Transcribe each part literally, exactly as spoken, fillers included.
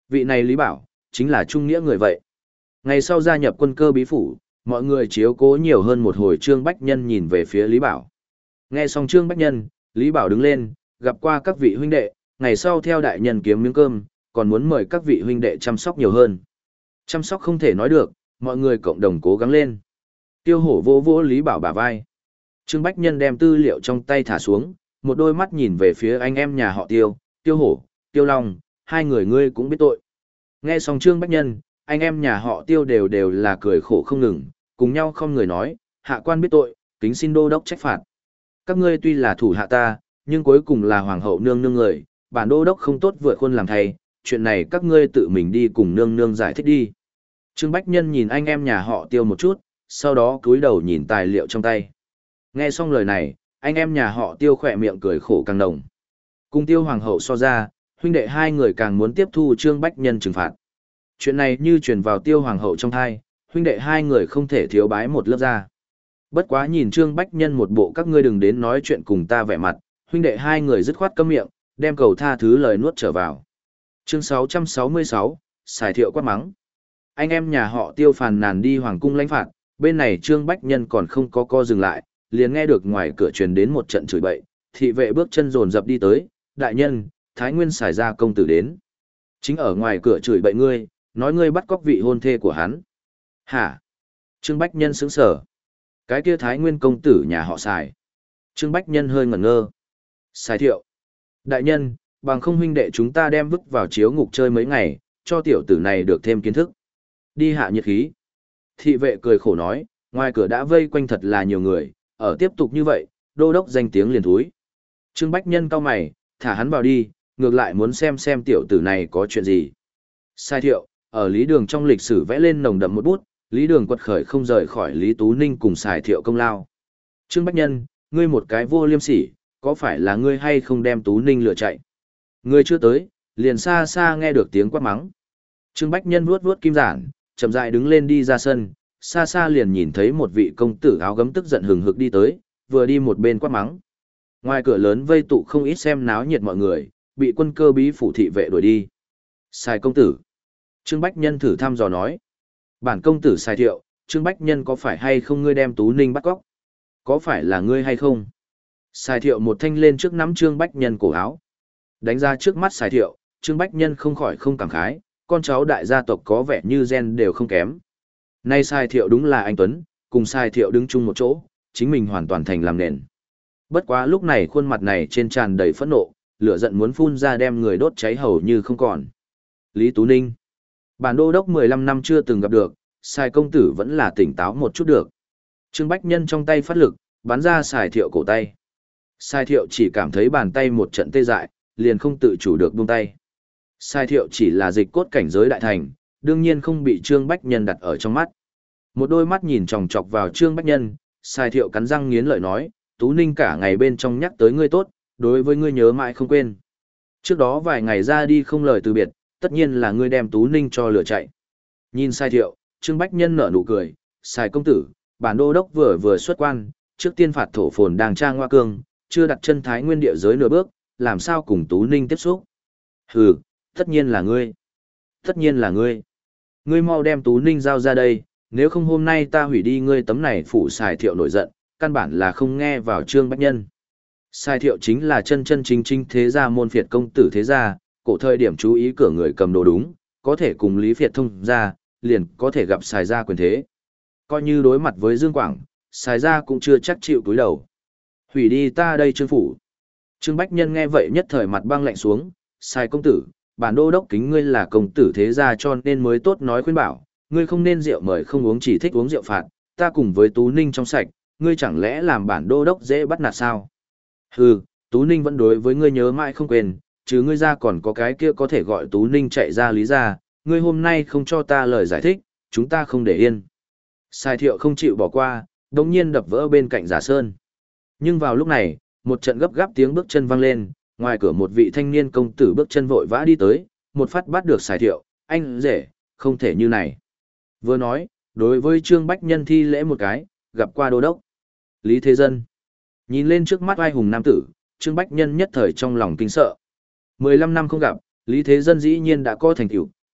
Vị này Lý Bảo, chính là trung nghĩa người vậy. Ngày sau gia nhập quân cơ bí phủ, mọi người chiếu cố nhiều hơn một hồi. Trương Bách Nhân nhìn về phía Lý Bảo. Nghe xong Trương Bách Nhân, Lý Bảo đứng lên, gặp qua các vị huynh đệ, ngày sau theo đại nhân kiếm miếng cơm, còn muốn mời các vị huynh đệ chăm sóc nhiều hơn. Chăm sóc không thể nói được, mọi người cộng đồng cố gắng lên. Tiêu Hổ vỗ vỗ Lý Bảo bả vai. Trương Bách Nhân đem tư liệu trong tay thả xuống, một đôi mắt nhìn về phía anh em nhà họ Tiêu, Tiêu Hổ, Tiêu Long, hai người ngươi cũng biết tội. Nghe xong Trương Bách Nhân, anh em nhà họ Tiêu đều đều là cười khổ không ngừng, cùng nhau không người nói, hạ quan biết tội, kính xin đô đốc trách phạt. Các ngươi tuy là thủ hạ ta, nhưng cuối cùng là hoàng hậu nương nương người, bản đô đốc không tốt vượt khuôn làm thầy, chuyện này các ngươi tự mình đi cùng nương nương giải thích đi. Trương Bách Nhân nhìn anh em nhà họ Tiêu một chút, sau đó cúi đầu nhìn tài liệu trong tay. Nghe xong lời này, anh em nhà họ Tiêu khỏe miệng cười khổ càng đồng. Cùng Tiêu hoàng hậu so ra, huynh đệ hai người càng muốn tiếp thu Trương Bách Nhân trừng phạt. Chuyện này như truyền vào Tiêu hoàng hậu trong thai, huynh đệ hai người không thể thiếu bái một lớp ra. Bất quá nhìn Trương Bách Nhân một bộ các ngươi đừng đến nói chuyện cùng ta vẻ mặt, huynh đệ hai người dứt khoát câm miệng, đem cầu tha thứ lời nuốt trở vào. Chương sáu trăm sáu mươi sáu, xài thiệu quát mắng. Anh em nhà họ Tiêu phàn nàn đi hoàng cung lãnh phạt, bên này Trương Bách Nhân còn không có co dừng lại, liền nghe được ngoài cửa truyền đến một trận chửi bậy, thị vệ bước chân dồn dập đi tới, đại nhân, Thái Nguyên xài ra công tử đến. Chính ở ngoài cửa chửi bậy ngươi, nói ngươi bắt cóc vị hôn thê của hắn. Hả? Trương Bách Nhân sững sờ. Cái kia Thái Nguyên công tử nhà họ xài. Trương Bách Nhân hơi ngẩn ngơ. Xài thiệu. Đại nhân, bằng không huynh đệ chúng ta đem vứt vào chiếu ngục chơi mấy ngày, cho tiểu tử này được thêm kiến thức. Đi hạ nhiệt khí. Thị vệ cười khổ nói, ngoài cửa đã vây quanh thật là nhiều người, ở tiếp tục như vậy, đô đốc danh tiếng liền thúi. Trương Bách Nhân cau mày, thả hắn vào đi, ngược lại muốn xem xem tiểu tử này có chuyện gì. Sai thiệu, ở Lý Đường trong lịch sử vẽ lên nồng đậm một bút, Lý Đường quật khởi không rời khỏi Lý Tú Ninh cùng xài thiệu công lao. Trương Bách Nhân, ngươi một cái vô liêm sỉ, có phải là ngươi hay không đem Tú Ninh lừa chạy? Ngươi chưa tới, liền xa xa nghe được tiếng quát mắng. Trương Bách Nhân vuốt vuốt kim giản, chậm rãi đứng lên đi ra sân, xa xa liền nhìn thấy một vị công tử áo gấm tức giận hừng hực đi tới, vừa đi một bên quát mắng. Ngoài cửa lớn vây tụ không ít xem náo nhiệt mọi người, bị quân cơ bí phủ thị vệ đuổi đi. Sai công tử. Trương Bách Nhân thử thăm dò nói. Bản công tử sai thiệu, Trương Bách Nhân có phải hay không ngươi đem Tú Ninh bắt cóc? Có phải là ngươi hay không? Sai thiệu một thanh lên trước nắm Trương Bách Nhân cổ áo. Đánh ra trước mắt sai thiệu, Trương Bách Nhân không khỏi không cảm khái, con cháu đại gia tộc có vẻ như gen đều không kém. Nay sai thiệu đúng là anh Tuấn, cùng sai thiệu đứng chung một chỗ, chính mình hoàn toàn thành làm nền. Bất quá lúc này khuôn mặt này trên tràn đầy phẫn nộ, lửa giận muốn phun ra đem người đốt cháy hầu như không còn. Lý Tú Ninh. Bản đô đốc mười lăm năm chưa từng gặp được, sai công tử vẫn là tỉnh táo một chút được. Trương Bách Nhân trong tay phát lực, bắn ra sai thiệu cổ tay. Sai thiệu chỉ cảm thấy bàn tay một trận tê dại, liền không tự chủ được buông tay. Sai thiệu chỉ là dịch cốt cảnh giới đại thành, đương nhiên không bị Trương Bách Nhân đặt ở trong mắt. Một đôi mắt nhìn chòng chọc vào Trương Bách Nhân, sai thiệu cắn răng nghiến lợi nói, Tú Ninh cả ngày bên trong nhắc tới ngươi tốt, đối với ngươi nhớ mãi không quên. Trước đó vài ngày ra đi không lời từ biệt, tất nhiên là ngươi đem Tú Ninh cho lửa chạy. Nhìn sai thiệu, Trương Bách Nhân nở nụ cười, sai công tử, bản đô đốc vừa vừa xuất quan, trước tiên phạt thổ phồn đang trang hoa cương, chưa đặt chân Thái Nguyên địa giới nửa bước, làm sao cùng Tú Ninh tiếp xúc. Hừ, tất nhiên là ngươi. Tất nhiên là ngươi. Ngươi mau đem Tú Ninh giao ra đây, nếu không hôm nay ta hủy đi ngươi tấm này phủ xài thiệu nổi giận, căn bản là không nghe vào Trương Bách Nhân. Sai thiệu chính là chân chân chính chính thế gia môn phiệt công tử thế gia, cổ thời điểm chú ý cửa người cầm đồ đúng, có thể cùng Lý Phiệt thông ra, liền có thể gặp xài gia quyền thế. Coi như đối mặt với Dương Quảng, xài gia cũng chưa chắc chịu túi đầu. Hủy đi ta đây Trương phủ. Trương Bách Nhân nghe vậy nhất thời mặt băng lạnh xuống, sai công tử, bản đô đốc kính ngươi là công tử thế gia cho nên mới tốt nói khuyên bảo, ngươi không nên rượu mời không uống chỉ thích uống rượu phạt, ta cùng với Tú Ninh trong sạch, ngươi chẳng lẽ làm bản đô đốc dễ bắt nạt sao? Hừ, Tú Ninh vẫn đối với ngươi nhớ mãi không quên, chứ ngươi ra còn có cái kia có thể gọi Tú Ninh chạy ra lý ra, ngươi hôm nay không cho ta lời giải thích, chúng ta không để yên. Sai thiệu không chịu bỏ qua, đồng nhiên đập vỡ bên cạnh Giả Sơn. Nhưng vào lúc này, một trận gấp gáp tiếng bước chân vang lên, ngoài cửa một vị thanh niên công tử bước chân vội vã đi tới, một phát bắt được Sai thiệu, anh rể, không thể như này. Vừa nói, đối với Trương Bách Nhân thi lễ một cái, gặp qua đô đốc. Lý Thế Dân. Nhìn lên trước mắt oai hùng nam tử, Trương Bách Nhân nhất thời trong lòng kinh sợ. mười lăm năm không gặp, Lý Thế Dân dĩ nhiên đã có thành tựu,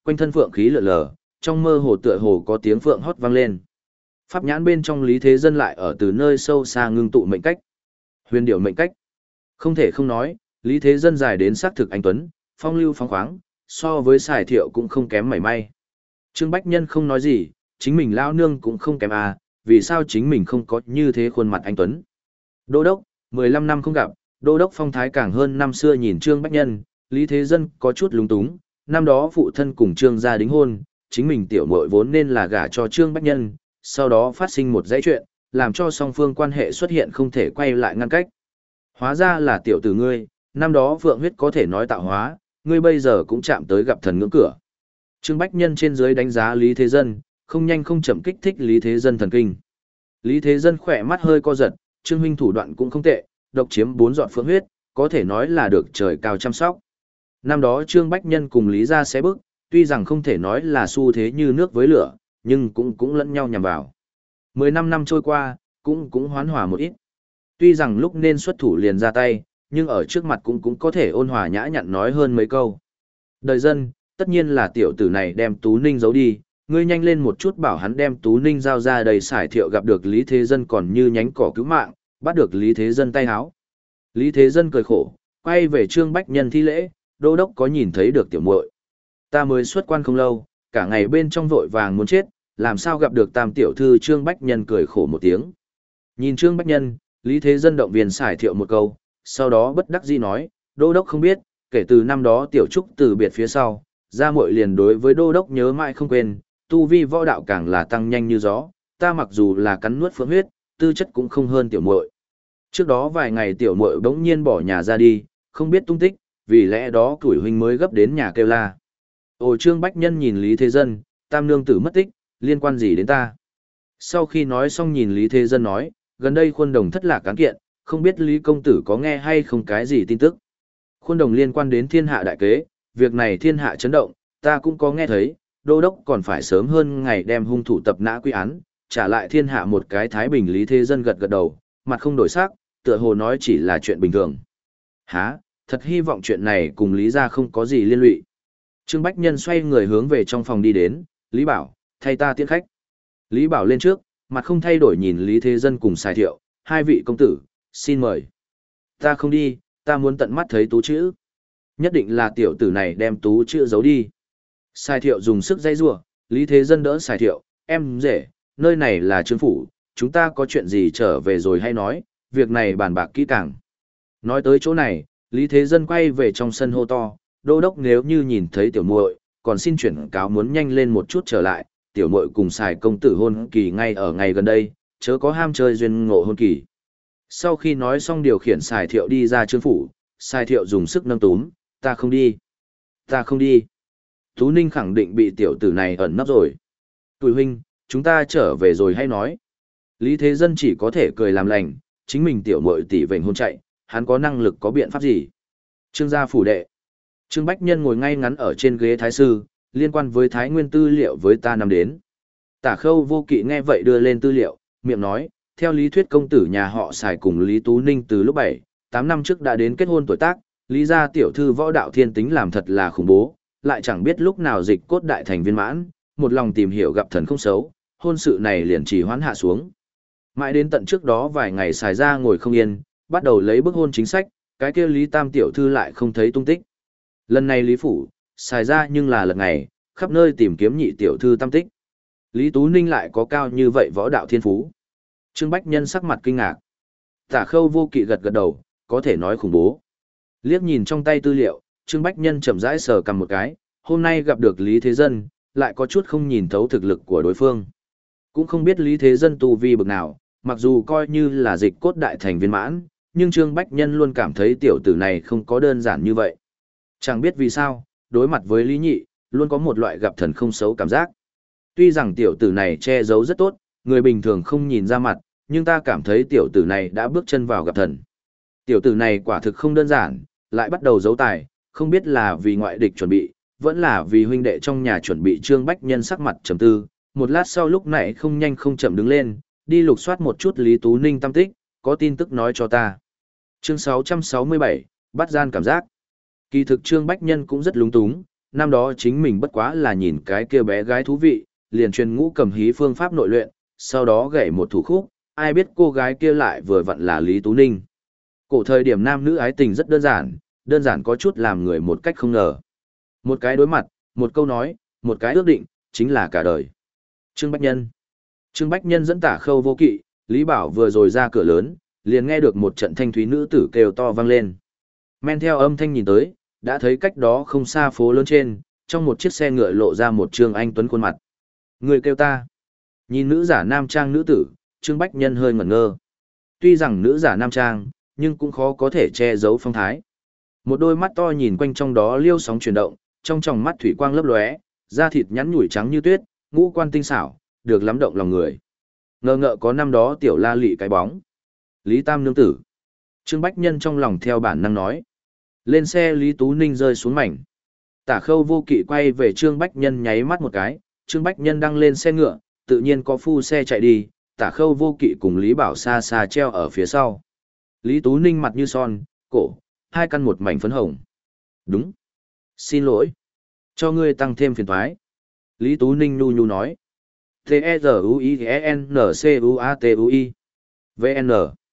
quanh thân phượng khí lượn lờ, trong mơ hồ tựa hồ có tiếng phượng hót vang lên. Pháp nhãn bên trong Lý Thế Dân lại ở từ nơi sâu xa ngưng tụ mệnh cách. Huyền điệu mệnh cách. Không thể không nói, Lý Thế Dân dài đến xác thực anh tuấn, phong lưu phóng khoáng, so với Sài Thiệu cũng không kém mảy may. Trương Bách Nhân không nói gì, chính mình lao nương cũng không kém à, vì sao chính mình không có như thế khuôn mặt anh tuấn. Đô đốc, mười lăm năm không gặp, đô đốc phong thái càng hơn năm xưa nhìn Trương Bách Nhân, Lý Thế Dân có chút lúng túng, năm đó phụ thân cùng Trương gia đính hôn, chính mình tiểu muội vốn nên là gả cho Trương Bách Nhân, sau đó phát sinh một dãy chuyện, làm cho song phương quan hệ xuất hiện không thể quay lại ngăn cách. Hóa ra là tiểu tử ngươi, năm đó vượng huyết có thể nói tạo hóa, ngươi bây giờ cũng chạm tới gặp thần ngưỡng cửa. Trương Bách Nhân trên dưới đánh giá Lý Thế Dân, không nhanh không chậm kích thích Lý Thế Dân thần kinh. Lý Thế Dân khỏe mắt hơi co giật, Trương huynh thủ đoạn cũng không tệ, độc chiếm bốn giọt phượng huyết, có thể nói là được trời cao chăm sóc. Năm đó Trương Bách Nhân cùng Lý gia xé bức, tuy rằng không thể nói là xu thế như nước với lửa, nhưng cũng cũng lẫn nhau nhằm vào. Mười năm năm trôi qua, cũng cũng hoán hòa một ít. Tuy rằng lúc nên xuất thủ liền ra tay, nhưng ở trước mặt cũng cũng có thể ôn hòa nhã nhặn nói hơn mấy câu. Đời dân, tất nhiên là tiểu tử này đem Tú Ninh giấu đi, ngươi nhanh lên một chút bảo hắn đem Tú Ninh giao ra đầy Sải Thiệu gặp được Lý Thế Dân còn như nhánh cỏ cứu mạng, bắt được Lý Thế Dân tay háo. Lý Thế Dân cười khổ, quay về Trương Bách Nhân thi lễ, đô đốc có nhìn thấy được tiểu muội. Ta mới xuất quan không lâu, cả ngày bên trong vội vàng muốn chết, làm sao gặp được tam tiểu thư. Trương Bách Nhân cười khổ một tiếng. Nhìn Trương Bách Nhân, Lý Thế Dân động viên Sải Thiệu một câu, sau đó bất đắc dĩ nói, đô đốc không biết, kể từ năm đó tiểu trúc từ biệt phía sau, gia muội liền đối với đô đốc nhớ mãi không quên, tu vi võ đạo càng là tăng nhanh như gió, ta mặc dù là cắn nuốt phượng huyết, tư chất cũng không hơn tiểu muội. Trước đó vài ngày tiểu muội bỗng nhiên bỏ nhà ra đi, không biết tung tích, vì lẽ đó tuổi huynh mới gấp đến nhà kêu la. Ồ, Trương Bách Nhân nhìn Lý Thế Dân, tam nương tử mất tích, liên quan gì đến ta? Sau khi nói xong nhìn Lý Thế Dân nói, gần đây khuôn đồng thất lạc cán kiện, không biết Lý công tử có nghe hay không cái gì tin tức. Khuôn đồng liên quan đến thiên hạ đại kế, việc này thiên hạ chấn động, ta cũng có nghe thấy, đô đốc còn phải sớm hơn ngày đem hung thủ tập nã quy án, trả lại thiên hạ một cái thái bình. Lý Thế Dân gật gật đầu, mặt không đổi sắc, tựa hồ nói chỉ là chuyện bình thường. Hả, thật hy vọng chuyện này cùng Lý gia không có gì liên lụy. Trương Bách Nhân xoay người hướng về trong phòng đi đến, Lý Bảo, thay ta tiễn khách. Lý Bảo lên trước, mặt không thay đổi nhìn Lý Thế Dân cùng Sài Thiệu, hai vị công tử, xin mời. Ta không đi, ta muốn tận mắt thấy tú chữ. Nhất định là tiểu tử này đem tú chữ giấu đi. Sài Thiệu dùng sức dây rủa, Lý Thế Dân đỡ Sài Thiệu, em rể, nơi này là Trương phủ, chúng ta có chuyện gì trở về rồi hay nói, việc này bàn bạc kỹ càng. Nói tới chỗ này, Lý Thế Dân quay về trong sân hô to, đô đốc nếu như nhìn thấy tiểu muội, còn xin chuyển cáo muốn nhanh lên một chút trở lại, tiểu muội cùng Sài công tử hôn kỳ ngay ở ngày gần đây, chớ có ham chơi duyên ngộ hôn kỳ. Sau khi nói xong điều khiển Sài Thiệu đi ra Trương phủ, Sài Thiệu dùng sức nâng túm, ta không đi, ta không đi. Tú Ninh khẳng định bị tiểu tử này ẩn nấp rồi. Tùy huynh, chúng ta trở về rồi hay nói. Lý Thế Dân chỉ có thể cười làm lành, chính mình tiểu muội tỷ vệnh hôn chạy, hắn có năng lực có biện pháp gì. Trương gia phủ đệ. Trương Bách Nhân ngồi ngay ngắn ở trên ghế thái sư, liên quan với thái nguyên tư liệu với ta nằm đến. Tả Khâu Vô Kỵ nghe vậy đưa lên tư liệu, miệng nói, theo lý thuyết công tử nhà họ Sài cùng Lý Tú Ninh từ lúc bảy, tám năm trước đã đến kết hôn tuổi tác, Lý gia tiểu thư võ đạo thiên tính làm thật là khủng bố, lại chẳng biết lúc nào dịch cốt đại thành viên mãn, một lòng tìm hiểu gặp thần không xấu, hôn sự này liền chỉ hoãn hạ xuống. Mãi đến tận trước đó vài ngày Sài ra ngồi không yên, bắt đầu lấy bức hôn chính sách, cái kia Lý Tam tiểu thư lại không thấy tung tích. Lần này Lý phủ, Sài ra nhưng là lần này, khắp nơi tìm kiếm nhị tiểu thư tam tích. Lý Tú Ninh lại có cao như vậy võ đạo thiên phú. Trương Bách Nhân sắc mặt kinh ngạc. Tả Khâu Vô Kỵ gật gật đầu, có thể nói khủng bố. Liếc nhìn trong tay tư liệu, Trương Bách Nhân chậm rãi sờ cầm một cái, hôm nay gặp được Lý Thế Dân, lại có chút không nhìn thấu thực lực của đối phương. Cũng không biết Lý Thế Dân tu vi bực nào, mặc dù coi như là dịch cốt đại thành viên mãn, nhưng Trương Bách Nhân luôn cảm thấy tiểu tử này không có đơn giản như vậy. Chẳng biết vì sao, đối mặt với Lý Nhị, luôn có một loại gặp thần không xấu cảm giác. Tuy rằng tiểu tử này che giấu rất tốt, người bình thường không nhìn ra mặt, nhưng ta cảm thấy tiểu tử này đã bước chân vào gặp thần. Tiểu tử này quả thực không đơn giản, lại bắt đầu giấu tài, không biết là vì ngoại địch chuẩn bị, vẫn là vì huynh đệ trong nhà chuẩn bị. Trương Bách Nhân sắc mặt trầm tư, một lát sau lúc này không nhanh không chậm đứng lên, đi lục soát một chút Lý Tú Ninh tâm tích, có tin tức nói cho ta. Chương sáu trăm sáu mươi bảy, bắt gian cảm giác. Kỳ thực Trương Bách Nhân cũng rất lúng túng, năm đó chính mình bất quá là nhìn cái kia bé gái thú vị, liền truyền ngũ cầm hí phương pháp nội luyện, sau đó gảy một thủ khúc, ai biết cô gái kia lại vừa vặn là Lý Tú Ninh. Cổ thời điểm nam nữ ái tình rất đơn giản, đơn giản có chút làm người một cách không ngờ. Một cái đối mặt, một câu nói, một cái ước định, chính là cả đời. Trương Bách Nhân. Trương Bách Nhân dẫn Tả Khâu Vô Kỵ, Lý Bảo vừa rồi ra cửa lớn, liền nghe được một trận thanh thúy nữ tử kêu to vang lên. Men theo âm thanh nhìn tới, đã thấy cách đó không xa phố lớn trên, trong một chiếc xe ngựa lộ ra một Trương anh tuấn khuôn mặt. Người kêu ta. Nhìn nữ giả nam trang nữ tử, Trương Bách Nhân hơi ngẩn ngơ. Tuy rằng nữ giả nam trang, nhưng cũng khó có thể che giấu phong thái. Một đôi mắt to nhìn quanh trong đó liêu sóng chuyển động, trong tròng mắt thủy quang lấp lóe, da thịt nhắn nhủi trắng như tuyết, ngũ quan tinh xảo, được lắm động lòng người. Ngờ ngợ có năm đó tiểu la lị cái bóng. Lý Tam nương tử. Trương Bách Nhân trong lòng theo bản năng nói. Lên xe Lý Tú Ninh rơi xuống mảnh. Tả Khâu Vô Kỵ quay về Trương Bách Nhân nháy mắt một cái, Trương Bách Nhân đang lên xe ngựa, tự nhiên có phu xe chạy đi, Tả Khâu Vô Kỵ cùng Lý Bảo xa xa treo ở phía sau. Lý Tú Ninh mặt như son, cổ, hai căn một mảnh phấn hồng. Đúng. Xin lỗi. Cho ngươi tăng thêm phiền toái. Lý Tú Ninh nhu nhu nói. T-E-Z-U-I-N-C-U-A-T-U-I. V-N.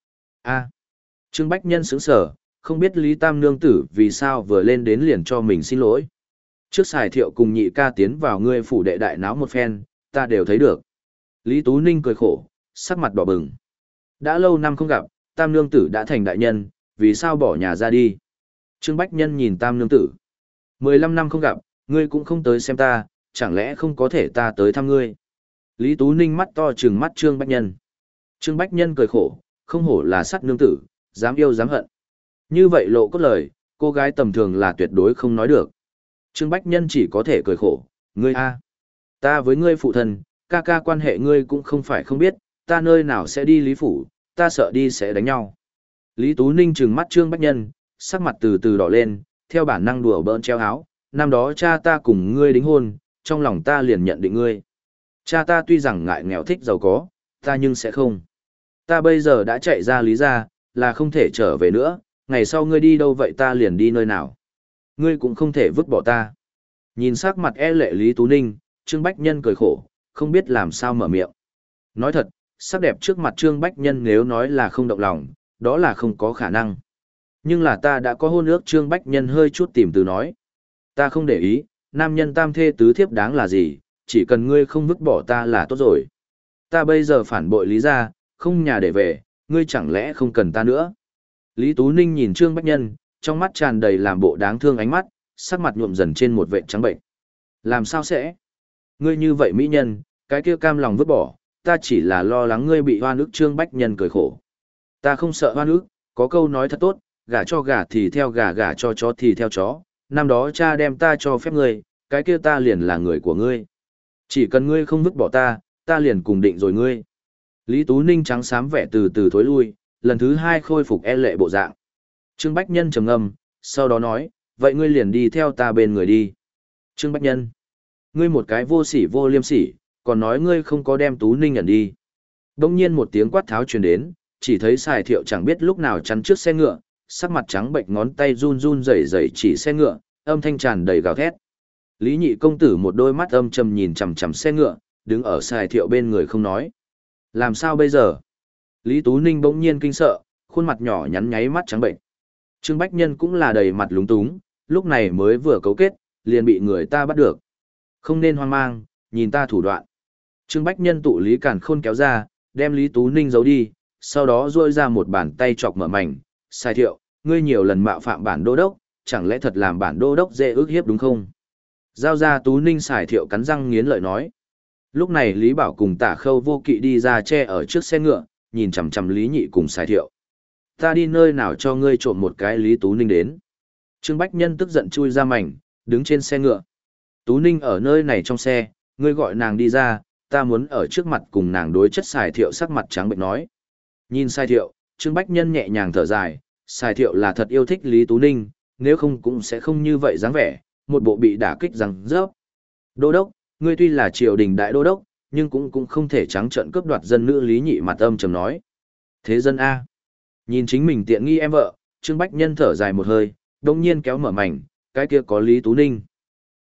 A. Trương Bách Nhân sững sở, không biết Lý Tam Nương Tử vì sao vừa lên đến liền cho mình xin lỗi. Trước xài thiệu cùng nhị ca tiến vào ngươi phủ đệ đại náo một phen, ta đều thấy được. Lý Tú Ninh cười khổ, sắc mặt đỏ bừng. Đã lâu năm không gặp, Tam Nương Tử đã thành đại nhân, vì sao bỏ nhà ra đi? Trương Bách Nhân nhìn Tam Nương Tử. Mười lăm năm không gặp, ngươi cũng không tới xem ta, chẳng lẽ không có thể ta tới thăm ngươi? Lý Tú Ninh mắt to trừng mắt Trương Bách Nhân. Trương Bách Nhân cười khổ, không hổ là sắt nương tử, dám yêu dám hận. Như vậy lộ cốt lời, cô gái tầm thường là tuyệt đối không nói được. Trương Bách Nhân chỉ có thể cười khổ, ngươi a, ta với ngươi phụ thân, ca ca quan hệ ngươi cũng không phải không biết, ta nơi nào sẽ đi Lý Phủ, ta sợ đi sẽ đánh nhau. Lý Tú Ninh trừng mắt Trương Bách Nhân, sắc mặt từ từ đỏ lên, theo bản năng đùa bỡn treo áo, năm đó cha ta cùng ngươi đính hôn, trong lòng ta liền nhận định ngươi. Cha ta tuy rằng ngại nghèo thích giàu có, ta nhưng sẽ không. Ta bây giờ đã chạy ra Lý gia, là không thể trở về nữa, ngày sau ngươi đi đâu vậy ta liền đi nơi nào. Ngươi cũng không thể vứt bỏ ta. Nhìn sắc mặt e lệ Lý Tú Ninh, Trương Bách Nhân cười khổ, không biết làm sao mở miệng. Nói thật, sắc đẹp trước mặt Trương Bách Nhân nếu nói là không động lòng, đó là không có khả năng. Nhưng là ta đã có hôn ước. Trương Bách Nhân hơi chút tìm từ nói. Ta không để ý, nam nhân tam thê tứ thiếp đáng là gì, chỉ cần ngươi không vứt bỏ ta là tốt rồi. Ta bây giờ phản bội Lý gia, không nhà để về, ngươi chẳng lẽ không cần ta nữa. Lý Tú Ninh nhìn Trương Bách Nhân, trong mắt tràn đầy làm bộ đáng thương ánh mắt, sắc mặt nhuộm dần trên một vệt trắng bệnh. Làm sao sẽ? Ngươi như vậy mỹ nhân, cái kia cam lòng vứt bỏ, ta chỉ là lo lắng ngươi bị hoan ức. Trương Bách Nhân cười khổ. Ta không sợ hoan ức, có câu nói thật tốt, gả cho gả thì theo gả, gả cho chó thì theo chó. Năm đó cha đem ta cho phép ngươi, cái kia ta liền là người của ngươi. Chỉ cần ngươi không vứt bỏ ta, ta liền cùng định rồi ngươi. Lý Tú Ninh trắng xám vẻ từ từ thối lui, lần thứ hai khôi phục e lệ bộ dạng. Trương Bách Nhân trầm ngâm, sau đó nói, vậy ngươi liền đi theo ta bên người đi. Trương Bách Nhân, ngươi một cái vô sỉ vô liêm sỉ, còn nói ngươi không có đem Tú Ninh nhận đi. Đông nhiên một tiếng quát tháo truyền đến, chỉ thấy Sài Thiệu chẳng biết lúc nào chắn trước xe ngựa, sắc mặt trắng bệnh ngón tay run run rẩy rẩy chỉ xe ngựa, âm thanh tràn đầy gào thét. Lý Nhị công tử một đôi mắt âm trầm nhìn chằm chằm xe ngựa, đứng ở Sài Thiệu bên người không nói. Làm sao bây giờ? Lý Tú Ninh bỗng nhiên kinh sợ, khuôn mặt nhỏ nhắn nháy mắt trắng bệnh. Trương Bách Nhân cũng là đầy mặt lúng túng, lúc này mới vừa cấu kết, liền bị người ta bắt được. Không nên hoang mang, nhìn ta thủ đoạn. Trương Bách Nhân tụ Lý Càn Khôn kéo ra, đem Lý Tú Ninh giấu đi, sau đó duỗi ra một bàn tay chọc mở mảnh. Sai Thiệu, ngươi nhiều lần mạo phạm bản đô đốc, chẳng lẽ thật làm bản đô đốc dễ ước hiếp đúng không? Giao ra Tú Ninh. Sài Thiệu cắn răng nghiến lợi nói. Lúc này Lý Bảo cùng Tả Khâu Vô Kỵ đi ra che ở trước xe ngựa, nhìn chằm chằm Lý Nhị cùng Sài Thiệu. Ta đi nơi nào cho ngươi trộm một cái Lý Tú Ninh đến? Trương Bách Nhân tức giận chui ra mảnh, đứng trên xe ngựa. Tú Ninh ở nơi này trong xe, ngươi gọi nàng đi ra, ta muốn ở trước mặt cùng nàng đối chất. Sài Thiệu sắc mặt trắng bệnh nói. Nhìn Sài Thiệu, Trương Bách Nhân nhẹ nhàng thở dài, Sài Thiệu là thật yêu thích Lý Tú Ninh, nếu không cũng sẽ không như vậy dáng vẻ, một bộ bị đả kích rằng rớp. Đô đốc, ngươi tuy là triều đình đại đô đốc, nhưng cũng cũng không thể trắng trợn cướp đoạt dân nữ. Lý Nhị mặt âm trầm nói. Thế dân A. Nhìn chính mình tiện nghi em vợ, Trương Bách Nhân thở dài một hơi, đông nhiên kéo mở mảnh, cái kia có Lý Tú Ninh.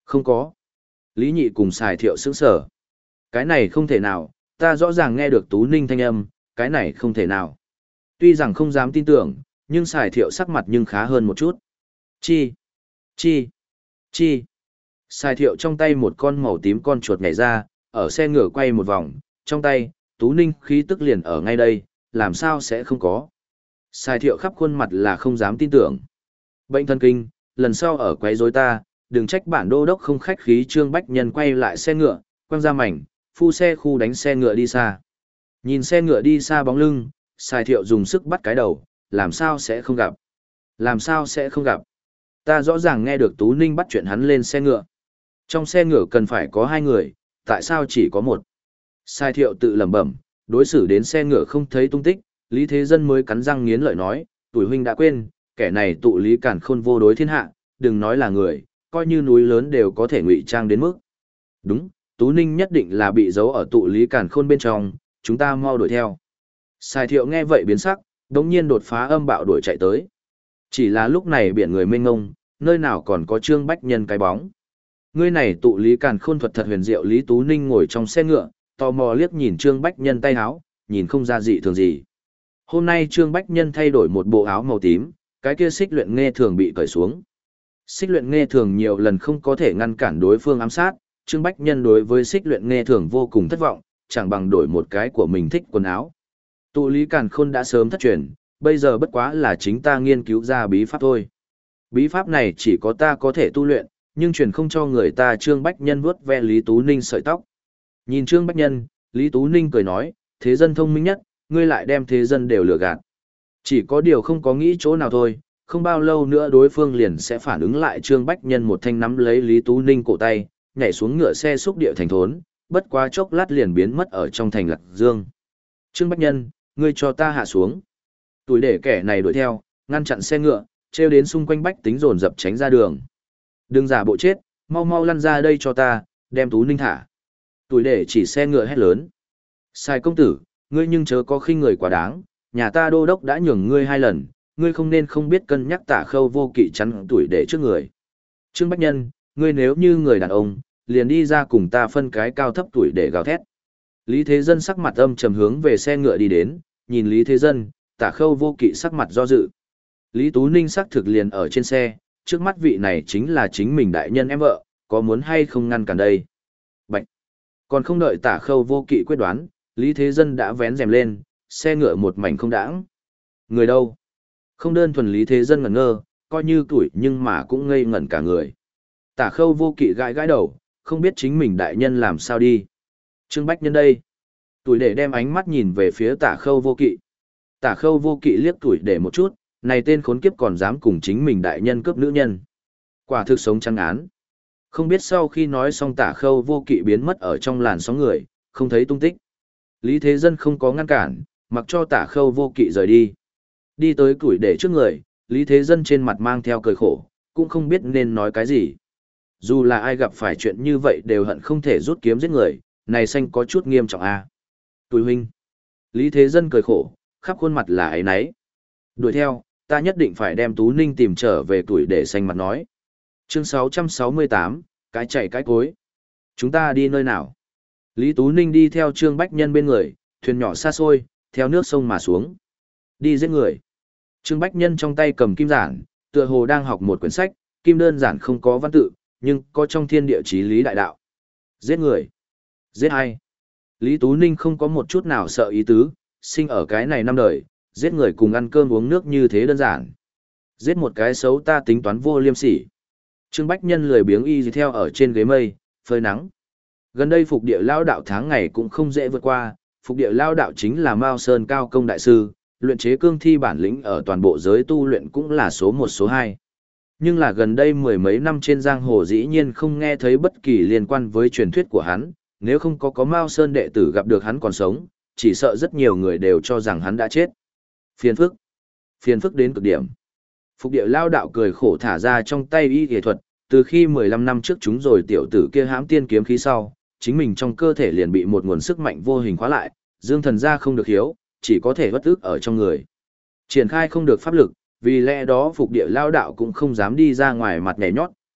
Không có. Lý Nhị cùng Sài Thiệu sững sở. Cái này không thể nào, ta rõ ràng nghe được Tú Ninh thanh âm, cái này không thể nào. Tuy rằng không dám tin tưởng, nhưng Sài Thiệu sắc mặt nhưng khá hơn một chút. Chi? Chi? Chi? Sài Thiệu trong tay một con màu tím con chuột nhảy ra, ở xe ngựa quay một vòng, trong tay, Tú Ninh khí tức liền ở ngay đây, làm sao sẽ không có. Sài Thiệu khắp khuôn mặt là không dám tin tưởng. Bệnh thần kinh, lần sau ở quấy rối ta, đừng trách bản đô đốc không khách khí. Trương Bách Nhân quay lại xe ngựa, quăng ra mảnh, phu xe khu đánh xe ngựa đi xa. Nhìn xe ngựa đi xa bóng lưng, Sài Thiệu dùng sức bắt cái đầu, làm sao sẽ không gặp. Làm sao sẽ không gặp. Ta rõ ràng nghe được Tú Ninh bắt chuyện hắn lên xe ngựa. Trong xe ngựa cần phải có hai người, tại sao chỉ có một? Sài Thiệu tự lẩm bẩm, đối xử đến xe ngựa không thấy tung tích, Lý Thế Dân mới cắn răng nghiến lợi nói, tuổi huynh đã quên, kẻ này tụ lý cản khôn vô đối thiên hạ, đừng nói là người, coi như núi lớn đều có thể ngụy trang đến mức. Đúng, Tú Ninh nhất định là bị giấu ở tụ lý cản khôn bên trong, chúng ta mau đuổi theo. Sài Thiệu nghe vậy biến sắc, đống nhiên đột phá âm bạo đuổi chạy tới. Chỉ là lúc này biển người mênh ngông, nơi nào còn có Trương Bách Nhân cái bóng. Ngươi này tụ lý càn khôn thuật thật huyền diệu. Lý Tú Ninh ngồi trong xe ngựa, tò mò liếc nhìn Trương Bách Nhân tay áo, nhìn không ra dị thường gì. Hôm nay Trương Bách Nhân thay đổi một bộ áo màu tím, cái kia xích luyện nghe thường bị cởi xuống. Xích luyện nghe thường nhiều lần không có thể ngăn cản đối phương ám sát, Trương Bách Nhân đối với xích luyện nghe thường vô cùng thất vọng, chẳng bằng đổi một cái của mình thích quần áo. Tụ lý càn khôn đã sớm thất truyền, bây giờ bất quá là chính ta nghiên cứu ra bí pháp thôi. Bí pháp này chỉ có ta có thể tu luyện, nhưng truyền không cho người ta. Trương Bách Nhân vuốt ve Lý Tú Ninh sợi tóc. Nhìn Trương Bách Nhân, Lý Tú Ninh cười nói, thế dân thông minh nhất, ngươi lại đem thế dân đều lừa gạt. Chỉ có điều không có nghĩ chỗ nào thôi, không bao lâu nữa đối phương liền sẽ phản ứng lại. Trương Bách Nhân một thanh nắm lấy Lý Tú Ninh cổ tay, nhảy xuống ngựa xe xúc địa thành thốn, bất quá chốc lát liền biến mất ở trong thành Lạc Dương. Trương Bách Nhân, ngươi cho ta hạ xuống. Tuổi để kẻ này đuổi theo, ngăn chặn xe ngựa, treo đến xung quanh bách tính dồn dập tránh ra đường. Đừng giả bộ chết, mau mau lăn ra đây cho ta, đem Tú Ninh thả. Tuổi để chỉ xe ngựa hét lớn. Sai công tử, ngươi nhưng chớ có khinh người quá đáng, nhà ta đô đốc đã nhường ngươi hai lần, ngươi không nên không biết cân nhắc. Tả Khâu Vô Kỵ chắn tuổi để trước người. Trương Bách Nhân, ngươi nếu như người đàn ông, liền đi ra cùng ta phân cái cao thấp. Tuổi để gào thét. Lý Thế Dân sắc mặt âm trầm hướng về xe ngựa đi đến, nhìn Lý Thế Dân, Tả Khâu Vô Kỵ sắc mặt do dự. Lý Tú Ninh sắc thực liền ở trên xe, trước mắt vị này chính là chính mình đại nhân em vợ, có muốn hay không ngăn cản đây? Bạch! Còn không đợi Tả Khâu Vô Kỵ quyết đoán, Lý Thế Dân đã vén rèm lên, xe ngựa một mảnh không đãng. Người đâu? Không đơn thuần Lý Thế Dân ngẩn ngơ, coi như tuổi nhưng mà cũng ngây ngẩn cả người. Tả Khâu Vô Kỵ gãi gãi đầu, không biết chính mình đại nhân làm sao đi. Trương Bách Nhân đây. Tuổi để đem ánh mắt nhìn về phía Tả Khâu Vô Kỵ. Tả Khâu Vô Kỵ liếc tuổi để một chút, này tên khốn kiếp còn dám cùng chính mình đại nhân cướp nữ nhân. Quả thực sống trăng án. Không biết sau khi nói xong Tả Khâu Vô Kỵ biến mất ở trong làn sóng người, không thấy tung tích. Lý Thế Dân không có ngăn cản, mặc cho Tả Khâu Vô Kỵ rời đi. Đi tới tuổi để trước người, Lý Thế Dân trên mặt mang theo cười khổ, cũng không biết nên nói cái gì. Dù là ai gặp phải chuyện như vậy đều hận không thể rút kiếm giết người, này xanh có chút nghiêm trọng a. À. Tuổi huynh. Lý Thế Dân cười khổ, khắp khuôn mặt là ấy nấy. Đuổi theo, ta nhất định phải đem Tú Ninh tìm trở về. Tuổi để xanh mặt nói. Chương sáu trăm sáu mươi tám, cái chạy cái cối. Chúng ta đi nơi nào? Lý Tú Ninh đi theo Trương Bách Nhân bên người, thuyền nhỏ xa xôi, theo nước sông mà xuống. Đi giết người. Trương Bách Nhân trong tay cầm kim giản, tựa hồ đang học một quyển sách, kim đơn giản không có văn tự, nhưng có trong thiên địa chí lý đại đạo. Giết người. Giết ai? Lý Tú Ninh không có một chút nào sợ ý tứ, sinh ở cái này năm đời, giết người cùng ăn cơm uống nước như thế đơn giản. Giết một cái xấu ta tính toán vô liêm sỉ. Trương Bách Nhân lười biếng y theo ở trên ghế mây, phơi nắng. Gần đây phục địa lao đạo tháng ngày cũng không dễ vượt qua, phục địa lao đạo chính là Mao Sơn cao công đại sư, luyện chế cương thi bản lĩnh ở toàn bộ giới tu luyện cũng là số một số hai. Nhưng là gần đây mười mấy năm trên giang hồ dĩ nhiên không nghe thấy bất kỳ liên quan với truyền thuyết của hắn, nếu không có có Mao Sơn đệ tử gặp được hắn còn sống, chỉ sợ rất nhiều người đều cho rằng hắn đã chết. Phiền phức. Phiền phức đến cực điểm. Phục địa lao đạo cười khổ thả ra trong tay y y thuật, từ khi mười lăm năm trước chúng rồi tiểu tử kia hãm tiên kiếm khí sau, chính mình trong cơ thể liền bị một nguồn sức mạnh vô hình khóa lại, dương thần ra không được hiếu, chỉ có thể bất ức ở trong người. Triển khai không được pháp lực, vì lẽ đó phục địa lao đạo cũng không dám đi ra ngoài mặt nhảy nhót,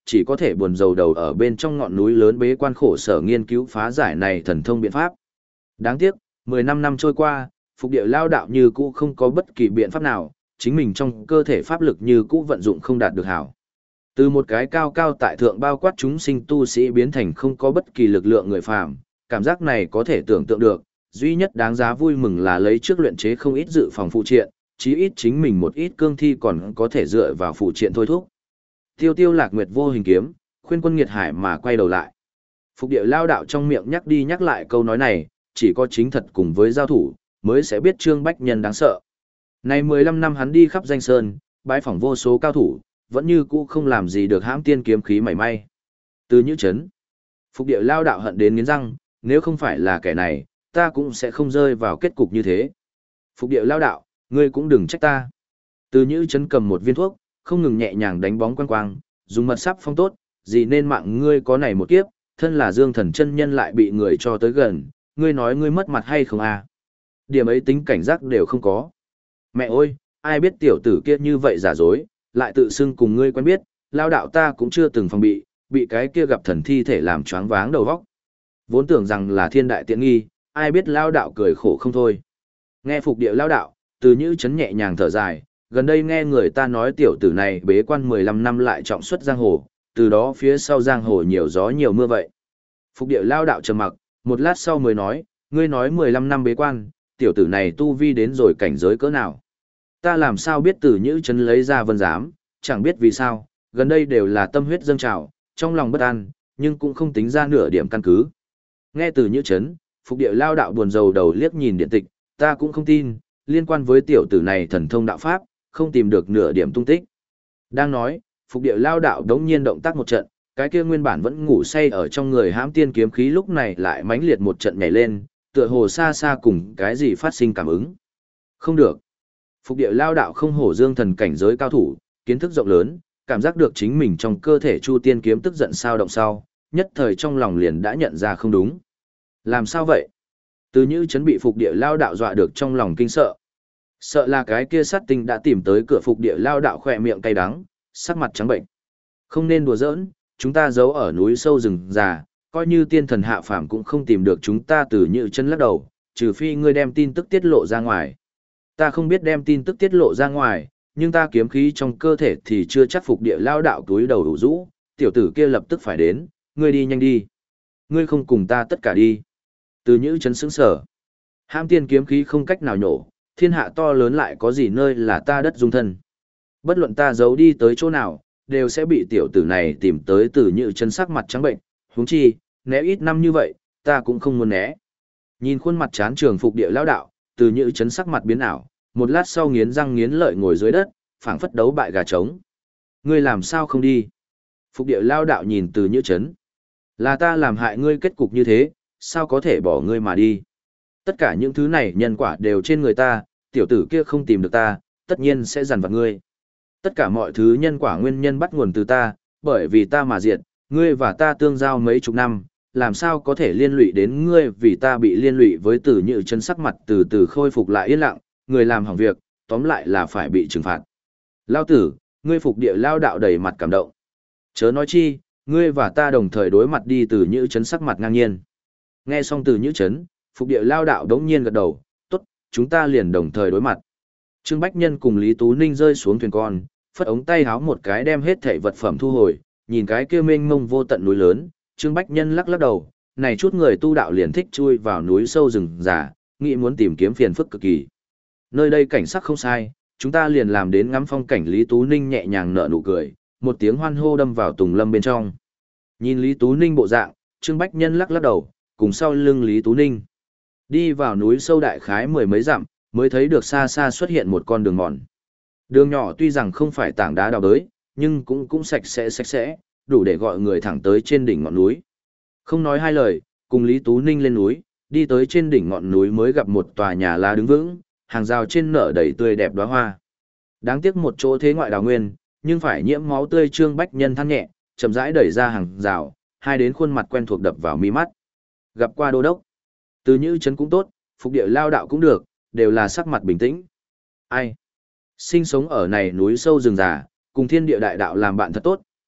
chỉ có thể buồn rầu đầu ở bên trong ngọn núi lớn bế quan khổ sở nghiên cứu phá giải này thần thông biện pháp. Đáng tiếc, mười lăm năm trôi qua, Phục Địa Lao đạo như cũ không có bất kỳ biện pháp nào, chính mình trong cơ thể pháp lực như cũ vận dụng không đạt được hảo. Từ một cái cao cao tại thượng bao quát chúng sinh tu sĩ biến thành không có bất kỳ lực lượng người phàm, cảm giác này có thể tưởng tượng được, duy nhất đáng giá vui mừng là lấy trước luyện chế không ít dự phòng phụ triện, chí ít chính mình một ít cương thi còn có thể dựa vào phụ triện thôi thúc. Tiêu Tiêu Lạc Nguyệt vô hình kiếm, khuyên Quân Nghiệt Hải mà quay đầu lại. Phục Địa Lao đạo trong miệng nhắc đi nhắc lại câu nói này, chỉ có chính thật cùng với giao thủ, mới sẽ biết Trương Bách Nhân đáng sợ. Này mười lăm năm hắn đi khắp danh sơn, bái phỏng vô số cao thủ, vẫn như cũ không làm gì được hãm tiên kiếm khí mảy may. Từ Nhữ Chấn, Phục Địa Lao đạo hận đến nghiến răng, nếu không phải là kẻ này, ta cũng sẽ không rơi vào kết cục như thế. Phục Địa Lao đạo, ngươi cũng đừng trách ta. Từ Nhữ Chấn cầm một viên thuốc, không ngừng nhẹ nhàng đánh bóng quang quang, dùng mật sắp phong tốt, gì nên mạng ngươi có này một kiếp, thân là Dương Thần chân nhân lại bị người cho tới gần, ngươi nói ngươi mất mặt hay không à? Điểm ấy tính cảnh giác đều không có. Mẹ ơi, ai biết tiểu tử kia như vậy giả dối, lại tự xưng cùng ngươi quen biết, lao đạo ta cũng chưa từng phòng bị, bị cái kia gặp thần thi thể làm choáng váng đầu óc. Vốn tưởng rằng là thiên đại tiện nghi, ai biết lao đạo cười khổ không thôi. Nghe Phục Địa lao đạo, Từ Nhữ Chấn nhẹ nhàng thở dài, gần đây nghe người ta nói tiểu tử này bế quan mười lăm năm lại trọng xuất giang hồ, từ đó phía sau giang hồ nhiều gió nhiều mưa vậy. Phục Địa lao đạo trầm mặc, một lát sau mới nói, ngươi nói mười lăm năm bế quan, tiểu tử này tu vi đến rồi cảnh giới cỡ nào. Ta làm sao biết Từ Nhữ Chấn lấy ra vân giám, chẳng biết vì sao, gần đây đều là tâm huyết dâng trào, trong lòng bất an, nhưng cũng không tính ra nửa điểm căn cứ. Nghe Từ Nhữ Chấn, Phục Địa lao đạo buồn rầu đầu liếc nhìn điện tịch, ta cũng không tin, liên quan với tiểu tử này thần thông đạo pháp, không tìm được nửa điểm tung tích. Đang nói, Phục Địa lao đạo đống nhiên động tác một trận, cái kia nguyên bản vẫn ngủ say ở trong người hãm tiên kiếm khí lúc này lại mãnh liệt một trận nhảy lên, tựa hồ xa xa cùng cái gì phát sinh cảm ứng. Không được. Phục Địa lao đạo không hổ Dương Thần cảnh giới cao thủ, kiến thức rộng lớn, cảm giác được chính mình trong cơ thể Chu Tiên kiếm tức giận sao động sau, nhất thời trong lòng liền đã nhận ra không đúng. Làm sao vậy? Từ Nhữ Chấn bị Phục Địa lao đạo dọa được trong lòng kinh sợ. Sợ là cái kia sát tinh đã tìm tới cửa Phục Địa lao đạo khỏe miệng cay đắng, sắc mặt trắng bệnh. Không nên đùa giỡn, chúng ta giấu ở núi sâu rừng già, coi như tiên thần hạ phàm cũng không tìm được chúng ta. Từ Nhữ Chấn lắc đầu, trừ phi ngươi đem tin tức tiết lộ ra ngoài. Ta không biết đem tin tức tiết lộ ra ngoài, nhưng ta kiếm khí trong cơ thể thì chưa chắc. Phục Địa lao đạo túi đầu đủ rũ, tiểu tử kia lập tức phải đến, ngươi đi nhanh đi. Ngươi không cùng ta tất cả đi. Từ Nhữ Chấn sững sở. Hãm tiên kiếm khí không cách nào nhổ, thiên hạ to lớn lại có gì nơi là ta đất dung thân. Bất luận ta giấu đi tới chỗ nào, đều sẽ bị tiểu tử này tìm tới. Từ Nhữ Chấn sắc mặt trắng bệnh, huống chi, né ít năm như vậy, ta cũng không muốn né. Nhìn khuôn mặt chán trường Phục Địa lao đạo, Từ Nhữ Chấn sắc mặt biến ảo, một lát sau nghiến răng nghiến lợi ngồi dưới đất, phảng phất đấu bại gà trống. Ngươi làm sao không đi? Phục Địa lao đạo nhìn Từ Nhữ Chấn. Là ta làm hại ngươi kết cục như thế, sao có thể bỏ ngươi mà đi? Tất cả những thứ này nhân quả đều trên người ta, tiểu tử kia không tìm được ta, tất nhiên sẽ dằn vặt ngươi. Tất cả mọi thứ nhân quả nguyên nhân bắt nguồn từ ta, bởi vì ta mà diệt, ngươi và ta tương giao mấy chục năm, làm sao có thể liên lụy đến ngươi. Vì ta bị liên lụy với Từ Nhữ Chấn sắc mặt từ từ khôi phục lại yên lặng, người làm hỏng việc, tóm lại là phải bị trừng phạt. Lao tử, ngươi Phục Địa lao đạo đầy mặt cảm động. Chớ nói chi, ngươi và ta đồng thời đối mặt đi. Từ Nhữ Chấn sắc mặt ngang nhiên. Nghe xong Từ Nhữ Chấn, Phục Địa lao đạo đống nhiên gật đầu, tốt, chúng ta liền đồng thời đối mặt. Trương Bách Nhân cùng Lý Tú Ninh rơi xuống thuyền con, phất ống tay háo một cái đem hết thảy vật phẩm thu hồi, nhìn cái kia mênh mông vô tận núi lớn, Trương Bách Nhân lắc lắc đầu, này chút người tu đạo liền thích chui vào núi sâu rừng già, nghĩ muốn tìm kiếm phiền phức cực kỳ. Nơi đây cảnh sắc không sai, chúng ta liền làm đến ngắm phong cảnh. Lý Tú Ninh nhẹ nhàng nở nụ cười, một tiếng hoan hô đâm vào tùng lâm bên trong. Nhìn Lý Tú Ninh bộ dạng, Trương Bách Nhân lắc lắc đầu, cùng sau lưng Lý Tú Ninh. Đi vào núi sâu đại khái mười mấy dặm, mới thấy được xa xa xuất hiện một con đường mòn. Đường nhỏ tuy rằng không phải tảng đá đào bới, nhưng cũng cũng sạch sẽ sạch sẽ, đủ để gọi người thẳng tới trên đỉnh ngọn núi. Không nói hai lời, cùng Lý Tú Ninh lên núi, đi tới trên đỉnh ngọn núi mới gặp một tòa nhà lá đứng vững, hàng rào trên nở đầy tươi đẹp đóa hoa. Đáng tiếc một chỗ thế ngoại đào nguyên, nhưng phải nhiễm máu tươi. Trương Bách Nhân than nhẹ, chậm rãi đẩy ra hàng rào, hai đến khuôn mặt quen thuộc đập vào mi mắt. Gặp qua đô đốc. Từ Nhữ Chấn cũng tốt, Phục Địa lao đạo cũng được, đều là sắc mặt bình tĩnh. Ai? Sinh sống ở này núi sâu rừng già, cùng thiên địa đại đạo làm bạn thật tốt,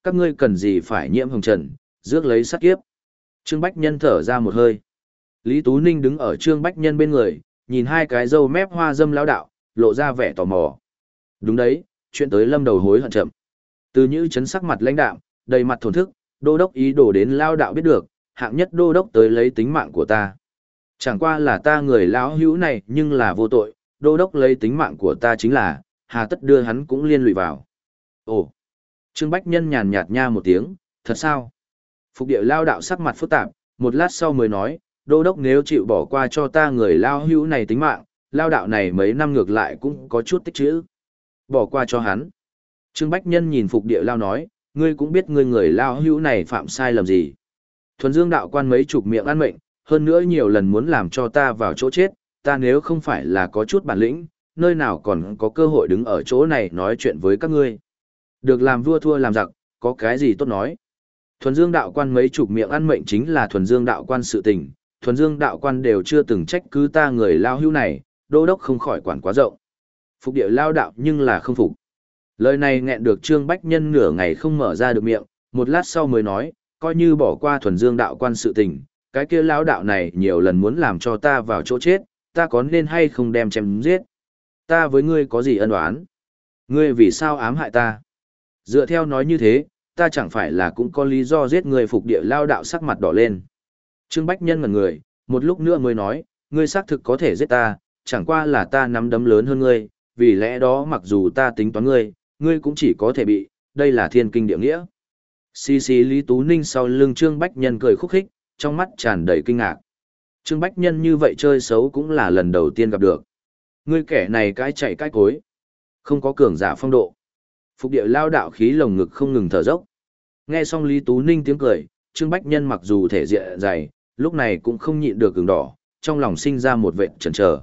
các ngươi cần gì phải nhiễm hồng trần, rước lấy sát kiếp. Trương Bách Nhân thở ra một hơi. Lý Tú Ninh đứng ở Trương Bách Nhân bên người, nhìn hai cái râu mép hoa dâm lão đạo, lộ ra vẻ tò mò. Đúng đấy, chuyện tới lâm đầu hối hận chậm. Từ Nhữ chấn sắc mặt lãnh đạm, đầy mặt thổn thức, đô đốc ý đồ đến lao đạo biết được, hạng nhất đô đốc tới lấy tính mạng của ta. Chẳng qua là ta người lão hữu này nhưng là vô tội, đô đốc lấy tính mạng của ta chính là, hà tất đưa hắn cũng liên lụy vào. Ồ! Trương Bách Nhân nhàn nhạt nha một tiếng, thật sao? Phục địa lao đạo sắc mặt phức tạp, một lát sau mới nói, đô đốc nếu chịu bỏ qua cho ta người lao hữu này tính mạng, lao đạo này mấy năm ngược lại cũng có chút tích chữ. Bỏ qua cho hắn. Trương Bách Nhân nhìn phục địa lao nói, ngươi cũng biết ngươi người lao hữu này phạm sai lầm gì. Thuần Dương đạo quan mấy chục miệng ăn mệnh, hơn nữa nhiều lần muốn làm cho ta vào chỗ chết, ta nếu không phải là có chút bản lĩnh, nơi nào còn có cơ hội đứng ở chỗ này nói chuyện với các ngươi. Được làm vua thua làm giặc, có cái gì tốt nói. Thuần Dương đạo quan mấy chục miệng ăn mệnh chính là Thuần Dương đạo quan sự tình, Thuần Dương đạo quan đều chưa từng trách cứ ta người lao hữu này, đô đốc không khỏi quản quá rộng. Phục địa lao đạo nhưng là không phục. Lời này nghẹn được Trương Bách Nhân nửa ngày không mở ra được miệng, một lát sau mới nói, coi như bỏ qua Thuần Dương đạo quan sự tình, cái kia lão đạo này nhiều lần muốn làm cho ta vào chỗ chết, ta có nên hay không đem chém giết? Ta với ngươi có gì ân oán? Ngươi vì sao ám hại ta? Dựa theo nói như thế, ta chẳng phải là cũng có lý do giết người. Phục địa lao đạo sắc mặt đỏ lên. Trương Bách Nhân ngẩn người, một lúc nữa mới nói, ngươi xác thực có thể giết ta, chẳng qua là ta nắm đấm lớn hơn ngươi, vì lẽ đó mặc dù ta tính toán ngươi, ngươi cũng chỉ có thể bị, đây là thiên kinh địa nghĩa. Xì xì Lý Tú Ninh sau lưng Trương Bách Nhân cười khúc khích, trong mắt tràn đầy kinh ngạc. Trương Bách Nhân như vậy chơi xấu cũng là lần đầu tiên gặp được. Ngươi kẻ này cái chạy cái cối, không có cường giả phong độ. Phục địa lao đạo khí lồng ngực không ngừng thở dốc. Nghe xong Lý Tú Ninh tiếng cười, Trương Bách Nhân mặc dù thể diện dày, lúc này cũng không nhịn được cứng đỏ, trong lòng sinh ra một vệt chần chờ.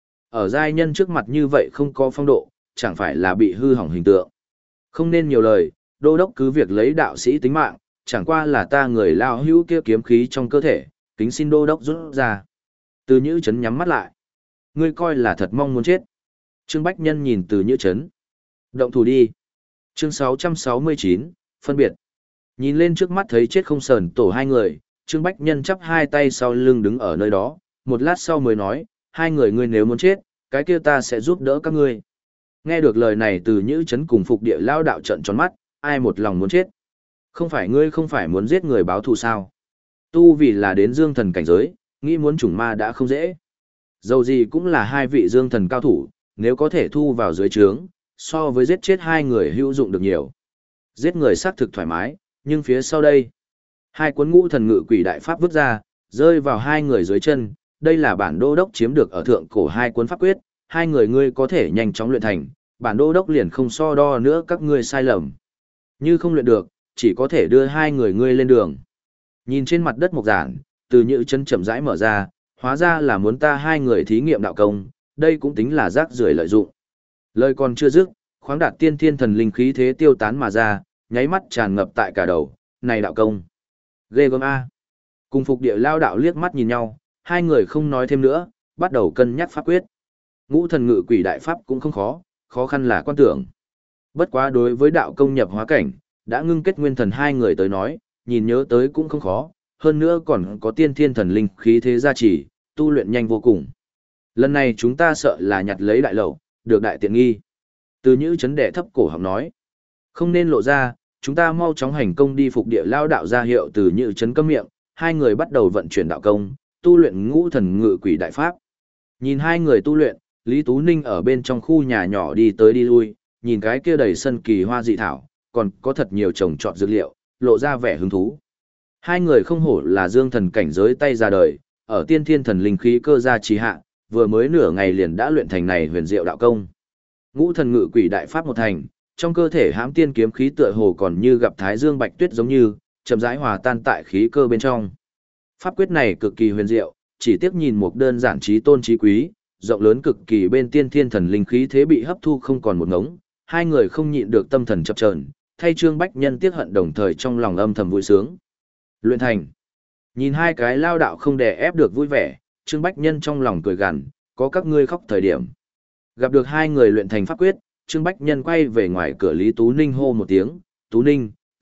Ở giai nhân trước mặt như vậy không có phong độ, chẳng phải là bị hư hỏng hình tượng. Không nên nhiều lời, đô đốc cứ việc lấy đạo sĩ tính mạng, chẳng qua là ta người lao hữu kia kiếm khí trong cơ thể, kính xin đô đốc rút ra. Từ Nhữ Chấn nhắm mắt lại. Ngươi coi là thật mong muốn chết. Trương Bách Nhân nhìn Từ Nhữ Chấn. Động thủ đi. Chương sáu trăm sáu mươi chín, phân biệt. Nhìn lên trước mắt thấy chết không sờn tổ hai người, Trương Bách Nhân chắp hai tay sau lưng đứng ở nơi đó, một lát sau mới nói, hai người ngươi nếu muốn chết, cái kia ta sẽ giúp đỡ các ngươi. Nghe được lời này Từ Nhữ Chấn cùng Phục địa lao đạo trận tròn mắt, ai một lòng muốn chết. Không phải ngươi không phải muốn giết người báo thù sao? Tu vì là đến dương thần cảnh giới, nghĩ muốn chủng ma đã không dễ. Dầu gì cũng là hai vị dương thần cao thủ, nếu có thể thu vào dưới trướng, so với giết chết hai người hữu dụng được nhiều. Giết người xác thực thoải mái, nhưng phía sau đây, hai cuốn ngũ thần ngự quỷ đại pháp vứt ra, rơi vào hai người dưới chân, đây là bản đô đốc chiếm được ở thượng cổ hai cuốn pháp quyết, hai người ngươi có thể nhanh chóng luyện thành, bản đô đốc liền không so đo nữa các ngươi sai lầm. Như không luyện được, chỉ có thể đưa hai người ngươi lên đường. Nhìn trên mặt đất mộc giản, Từ Nhữ Chấn chậm rãi mở ra, hóa ra là muốn ta hai người thí nghiệm đạo công, đây cũng tính là rác rưởi lợi dụng. Lời còn chưa dứt, khoáng đạt tiên thiên thần linh khí thế tiêu tán mà ra, nháy mắt tràn ngập tại cả đầu, này đạo công. Ghê gớm A. Cùng Phục địa lao đạo liếc mắt nhìn nhau, hai người không nói thêm nữa, bắt đầu cân nhắc pháp quyết. Ngũ thần ngự quỷ đại pháp cũng không khó, khó khăn là quan tưởng. Bất quá đối với đạo công nhập hóa cảnh, đã ngưng kết nguyên thần hai người tới nói, nhìn nhớ tới cũng không khó, hơn nữa còn có tiên thiên thần linh khí thế gia trì, tu luyện nhanh vô cùng. Lần này chúng ta sợ là nhặt lấy đại lẩu, được đại tiện nghi. Từ Nhữ Chấn đệ thấp cổ họng nói, không nên lộ ra, chúng ta mau chóng hành công đi. Phục địa lao đạo ra hiệu. Từ Nhữ Chấn câm miệng, hai người bắt đầu vận chuyển đạo công, tu luyện ngũ thần ngự quỷ đại pháp. Nhìn hai người tu luyện, Lý Tú Ninh ở bên trong khu nhà nhỏ đi tới đi lui, nhìn cái kia đầy sân kỳ hoa dị thảo, còn có thật nhiều trồng trọt dược liệu, lộ ra vẻ hứng thú. Hai người không hổ là dương thần cảnh giới tay ra đời, ở tiên thiên thần linh khí cơ gia trì hạ, vừa mới nửa ngày liền đã luyện thành này huyền diệu đạo công. Ngũ thần ngự quỷ đại pháp một thành, trong cơ thể hãm tiên kiếm khí tựa hồ còn như gặp thái dương bạch tuyết giống như, chậm rãi hòa tan tại khí cơ bên trong. Pháp quyết này cực kỳ huyền diệu, chỉ tiếc nhìn một đơn giản trí tôn trí quý, rộng lớn cực kỳ bên tiên thiên thần linh khí thế bị hấp thu không còn một ngống, hai người không nhịn được tâm thần chập chờn, thay Trương Bách Nhân tiếc hận đồng thời trong lòng âm thầm vui sướng. Luyện thành. Nhìn hai cái lao đạo không đè ép được vui vẻ, Trương Bách Nhân trong lòng cười gằn, có các ngươi khóc thời điểm. Gặp được hai người luyện thành pháp quyết, Trương Bách Nhân quay về ngoài cửa Lý Tú Ninh hô một tiếng, Tú Ninh,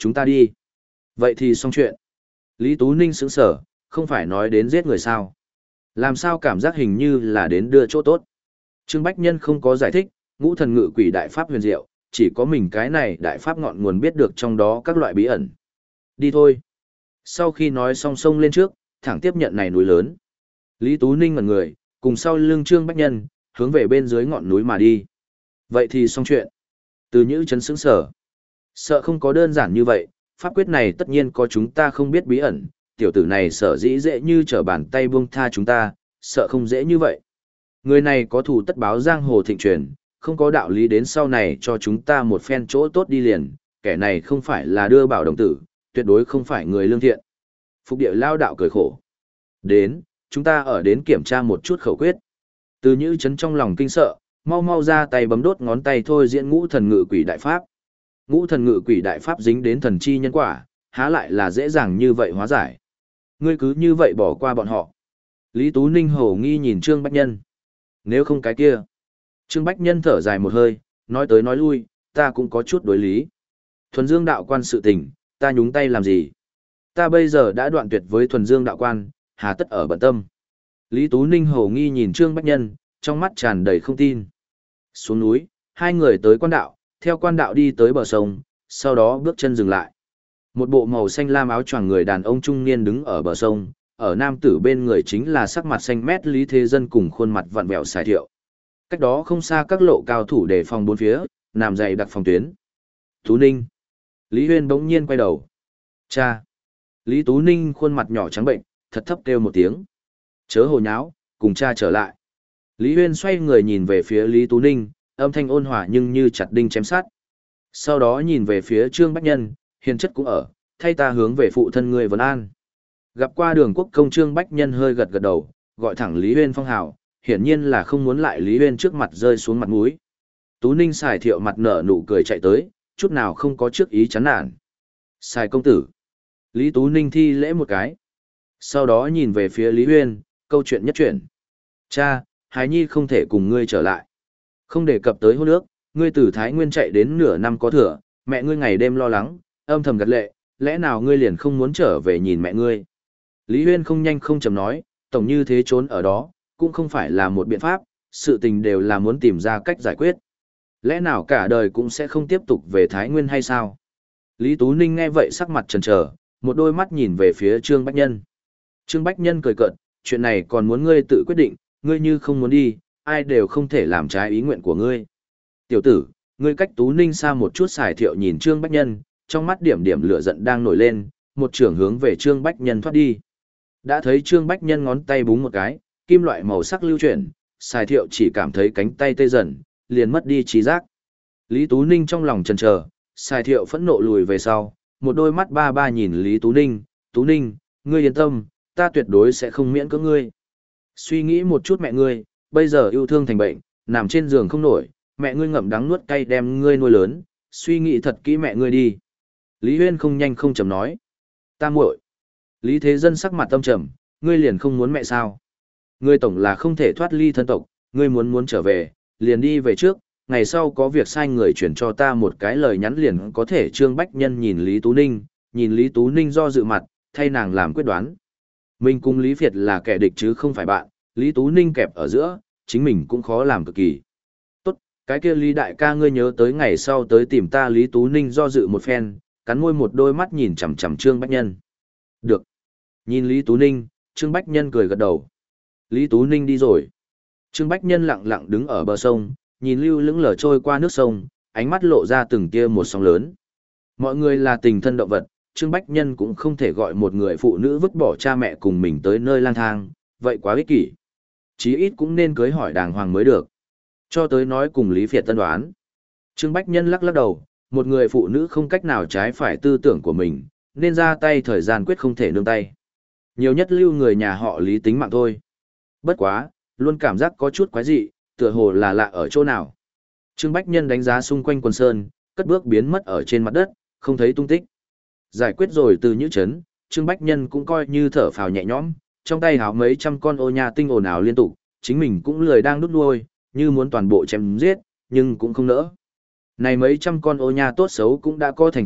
chúng ta đi. Vậy thì xong chuyện. Lý Tú Ninh sững sở, không phải nói đến giết người sao. Làm sao cảm giác hình như là đến đưa chỗ tốt. Trương Bách Nhân không có giải thích, ngũ thần ngự quỷ đại pháp huyền diệu, chỉ có mình cái này đại pháp ngọn nguồn biết được trong đó các loại bí ẩn. Đi thôi. Sau khi nói xong sông lên trước, thẳng tiếp nhận này núi lớn. Lý Tú Ninh ngẩn người, cùng sau lưng Trương Bách Nhân, hướng về bên dưới ngọn núi mà đi. Vậy thì xong chuyện. Từ Nhữ chấn sững sở. Sợ không có đơn giản như vậy, pháp quyết này tất nhiên có chúng ta không biết bí ẩn, tiểu tử này sợ dĩ dễ như trở bàn tay buông tha chúng ta, sợ không dễ như vậy. Người này có thủ tất báo giang hồ thịnh truyền, không có đạo lý đến sau này cho chúng ta một phen chỗ tốt đi liền, kẻ này không phải là đưa bảo đồng tử, tuyệt đối không phải người lương thiện. Phục địa lao đạo cười khổ. Đến, chúng ta ở đến kiểm tra một chút khẩu quyết. Từ Nhữ chấn trong lòng kinh sợ, mau mau ra tay bấm đốt ngón tay thôi diễn ngũ thần ngự quỷ đại pháp. Ngũ thần ngự quỷ đại pháp dính đến thần chi nhân quả, há lại là dễ dàng như vậy hóa giải. Ngươi cứ như vậy bỏ qua bọn họ. Lý Tú Ninh hổ nghi nhìn Trương Bách Nhân. Nếu không cái kia. Trương Bách Nhân thở dài một hơi, nói tới nói lui, ta cũng có chút đối lý. Thuần Dương đạo quan sự tình, ta nhúng tay làm gì? Ta bây giờ đã đoạn tuyệt với Thuần Dương đạo quan, hà tất ở bận tâm. Lý Tú Ninh hổ nghi nhìn Trương Bách Nhân, trong mắt tràn đầy không tin. Xuống núi, hai người tới quan đạo, theo quan đạo đi tới bờ sông, sau đó bước chân dừng lại. Một bộ màu xanh lam áo choàng người đàn ông trung niên đứng ở bờ sông, ở nam tử bên người chính là sắc mặt xanh mét Lý Thế Dân cùng khuôn mặt vặn vẹo xài thiệu. Cách đó không xa các lộ cao thủ đề phòng bốn phía, nằm dày đặc phòng tuyến. Tú Ninh. Lý Huyên bỗng nhiên quay đầu. Cha. Lý Tú Ninh khuôn mặt nhỏ trắng bệnh, thật thấp kêu một tiếng. Chớ hồ nháo, cùng cha trở lại. Lý Huyên xoay người nhìn về phía Lý Tú Ninh, âm thanh ôn hòa nhưng như chặt đinh chém sát. Sau đó nhìn về phía Trương Bách Nhân, hiền chất cũng ở, thay ta hướng về phụ thân người vấn an. Gặp qua đường quốc công Trương Bách Nhân hơi gật gật đầu, gọi thẳng Lý Huyên phong hào, hiển nhiên là không muốn lại Lý Huyên trước mặt rơi xuống mặt mũi. Tú Ninh xài thiệu mặt nở nụ cười chạy tới, chút nào không có trước ý chán nản. Xài công tử. Lý Tú Ninh thi lễ một cái. Sau đó nhìn về phía Lý Huyên, câu chuyện nhất chuyển. Cha, Hải Nhi không thể cùng ngươi trở lại. Không đề cập tới hôn ước, ngươi từ Thái Nguyên chạy đến nửa năm có thừa, mẹ ngươi ngày đêm lo lắng, âm thầm gật lệ, lẽ nào ngươi liền không muốn trở về nhìn mẹ ngươi? Lý Huyên không nhanh không chậm nói, tổng như thế trốn ở đó, cũng không phải là một biện pháp, sự tình đều là muốn tìm ra cách giải quyết. Lẽ nào cả đời cũng sẽ không tiếp tục về Thái Nguyên hay sao? Lý Tú Ninh nghe vậy sắc mặt chần chờ, một đôi mắt nhìn về phía Trương Bách Nhân. Trương Bách Nhân cười cợt, chuyện này còn muốn ngươi tự quyết định, ngươi như không muốn đi, ai đều không thể làm trái ý nguyện của ngươi. Tiểu tử, ngươi cách Tú Ninh xa một chút xài thiệu nhìn Trương Bách Nhân, trong mắt điểm điểm lửa giận đang nổi lên, một trường hướng về Trương Bách Nhân thoát đi. Đã thấy Trương Bách Nhân ngón tay búng một cái, kim loại màu sắc lưu chuyển, xài thiệu chỉ cảm thấy cánh tay tê dần, liền mất đi trí giác. Lý Tú Ninh trong lòng chần chờ, xài thiệu phẫn nộ lùi về sau, một đôi mắt ba ba nhìn Lý Tú Ninh, Tú Ninh, ngươi yên tâm, ta tuyệt đối sẽ không miễn cưỡng ngươi. Suy nghĩ một chút mẹ ngươi, bây giờ yêu thương thành bệnh, nằm trên giường không nổi, mẹ ngươi ngậm đắng nuốt cay đem ngươi nuôi lớn, suy nghĩ thật kỹ mẹ ngươi đi. Lý Huyên không nhanh không chậm nói. Ta muội. Lý Thế Dân sắc mặt tâm trầm, ngươi liền không muốn mẹ sao? Ngươi tổng là không thể thoát ly thân tộc, ngươi muốn muốn trở về, liền đi về trước, ngày sau có việc sai người chuyển cho ta một cái lời nhắn liền có thể. Trương Bách Nhân nhìn Lý Tú Ninh, nhìn Lý Tú Ninh do dự mặt, thay nàng làm quyết đoán. Mình cùng Lý Việt là kẻ địch chứ không phải bạn, Lý Tú Ninh kẹp ở giữa, chính mình cũng khó làm cực kỳ. Tốt, cái kia Lý đại ca ngươi nhớ tới ngày sau tới tìm ta. Lý Tú Ninh do dự một phen, cắn môi một đôi mắt nhìn chằm chằm Trương Bách Nhân. Được. Nhìn Lý Tú Ninh, Trương Bách Nhân cười gật đầu. Lý Tú Ninh đi rồi. Trương Bách Nhân lặng lặng đứng ở bờ sông, nhìn lưu lững lờ trôi qua nước sông, ánh mắt lộ ra từng tia một sóng lớn. Mọi người là tình thân động vật, Trương Bách Nhân cũng không thể gọi một người phụ nữ vứt bỏ cha mẹ cùng mình tới nơi lang thang, vậy quá ích kỷ. Chí ít cũng nên cưới hỏi đàng hoàng mới được. Cho tới nói cùng Lý Việt tân đoán. Trương Bách Nhân lắc lắc đầu, một người phụ nữ không cách nào trái phải tư tưởng của mình, nên ra tay thời gian quyết không thể nương tay. Nhiều nhất lưu người nhà họ Lý tính mạng thôi. Bất quá, luôn cảm giác có chút quái dị, tựa hồ là lạ ở chỗ nào. Trương Bách Nhân đánh giá xung quanh quần sơn, cất bước biến mất ở trên mặt đất, không thấy tung tích. Giải quyết rồi từ Nhữ chấn, Trương Bách Nhân cũng coi như thở phào nhẹ nhõm, trong tay háo mấy trăm con ô nha tinh ồn ào liên tục, chính mình cũng lười đang đút nuôi, như muốn toàn bộ chém giết, nhưng cũng không nỡ. Này mấy trăm con ô nha tốt xấu cũng đã có thành tựu,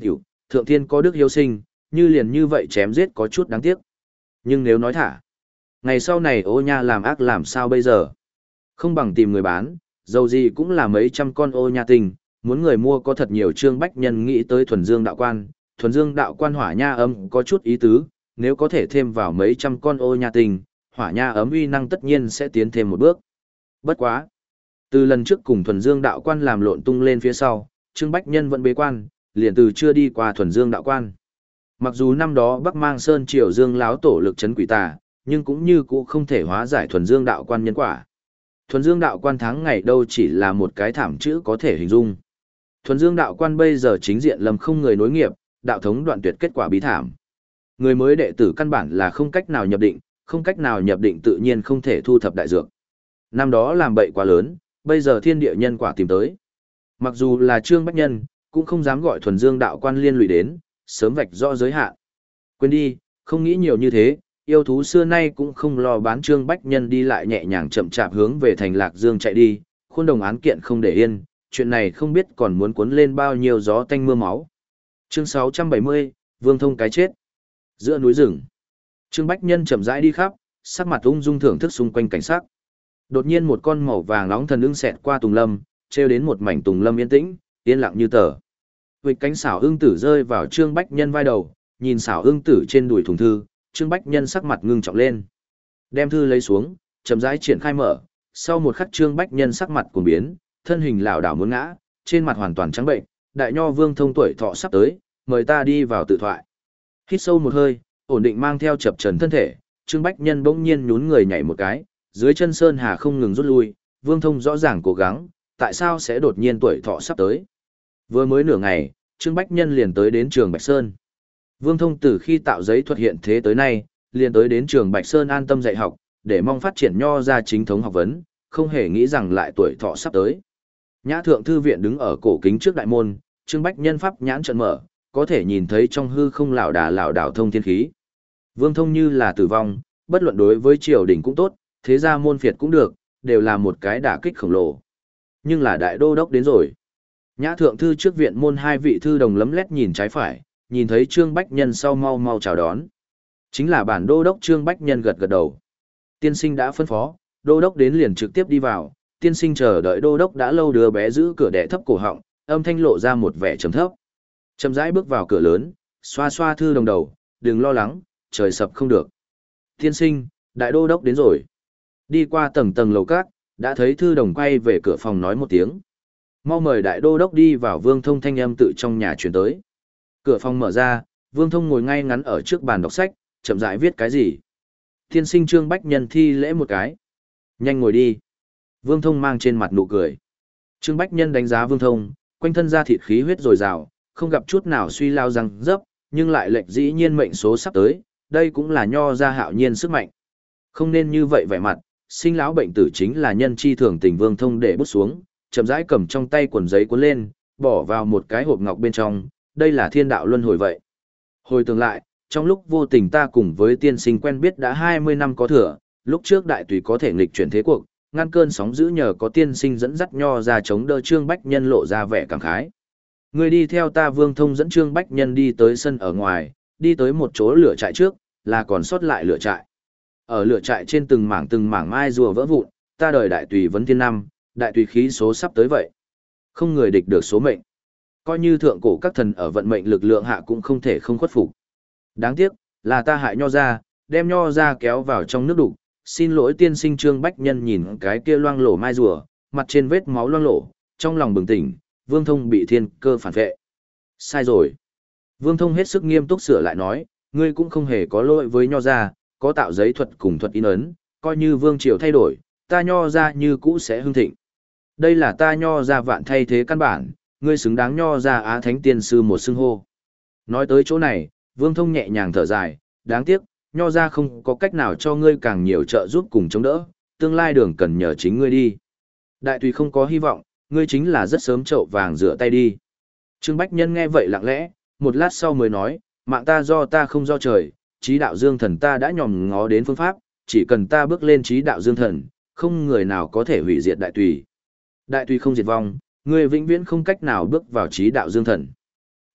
thượng thiên có đức hiếu sinh, như liền như vậy chém giết có chút đáng tiếc. Nhưng nếu nói thả, ngày sau này ô nha làm ác làm sao bây giờ? Không bằng tìm người bán, dầu gì cũng là mấy trăm con ô nha tinh, muốn người mua có thật nhiều. Trương Bách Nhân nghĩ tới thuần dương đạo quan, thuần dương đạo quan hỏa nha ấm có chút ý tứ, nếu có thể thêm vào mấy trăm con ô nha tinh, hỏa nha ấm uy năng tất nhiên sẽ tiến thêm một bước. Bất quá. Từ lần trước cùng thuần dương đạo quan làm lộn tung lên phía sau, Trương Bách Nhân vẫn bế quan, liền từ chưa đi qua thuần dương đạo quan. Mặc dù năm đó Bắc Mang Sơn Triều Dương láo tổ lực chấn quỷ tà, nhưng cũng như cũ không thể hóa giải thuần dương đạo quan nhân quả. Thuần dương đạo quan tháng ngày đâu chỉ là một cái thảm chữ có thể hình dung. Thuần dương đạo quan bây giờ chính diện lầm không người nối nghiệp, đạo thống đoạn tuyệt kết quả bí thảm. Người mới đệ tử căn bản là không cách nào nhập định, không cách nào nhập định tự nhiên không thể thu thập đại dược. Năm đó làm bậy quá lớn, bây giờ thiên địa nhân quả tìm tới. Mặc dù là Trương Bách Nhân, cũng không dám gọi thuần dương đạo quan liên lụy đến, sớm vạch rõ giới hạn. Quên đi, không nghĩ nhiều như thế, yêu thú xưa nay cũng không lo bán. Trương Bách Nhân đi lại nhẹ nhàng chậm chạp hướng về thành Lạc Dương chạy đi, khuôn đồng án kiện không để yên, chuyện này không biết còn muốn cuốn lên bao nhiêu gió tanh mưa máu. Chương sáu trăm bảy mươi, Vương Thông cái chết. Giữa núi rừng, Trương Bách Nhân chậm rãi đi khắp, sắc mặt ung dung thưởng thức xung quanh cảnh sắc. Đột nhiên một con màu vàng nóng thần ưng xẹt qua tùng lâm, treo đến một mảnh tùng lâm yên tĩnh, yên lặng như tờ. Vịch cánh xảo ưng tử rơi vào Trương Bách Nhân vai đầu, nhìn xảo ưng tử trên đùi thùng thư, Trương Bách Nhân sắc mặt ngưng trọng lên. Đem thư lấy xuống, chậm rãi triển khai mở, sau một khắc Trương Bách Nhân sắc mặt cuồng biến, thân hình lảo đảo muốn ngã, trên mặt hoàn toàn trắng bệnh, đại nho Vương Thông tuổi thọ sắp tới, mời ta đi vào tự thoại. Hít sâu một hơi, ổn định mang theo chập trần thân thể, Trương Bách Nhân bỗng nhiên nhún người nhảy một cái, dưới chân sơn hà không ngừng rút lui, Vương Thông rõ ràng cố gắng, tại sao sẽ đột nhiên tuổi thọ sắp tới. Vừa mới nửa ngày, Trương Bách Nhân liền tới đến trường Bạch Sơn. Vương Thông từ khi tạo giấy thuật hiện thế tới nay, liền tới đến trường Bạch Sơn an tâm dạy học, để mong phát triển nho ra chính thống học vấn, không hề nghĩ rằng lại tuổi thọ sắp tới. Nhã Thượng Thư Viện đứng ở cổ kính trước đại môn, Trương Bách Nhân pháp nhãn trợn mở, có thể nhìn thấy trong hư không lảo đà lảo đảo thông thiên khí. Vương Thông như là tử vong, bất luận đối với triều đình cũng tốt, thế gia môn phiệt cũng được, đều là một cái đả kích khổng lồ. Nhưng là đại đô đốc đến rồi. Nhã Thượng Thư trước viện môn hai vị thư đồng lấm lét nhìn trái phải, nhìn thấy Trương Bách Nhân sau mau mau chào đón. Chính là bản đô đốc. Trương Bách Nhân gật gật đầu. Tiên sinh đã phân phó, đô đốc đến liền trực tiếp đi vào, tiên sinh chờ đợi đô đốc đã lâu. Đứa bé giữ cửa đẻ thấp cổ họng, âm thanh lộ ra một vẻ trầm thấp. Chậm rãi bước vào cửa lớn, xoa xoa thư đồng đầu, đừng lo lắng, trời sập không được. Tiên sinh, đại đô đốc đến rồi. Đi qua tầng tầng lầu các, đã thấy thư đồng quay về cửa phòng nói một tiếng. Mau mời đại đô đốc đi vào. Vương Thông thanh âm tự trong nhà truyền tới. Cửa phòng mở ra, Vương Thông ngồi ngay ngắn ở trước bàn đọc sách, chậm rãi viết cái gì. Tiên sinh Trương Bách Nhân thi lễ một cái. Nhanh ngồi đi. Vương Thông mang trên mặt nụ cười. Trương Bách Nhân đánh giá Vương Thông, quanh thân da thịt khí huyết dồi dào, không gặp chút nào suy lao răng dấp, nhưng lại lệch dĩ nhiên mệnh số sắp tới, đây cũng là nho ra hạo nhiên sức mạnh. Không nên như vậy vẻ mặt, sinh lão bệnh tử chính là nhân chi thường tình. Vương Thông để bút xuống, chậm rãi cầm trong tay quần giấy cuốn lên, bỏ vào một cái hộp ngọc bên trong, đây là thiên đạo luân hồi vậy. Hồi tưởng lại, trong lúc vô tình ta cùng với tiên sinh quen biết đã hai mươi năm có thừa, lúc trước đại tùy có thể nghịch chuyển thế cuộc, ngăn cơn sóng dữ nhờ có tiên sinh dẫn dắt nho ra chống đỡ. Trương Bách Nhân lộ ra vẻ cảm khái. Người đi theo ta. Vương Thông dẫn Trương Bách Nhân đi tới sân ở ngoài, đi tới một chỗ lửa trại trước, là còn sót lại lửa trại. Ở lửa trại trên từng mảng từng mảng mai rùa vỡ vụn, ta đời đại tùy vấn thiên năm, đại tùy khí số sắp tới vậy. Không người địch được số mệnh. Coi như thượng cổ các thần ở vận mệnh lực lượng hạ cũng không thể không khuất phục. Đáng tiếc, là ta hại nho ra, đem nho ra kéo vào trong nước đục. Xin lỗi tiên sinh. Trương Bách Nhân nhìn cái kia loang lổ mai rùa, mặt trên vết máu loang lổ, trong lòng bừng tỉnh, Vương Thông bị thiên cơ phản vệ. Sai rồi. Vương Thông hết sức nghiêm túc sửa lại nói, ngươi cũng không hề có lỗi với nho ra, có tạo giấy thuật cùng thuật in ấn, coi như vương triều thay đổi, ta nho ra như cũ sẽ hưng thịnh. Đây là ta nho ra vạn thay thế căn bản, ngươi xứng đáng nho ra Á Thánh Tiên Sư một xưng hô. Nói tới chỗ này, Vương Thông nhẹ nhàng thở dài, đáng tiếc, nho ra không có cách nào cho ngươi càng nhiều trợ giúp cùng chống đỡ, tương lai đường cần nhờ chính ngươi đi. Đại tùy không có hy vọng, ngươi chính là rất sớm chậu vàng rửa tay đi. Trương Bách Nhân nghe vậy lặng lẽ, một lát sau mới nói, mạng ta do ta không do trời, trí đạo dương thần ta đã nhòm ngó đến phương pháp, chỉ cần ta bước lên trí đạo dương thần, không người nào có thể hủy diệt đại tùy. Đại tùy không diệt vong, ngươi vĩnh viễn không cách nào bước vào trí đạo dương thần.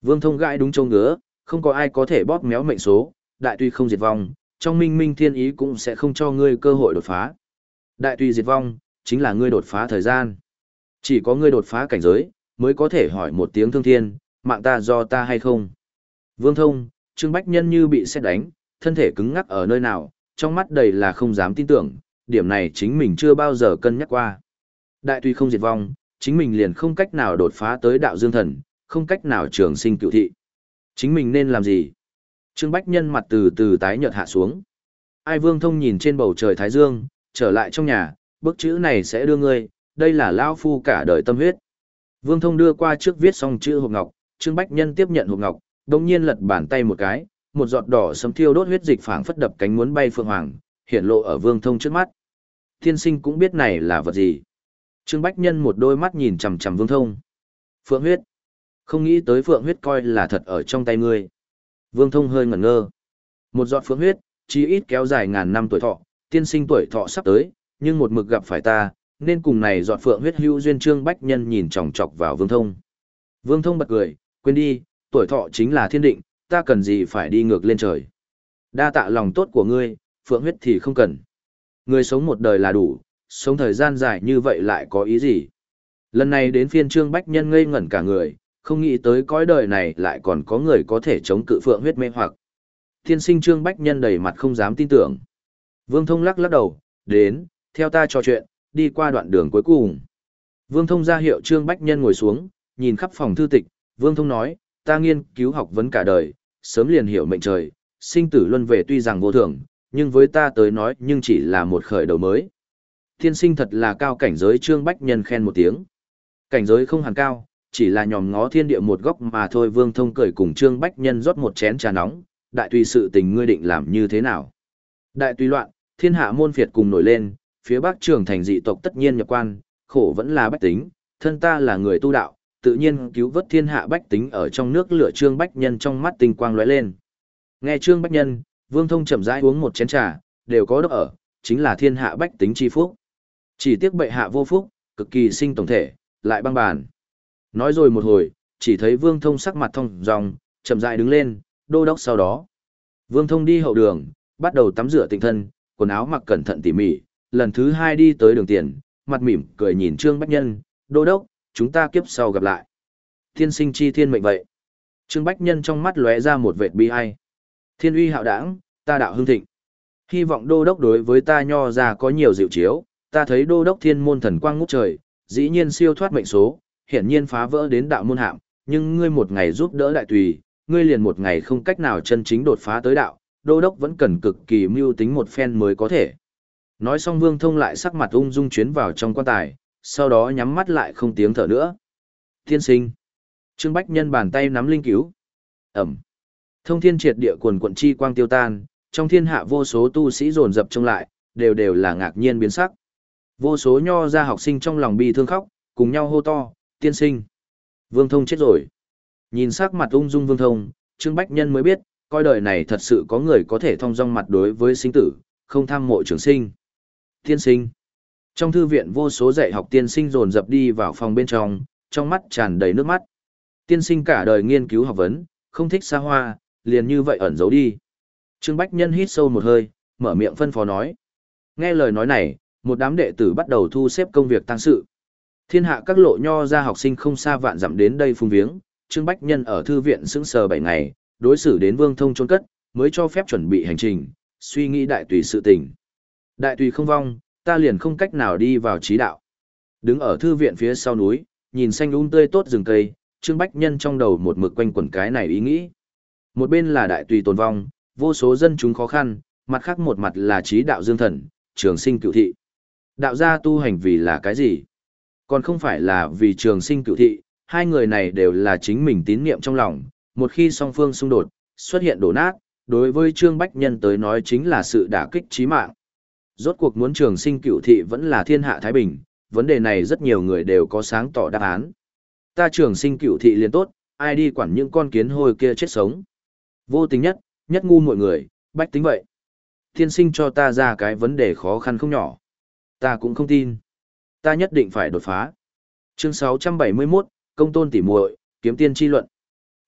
Vương Thông gãi đúng châu ngứa, không có ai có thể bóp méo mệnh số, đại tuy không diệt vong, trong minh minh thiên ý cũng sẽ không cho ngươi cơ hội đột phá. Đại tuy diệt vong, chính là ngươi đột phá thời gian. Chỉ có ngươi đột phá cảnh giới, mới có thể hỏi một tiếng thương thiên, mạng ta do ta hay không. Vương Thông, Trương Bách Nhân như bị sét đánh, thân thể cứng ngắc ở nơi nào, trong mắt đầy là không dám tin tưởng, điểm này chính mình chưa bao giờ cân nhắc qua. Đại tuy không diệt vong, chính mình liền không cách nào đột phá tới đạo dương thần, không cách nào trường sinh cựu thị. Chính mình nên làm gì? Trương Bách Nhân mặt từ từ tái nhợt hạ xuống. Ai Vương Thông nhìn trên bầu trời Thái Dương, trở lại trong nhà, bức chữ này sẽ đưa ngươi, đây là Lao Phu cả đời tâm huyết. Vương Thông đưa qua trước viết xong chữ hộp ngọc, Trương Bách Nhân tiếp nhận hộp ngọc, đồng nhiên lật bàn tay một cái, một giọt đỏ sấm thiêu đốt huyết dịch phảng phất đập cánh muốn bay phượng hoàng, hiện lộ ở Vương Thông trước mắt. Thiên sinh cũng biết này là vật gì. Trương Bách Nhân một đôi mắt nhìn chằm chằm Vương Thông. Phượng huyết. Không nghĩ tới phượng huyết coi là thật ở trong tay ngươi. Vương Thông hơi ngẩn ngơ. Một giọt phượng huyết, chí ít kéo dài ngàn năm tuổi thọ, tiên sinh tuổi thọ sắp tới, nhưng một mực gặp phải ta, nên cùng này giọt phượng huyết hữu duyên. Trương Bách Nhân nhìn chòng chọc vào Vương Thông. Vương Thông bật cười, quên đi, tuổi thọ chính là thiên định, ta cần gì phải đi ngược lên trời. Đa tạ lòng tốt của ngươi, phượng huyết thì không cần. Người sống một đời là đủ, sống thời gian dài như vậy lại có ý gì? Lần này đến phiên Trương Bách Nhân ngây ngẩn cả người, không nghĩ tới cõi đời này lại còn có người có thể chống cự phượng huyết mê hoặc. Tiên sinh Trương Bách Nhân đầy mặt không dám tin tưởng. Vương Thông lắc lắc đầu, đến, theo ta trò chuyện, đi qua đoạn đường cuối cùng. Vương Thông ra hiệu Trương Bách Nhân ngồi xuống, nhìn khắp phòng thư tịch, Vương Thông nói, ta nghiên cứu học vấn cả đời, sớm liền hiểu mệnh trời, sinh tử luân về tuy rằng vô thường, nhưng với ta tới nói nhưng chỉ là một khởi đầu mới. Tiên sinh thật là cao cảnh giới. Trương Bách Nhân khen một tiếng. Cảnh giới không hẳn cao, chỉ là nhòm ngó thiên địa một góc mà thôi. Vương Thông cười cùng Trương Bách Nhân rót một chén trà nóng, đại tùy sự tình ngươi định làm như thế nào? Đại tùy loạn, thiên hạ môn phiệt cùng nổi lên, phía bắc trường thành dị tộc tất nhiên nhập quan, khổ vẫn là bách tính, thân ta là người tu đạo, tự nhiên cứu vớt thiên hạ bách tính ở trong nước lửa. Trương Bách Nhân trong mắt tinh quang lóe lên. Nghe Trương Bách Nhân, Vương Thông chậm rãi uống một chén trà, đều có đốc ở, chính là thiên hạ bách tính chi phúc. Chỉ tiếc bệ hạ vô phúc, cực kỳ sinh tổng thể, lại băng bàn. Nói rồi một hồi, chỉ thấy Vương Thông sắc mặt thông dòng, chậm rãi đứng lên, đô đốc sau đó. Vương Thông đi hậu đường, bắt đầu tắm rửa tịnh thân, quần áo mặc cẩn thận tỉ mỉ, lần thứ hai đi tới đường tiền, mặt mỉm cười nhìn Trương Bách Nhân, đô đốc, chúng ta kiếp sau gặp lại. Thiên sinh chi thiên mệnh vậy. Trương Bách Nhân trong mắt lóe ra một vệt bi ai. Thiên uy hạo đảng, ta đạo hưng thịnh. Hy vọng đô đốc đối với ta nho ra có nhiều dịu chiếu, ta thấy đô đốc thiên môn thần quang ngút trời, dĩ nhiên siêu thoát mệnh số, hiển nhiên phá vỡ đến đạo môn hạm, nhưng ngươi một ngày giúp đỡ đại tùy, ngươi liền một ngày không cách nào chân chính đột phá tới đạo, đô đốc vẫn cần cực kỳ mưu tính một phen mới có thể. Nói xong Vương Thông lại sắc mặt ung dung chuyến vào trong quan tài, sau đó nhắm mắt lại không tiếng thở nữa. Thiên sinh. Trương Bách Nhân bàn tay nắm linh cứu. Ẩm. Thông thiên triệt địa quần quận chi quang tiêu tan, trong thiên hạ vô số tu sĩ dồn dập trông lại, đều đều là ngạc nhiên biến sắc. Vô số nho ra học sinh trong lòng bi thương khóc, cùng nhau hô to, tiên sinh. Vương Thông chết rồi. Nhìn sắc mặt ung dung Vương Thông, Trương Bách Nhân mới biết, coi đời này thật sự có người có thể thong dong mặt đối với sinh tử, không tham mộ trường sinh. Tiên sinh. Trong thư viện vô số dạy học tiên sinh dồn dập đi vào phòng bên trong, trong mắt tràn đầy nước mắt. Tiên sinh cả đời nghiên cứu học vấn, không thích xa hoa, liền như vậy ẩn giấu đi. Trương Bách Nhân hít sâu một hơi, mở miệng phân phó nói. Nghe lời nói này, một đám đệ tử bắt đầu thu xếp công việc tang sự. Thiên hạ các lộ nho ra học sinh không xa vạn dặm đến đây phung viếng, Trương Bách Nhân ở thư viện sững sờ bảy ngày, đối xử đến Vương Thông chôn cất, mới cho phép chuẩn bị hành trình, suy nghĩ đại tùy sự tình. Đại tùy không vong, ta liền không cách nào đi vào trí đạo. Đứng ở thư viện phía sau núi, nhìn xanh um tươi tốt rừng cây, Trương Bách Nhân trong đầu một mực quanh quẩn cái này ý nghĩ. Một bên là đại tùy tồn vong, vô số dân chúng khó khăn, mặt khác một mặt là trí đạo dương thần, trường sinh cựu thị. Đạo gia tu hành vì là cái gì? Còn không phải là vì trường sinh cựu thị, hai người này đều là chính mình tín niệm trong lòng, một khi song phương xung đột, xuất hiện đổ nát, đối với Trương Bách Nhân tới nói chính là sự đả kích chí mạng. Rốt cuộc muốn trường sinh cựu thị vẫn là thiên hạ thái bình, vấn đề này rất nhiều người đều có sáng tỏ đáp án. Ta trường sinh cựu thị liền tốt, ai đi quản những con kiến hôi kia chết sống. Vô tình nhất, nhất ngu mọi người, bách tính vậy. Thiên sinh cho ta ra cái vấn đề khó khăn không nhỏ. Ta cũng không tin. Ta nhất định phải đột phá. Chương sáu trăm bảy mươi mốt, Công tôn tỉ muội, kiếm tiên chi luận.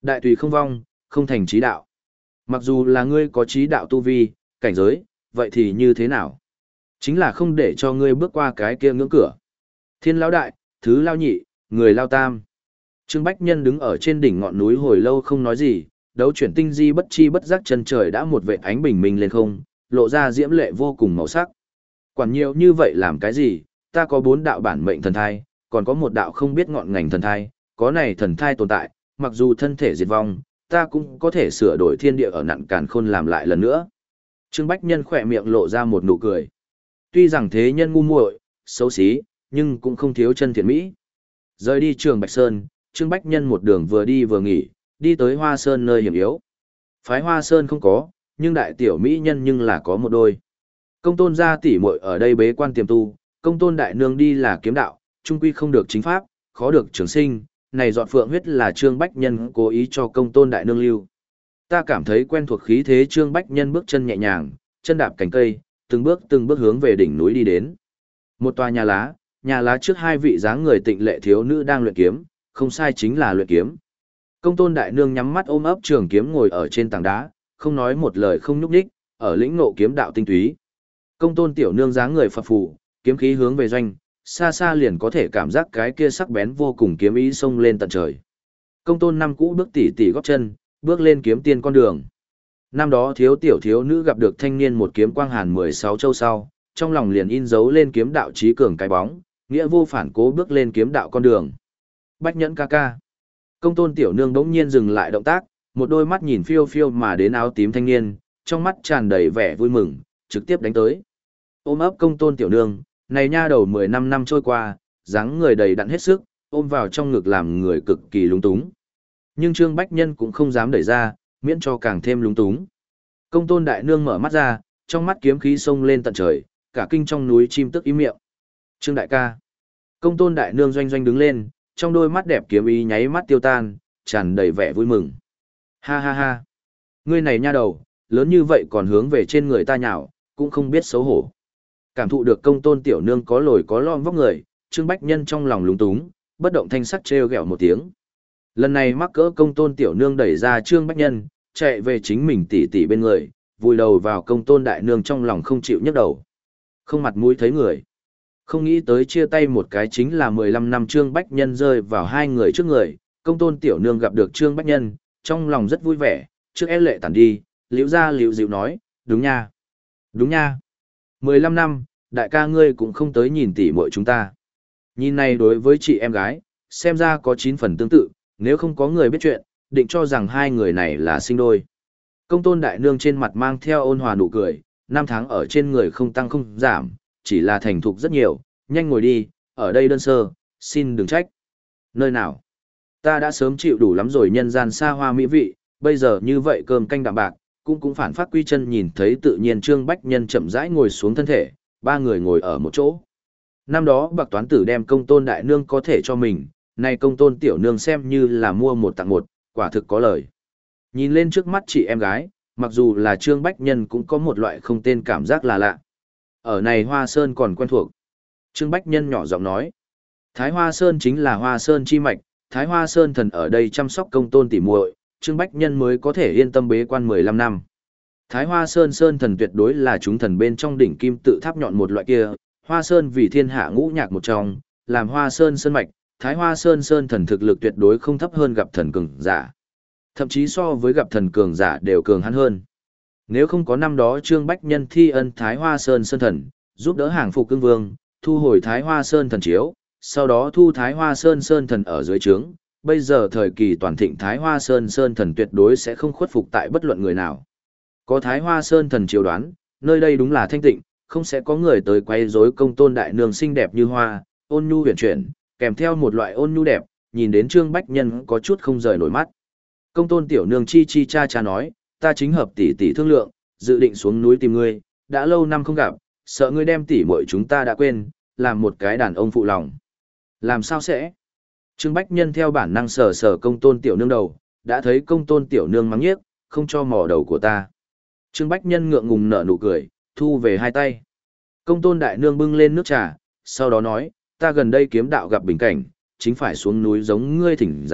Đại tùy không vong, không thành trí đạo. Mặc dù là ngươi có trí đạo tu vi, cảnh giới, vậy thì như thế nào? Chính là không để cho ngươi bước qua cái kia ngưỡng cửa. Thiên lão đại, thứ lao nhị, người lao tam. Trương Bách Nhân đứng ở trên đỉnh ngọn núi hồi lâu không nói gì, đấu chuyển tinh di bất chi bất giác chân trời đã một vệt ánh bình minh lên không, lộ ra diễm lệ vô cùng màu sắc. Quản nhiều như vậy làm cái gì, ta có bốn đạo bản mệnh thần thai, còn có một đạo không biết ngọn ngành thần thai, có này thần thai tồn tại, mặc dù thân thể diệt vong, ta cũng có thể sửa đổi thiên địa ở nặn càn khôn làm lại lần nữa. Trương Bách Nhân khỏe miệng lộ ra một nụ cười. Tuy rằng thế nhân ngu muội, xấu xí, nhưng cũng không thiếu chân thiện mỹ. Rời đi Trường Bạch Sơn, Trương Bách Nhân một đường vừa đi vừa nghỉ, đi tới Hoa Sơn nơi hiểm yếu. Phái Hoa Sơn không có, nhưng đại tiểu mỹ nhân nhưng là có một đôi. Công tôn gia tỷ muội ở đây bế quan tiềm tu, công tôn đại nương đi là kiếm đạo, trung quy không được chính pháp, khó được trường sinh, này dọn phượng huyết là Trương Bách Nhân cố ý cho công tôn đại nương lưu. Ta cảm thấy quen thuộc khí thế Trương Bách Nhân bước chân nhẹ nhàng, chân đạp cành cây, từng bước từng bước hướng về đỉnh núi đi đến. Một tòa nhà lá, nhà lá trước hai vị dáng người tịnh lệ thiếu nữ đang luyện kiếm, không sai chính là luyện kiếm. Công tôn đại nương nhắm mắt ôm ấp trường kiếm ngồi ở trên tảng đá, không nói một lời không nhúc nhích, ở lĩnh ngộ kiếm đạo tinh túy. Công tôn tiểu nương dáng người phập phù, kiếm khí hướng về doanh, xa xa liền có thể cảm giác cái kia sắc bén vô cùng kiếm ý xông lên tận trời. Công tôn năm cũ bước tỉ tỉ góp chân, bước lên kiếm tiên con đường. Năm đó thiếu tiểu thiếu nữ gặp được thanh niên một kiếm quang hàn mười sáu châu sau, trong lòng liền in dấu lên kiếm đạo trí cường cái bóng, nghĩa vô phản cố bước lên kiếm đạo con đường. Bách Nhẫn ca ca. Công tôn tiểu nương đống nhiên dừng lại động tác, một đôi mắt nhìn phiêu phiêu mà đến áo tím thanh niên, trong mắt tràn đầy vẻ vui mừng, trực tiếp đánh tới. Ôm ấp công tôn tiểu nương, này nha đầu mười lăm năm trôi qua, dáng người đầy đặn hết sức, ôm vào trong ngực làm người cực kỳ lúng túng. Nhưng Trương Bách Nhân cũng không dám đẩy ra, miễn cho càng thêm lúng túng. Công tôn đại nương mở mắt ra, trong mắt kiếm khí xông lên tận trời, cả kinh trong núi chim tức im miệng. Trương đại ca. Công tôn đại nương doanh doanh đứng lên, trong đôi mắt đẹp kiếm ý nháy mắt tiêu tan, tràn đầy vẻ vui mừng. Ha ha ha. Ngươi này nha đầu, lớn như vậy còn hướng về trên người ta nhào, cũng không biết xấu hổ. Cảm thụ được công tôn tiểu nương có lồi có lõm vóc người, Trương Bách Nhân trong lòng lúng túng, bất động thanh sắc trêu ghẹo một tiếng. Lần này mắc cỡ công tôn tiểu nương đẩy ra Trương Bách Nhân, chạy về chính mình tỉ tỉ bên người, vùi đầu vào công tôn đại nương trong lòng không chịu nhấc đầu. Không mặt mũi thấy người. Không nghĩ tới chia tay một cái chính là mười lăm năm Trương Bách Nhân rơi vào hai người trước người, công tôn tiểu nương gặp được Trương Bách Nhân, trong lòng rất vui vẻ, trước e lệ tản đi, liễu ra liễu dịu nói, đúng nha, đúng nha. mười lăm năm, đại ca ngươi cũng không tới nhìn tỉ muội chúng ta. Nhìn này đối với chị em gái, xem ra có chín phần tương tự, nếu không có người biết chuyện, định cho rằng hai người này là sinh đôi. Công tôn đại nương trên mặt mang theo ôn hòa nụ cười, năm tháng ở trên người không tăng không giảm, chỉ là thành thục rất nhiều, nhanh ngồi đi, ở đây đơn sơ, xin đừng trách. Nơi nào? Ta đã sớm chịu đủ lắm rồi nhân gian xa hoa mỹ vị, bây giờ như vậy cơm canh đạm bạc, cũng cũng phản phát quy chân nhìn thấy tự nhiên Trương Bách Nhân chậm rãi ngồi xuống thân thể, ba người ngồi ở một chỗ. Năm đó bạc toán tử đem công tôn đại nương có thể cho mình, nay công tôn tiểu nương xem như là mua một tặng một, quả thực có lời. Nhìn lên trước mắt chị em gái, mặc dù là Trương Bách Nhân cũng có một loại không tên cảm giác là lạ. Ở này Hoa Sơn còn quen thuộc. Trương Bách Nhân nhỏ giọng nói. Thái Hoa Sơn chính là Hoa Sơn chi mạch, Thái Hoa Sơn thần ở đây chăm sóc công tôn tỉ muội, Trương Bách Nhân mới có thể yên tâm bế quan mười lăm năm. Thái Hoa Sơn Sơn thần tuyệt đối là chúng thần bên trong đỉnh kim tự tháp nhọn một loại kia, Hoa Sơn vì thiên hạ ngũ nhạc một trong, làm Hoa Sơn Sơn mạch, Thái Hoa Sơn Sơn thần thực lực tuyệt đối không thấp hơn gặp thần cường giả. Thậm chí so với gặp thần cường giả đều cường hắn hơn. Nếu không có năm đó Trương Bách Nhân thi ân Thái Hoa Sơn Sơn thần, giúp đỡ hàng phục cương vương, thu hồi Thái Hoa Sơn thần chiếu, sau đó thu Thái Hoa Sơn Sơn thần ở dưới trướng, bây giờ thời kỳ toàn thịnh Thái Hoa Sơn Sơn thần tuyệt đối sẽ không khuất phục tại bất luận người nào. Có Thái Hoa Sơn thần chiếu đoán, nơi đây đúng là thanh tịnh, không sẽ có người tới quấy rối công tôn đại nương xinh đẹp như hoa, ôn nhu huyền chuyển, kèm theo một loại ôn nhu đẹp, nhìn đến Trương Bách Nhân có chút không rời nổi mắt. Công tôn tiểu nương chi chi cha cha nói, ta chính hợp tỷ tỷ thương lượng, dự định xuống núi tìm ngươi, đã lâu năm không gặp, sợ ngươi đem tỷ muội chúng ta đã quên, làm một cái đàn ông phụ lòng. Làm sao sẽ? Trương Bách Nhân theo bản năng sờ sờ công tôn tiểu nương đầu, đã thấy công tôn tiểu nương mắng nhiếc, không cho mò đầu của ta. Trương Bách Nhân ngượng ngùng nở nụ cười, thu về hai tay. Công tôn đại nương bưng lên nước trà, sau đó nói, ta gần đây kiếm đạo gặp bình cảnh, chính phải xuống núi giống ngươi thỉnh giáo,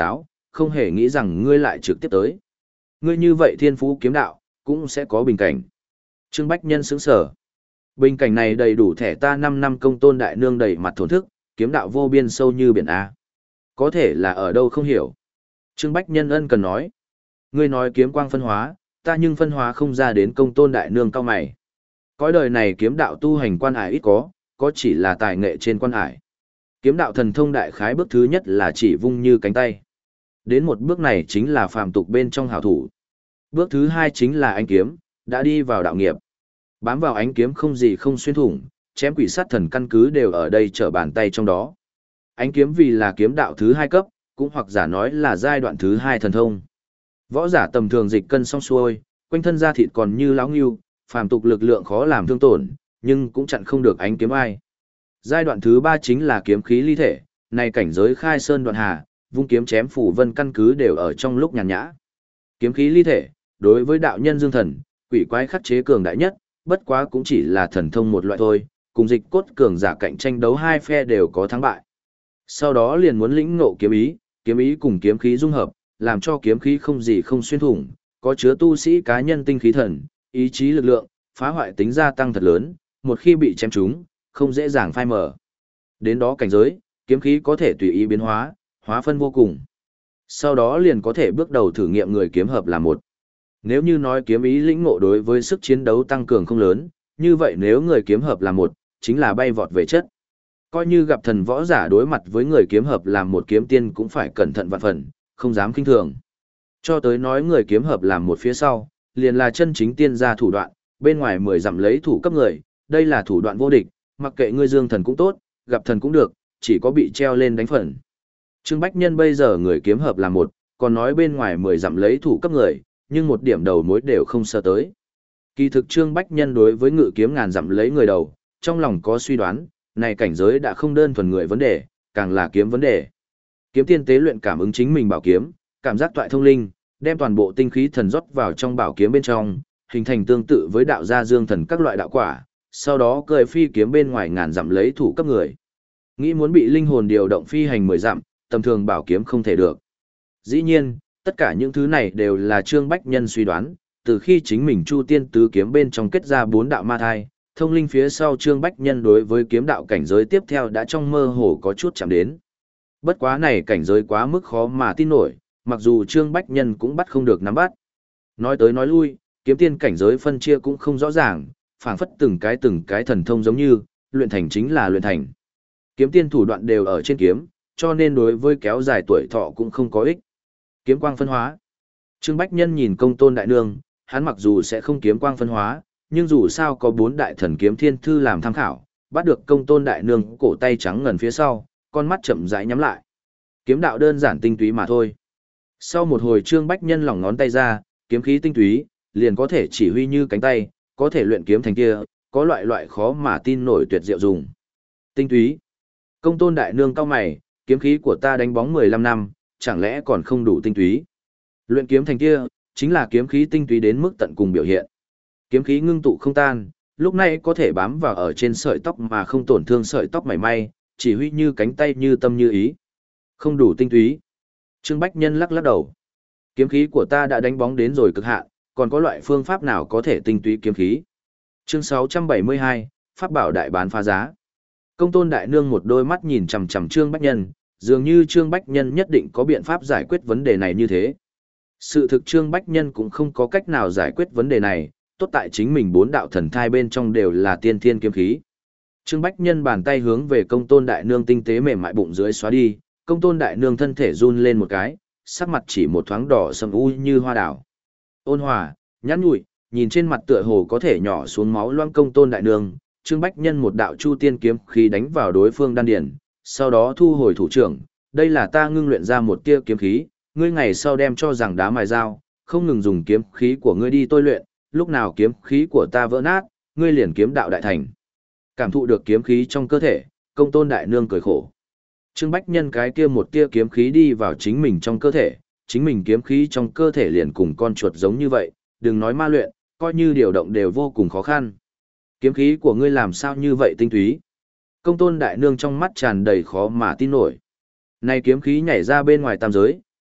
không hề nghĩ rằng ngươi lại trực tiếp tới. Ngươi như vậy thiên phú kiếm đạo, cũng sẽ có bình cảnh. Trương Bách Nhân sững sờ. Bình cảnh này đầy đủ thẻ ta năm năm công tôn đại nương đầy mặt thổn thức, kiếm đạo vô biên sâu như biển A. Có thể là ở đâu không hiểu. Trương Bách Nhân ân cần nói. Ngươi nói kiếm quang phân hóa, ta nhưng phân hóa không ra đến công tôn đại nương cao mày. Cõi đời này kiếm đạo tu hành quan ải ít có, có chỉ là tài nghệ trên quan ải. Kiếm đạo thần thông đại khái bước thứ nhất là chỉ vung như cánh tay. Đến một bước này chính là phàm tục bên trong hảo thủ. Bước thứ hai chính là ánh kiếm, đã đi vào đạo nghiệp. Bám vào ánh kiếm không gì không xuyên thủng, chém quỷ sát thần căn cứ đều ở đây trở bàn tay trong đó. Ánh kiếm vì là kiếm đạo thứ hai cấp, cũng hoặc giả nói là giai đoạn thứ hai thần thông. Võ giả tầm thường dịch cân xong xuôi, quanh thân da thịt còn như lão ngưu, phàm tục lực lượng khó làm thương tổn, nhưng cũng chặn không được ánh kiếm ai. Giai đoạn thứ ba chính là kiếm khí ly thể, này cảnh giới khai sơn đoạn hà, vung kiếm chém phủ vân căn cứ đều ở trong lúc nhàn nhã. Kiếm khí ly thể, đối với đạo nhân dương thần, quỷ quái khắc chế cường đại nhất, bất quá cũng chỉ là thần thông một loại thôi, cùng dịch cốt cường giả cạnh tranh đấu hai phe đều có thắng bại. Sau đó liền muốn lĩnh ngộ kiếm ý, kiếm ý cùng kiếm khí dung hợp, làm cho kiếm khí không gì không xuyên thủng, có chứa tu sĩ cá nhân tinh khí thần, ý chí lực lượng, phá hoại tính gia tăng thật lớn, một khi bị chém trúng, không dễ dàng phai mở. Đến đó cảnh giới, kiếm khí có thể tùy ý biến hóa, hóa phân vô cùng. Sau đó liền có thể bước đầu thử nghiệm người kiếm hợp là một. Nếu như nói kiếm ý lĩnh ngộ đối với sức chiến đấu tăng cường không lớn, như vậy nếu người kiếm hợp là một, chính là bay vọt về chất. Coi như gặp thần võ giả đối mặt với người kiếm hợp làm một kiếm tiên cũng phải cẩn thận vạn phần, không dám kinh thường. Cho tới nói người kiếm hợp làm một phía sau, liền là chân chính tiên gia thủ đoạn, bên ngoài mười dặm lấy thủ cấp người, đây là thủ đoạn vô địch, mặc kệ ngươi dương thần cũng tốt, gặp thần cũng được, chỉ có bị treo lên đánh phần. Trương Bách Nhân bây giờ người kiếm hợp làm một, còn nói bên ngoài mười dặm lấy thủ cấp người, nhưng một điểm đầu mối đều không sơ tới. Kỳ thực Trương Bách Nhân đối với ngự kiếm ngàn dặm lấy người đầu, trong lòng có suy đoán, này cảnh giới đã không đơn thuần người vấn đề, càng là kiếm vấn đề. Kiếm tiên tế luyện cảm ứng chính mình bảo kiếm, cảm giác toại thông linh, đem toàn bộ tinh khí thần rót vào trong bảo kiếm bên trong, hình thành tương tự với đạo gia dương thần các loại đạo quả, sau đó cười phi kiếm bên ngoài ngàn dặm lấy thủ cấp người. Nghĩ muốn bị linh hồn điều động phi hành mười dặm, tầm thường bảo kiếm không thể được. Dĩ nhiên, tất cả những thứ này đều là Trương Bách Nhân suy đoán, từ khi chính mình Chu Tiên tứ kiếm bên trong kết ra bốn đạo ma thai, thông linh phía sau Trương Bách Nhân đối với kiếm đạo cảnh giới tiếp theo đã trong mơ hồ có chút chạm đến. Bất quá này cảnh giới quá mức khó mà tin nổi, mặc dù Trương Bách Nhân cũng bắt không được nắm bắt. Nói tới nói lui, kiếm tiên cảnh giới phân chia cũng không rõ ràng, phảng phất từng cái từng cái thần thông giống như, luyện thành chính là luyện thành. Kiếm tiên thủ đoạn đều ở trên kiếm, cho nên đối với kéo dài tuổi thọ cũng không có ích. Kiếm quang phân hóa. Trương Bách Nhân nhìn Công Tôn Đại Nương, hắn mặc dù sẽ không kiếm quang phân hóa, nhưng dù sao có bốn đại thần kiếm thiên thư làm tham khảo, bắt được Công Tôn Đại Nương cổ tay trắng ngần phía sau, con mắt chậm rãi nhắm lại. Kiếm đạo đơn giản tinh túy mà thôi. Sau một hồi Trương Bách Nhân lỏng ngón tay ra, kiếm khí tinh túy, liền có thể chỉ huy như cánh tay, có thể luyện kiếm thành kia, có loại loại khó mà tin nổi tuyệt diệu dùng. Tinh túy. Công Tôn Đại Nương cau mày, kiếm khí của ta đánh bóng mười lăm năm, chẳng lẽ còn không đủ tinh túy. Luyện kiếm thành kia, chính là kiếm khí tinh túy đến mức tận cùng biểu hiện. Kiếm khí ngưng tụ không tan, lúc này có thể bám vào ở trên sợi tóc mà không tổn thương sợi tóc mảy may, chỉ huy như cánh tay như tâm như ý. Không đủ tinh túy. Trương Bách Nhân lắc lắc đầu. Kiếm khí của ta đã đánh bóng đến rồi cực hạn, còn có loại phương pháp nào có thể tinh túy kiếm khí. Chương sáu trăm bảy mươi hai, Pháp bảo đại bán phá giá. Công Tôn Đại Nương một đôi mắt nhìn chằm chằm Trương Bách Nhân, dường như Trương Bách Nhân nhất định có biện pháp giải quyết vấn đề này như thế. Sự thực Trương Bách Nhân cũng không có cách nào giải quyết vấn đề này, tốt tại chính mình bốn đạo thần thai bên trong đều là tiên thiên kiếm khí. Trương Bách Nhân bàn tay hướng về Công Tôn Đại Nương tinh tế mềm mại bụng dưới xóa đi, Công Tôn Đại Nương thân thể run lên một cái, sắc mặt chỉ một thoáng đỏ sầm u như hoa đào. Ôn hòa, nhắn nhủi, nhìn trên mặt tựa hồ có thể nhỏ xuống máu loang Công Tôn Đại Nương, Trương Bách Nhân một đạo chu tiên kiếm khí đánh vào đối phương đan điền, sau đó thu hồi thủ trưởng, đây là ta ngưng luyện ra một tia kiếm khí, ngươi ngày sau đem cho rằng đá mài dao, không ngừng dùng kiếm khí của ngươi đi tôi luyện, lúc nào kiếm khí của ta vỡ nát, ngươi liền kiếm đạo đại thành. Cảm thụ được kiếm khí trong cơ thể, Công Tôn Đại Nương cười khổ. Trương Bách Nhân cái kia một tia kiếm khí đi vào chính mình trong cơ thể, chính mình kiếm khí trong cơ thể liền cùng con chuột giống như vậy, đừng nói ma luyện, coi như điều động đều vô cùng khó khăn. Kiếm khí của ngươi làm sao như vậy tinh túy? Công Tôn Đại Nương trong mắt tràn đầy khó mà tin nổi. Này kiếm khí nhảy ra bên ngoài tam giới,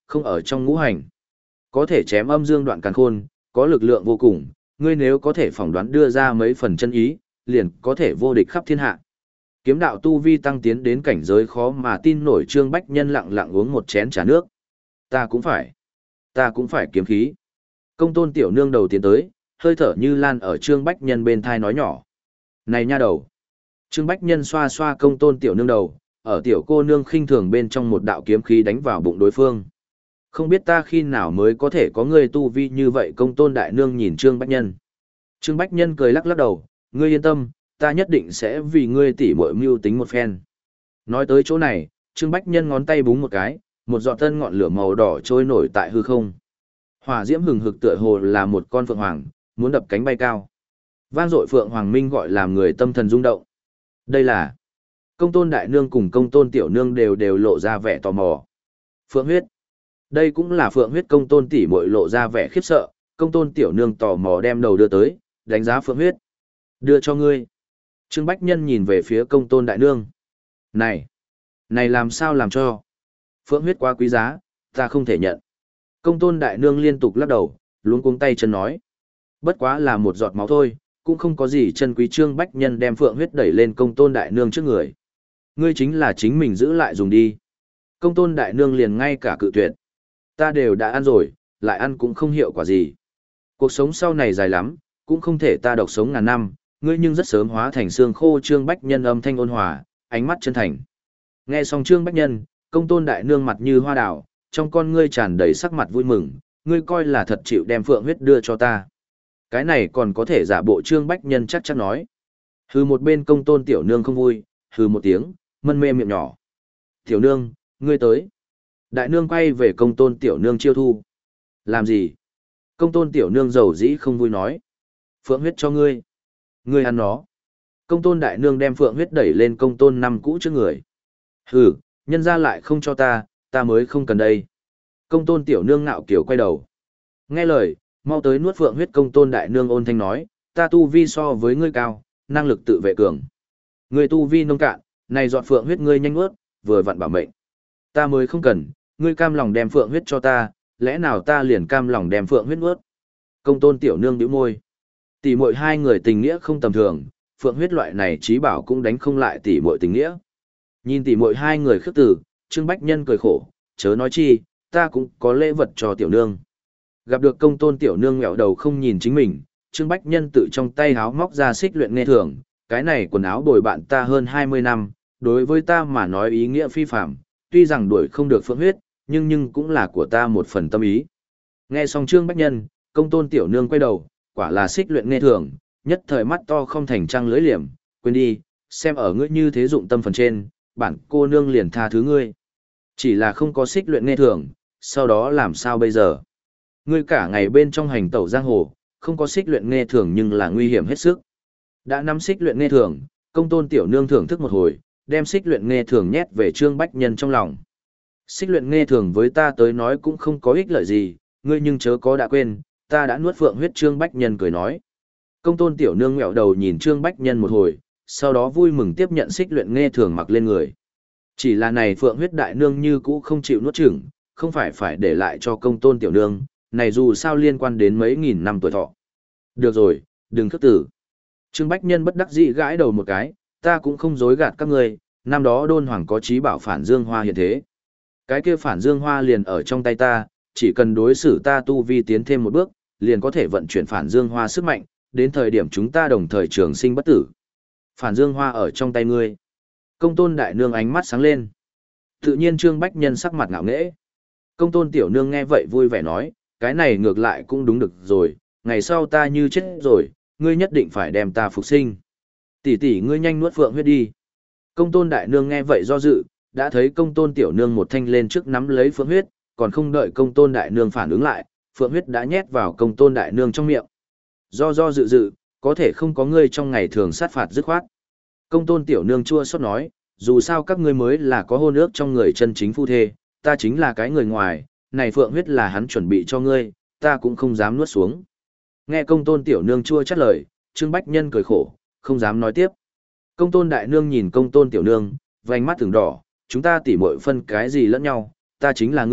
Không ở trong ngũ hành. Có thể chém âm dương đoạn càn khôn, có lực lượng vô cùng, ngươi nếu có thể phỏng đoán đưa ra mấy phần chân ý, liền có thể vô địch khắp thiên hạ. Kiếm đạo tu vi tăng tiến đến cảnh giới khó mà tin nổi. Trương Bách Nhân lặng lặng uống một chén trà nước. Ta cũng phải. Ta cũng phải kiếm khí. Công tôn tiểu nương đầu tiến tới, hơi thở như lan ở Trương Bách Nhân bên thai nói nhỏ. Này nha đầu. Trương Bách Nhân xoa xoa công tôn tiểu nương đầu, ở tiểu cô nương khinh thường bên trong một đạo kiếm khí đánh vào bụng đối phương. Không biết ta khi nào mới có thể có người tu vi như vậy. Công tôn đại nương nhìn Trương Bách Nhân. Trương Bách Nhân cười lắc lắc đầu, ngươi yên tâm, ta nhất định sẽ vì ngươi tỉ muội mưu tính một phen. Nói tới chỗ này, Trương Bách Nhân ngón tay búng một cái, một giọt tân ngọn lửa màu đỏ trôi nổi tại hư không. Hỏa diễm hừng hực tựa hồ là một con phượng hoàng, muốn đập cánh bay cao. Vang dội phượng hoàng minh gọi làm người tâm thần rung động. Đây là công tôn đại nương cùng công tôn tiểu nương đều đều lộ ra vẻ tò mò. Phượng huyết. Đây cũng là phượng huyết. Công tôn tỷ muội lộ ra vẻ khiếp sợ, công tôn tiểu nương tò mò đem đầu đưa tới, đánh giá phượng huyết. Đưa cho ngươi. Trương Bách Nhân nhìn về phía công tôn đại nương. Này, này làm sao làm cho? Phượng huyết quá quý giá, ta không thể nhận. Công tôn đại nương liên tục lắc đầu, luống cuống tay chân nói. Bất quá là một giọt máu thôi, cũng không có gì chân quý. Trương Bách Nhân đem phượng huyết đẩy lên công tôn đại nương trước người. Ngươi chính là chính mình giữ lại dùng đi. Công tôn đại nương liền ngay cả cự tuyệt. Ta đều đã ăn rồi, lại ăn cũng không hiệu quả gì. Cuộc sống sau này dài lắm, cũng không thể ta độc sống ngàn năm, ngươi nhưng rất sớm hóa thành xương khô. Trương Bách Nhân âm thanh ôn hòa, ánh mắt chân thành. Nghe xong Trương Bách Nhân, công tôn đại nương mặt như hoa đào, trong con ngươi tràn đầy sắc mặt vui mừng, ngươi coi là thật chịu đem phượng huyết đưa cho ta. Cái này còn có thể giả bộ. Trương Bách Nhân chắc chắn nói. Hừ, một bên công tôn tiểu nương không vui, hừ một tiếng, mân mê miệng nhỏ. Tiểu nương, ngươi tới. Đại nương quay về công tôn tiểu nương chiêu thu. Làm gì? Công tôn tiểu nương giàu dĩ không vui nói. Phượng huyết cho ngươi. Ngươi ăn nó. Công tôn đại nương đem phượng huyết đẩy lên công tôn năm cũ trước người. Hừ, nhân ra lại không cho ta, ta mới không cần đây. Công tôn tiểu nương ngạo kiểu quay đầu. Nghe lời, mau tới nuốt phượng huyết. Công tôn đại nương ôn thanh nói, ta tu vi so với ngươi cao, năng lực tự vệ cường. Ngươi tu vi nông cạn, này dọn phượng huyết ngươi nhanh nuốt, vừa vặn bảo mệnh. Ta mới không cần, ngươi cam lòng đem phượng huyết cho ta, lẽ nào ta liền cam lòng đem phượng huyết nuốt? Công tôn tiểu nương bĩu môi. Tỷ muội hai người tình nghĩa không tầm thường, phượng huyết loại này trí bảo cũng đánh không lại tỷ muội tình nghĩa. Nhìn tỷ muội hai người khước từ, Trương Bách Nhân cười khổ, chớ nói chi, ta cũng có lễ vật cho tiểu nương. Gặp được công tôn tiểu nương ngẹo đầu không nhìn chính mình, Trương Bách Nhân tự trong tay háo móc ra xích luyện nghe thường, cái này quần áo bồi bạn ta hơn hai mươi năm, đối với ta mà nói ý nghĩa phi phạm, tuy rằng đuổi không được phượng huyết, nhưng nhưng cũng là của ta một phần tâm ý. Nghe xong Trương Bách Nhân, công tôn tiểu nương quay đầu, quả là xích luyện nghe thường, nhất thời mắt to không thành trăng lưỡi liềm, quên đi, xem ở ngươi như thế dụng tâm phần trên, bản cô nương liền tha thứ ngươi. Chỉ là không có xích luyện nghe thường, sau đó làm sao bây giờ? Ngươi cả ngày bên trong hành tẩu giang hồ, không có xích luyện nghe thường nhưng là nguy hiểm hết sức. Đã nắm xích luyện nghe thường, công tôn tiểu nương thưởng thức một hồi, đem xích luyện nghe thường nhét về Trương Bách Nhân trong lòng. Xích luyện nghe thường với ta tới nói cũng không có ích lợi gì, ngươi nhưng chớ có đã quên, ta đã nuốt phượng huyết. Trương Bách Nhân cười nói. Công tôn tiểu nương ngẹo đầu nhìn Trương Bách Nhân một hồi, sau đó vui mừng tiếp nhận xích luyện nghe thường mặc lên người. Chỉ là này phượng huyết đại nương như cũ không chịu nuốt chửng, không phải phải để lại cho công tôn tiểu nương, này dù sao liên quan đến mấy nghìn năm tuổi thọ. Được rồi, đừng khước tử. Trương Bách Nhân bất đắc dĩ gãi đầu một cái, ta cũng không dối gạt các ngươi, năm đó đôn hoàng có trí bảo phản dương hoa hiện thế. Cái kia phản dương hoa liền ở trong tay ta, chỉ cần đối xử ta tu vi tiến thêm một bước, liền có thể vận chuyển phản dương hoa sức mạnh, đến thời điểm chúng ta đồng thời trường sinh bất tử. Phản dương hoa ở trong tay ngươi. Công tôn đại nương ánh mắt sáng lên. Tự nhiên Trương Bách Nhân sắc mặt ngạo nghễ. Công tôn tiểu nương nghe vậy vui vẻ nói, cái này ngược lại cũng đúng được rồi, ngày sau ta như chết rồi, ngươi nhất định phải đem ta phục sinh. Tỷ tỷ ngươi nhanh nuốt phượng huyết đi. Công tôn đại nương nghe vậy do dự, đã thấy công tôn tiểu nương một thanh lên trước nắm lấy phượng huyết, còn không đợi công tôn đại nương phản ứng lại, phượng huyết đã nhét vào công tôn đại nương trong miệng. Do do dự dự, có thể không có ngươi trong ngày thường sát phạt dứt khoát. Công tôn tiểu nương chua xót nói, dù sao các ngươi mới là có hôn ước trong người chân chính phu thê, ta chính là cái người ngoài, này phượng huyết là hắn chuẩn bị cho ngươi, ta cũng không dám nuốt xuống. Nghe công tôn tiểu nương chua chát lời, Trương Bách Nhân cười khổ, không dám nói tiếp. Công tôn đại nương nhìn công tôn tiểu nương, vành mắt từng đỏ, chúng ta tỉ muội phân cái gì lẫn nhau, ta chính là ngươi,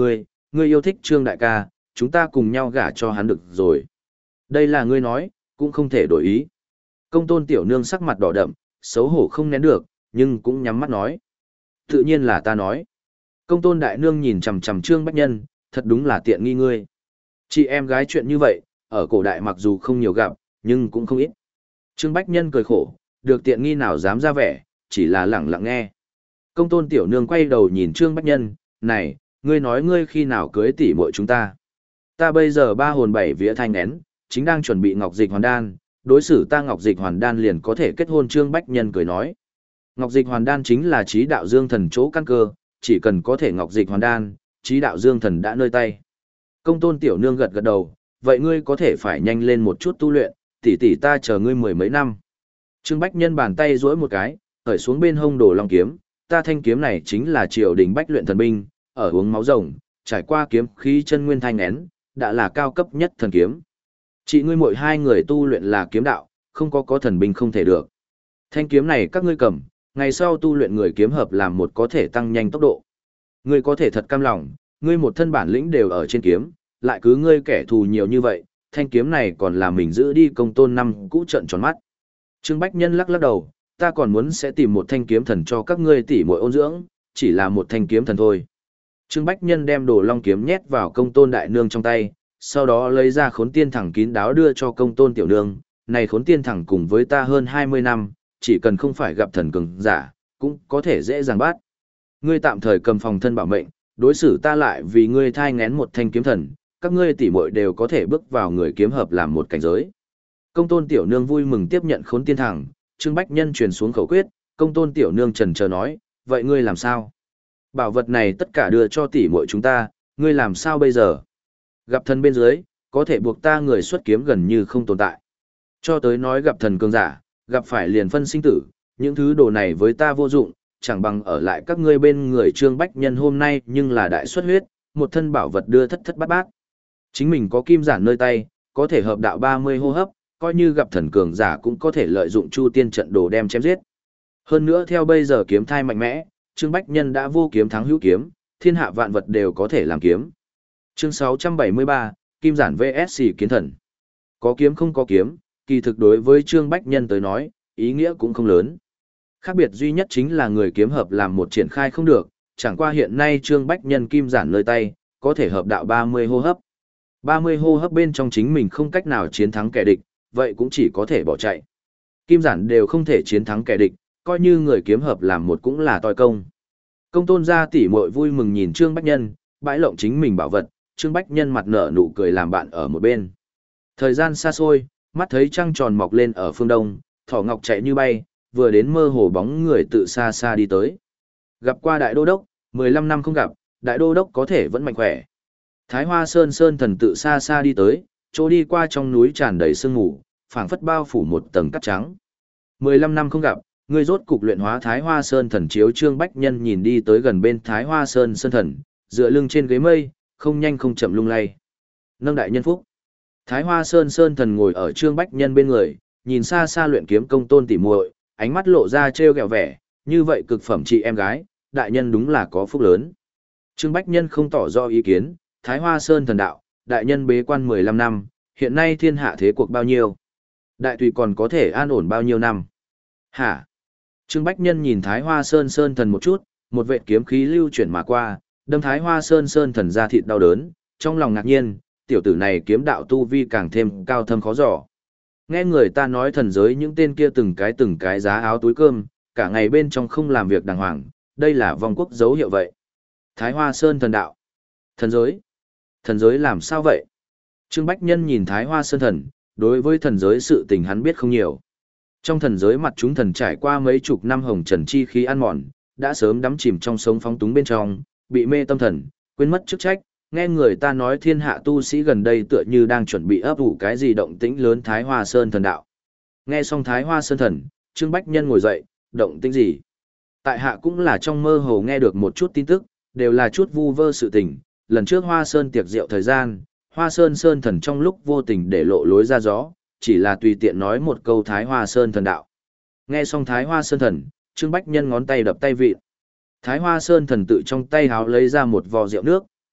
ngươi yêu thích Trương đại ca, chúng ta cùng nhau gả cho hắn được rồi. Đây là ngươi nói, cũng không thể đổi ý. Công tôn tiểu nương sắc mặt đỏ đậm, xấu hổ không nén được, nhưng cũng nhắm mắt nói. Tự nhiên là ta nói. Công tôn đại nương nhìn chằm chằm Trương Bách Nhân, thật đúng là tiện nghi ngươi. Chị em gái chuyện như vậy, ở cổ đại mặc dù không nhiều gặp, nhưng cũng không ít. Trương Bách Nhân cười khổ, được tiện nghi nào dám ra vẻ, chỉ là lẳng lặng nghe. Công tôn tiểu nương quay đầu nhìn Trương Bách Nhân, này, ngươi nói ngươi khi nào cưới tỷ muội chúng ta. Ta bây giờ ba hồn bảy vía thanh nén, chính đang chuẩn bị ngọc dịch hoàn đan, đối xử ta ngọc dịch hoàn đan liền có thể kết hôn. Trương Bách Nhân cười nói. Ngọc dịch hoàn đan chính là trí đạo dương thần chỗ căn cơ, chỉ cần có thể ngọc dịch hoàn đan, trí đạo dương thần đã nơi tay. Công tôn tiểu nương gật gật đầu, vậy ngươi có thể phải nhanh lên một chút tu luyện, tỷ tỷ ta chờ ngươi mười mấy năm. Trương Bách Nhân bàn tay duỗi một cái, khởi xuống bên hông đồ long kiếm, ta thanh kiếm này chính là triều đình bách luyện thần binh, ở uống máu rồng, trải qua kiếm khí chân nguyên thanh nén, đã là cao cấp nhất thần kiếm. Chị ngươi mỗi hai người tu luyện là kiếm đạo, không có có thần binh không thể được. Thanh kiếm này các ngươi cầm, ngày sau tu luyện người kiếm hợp làm một có thể tăng nhanh tốc độ. Ngươi có thể thật cam lòng, ngươi một thân bản lĩnh đều ở trên kiếm, lại cứ ngươi kẻ thù nhiều như vậy, thanh kiếm này còn là mình giữ đi. Công tôn năm cũ trận tròn mắt. Trương Bách Nhân lắc lắc đầu, ta còn muốn sẽ tìm một thanh kiếm thần cho các ngươi tỉ muội ôn dưỡng, chỉ là một thanh kiếm thần thôi. Trương Bách Nhân đem đồ long kiếm nhét vào công tôn đại nương trong tay, sau đó lấy ra khốn tiên thẳng kín đáo đưa cho công tôn tiểu nương, này khốn tiên thẳng cùng với ta hơn hai mươi năm, chỉ cần không phải gặp thần cường giả, cũng có thể dễ dàng bắt. Ngươi tạm thời cầm phòng thân bảo mệnh, đối xử ta lại vì ngươi thai ngén một thanh kiếm thần, các ngươi tỉ muội đều có thể bước vào người kiếm hợp làm một cảnh giới. Công tôn tiểu nương vui mừng tiếp nhận khốn tiên thẳng, Trương Bách Nhân truyền xuống khẩu quyết, công tôn tiểu nương trần chờ nói, vậy ngươi làm sao? Bảo vật này tất cả đưa cho tỷ muội chúng ta, ngươi làm sao bây giờ? Gặp thần bên dưới, có thể buộc ta người xuất kiếm gần như không tồn tại. Cho tới nói gặp thần cường giả, gặp phải liền phân sinh tử, những thứ đồ này với ta vô dụng, chẳng bằng ở lại các ngươi bên người. Trương Bách Nhân hôm nay nhưng là đại xuất huyết, một thân bảo vật đưa thất thất bát bát. Chính mình có kim giản nơi tay, có thể hợp đạo ba mươi hô hấp, coi như gặp thần cường giả cũng có thể lợi dụng chu tiên trận đồ đem chém giết. Hơn nữa theo bây giờ kiếm thai mạnh mẽ, Trương Bách Nhân đã vô kiếm thắng hữu kiếm, thiên hạ vạn vật đều có thể làm kiếm. Chương sáu trăm bảy mươi ba, Kim Giản vs Kiến Thần. Có kiếm không có kiếm, kỳ thực đối với Trương Bách Nhân tới nói, ý nghĩa cũng không lớn. Khác biệt duy nhất chính là người kiếm hợp làm một triển khai không được, chẳng qua hiện nay Trương Bách Nhân Kim Giản nơi tay, có thể hợp đạo ba mươi hô hấp. ba mươi hô hấp bên trong chính mình không cách nào chiến thắng kẻ địch, vậy cũng chỉ có thể bỏ chạy. Kim Giản đều không thể chiến thắng kẻ địch, coi như người kiếm hợp làm một cũng là toi công. Công tôn gia tỷ muội vui mừng nhìn Trương Bách Nhân, bãi lộng chính mình bảo vật, Trương Bách Nhân mặt nở nụ cười làm bạn ở một bên. Thời gian xa xôi, mắt thấy trăng tròn mọc lên ở phương đông, thỏ ngọc chạy như bay, vừa đến mơ hồ bóng người tự xa xa đi tới. Gặp qua đại đô đốc, mười lăm năm không gặp, đại đô đốc có thể vẫn mạnh khỏe. Thái Hoa Sơn Sơn thần tự xa xa đi tới, chỗ đi qua trong núi tràn đầy sương mù, phảng phất bao phủ một tầng cát trắng. mười lăm năm không gặp, ngươi rốt cục luyện hóa Thái Hoa Sơn thần chiếu. Trương Bách Nhân nhìn đi tới gần bên Thái Hoa Sơn Sơn thần, dựa lưng trên ghế mây, không nhanh không chậm lung lay. Nâng đại nhân phúc. Thái Hoa Sơn Sơn thần ngồi ở Trương Bách Nhân bên người, nhìn xa xa luyện kiếm công tôn tỉ muội, ánh mắt lộ ra trêu ghẹo vẻ, như vậy cực phẩm chị em gái, đại nhân đúng là có phúc lớn. Trương Bách Nhân không tỏ rõ ý kiến, Thái Hoa Sơn thần đạo, đại nhân bế quan mười lăm năm, hiện nay thiên hạ thế cuộc bao nhiêu? Đại tùy còn có thể an ổn bao nhiêu năm? Hả? Trương Bách Nhân nhìn Thái Hoa Sơn Sơn thần một chút, một vệt kiếm khí lưu chuyển mà qua, đâm Thái Hoa Sơn Sơn thần ra thịt đau đớn, trong lòng ngạc nhiên, tiểu tử này kiếm đạo tu vi càng thêm cao thâm khó dò. Nghe người ta nói thần giới những tên kia từng cái từng cái giá áo túi cơm, cả ngày bên trong không làm việc đàng hoàng, đây là vong quốc dấu hiệu vậy. Thái Hoa Sơn thần đạo. Thần giới? Thần giới làm sao vậy? Trương Bách Nhân nhìn Thái Hoa Sơn thần, đối với thần giới sự tình hắn biết không nhiều. Trong thần giới mặt chúng thần trải qua mấy chục năm hồng trần chi khí ăn mòn, đã sớm đắm chìm trong sống phóng túng bên trong, bị mê tâm thần, quên mất chức trách. Nghe người ta nói thiên hạ tu sĩ gần đây tựa như đang chuẩn bị ấp ủ cái gì động tĩnh lớn. Thái Hoa Sơn thần đạo. Nghe xong Thái Hoa Sơn thần, Trương Bách Nhân ngồi dậy, động tĩnh gì? Tại hạ cũng là trong mơ hồ nghe được một chút tin tức, đều là chút vu vơ sự tình. Lần trước Hoa Sơn tiệc rượu thời gian, Hoa Sơn Sơn thần trong lúc vô tình để lộ lối ra gió, chỉ là tùy tiện nói một câu Thái Hoa Sơn thần đạo. Nghe xong Thái Hoa Sơn thần, Trương Bách Nhân ngón tay đập tay vịt. Thái Hoa Sơn thần tự trong tay háo lấy ra một vò rượu nước,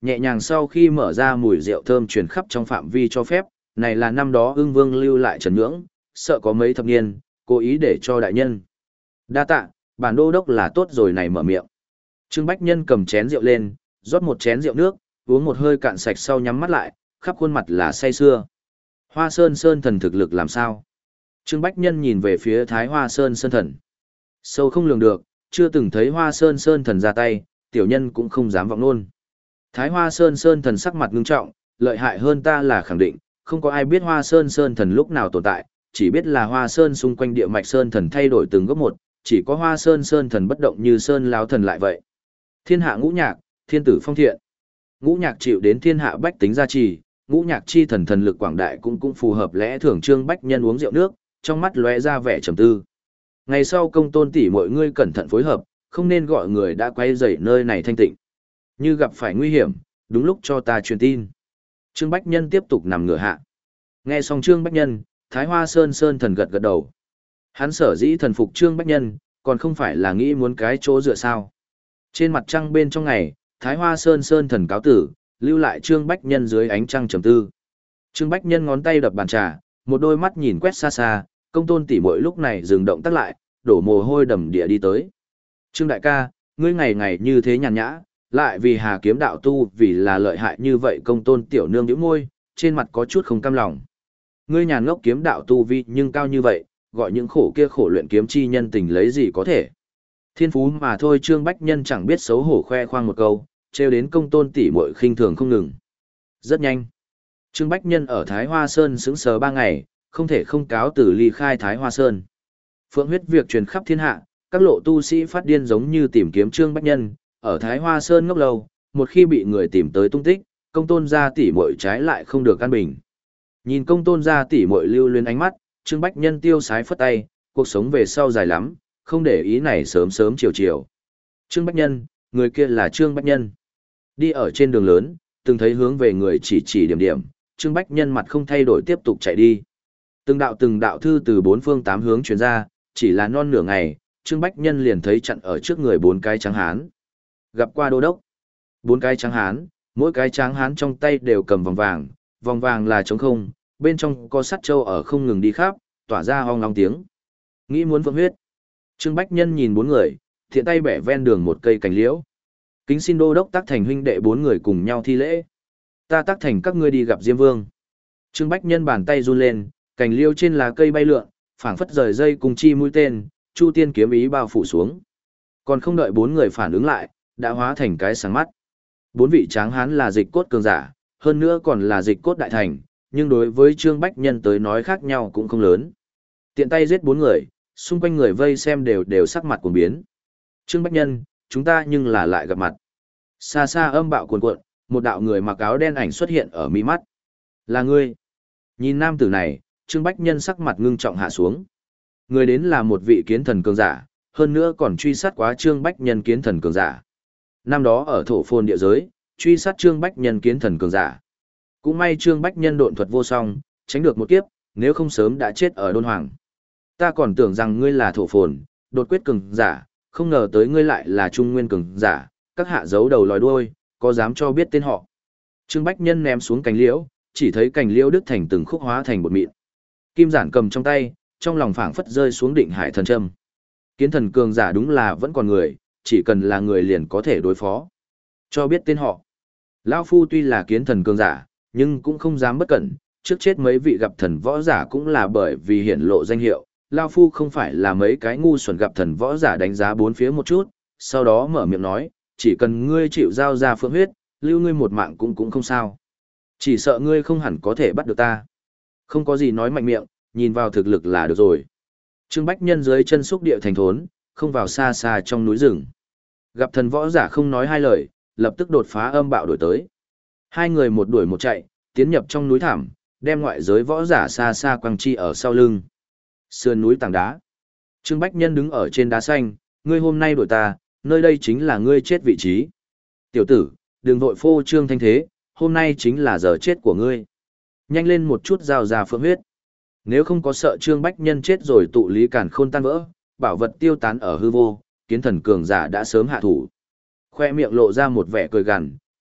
Nhẹ nhàng sau khi mở ra mùi rượu thơm truyền khắp trong phạm vi cho phép, này là năm đó ưng vương lưu lại trần nhưỡng, sợ có mấy thập niên, cố ý để cho đại nhân. Đa tạ, bản đô đốc là tốt rồi này mở miệng. Trương Bách Nhân cầm chén rượu lên, rót một chén rượu nước, uống một hơi cạn sạch sau nhắm mắt lại, khắp khuôn mặt là say sưa. Hoa Sơn Sơn thần thực lực làm sao? Trương Bách Nhân nhìn về phía Thái Hoa Sơn Sơn thần. Sâu không lường được, chưa từng thấy Hoa Sơn Sơn thần ra tay, tiểu nhân cũng không dám vọng luôn. Thái Hoa Sơn Sơn thần sắc mặt ngưng trọng, lợi hại hơn ta là khẳng định, không có ai biết Hoa Sơn Sơn thần lúc nào tồn tại, chỉ biết là Hoa Sơn xung quanh địa mạch Sơn thần thay đổi từng góc một, chỉ có Hoa Sơn Sơn thần bất động như Sơn Lão thần lại vậy. Thiên hạ ngũ nhạc, thiên tử phong thiện. Ngũ nhạc chịu đến thiên hạ bách tính gia trì, ngũ nhạc chi thần thần lực quảng đại cũng cũng phù hợp lẽ thường. Trương Bách Nhân uống rượu nước, trong mắt lóe ra vẻ trầm tư. Ngày sau công tôn tỷ mọi ngươi cẩn thận phối hợp, không nên gọi người đã quay dậy nơi này thanh tịnh. Như gặp phải nguy hiểm, đúng lúc cho ta truyền tin. Trương Bách Nhân tiếp tục nằm ngửa hạ. Nghe xong Trương Bách Nhân, Thái Hoa Sơn Sơn thần gật gật đầu. Hắn sở dĩ thần phục Trương Bách Nhân, còn không phải là nghĩ muốn cái chỗ dựa sao. Trên mặt trăng bên trong ngày, Thái Hoa Sơn Sơn thần cáo tử, lưu lại Trương Bách Nhân dưới ánh trăng trầm tư. Trương Bách Nhân ngón tay đập bàn trà, một đôi mắt nhìn quét xa xa, công tôn tỷ muội lúc này dừng động tác lại, đổ mồ hôi đầm địa đi tới. Trương đại ca, ngươi ngày ngày như thế nhàn nhã, lại vì Hà kiếm đạo tu vì là lợi hại như vậy. Công tôn tiểu nương nhíu môi, trên mặt có chút không cam lòng. Ngươi nhàn ngốc kiếm đạo tu vi nhưng cao như vậy, gọi những khổ kia khổ luyện kiếm chi nhân tình lấy gì có thể. Thiên phú mà thôi. Trương Bách Nhân chẳng biết xấu hổ khoe khoang một câu, trêu đến công tôn tỷ muội khinh thường không ngừng. Rất nhanh, Trương Bách Nhân ở Thái Hoa Sơn sững sờ ba ngày, không thể không cáo từ ly khai Thái Hoa Sơn. Phượng huyết việc truyền khắp thiên hạ, các lộ tu sĩ phát điên giống như tìm kiếm Trương Bách Nhân, ở Thái Hoa Sơn ngốc lâu, một khi bị người tìm tới tung tích, công tôn gia tỷ muội trái lại không được an bình. Nhìn công tôn gia tỷ muội lưu luyến ánh mắt, Trương Bách Nhân tiêu sái phất tay, cuộc sống về sau dài lắm, không để ý này sớm sớm chiều chiều. Trương Bách Nhân, người kia là Trương Bách Nhân. Đi ở trên đường lớn, từng thấy hướng về người chỉ chỉ điểm điểm, Trương Bách Nhân mặt không thay đổi tiếp tục chạy đi. Từng đạo từng đạo thư từ bốn phương tám hướng truyền ra, chỉ là non nửa ngày, Trương Bách Nhân liền thấy chặn ở trước người bốn cái trắng hán. Gặp qua đô đốc. Bốn cái trắng hán, mỗi cái trắng hán trong tay đều cầm vòng vàng, vòng vàng là trống không, bên trong có sắt trâu ở không ngừng đi khắp, tỏa ra ong long tiếng. Nghĩ muốn phượng huyết. Trương Bách Nhân nhìn bốn người, thiện tay bẻ ven đường một cây cành liễu. Kính xin đô đốc tác thành huynh đệ bốn người cùng nhau thi lễ. Ta tác thành các ngươi đi gặp Diêm Vương. Trương Bách Nhân bàn tay run lên, cành liễu trên lá cây bay lượn, phảng phất rời dây cùng chi mũi tên, chu tiên kiếm ý bao phủ xuống. Còn không đợi bốn người phản ứng lại, đã hóa thành cái sáng mắt. Bốn vị tráng hán là dịch cốt cường giả, hơn nữa còn là dịch cốt đại thành, nhưng đối với Trương Bách Nhân tới nói khác nhau cũng không lớn. Tiện tay giết bốn người, xung quanh người vây xem đều đều sắc mặt cuồng biến. Trương Bách Nhân, chúng ta nhưng là lại gặp mặt. Xa xa âm bạo cuồn cuộn, một đạo người mặc áo đen ảnh xuất hiện ở mi mắt. Là ngươi. Nhìn nam tử này, Trương Bách Nhân sắc mặt ngưng trọng hạ xuống. Người đến là một vị kiến thần cường giả, hơn nữa còn truy sát quá Trương Bách Nhân kiến thần cường giả. Năm đó ở thổ phồn địa giới, truy sát Trương Bách Nhân kiến thần cường giả. Cũng may Trương Bách Nhân độn thuật vô song, tránh được một kiếp, nếu không sớm đã chết ở đôn hoàng. Ta còn tưởng rằng ngươi là thổ phồn, đột quyết cường giả, không ngờ tới ngươi lại là trung nguyên cường giả, các hạ giấu đầu lòi đuôi, có dám cho biết tên họ. Trương Bách Nhân ném xuống cành liễu, chỉ thấy cành liễu đứt thành từng khúc hóa thành bột mịn. Kim giản cầm trong tay, trong lòng phảng phất rơi xuống định hải thần châm. Kiến thần cường giả đúng là vẫn còn người, chỉ cần là người liền có thể đối phó. Cho biết tên họ. Lão Phu tuy là kiến thần cường giả, nhưng cũng không dám bất cẩn, trước chết mấy vị gặp thần võ giả cũng là bởi vì hiển lộ danh hiệu. Lão Phu không phải là mấy cái ngu xuẩn gặp thần võ giả đánh giá bốn phía một chút, sau đó mở miệng nói, chỉ cần ngươi chịu giao ra phượng huyết, lưu ngươi một mạng cũng cũng không sao. Chỉ sợ ngươi không hẳn có thể bắt được ta. Không có gì nói mạnh miệng, nhìn vào thực lực là được rồi. Trương Bách Nhân dưới chân xúc địa thành thốn, không vào xa xa trong núi rừng. Gặp thần võ giả không nói hai lời, lập tức đột phá âm bạo đổi tới. Hai người một đuổi một chạy, tiến nhập trong núi thảm, đem ngoại giới võ giả xa xa quăng chi ở sau lưng. Sườn núi tảng đá. Trương Bách Nhân đứng ở trên đá xanh, ngươi hôm nay đuổi ta, nơi đây chính là ngươi chết vị trí. Tiểu tử, đừng vội phô trương thanh thế, hôm nay chính là giờ chết của ngươi. Nhanh lên một chút giao ra phượng huyết. Nếu không có sợ Trương Bách Nhân chết rồi tụ lý càn khôn tan vỡ, bảo vật tiêu tán ở hư vô, kiến thần cường giả đã sớm hạ thủ. Khoe miệng lộ ra một vẻ cười gằn,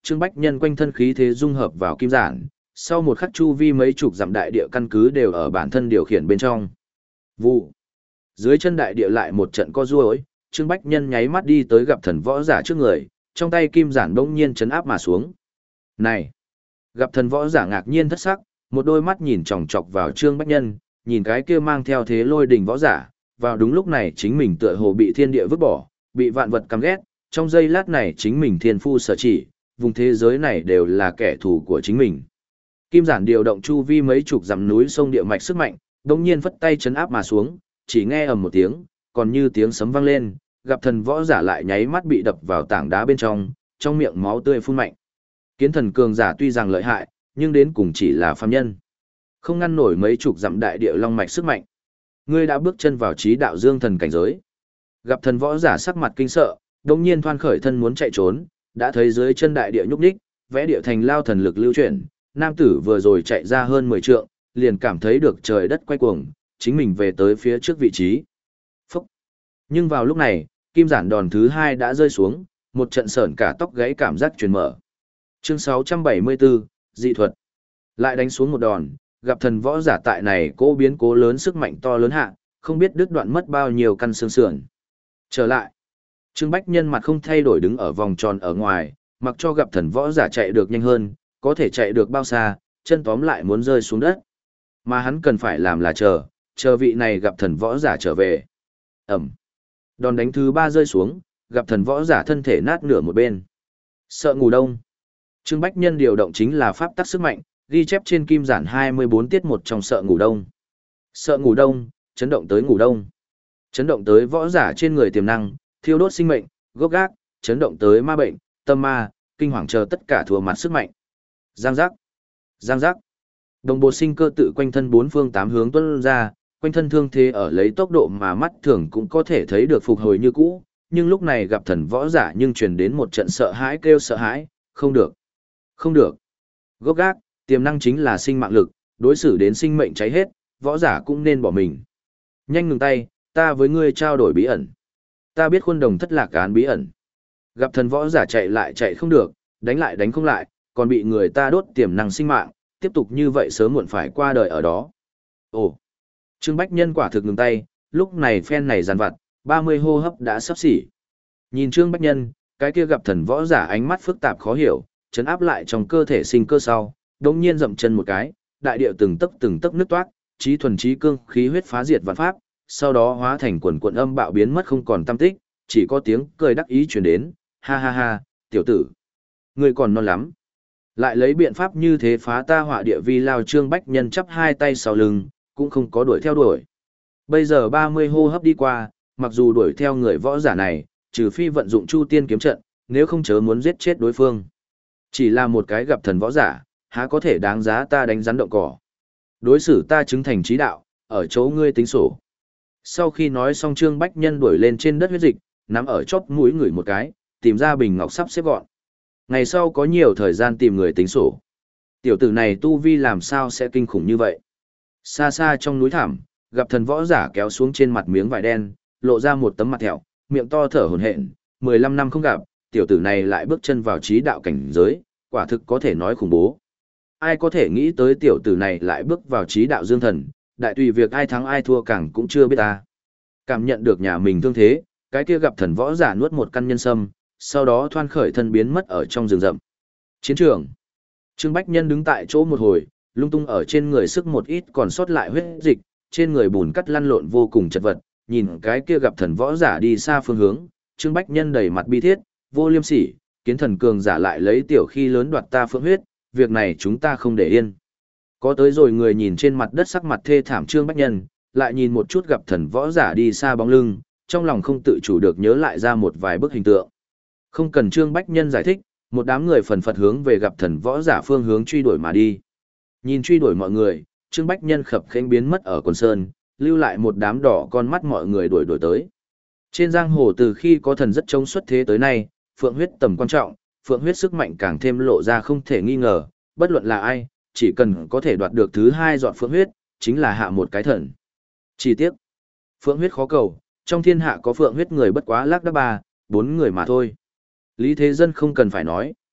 Trương Bách Nhân quanh thân khí thế dung hợp vào kim giản, sau một khắc chu vi mấy chục dặm đại địa căn cứ đều ở bản thân điều khiển bên trong. Vụ. Dưới chân đại địa lại một trận co duỗi, Trương Bách Nhân nháy mắt đi tới gặp thần võ giả trước người, trong tay kim giản bỗng nhiên chấn áp mà xuống. Này! Gặp thần võ giả ngạc nhiên thất sắc, một đôi mắt nhìn chòng chọc vào Trương Bách Nhân, nhìn cái kia mang theo thế lôi đình võ giả, vào đúng lúc này chính mình tựa hồ bị thiên địa vứt bỏ, bị vạn vật căm ghét, trong giây lát này chính mình thiên phu sở chỉ, vùng thế giới này đều là kẻ thù của chính mình. Kim giản điều động chu vi mấy chục dặm núi sông địa mạch sức mạnh, đống nhiên phất tay chấn áp mà xuống, chỉ nghe ầm một tiếng, còn như tiếng sấm vang lên, gặp thần võ giả lại nháy mắt bị đập vào tảng đá bên trong, trong miệng máu tươi phun mạnh. Kiến thần cường giả tuy rằng lợi hại, nhưng đến cùng chỉ là phàm nhân, không ngăn nổi mấy chục dặm đại địa long mạch sức mạnh. Ngươi đã bước chân vào trí đạo dương thần cảnh giới. Gặp thần võ giả sắc mặt kinh sợ, đột nhiên thoăn khởi thân muốn chạy trốn, đã thấy dưới chân đại địa nhúc nhích, vẽ địa thành lao thần lực lưu chuyển, nam tử vừa rồi chạy ra hơn mười trượng, liền cảm thấy được trời đất quay cuồng, chính mình về tới phía trước vị trí. Phúc! Nhưng vào lúc này, kim giản đòn thứ hai đã rơi xuống, một trận sởn cả tóc gáy cảm giác truyền mở. Chương sáu trăm bảy mươi bốn, dị thuật. Lại đánh xuống một đòn, gặp thần võ giả tại này cố biến cố lớn sức mạnh to lớn hạ, không biết đứt đoạn mất bao nhiêu căn xương sườn. Trở lại. Trương Bách Nhân mặt không thay đổi đứng ở vòng tròn ở ngoài, mặc cho gặp thần võ giả chạy được nhanh hơn, có thể chạy được bao xa, chân tóm lại muốn rơi xuống đất. Mà hắn cần phải làm là chờ, chờ vị này gặp thần võ giả trở về. Ẩm. Đòn đánh thứ ba rơi xuống, gặp thần võ giả thân thể nát nửa một bên. Sợ ngủ đông. Trương Bách Nhân điều động chính là pháp tắc sức mạnh, ghi chép trên kim giản hai mươi bốn tiết một trong sợ ngủ đông. Sợ ngủ đông, chấn động tới ngủ đông. Chấn động tới võ giả trên người tiềm năng, thiêu đốt sinh mệnh, gốc gác, chấn động tới ma bệnh, tâm ma, kinh hoàng chờ tất cả thua mặt sức mạnh. Giang giác. Giang giác. Đồng bộ sinh cơ tự quanh thân bốn phương tám hướng tuôn ra, quanh thân thương thế ở lấy tốc độ mà mắt thường cũng có thể thấy được phục hồi như cũ, nhưng lúc này gặp thần võ giả nhưng truyền đến một trận sợ hãi kêu sợ hãi, không được. Không được. Gốc gác, tiềm năng chính là sinh mạng lực, đối xử đến sinh mệnh cháy hết, võ giả cũng nên bỏ mình. Nhanh ngừng tay, ta với ngươi trao đổi bí ẩn. Ta biết khuôn đồng thất lạc án bí ẩn. Gặp thần võ giả chạy lại chạy không được, đánh lại đánh không lại, còn bị người ta đốt tiềm năng sinh mạng, tiếp tục như vậy sớm muộn phải qua đời ở đó. Ồ, Trương Bách Nhân quả thực ngừng tay, lúc này phen này giàn vặt, ba mươi hô hấp đã sắp xỉ. Nhìn Trương Bách Nhân, cái kia gặp thần võ giả ánh mắt phức tạp khó hiểu, chấn áp lại trong cơ thể sinh cơ sau, đống nhiên dậm chân một cái, đại địa từng tấc từng tấc nứt toát, trí thuần trí cương, khí huyết phá diệt vạn pháp, sau đó hóa thành quần quần âm bạo biến mất không còn tăm tích, chỉ có tiếng cười đắc ý truyền đến, ha ha ha, tiểu tử, ngươi còn non lắm. Lại lấy biện pháp như thế phá ta họa địa vi lao. Trương Bách Nhân chắp hai tay sau lưng, cũng không có đuổi theo đuổi. Bây giờ ba mươi hô hấp đi qua, mặc dù đuổi theo người võ giả này, trừ phi vận dụng Chu Tiên kiếm trận, nếu không chớ muốn giết chết đối phương. Chỉ là một cái gặp thần võ giả, há có thể đáng giá ta đánh rắn động cỏ. Đối xử ta chứng thành trí đạo, ở chỗ ngươi tính sổ. Sau khi nói xong, Trương Bách Nhân đuổi lên trên đất huyết dịch, nắm ở chóp mũi người một cái, tìm ra bình ngọc sắp xếp gọn. Ngày sau có nhiều thời gian tìm người tính sổ. Tiểu tử này tu vi làm sao sẽ kinh khủng như vậy? Xa xa trong núi thảm, gặp thần võ giả kéo xuống trên mặt miếng vải đen, lộ ra một tấm mặt thẹo, miệng to thở hổn hển, mười lăm năm không gặp, tiểu tử này lại bước chân vào trí đạo cảnh giới, quả thực có thể nói khủng bố. Ai có thể nghĩ tới tiểu tử này lại bước vào trí đạo dương thần, đại tùy việc ai thắng ai thua càng cũng chưa biết ta. Cảm nhận được nhà mình thương thế, cái kia gặp thần võ giả nuốt một căn nhân sâm, sau đó thoăn khởi thân biến mất ở trong rừng rậm. Chiến trường. Trương Bách Nhân đứng tại chỗ một hồi, lung tung ở trên người sức một ít còn sót lại huyết dịch, trên người bùn cắt lăn lộn vô cùng chật vật, nhìn cái kia gặp thần võ giả đi xa phương hướng, Trương Bách Nhân đầy mặt bi thiết, vô liêm sỉ, kiến thần cường giả lại lấy tiểu khi lớn đoạt ta phượng huyết, việc này chúng ta không để yên. Có tới rồi người nhìn trên mặt đất sắc mặt thê thảm Trương Bách Nhân, lại nhìn một chút gặp thần võ giả đi xa bóng lưng, trong lòng không tự chủ được nhớ lại ra một vài bức hình tượng. Không cần Trương Bách Nhân giải thích, một đám người phần phật hướng về gặp thần võ giả phương hướng truy đuổi mà đi. Nhìn truy đuổi mọi người, Trương Bách Nhân khập khênh biến mất ở quần sơn, lưu lại một đám đỏ con mắt mọi người đuổi đuổi tới. Trên giang hồ từ khi có thần rất chống xuất thế tới nay, phượng huyết tầm quan trọng, phượng huyết sức mạnh càng thêm lộ ra không thể nghi ngờ, bất luận là ai, chỉ cần có thể đoạt được thứ hai giọt phượng huyết, chính là hạ một cái thần. Chỉ tiếc, phượng huyết khó cầu, trong thiên hạ có phượng huyết người bất quá lác đác ba, bốn người mà thôi. Lý Thế Dân không cần phải nói,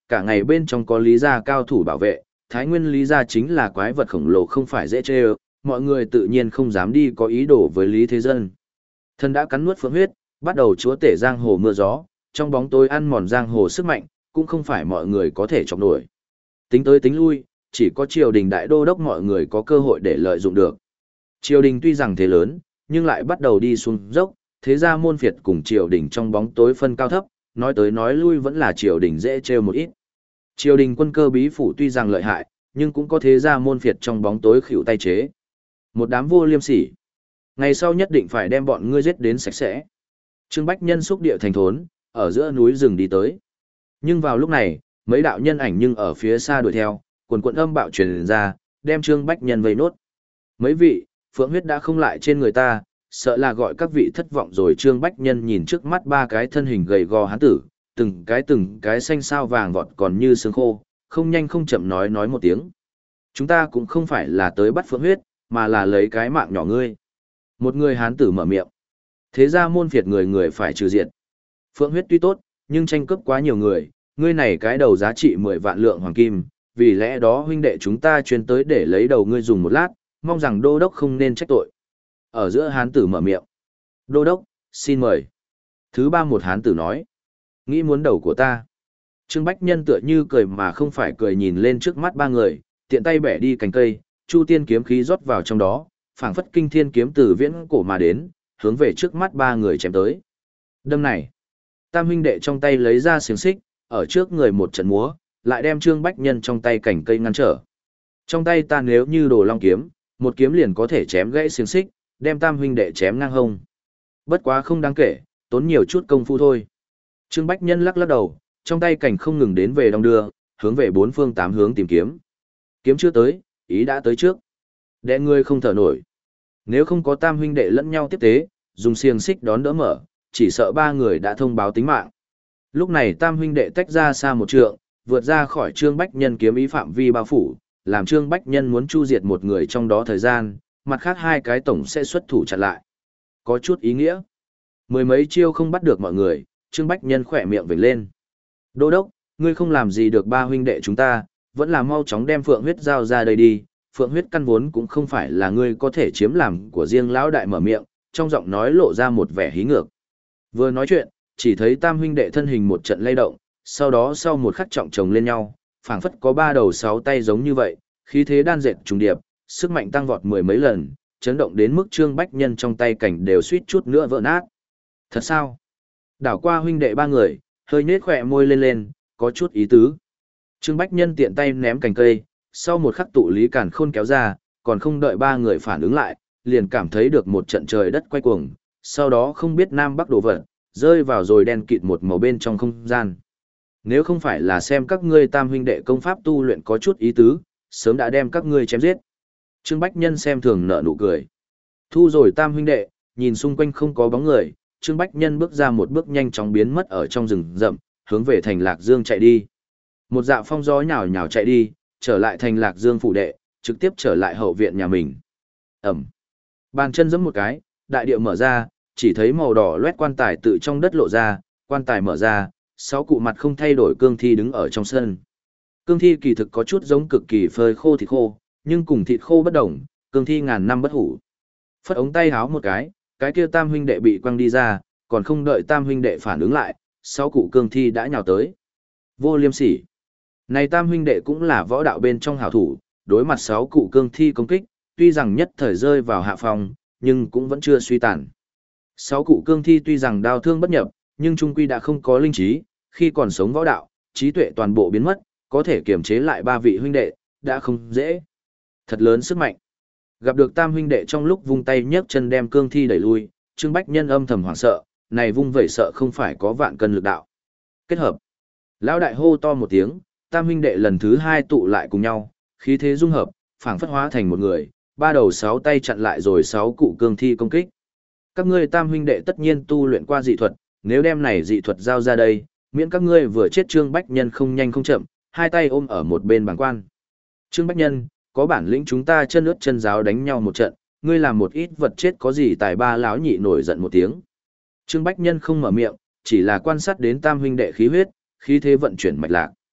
cả ngày bên trong có Lý gia cao thủ bảo vệ, Thái Nguyên Lý gia chính là quái vật khổng lồ không phải dễ chơi, mọi người tự nhiên không dám đi có ý đồ với Lý Thế Dân. Thân đã cắn nuốt phượng huyết, bắt đầu chúa tể giang hồ mưa gió, trong bóng tối ăn mòn giang hồ sức mạnh, cũng không phải mọi người có thể chọc nổi. Tính tới tính lui, chỉ có triều đình đại đô đốc mọi người có cơ hội để lợi dụng được. Triều đình tuy rằng thế lớn, nhưng lại bắt đầu đi xuống dốc, thế ra môn phiệt cùng triều đình trong bóng tối phân cao thấp, nói tới nói lui vẫn là triều đình dễ trêu một ít. Triều đình quân cơ bí phủ tuy rằng lợi hại, nhưng cũng có thế ra môn phiệt trong bóng tối khỉu tay chế. Một đám vô liêm sỉ. Ngày sau nhất định phải đem bọn ngươi giết đến sạch sẽ. Trương Bách Nhân xúc địa thành thốn, ở giữa núi rừng đi tới. Nhưng vào lúc này, mấy đạo nhân ảnh nhưng ở phía xa đuổi theo, quần quần âm bạo truyền ra, đem Trương Bách Nhân vây nốt. Mấy vị, phượng huyết đã không lại trên người ta, sợ là gọi các vị thất vọng rồi. Trương Bách Nhân nhìn trước mắt ba cái thân hình gầy gò hán tử, từng cái từng cái xanh sao vàng vọt còn như xương khô, không nhanh không chậm nói nói một tiếng. Chúng ta cũng không phải là tới bắt phượng huyết, mà là lấy cái mạng nhỏ ngươi. Một người hán tử mở miệng. Thế ra môn phiệt người người phải trừ diệt. Phượng huyết tuy tốt, nhưng tranh cướp quá nhiều người, ngươi này cái đầu giá trị mười vạn lượng hoàng kim, vì lẽ đó huynh đệ chúng ta chuyên tới để lấy đầu ngươi dùng một lát, mong rằng đô đốc không nên trách tội. Ở giữa hán tử mở miệng. Đô đốc, xin mời. Thứ ba một hán tử nói. Nghĩ muốn đầu của ta. Trương Bách Nhân tựa như cười mà không phải cười nhìn lên trước mắt ba người, tiện tay bẻ đi cành cây, chu tiên kiếm khí rót vào trong đó, phảng phất kinh thiên kiếm từ viễn cổ mà đến, hướng về trước mắt ba người chém tới. Đâm này. Tam huynh đệ trong tay lấy ra xiềng xích, ở trước người một trận múa, lại đem Trương Bách Nhân trong tay cành cây ngăn trở. Trong tay ta nếu như đồ long kiếm, một kiếm liền có thể chém gãy xiềng xích, đem tam huynh đệ chém ngang hông. Bất quá không đáng kể, tốn nhiều chút công phu thôi. Trương Bách Nhân lắc lắc đầu, trong tay cành không ngừng đến về đong đưa, hướng về bốn phương tám hướng tìm kiếm. Kiếm chưa tới, ý đã tới trước. Đệ người không thở nổi. Nếu không có tam huynh đệ lẫn nhau tiếp tế, dùng xiềng xích đón đỡ mở, chỉ sợ ba người đã thông báo tính mạng. Lúc này tam huynh đệ tách ra xa một trượng, vượt ra khỏi Trương Bách Nhân kiếm ý phạm vi bao phủ, làm Trương Bách Nhân muốn chu diệt một người trong đó thời gian, mặt khác hai cái tổng sẽ xuất thủ chặn lại. Có chút ý nghĩa. Mười mấy chiêu không bắt được mọi người, Trương Bách Nhân khỏe miệng vểnh lên. Đô đốc, ngươi không làm gì được ba huynh đệ chúng ta, vẫn là mau chóng đem phượng huyết giao ra đây đi. Phượng huyết căn vốn cũng không phải là ngươi có thể chiếm làm của riêng lão đại mở miệng, trong giọng nói lộ ra một vẻ hí ngược. Vừa nói chuyện, chỉ thấy tam huynh đệ thân hình một trận lay động, sau đó sau một khắc trọng chồng lên nhau, phảng phất có ba đầu sáu tay giống như vậy, khí thế đan dệt trùng điệp, sức mạnh tăng vọt mười mấy lần, chấn động đến mức Trương Bách Nhân trong tay cảnh đều suýt chút nữa vỡ nát. Thật sao? Đảo qua huynh đệ ba người, hơi nhếch khỏe môi lên lên, có chút ý tứ. Trương Bách Nhân tiện tay ném cành cây, sau một khắc tụ lý càn khôn kéo ra, còn không đợi ba người phản ứng lại, liền cảm thấy được một trận trời đất quay cuồng, sau đó không biết nam bắc đổ vật, rơi vào rồi đen kịt một màu bên trong không gian. Nếu không phải là xem các ngươi tam huynh đệ công pháp tu luyện có chút ý tứ, sớm đã đem các ngươi chém giết. Trương Bách Nhân xem thường nở nụ cười. Thu rồi tam huynh đệ, nhìn xung quanh không có bóng người, Trương Bách Nhân bước ra một bước nhanh chóng biến mất ở trong rừng rậm, hướng về thành Lạc Dương chạy đi. Một dạ phong gió nhào nhào chạy đi, trở lại thành Lạc Dương phủ đệ, trực tiếp trở lại hậu viện nhà mình. Ẩm. Bàn chân giẫm một cái, đại địa mở ra, chỉ thấy màu đỏ loét quan tài tự trong đất lộ ra, quan tài mở ra, sáu cụ mặt không thay đổi cương thi đứng ở trong sân. Cương thi kỳ thực có chút giống cực kỳ phơi khô thịt khô, nhưng cùng thịt khô bất đồng, cương thi ngàn năm bất hủ. Phất ống tay háo một cái, cái kia tam huynh đệ bị quăng đi ra, còn không đợi tam huynh đệ phản ứng lại, sáu cụ cương thi đã nhào tới. Vô liêm sỉ. Này tam huynh đệ cũng là võ đạo bên trong hảo thủ, đối mặt sáu cụ cương thi công kích, tuy rằng nhất thời rơi vào hạ phòng, nhưng cũng vẫn chưa suy tàn. Sáu cụ cương thi tuy rằng đau thương bất nhập, nhưng trung quy đã không có linh trí, khi còn sống võ đạo, trí tuệ toàn bộ biến mất, có thể kiềm chế lại ba vị huynh đệ, đã không dễ. Thật lớn sức mạnh. Gặp được tam huynh đệ trong lúc vung tay nhấc chân đem cương thi đẩy lui, Trương Bách Nhân âm thầm hoảng sợ, này vung vẩy sợ không phải có vạn cân lực đạo. Kết hợp. Lão đại hô to một tiếng, tam huynh đệ lần thứ hai tụ lại cùng nhau, khí thế dung hợp, phảng phất hóa thành một người, ba đầu sáu tay chặn lại rồi sáu cụ cương thi công kích. Các ngươi tam huynh đệ tất nhiên tu luyện qua dị thuật, nếu đem này dị thuật giao ra đây, miễn các ngươi vừa chết. Trương Bách Nhân không nhanh không chậm, hai tay ôm ở một bên bàng quan. Trương Bách Nhân, có bản lĩnh chúng ta chân ướt chân giáo đánh nhau một trận, ngươi làm một ít vật chết có gì tài. Ba lão nhị nổi giận một tiếng. Trương Bách Nhân không mở miệng, chỉ là quan sát đến tam huynh đệ khí huyết, khí thế vận chuyển mạch lạc.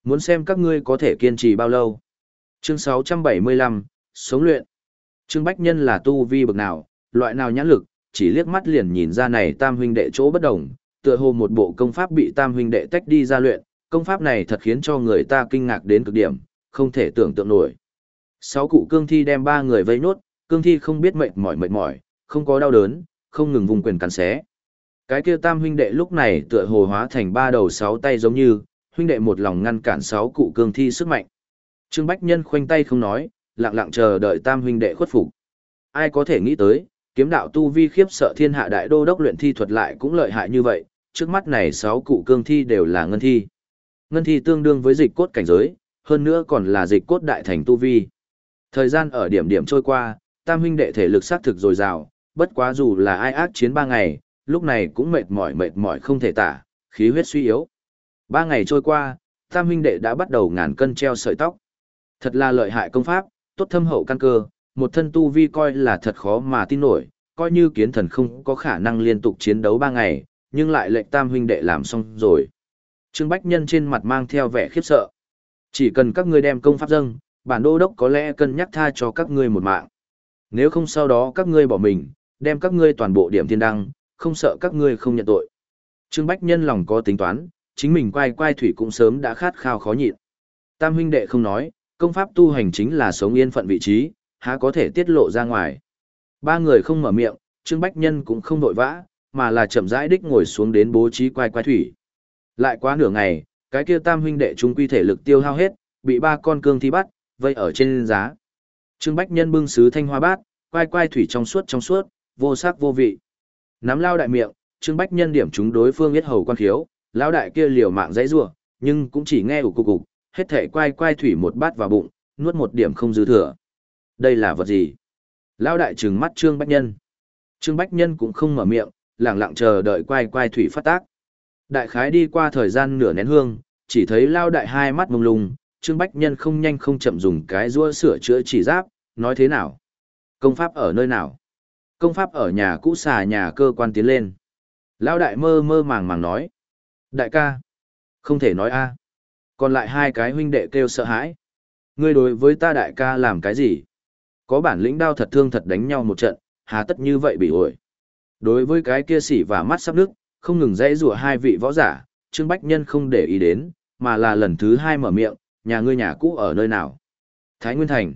Muốn xem các ngươi có thể kiên trì bao lâu. Chương sáu trăm bảy mươi lăm, sống luyện. Trương Bách Nhân là tu vi bậc nào, loại nào nhãn lực, chỉ liếc mắt liền nhìn ra này tam huynh đệ chỗ bất đồng, tựa hồ một bộ công pháp bị tam huynh đệ tách đi ra luyện, công pháp này thật khiến cho người ta kinh ngạc đến cực điểm, không thể tưởng tượng nổi. Sáu cụ cương thi đem ba người vây nốt, cương thi không biết mệt mỏi mệt mỏi, không có đau đớn, không ngừng vùng quyền cắn xé. Cái kia tam huynh đệ lúc này tựa hồ hóa thành ba đầu sáu tay giống như, huynh đệ một lòng ngăn cản sáu cụ cương thi sức mạnh. Trương Bách Nhân khoanh tay không nói, lặng lặng chờ đợi tam huynh đệ khuất phục. Ai có thể nghĩ tới, kiếm đạo tu vi khiếp sợ thiên hạ đại đô đốc luyện thi thuật lại cũng lợi hại như vậy, trước mắt này sáu cụ cương thi đều là ngân thi. Ngân thi tương đương với dịch cốt cảnh giới, hơn nữa còn là dịch cốt đại thành tu vi. Thời gian ở điểm điểm trôi qua, tam huynh đệ thể lực xác thực dồi dào, bất quá dù là ai ác chiến ba ngày, lúc này cũng mệt mỏi mệt mỏi không thể tả, khí huyết suy yếu. Ba ngày trôi qua, tam huynh đệ đã bắt đầu ngàn cân treo sợi tóc. Thật là lợi hại công pháp, tốt thâm hậu căn cơ, một thân tu vi coi là thật khó mà tin nổi, coi như kiến thần không có khả năng liên tục chiến đấu ba ngày, nhưng lại lệnh tam huynh đệ làm xong rồi. Trương Bách Nhân trên mặt mang theo vẻ khiếp sợ. Chỉ cần các ngươi đem công pháp dâng, bản đô đốc có lẽ cân nhắc tha cho các ngươi một mạng. Nếu không sau đó các ngươi bỏ mình, đem các ngươi toàn bộ điểm thiên đăng, không sợ các ngươi không nhận tội. Trương Bách Nhân lòng có tính toán, chính mình quay quay thủy cũng sớm đã khát khao khó nhịn. Tam huynh đệ không nói, công pháp tu hành chính là sống yên phận vị trí, há có thể tiết lộ ra ngoài. Ba người không mở miệng, Trương Bách Nhân cũng không vội vã, mà là chậm rãi đích ngồi xuống đến bố trí quay quay thủy. Lại quá nửa ngày, cái kia tam huynh đệ trung quy thể lực tiêu hao hết, bị ba con cương thi bắt, vây ở trên giá. Trương Bách Nhân bưng sứ thanh hoa bát, quay quay thủy trong suốt trong suốt, vô sắc vô vị. Nắm lao đại miệng, Trương Bách Nhân điểm chúng đối phương yết hầu quan khiếu, lao đại kia liều mạng dãy rủa, nhưng cũng chỉ nghe ủ cục cục, hết thể quay quay thủy một bát vào bụng, nuốt một điểm không dư thừa. Đây là vật gì? Lao đại trừng mắt Trương Bách Nhân. Trương Bách Nhân cũng không mở miệng, lặng lặng chờ đợi quay quay thủy phát tác. Đại khái đi qua thời gian nửa nén hương, chỉ thấy lao đại hai mắt mông lung, Trương Bách Nhân không nhanh không chậm dùng cái rũa sửa chữa chỉ giáp, nói thế nào? Công pháp ở nơi nào? Công pháp ở nhà cũ xà nhà cơ quan tiến lên. Lao đại mơ mơ màng màng nói. Đại ca. Không thể nói a. Còn lại hai cái huynh đệ kêu sợ hãi. Ngươi đối với ta đại ca làm cái gì? Có bản lĩnh đao thật thương thật đánh nhau một trận, hà tất như vậy bị ổi. Đối với cái kia xỉ và mắt sắp nước, không ngừng dãy rủa hai vị võ giả, Trương Bách Nhân không để ý đến, mà là lần thứ hai mở miệng, nhà ngươi nhà cũ ở nơi nào? Thái Nguyên Thành.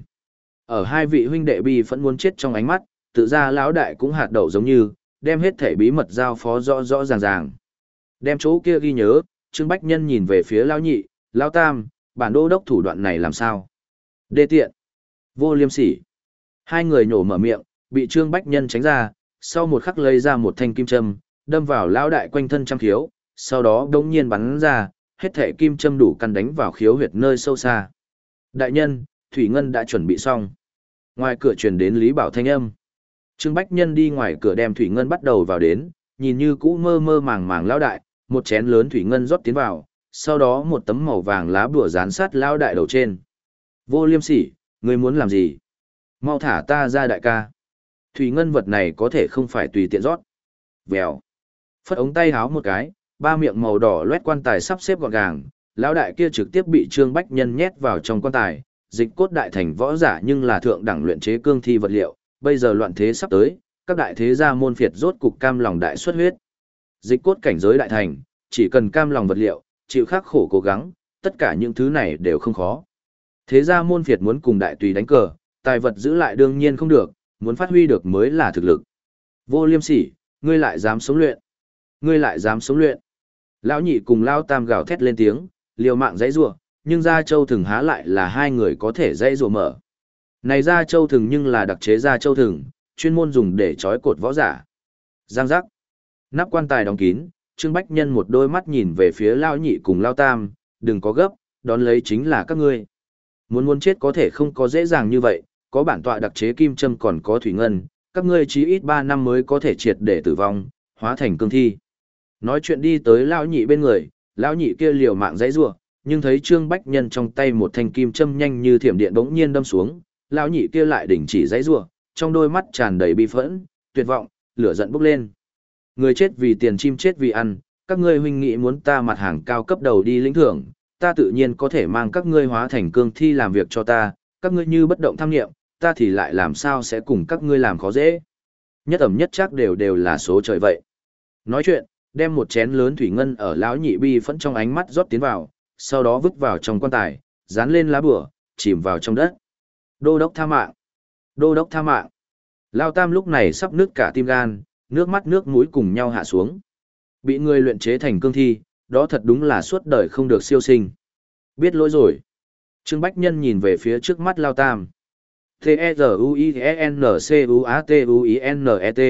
Ở hai vị huynh đệ bi phẫn muốn chết trong ánh mắt, tự ra lão đại cũng hạt đậu giống như, đem hết thể bí mật giao phó rõ rõ ràng ràng. Đem chỗ kia ghi nhớ, Trương Bách Nhân nhìn về phía lão nhị, lão tam, bản đô đốc thủ đoạn này làm sao? Đê tiện. Vô liêm sỉ. Hai người nhổ mở miệng, bị Trương Bách Nhân tránh ra, sau một khắc lấy ra một thanh kim châm, đâm vào lão đại quanh thân trăm khiếu, sau đó đống nhiên bắn ra, hết thể kim châm đủ căn đánh vào khiếu huyệt nơi sâu xa. Đại nhân, Thủy Ngân đã chuẩn bị xong. Ngoài cửa truyền đến Lý Bảo thanh âm. Trương Bách Nhân đi ngoài cửa đem Thủy Ngân bắt đầu vào đến, nhìn như cũ mơ mơ màng màng lão đại, một chén lớn Thủy Ngân rót tiến vào, sau đó một tấm màu vàng lá bùa dán sát lão đại đầu trên. Vô liêm sỉ, ngươi muốn làm gì? Mau thả ta ra đại ca. Thủy Ngân vật này có thể không phải tùy tiện rót. Vèo. Phất ống tay háo một cái, ba miệng màu đỏ loét quan tài sắp xếp gọn gàng, lão đại kia trực tiếp bị Trương Bách Nhân nhét vào trong quan tài, dịch cốt đại thành võ giả nhưng là thượng đẳng luyện chế cương thi vật liệu, bây giờ loạn thế sắp tới, các đại thế gia môn phiệt rốt cục cam lòng đại xuất huyết. Dịch cốt cảnh giới đại thành, chỉ cần cam lòng vật liệu, chịu khắc khổ cố gắng, tất cả những thứ này đều không khó. Thế gia môn phiệt muốn cùng đại tùy đánh cờ, tài vật giữ lại đương nhiên không được, muốn phát huy được mới là thực lực. Vô liêm sỉ, ngươi lại dám sống luyện. Ngươi lại dám sống luyện. Lão nhị cùng Lão tam gào thét lên tiếng, liều mạng dãy rủa, nhưng Gia Châu Thừng há lại là hai người có thể dãy rủa mở. Này Gia Châu Thừng nhưng là đặc chế Gia Châu Thừng, chuyên môn dùng để trói cột võ giả. Giang giác. Nắp quan tài đóng kín, Trương Bách Nhân một đôi mắt nhìn về phía Lão nhị cùng Lão tam, đừng có gấp, đón lấy chính là các ngươi. Muốn muốn chết có thể không có dễ dàng như vậy, có bản tọa đặc chế kim châm còn có thủy ngân, các ngươi chí ít ba năm mới có thể triệt để tử vong, hóa thành cương thi. Nói chuyện đi tới Lão nhị bên người, Lão nhị kia liều mạng dãy rủa, nhưng thấy Trương Bách Nhân trong tay một thanh kim châm nhanh như thiểm điện bỗng nhiên đâm xuống, Lão nhị kia lại đình chỉ dãy rủa, trong đôi mắt tràn đầy bi phẫn, tuyệt vọng, lửa giận bốc lên. Người chết vì tiền, chim chết vì ăn, các ngươi huynh nghĩ muốn ta mặt hàng cao cấp đầu đi lĩnh thưởng, ta tự nhiên có thể mang các ngươi hóa thành cương thi làm việc cho ta, các ngươi như bất động tham nghiệm, ta thì lại làm sao sẽ cùng các ngươi làm khó dễ. Nhất ẩm nhất chắc đều đều là số trời vậy. Nói chuyện, đem một chén lớn thủy ngân ở lão nhị bi phẫn trong ánh mắt rót tiến vào, sau đó vứt vào trong quan tài, dán lên lá bùa, chìm vào trong đất. Đô đốc tha mạng! Đô đốc tha mạng! Lao Tam lúc này sắp nứt cả tim gan, nước mắt nước mũi cùng nhau hạ xuống. Bị người luyện chế thành cương thi, đó thật đúng là suốt đời không được siêu sinh. Biết lỗi rồi. Trương Bách Nhân nhìn về phía trước mắt Lao Tam. T-E-Z-U-I-N-C-U-A-T-U-I-N-E-T.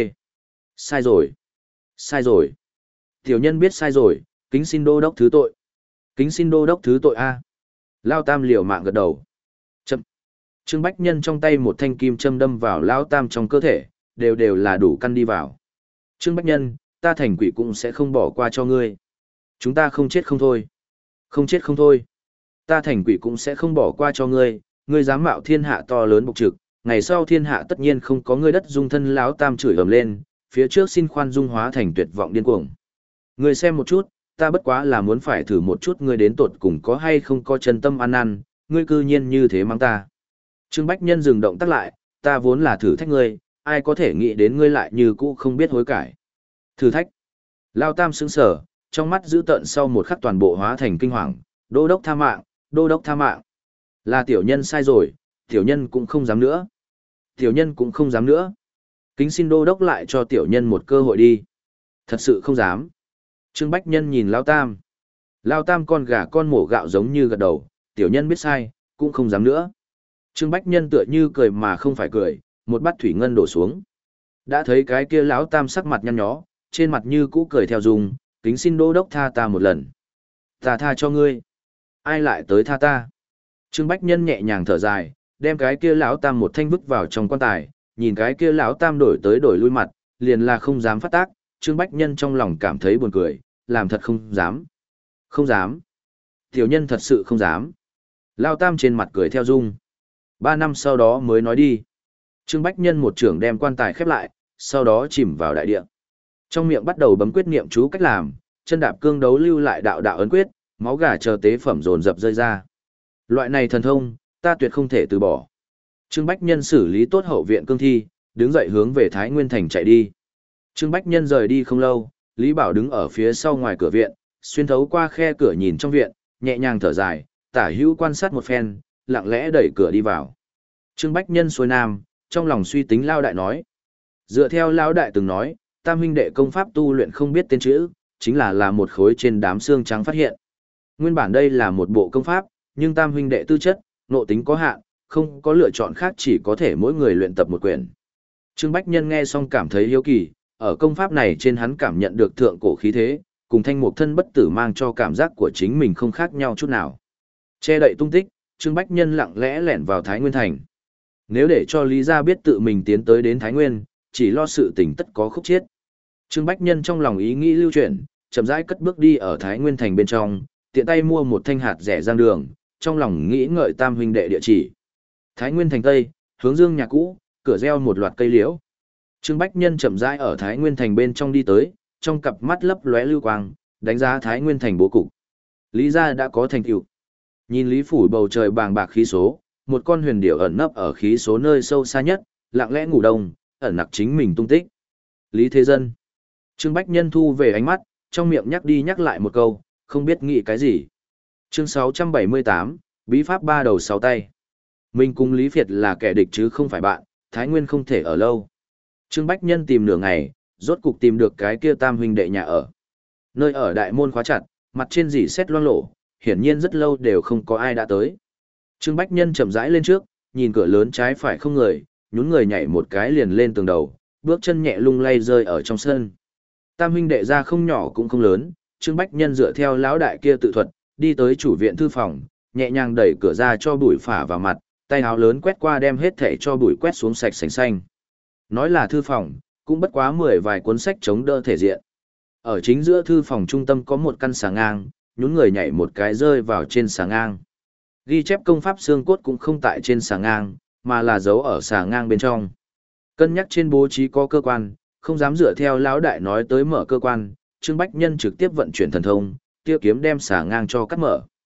Sai rồi. Sai rồi. Tiểu nhân biết sai rồi, kính xin đô đốc thứ tội. Kính xin đô đốc thứ tội A. Lao Tam liều mạng gật đầu. Chậm. Trương Bách Nhân trong tay một thanh kim châm đâm vào Lao Tam trong cơ thể, đều đều là đủ căn đi vào. Trương Bách Nhân, ta thành quỷ cũng sẽ không bỏ qua cho ngươi. Chúng ta không chết không thôi. Không chết không thôi. Ta thành quỷ cũng sẽ không bỏ qua cho ngươi, ngươi dám mạo thiên hạ to lớn bộc trực, ngày sau thiên hạ tất nhiên không có ngươi đất dung thân. Lão Tam chửi ầm lên, phía trước xin khoan dung hóa thành tuyệt vọng điên cuồng. Ngươi xem một chút, ta bất quá là muốn phải thử một chút ngươi đến tột cùng có hay không có chân tâm ăn năn, ngươi cư nhiên như thế mắng ta. Trương Bách Nhân dừng động tác lại, ta vốn là thử thách ngươi, ai có thể nghĩ đến ngươi lại như cũ không biết hối cải. Thử thách. Lao Tam sững sờ, trong mắt dữ tợn sau một khắc toàn bộ hóa thành kinh hoàng, đô đốc tha mạng, đô đốc tha mạng. Là tiểu nhân sai rồi, tiểu nhân cũng không dám nữa. Tiểu nhân cũng không dám nữa. Kính xin đô đốc lại cho tiểu nhân một cơ hội đi. Thật sự không dám. Trương Bách Nhân nhìn Lao Tam. Lao Tam con gà con mổ gạo giống như gật đầu, tiểu nhân biết sai, cũng không dám nữa. Trương Bách Nhân tựa như cười mà không phải cười, một bát thủy ngân đổ xuống. Đã thấy cái kia lão Tam sắc mặt nhăn nhó, trên mặt như cũ cười theo dùng, kính xin đô đốc tha ta một lần. Ta tha cho ngươi. Ai lại tới tha ta? Trương Bách Nhân nhẹ nhàng thở dài, đem cái kia lão Tam một thanh vứt vào trong quan tài, nhìn cái kia lão Tam đổi tới đổi lui mặt, liền là không dám phát tác. Trương Bách Nhân trong lòng cảm thấy buồn cười, làm thật không dám. Không dám. Tiểu nhân thật sự không dám. Lão Tam trên mặt cười theo dung. Ba năm sau đó mới nói đi. Trương Bách Nhân một trưởng đem quan tài khép lại, sau đó chìm vào đại địa. Trong miệng bắt đầu bấm quyết niệm chú cách làm, chân đạp cương đấu lưu lại đạo đạo ấn quyết, máu gà chờ tế phẩm dồn dập rơi ra. Loại này thần thông, ta tuyệt không thể từ bỏ. Trương Bách Nhân xử lý tốt hậu viện cương thi, đứng dậy hướng về Thái Nguyên Thành chạy đi. Trương Bách Nhân rời đi không lâu, Lý Bảo đứng ở phía sau ngoài cửa viện, xuyên thấu qua khe cửa nhìn trong viện, nhẹ nhàng thở dài, tả hữu quan sát một phen, lặng lẽ đẩy cửa đi vào. Trương Bách Nhân xuôi nam, trong lòng suy tính Lao Đại nói. Dựa theo Lao Đại từng nói, Tam huynh đệ công pháp tu luyện không biết tên chữ, chính là là một khối trên đám xương trắng phát hiện. Nguyên bản đây là một bộ công pháp, nhưng Tam huynh đệ tư chất, ngộ tính có hạn, không có lựa chọn khác, chỉ có thể mỗi người luyện tập một quyển. Trương Bách Nhân nghe xong cảm thấy hiếu kỳ, ở công pháp này trên hắn cảm nhận được thượng cổ khí thế, cùng thanh mục thân bất tử mang cho cảm giác của chính mình không khác nhau chút nào. Che đậy tung tích, Trương Bách Nhân lặng lẽ lẻn vào Thái Nguyên Thành. Nếu để cho Lý Gia biết tự mình tiến tới đến Thái Nguyên, chỉ lo sự tình tất có khúc chiết. Trương Bách Nhân trong lòng ý nghĩ lưu chuyển, chậm rãi cất bước đi ở Thái Nguyên Thành bên trong, tiện tay mua một thanh hạt rẻ giang đường, trong lòng nghĩ ngợi Tam huynh đệ địa chỉ. Thái Nguyên Thành Tây, hướng dương nhà cũ, cửa gieo một loạt cây liễu. Trương Bách Nhân chậm rãi ở Thái Nguyên Thành bên trong đi tới, trong cặp mắt lấp lóe lưu quang, đánh giá Thái Nguyên Thành bố cục. Lý gia đã có thành tựu. Nhìn Lý phủ bầu trời bàng bạc khí số, một con huyền điểu ẩn nấp ở khí số nơi sâu xa nhất, lặng lẽ ngủ đông, ẩn nặc chính mình tung tích. Lý Thế Dân. Trương Bách Nhân thu về ánh mắt, trong miệng nhắc đi nhắc lại một câu, không biết nghĩ cái gì. Chương sáu trăm bảy mươi tám, Bí pháp ba đầu sáu tay. Mình cùng Lý Việt là kẻ địch chứ không phải bạn, Thái Nguyên không thể ở lâu. Trương Bách Nhân tìm nửa ngày, rốt cục tìm được cái kia Tam huynh đệ nhà ở. Nơi ở đại môn khóa chặt, mặt trên dỉ sét loang lổ, hiển nhiên rất lâu đều không có ai đã tới. Trương Bách Nhân chậm rãi lên trước, nhìn cửa lớn trái phải không người, nhún người nhảy một cái liền lên tường đầu, bước chân nhẹ lung lay rơi ở trong sân. Tam huynh đệ ra không nhỏ cũng không lớn, Trương Bách Nhân dựa theo lão đại kia tự thuật, đi tới chủ viện thư phòng, nhẹ nhàng đẩy cửa ra cho bụi phả vào mặt, tay áo lớn quét qua đem hết thảy cho bụi quét xuống sạch sành xanh. Nói là thư phòng, cũng bất quá mười vài cuốn sách chống đỡ thể diện. Ở chính giữa thư phòng trung tâm có một căn xà ngang, nhún người nhảy một cái rơi vào trên xà ngang. Ghi chép công pháp xương cốt cũng không tại trên xà ngang, mà là giấu ở xà ngang bên trong. Cân nhắc trên bố trí có cơ quan, không dám dựa theo lão đại nói tới mở cơ quan, Trương Bách Nhân trực tiếp vận chuyển thần thông, tiêu kiếm đem xà ngang cho cắt mở.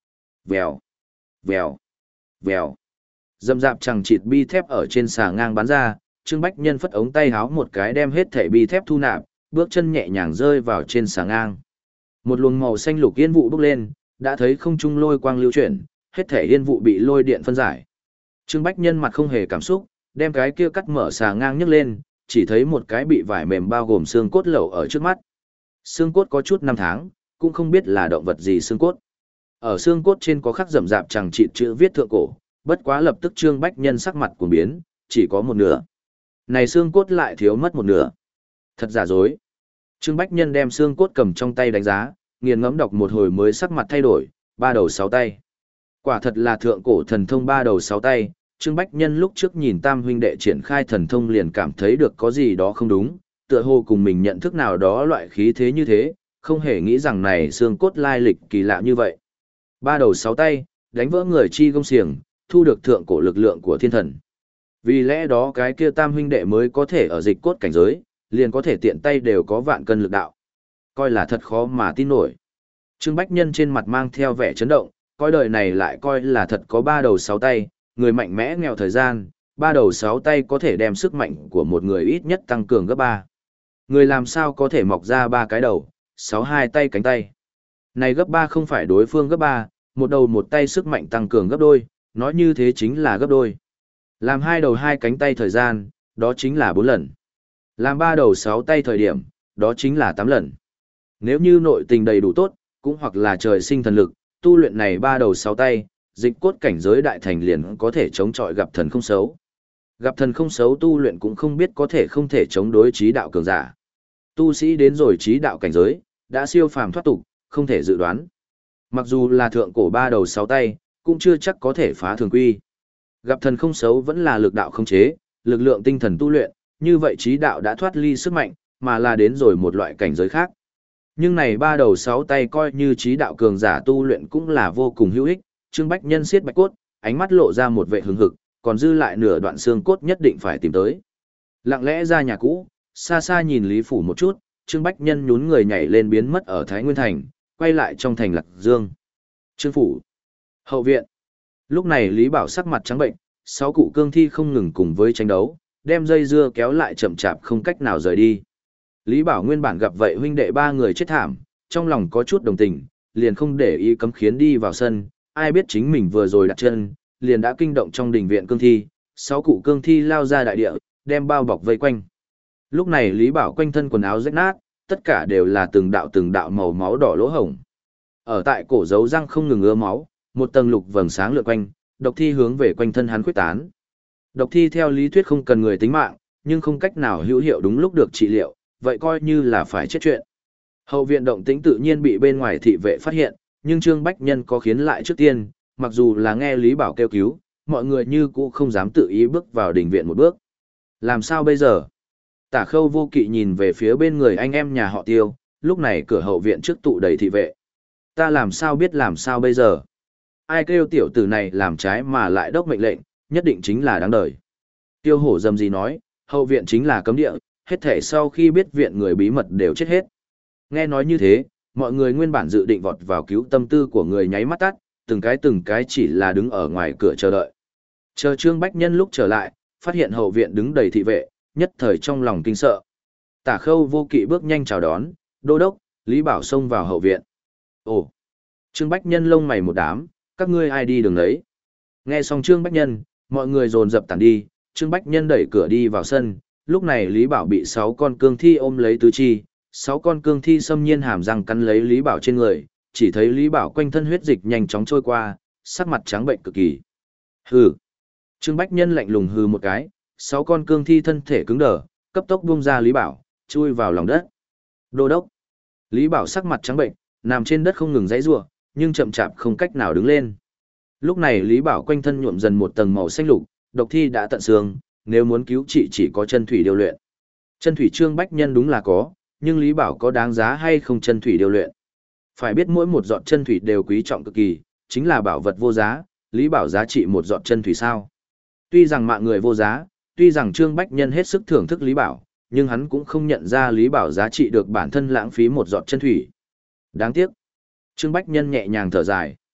Vèo, vèo, vèo. Dầm dạp chẳng chịt bi thép ở trên xà ngang bắn ra, Trương Bách Nhân phất ống tay háo một cái đem hết thể bi thép thu nạp, bước chân nhẹ nhàng rơi vào trên xà ngang. Một luồng màu xanh lục yên vụ bốc lên, đã thấy không trung lôi quang lưu chuyển, hết thể yên vụ bị lôi điện phân giải. Trương Bách Nhân mặt không hề cảm xúc, đem cái kia cắt mở xà ngang nhấc lên, chỉ thấy một cái bị vải mềm bao gồm xương cốt lẩu ở trước mắt. Xương cốt có chút năm tháng, cũng không biết là động vật gì xương cốt. Ở xương cốt trên có khắc rậm rạp chẳng chịt chữ viết thượng cổ, bất quá lập tức Trương Bách Nhân sắc mặt cuồng biến, chỉ có một nửa. Này xương cốt lại thiếu mất một nửa. Thật giả dối. Trương Bách Nhân đem xương cốt cầm trong tay đánh giá, nghiền ngẫm đọc một hồi mới sắc mặt thay đổi, ba đầu sáu tay. Quả thật là thượng cổ thần thông ba đầu sáu tay, Trương Bách Nhân lúc trước nhìn Tam huynh đệ triển khai thần thông liền cảm thấy được có gì đó không đúng, tựa hồ cùng mình nhận thức nào đó loại khí thế như thế, không hề nghĩ rằng này xương cốt lai lịch kỳ lạ như vậy. Ba đầu sáu tay, đánh vỡ người chi gông xiềng, thu được thượng cổ lực lượng của thiên thần. Vì lẽ đó cái kia Tam huynh đệ mới có thể ở dịch cốt cảnh giới, liền có thể tiện tay đều có vạn cân lực đạo. Coi là thật khó mà tin nổi. Trương Bách Nhân trên mặt mang theo vẻ chấn động, coi đời này lại coi là thật có ba đầu sáu tay, người mạnh mẽ nghèo thời gian, ba đầu sáu tay có thể đem sức mạnh của một người ít nhất tăng cường gấp ba. Người làm sao có thể mọc ra ba cái đầu, sáu hai tay cánh tay. Này gấp ba không phải đối phương gấp ba, một đầu một tay sức mạnh tăng cường gấp đôi, nói như thế chính là gấp đôi. Làm hai đầu hai cánh tay thời gian, đó chính là bốn lần. Làm ba đầu sáu tay thời điểm, đó chính là tám lần. Nếu như nội tình đầy đủ tốt, cũng hoặc là trời sinh thần lực, tu luyện này ba đầu sáu tay, dịch cốt cảnh giới đại thành liền có thể chống chọi gặp thần không xấu. Gặp thần không xấu tu luyện cũng không biết có thể không thể chống đối trí đạo cường giả. Tu sĩ đến rồi trí đạo cảnh giới, đã siêu phàm thoát tục, không thể dự đoán. Mặc dù là thượng cổ ba đầu sáu tay, cũng chưa chắc có thể phá thường quy. Gặp thần không xấu vẫn là lực đạo không chế, lực lượng tinh thần tu luyện, như vậy trí đạo đã thoát ly sức mạnh, mà là đến rồi một loại cảnh giới khác. Nhưng này ba đầu sáu tay coi như trí đạo cường giả tu luyện cũng là vô cùng hữu ích, Trương Bách Nhân siết bạch cốt, ánh mắt lộ ra một vẻ hứng hực, còn dư lại nửa đoạn xương cốt nhất định phải tìm tới. Lặng lẽ ra nhà cũ, xa xa nhìn Lý Phủ một chút, Trương Bách Nhân nhún người nhảy lên biến mất ở Thái Nguyên Thành, quay lại trong thành Lạc Dương. Trương Phủ. Hậu viện. Lúc này Lý Bảo sắc mặt trắng bệnh, sáu cụ cương thi không ngừng cùng với tranh đấu, đem dây dưa kéo lại chậm chạp không cách nào rời đi. Lý Bảo nguyên bản gặp vậy huynh đệ ba người chết thảm, trong lòng có chút đồng tình, liền không để ý cấm khiến đi vào sân, ai biết chính mình vừa rồi đặt chân, liền đã kinh động trong đình viện cương thi, sáu cụ cương thi lao ra đại địa, đem bao bọc vây quanh. Lúc này Lý Bảo quanh thân quần áo rách nát, tất cả đều là từng đạo từng đạo màu máu đỏ lỗ hổng. Ở tại cổ dấu răng không ngừng ứa máu, một tầng lục vầng sáng lượn quanh, độc thi hướng về quanh thân hắn khuếch tán. Độc thi theo lý thuyết không cần người tính mạng, nhưng không cách nào hữu hiệu đúng lúc được trị liệu, vậy coi như là phải chết chuyện. Hậu viện động tĩnh tự nhiên bị bên ngoài thị vệ phát hiện, nhưng Trương Bách Nhân có khiến lại trước tiên, mặc dù là nghe Lý Bảo kêu cứu, mọi người như cũ không dám tự ý bước vào đình viện một bước. Làm sao bây giờ? Tả Khâu Vô Kỵ nhìn về phía bên người anh em nhà họ Tiêu, lúc này cửa hậu viện trước tụ đầy thị vệ. Ta làm sao biết làm sao bây giờ? Ai kêu tiểu tử này làm trái mà lại đốc mệnh lệnh, nhất định chính là đáng đời. Tiêu Hổ dầm gì nói, hậu viện chính là cấm địa, hết thể sau khi biết viện người bí mật đều chết hết. Nghe nói như thế, mọi người nguyên bản dự định vọt vào cứu tâm tư của người nháy mắt tắt, từng cái từng cái chỉ là đứng ở ngoài cửa chờ đợi. Chờ Trương Bách Nhân lúc trở lại, phát hiện hậu viện đứng đầy thị vệ, nhất thời trong lòng kinh sợ. Tả Khâu Vô Kỵ bước nhanh chào đón, đô đốc, Lý Bảo xông vào hậu viện. Ồ! Trương Bách Nhân lông mày một đám, các ngươi ai đi đường đấy? Nghe xong Trương Bách Nhân, mọi người dồn dập tản đi, Trương Bách Nhân đẩy cửa đi vào sân, lúc này Lý Bảo bị sáu con cương thi ôm lấy tứ chi, sáu con cương thi xâm nhiên hàm răng cắn lấy Lý Bảo trên người, chỉ thấy Lý Bảo quanh thân huyết dịch nhanh chóng trôi qua, sắc mặt trắng bệnh cực kỳ. Hừ. Trương Bách Nhân lạnh lùng hừ một cái, sáu con cương thi thân thể cứng đờ, cấp tốc buông ra Lý Bảo, chui vào lòng đất. Đô đốc. Lý Bảo sắc mặt trắng bệnh, nằm trên đất không ngừng giãy giụa, nhưng chậm chạp không cách nào đứng lên. Lúc này Lý Bảo quanh thân nhuộm dần một tầng màu xanh lục, độc thi đã tận xương, nếu muốn cứu trị chỉ có chân thủy điều luyện. Chân thủy Trương Bách Nhân đúng là có, nhưng Lý Bảo có đáng giá hay không chân thủy điều luyện. Phải biết mỗi một giọt chân thủy đều quý trọng cực kỳ, chính là bảo vật vô giá, Lý Bảo giá trị một giọt chân thủy sao. Tuy rằng mạng người vô giá, tuy rằng Trương Bách Nhân hết sức thưởng thức Lý Bảo, nhưng hắn cũng không nhận ra Lý Bảo giá trị được bản thân lãng phí một giọt chân thủy. Đáng tiếc. Trương Bách Nhân nhẹ nhàng thở dài.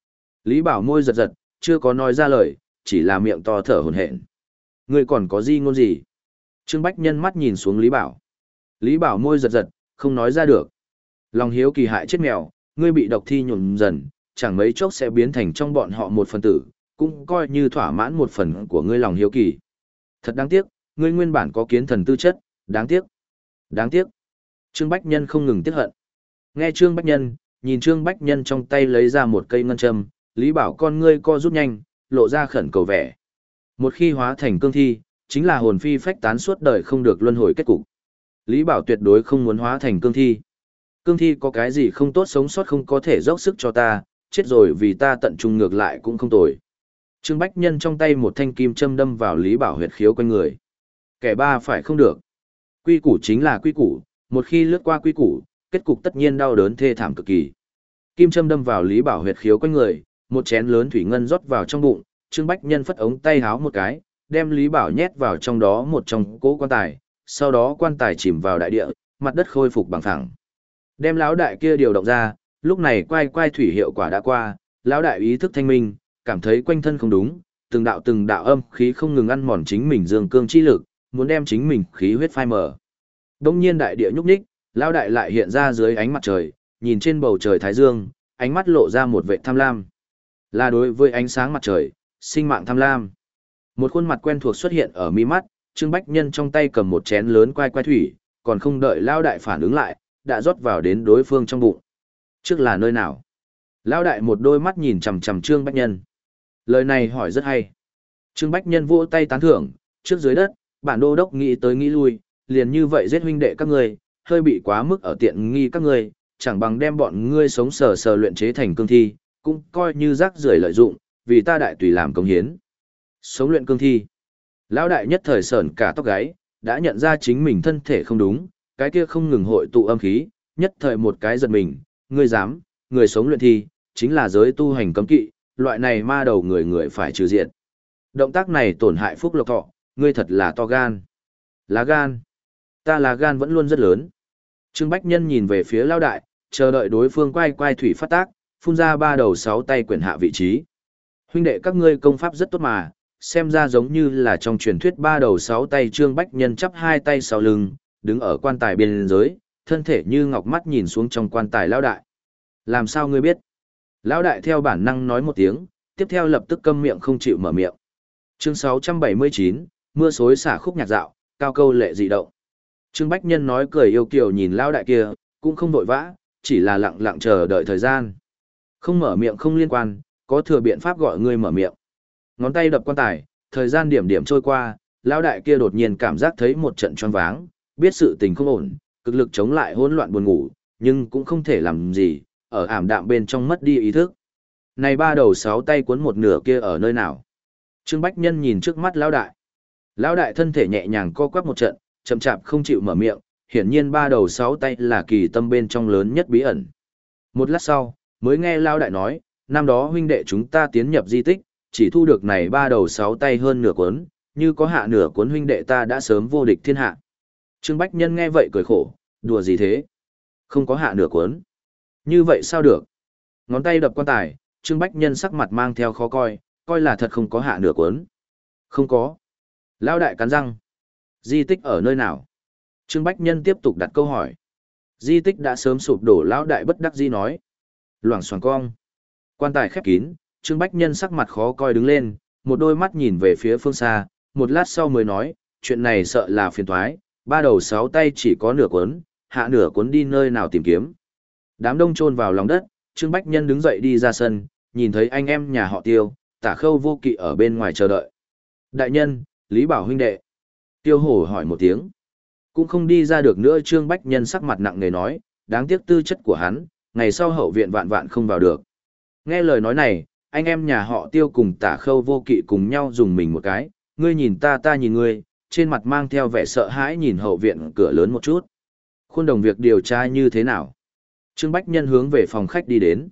Lý Bảo môi giật giật, chưa có nói ra lời, chỉ là miệng to thở hổn hển. Ngươi còn có gì ngôn gì? Trương Bách Nhân mắt nhìn xuống Lý Bảo. Lý Bảo môi giật giật, không nói ra được. Lòng hiếu kỳ hại chết mèo, ngươi bị độc thi nhuộm dần, chẳng mấy chốc sẽ biến thành trong bọn họ một phần tử, cũng coi như thỏa mãn một phần của ngươi lòng hiếu kỳ. Thật đáng tiếc, ngươi nguyên bản có kiến thần tư chất, đáng tiếc. Đáng tiếc. Trương Bách Nhân không ngừng tiếc hận. Nghe Trương Bách Nhân, nhìn Trương Bách Nhân trong tay lấy ra một cây ngân châm, Lý Bảo con ngươi co rút nhanh, lộ ra khẩn cầu vẻ. Một khi hóa thành cương thi, chính là hồn phi phách tán suốt đời không được luân hồi kết cục. Lý Bảo tuyệt đối không muốn hóa thành cương thi. Cương thi có cái gì không tốt sống sót không có thể dốc sức cho ta, chết rồi vì ta tận trung ngược lại cũng không tồi. Trương Bách Nhân trong tay một thanh kim châm đâm vào Lý Bảo huyệt khiếu quanh người. Kẻ ba phải không được. Quy củ chính là quy củ, một khi lướt qua quy củ, kết cục tất nhiên đau đớn thê thảm cực kỳ. Kim châm đâm vào Lý Bảo huyệt khiếu quanh người, một chén lớn thủy ngân rót vào trong bụng, Trương Bách Nhân phất ống tay háo một cái, đem Lý Bảo nhét vào trong đó một trong cỗ quan tài, sau đó quan tài chìm vào đại địa, mặt đất khôi phục bằng phẳng. Đem lão đại kia điều động ra, lúc này quay quay thủy hiệu quả đã qua, lão đại ý thức thanh minh, cảm thấy quanh thân không đúng, từng đạo từng đạo âm khí không ngừng ăn mòn chính mình dương cương chi lực, muốn đem chính mình khí huyết phai mở. Đông nhiên đại địa nhúc nhích, lão đại lại hiện ra dưới ánh mặt trời, nhìn trên bầu trời thái dương, ánh mắt lộ ra một vẻ tham lam. Là đối với ánh sáng mặt trời, sinh mạng tham lam. Một khuôn mặt quen thuộc xuất hiện ở mi mắt, Trương Bách Nhân trong tay cầm một chén lớn quay quay thủy, còn không đợi lão đại phản ứng lại, đã rót vào đến đối phương trong bụng. Trước là nơi nào? Lão đại một đôi mắt nhìn chằm chằm Trương Bách Nhân. Lời này hỏi rất hay. Trương Bách Nhân vỗ tay tán thưởng, trước dưới đất, bản đô đốc nghĩ tới nghĩ lui, liền như vậy giết huynh đệ các ngươi, hơi bị quá mức ở tiện nghi các ngươi, chẳng bằng đem bọn ngươi sống sờ sờ luyện chế thành cương thi, cũng coi như rác rưởi lợi dụng, vì ta đại tùy làm công hiến. Sống luyện cương thi. Lão đại nhất thời sởn cả tóc gáy, đã nhận ra chính mình thân thể không đúng, cái kia không ngừng hội tụ âm khí, nhất thời một cái giật mình, ngươi dám, người sống luyện thi, chính là giới tu hành cấm kỵ, loại này ma đầu người người phải trừ diện. Động tác này tổn hại phúc lộc thọ, ngươi thật là to gan. Lá gan. Ta lá gan vẫn luôn rất lớn. Trương Bách Nhân nhìn về phía Lão đại, chờ đợi đối phương quay quay thủy phát tác, phun ra ba đầu sáu tay quyển hạ vị trí. Huynh đệ các ngươi công pháp rất tốt mà, xem ra giống như là trong truyền thuyết ba đầu sáu tay. Trương Bách Nhân chắp hai tay sau lưng, đứng ở quan tài bên dưới, thân thể như ngọc mắt nhìn xuống trong quan tài Lão đại. Làm sao ngươi biết? Lão đại theo bản năng nói một tiếng, tiếp theo lập tức câm miệng không chịu mở miệng. Chương sáu trăm bảy mươi chín, mưa xối xả khúc nhạc dạo, cao câu lệ dị động. Trương Bách Nhân nói cười yêu kiều nhìn Lão đại kia, cũng không vội vã, chỉ là lặng lặng chờ đợi thời gian. Không mở miệng không liên quan, có thừa biện pháp gọi ngươi mở miệng. Ngón tay đập quan tài, thời gian điểm điểm trôi qua, Lão đại kia đột nhiên cảm giác thấy một trận choáng váng, biết sự tình không ổn, cực lực chống lại hỗn loạn buồn ngủ, nhưng cũng không thể làm gì, ở ảm đạm bên trong mất đi ý thức. Này ba đầu sáu tay cuốn một nửa kia ở nơi nào? Trương Bách Nhân nhìn trước mắt Lão đại. Lão đại thân thể nhẹ nhàng co quắp một trận, chậm chạp không chịu mở miệng, hiển nhiên ba đầu sáu tay là kỳ tâm bên trong lớn nhất bí ẩn. Một lát sau, mới nghe Lão đại nói, năm đó huynh đệ chúng ta tiến nhập di tích, chỉ thu được này ba đầu sáu tay hơn nửa cuốn, như có hạ nửa cuốn huynh đệ ta đã sớm vô địch thiên hạ. Trương Bách Nhân nghe vậy cười khổ, đùa gì thế? Không có hạ nửa cuốn. Như vậy sao được? Ngón tay đập quan tài, Trương Bách Nhân sắc mặt mang theo khó coi, coi là thật không có hạ nửa cuốn. Không có. Lão đại cắn răng. Di tích ở nơi nào? Trương Bách Nhân tiếp tục đặt câu hỏi. Di tích đã sớm sụp đổ. Lão đại bất đắc dĩ nói. Loảng xoảng cong. Quan tài khép kín, Trương Bách Nhân sắc mặt khó coi đứng lên, một đôi mắt nhìn về phía phương xa, một lát sau mới nói, chuyện này sợ là phiền toái, ba đầu sáu tay chỉ có nửa cuốn, hạ nửa cuốn đi nơi nào tìm kiếm. Đám đông chôn vào lòng đất, Trương Bách Nhân đứng dậy đi ra sân, nhìn thấy anh em nhà họ Tiêu, Tả Khâu Vô Kỵ ở bên ngoài chờ đợi. Đại nhân, Lý Bảo huynh đệ. Tiêu Hổ hỏi một tiếng. Cũng không đi ra được nữa. Trương Bách Nhân sắc mặt nặng nề nói, đáng tiếc tư chất của hắn, ngày sau hậu viện vạn vạn không vào được. Nghe lời nói này, anh em nhà họ Tiêu cùng Tả Khâu Vô Kỵ cùng nhau dùng mình một cái, ngươi nhìn ta ta nhìn ngươi, trên mặt mang theo vẻ sợ hãi nhìn hậu viện cửa lớn một chút. Khuôn đồng việc điều tra như thế nào? Trương Bách Nhân hướng về phòng khách đi đến.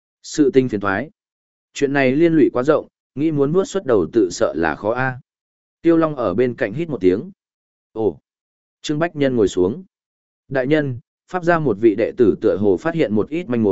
Sự tình phiền thoái. Chuyện này liên lụy quá rộng, nghĩ muốn vuốt xuất đầu tự sợ là khó a. Tiêu Long ở bên cạnh hít một tiếng. Ồ. Trương Bách Nhân ngồi xuống. Đại nhân, pháp ra một vị đệ tử tựa hồ phát hiện một ít manh mối,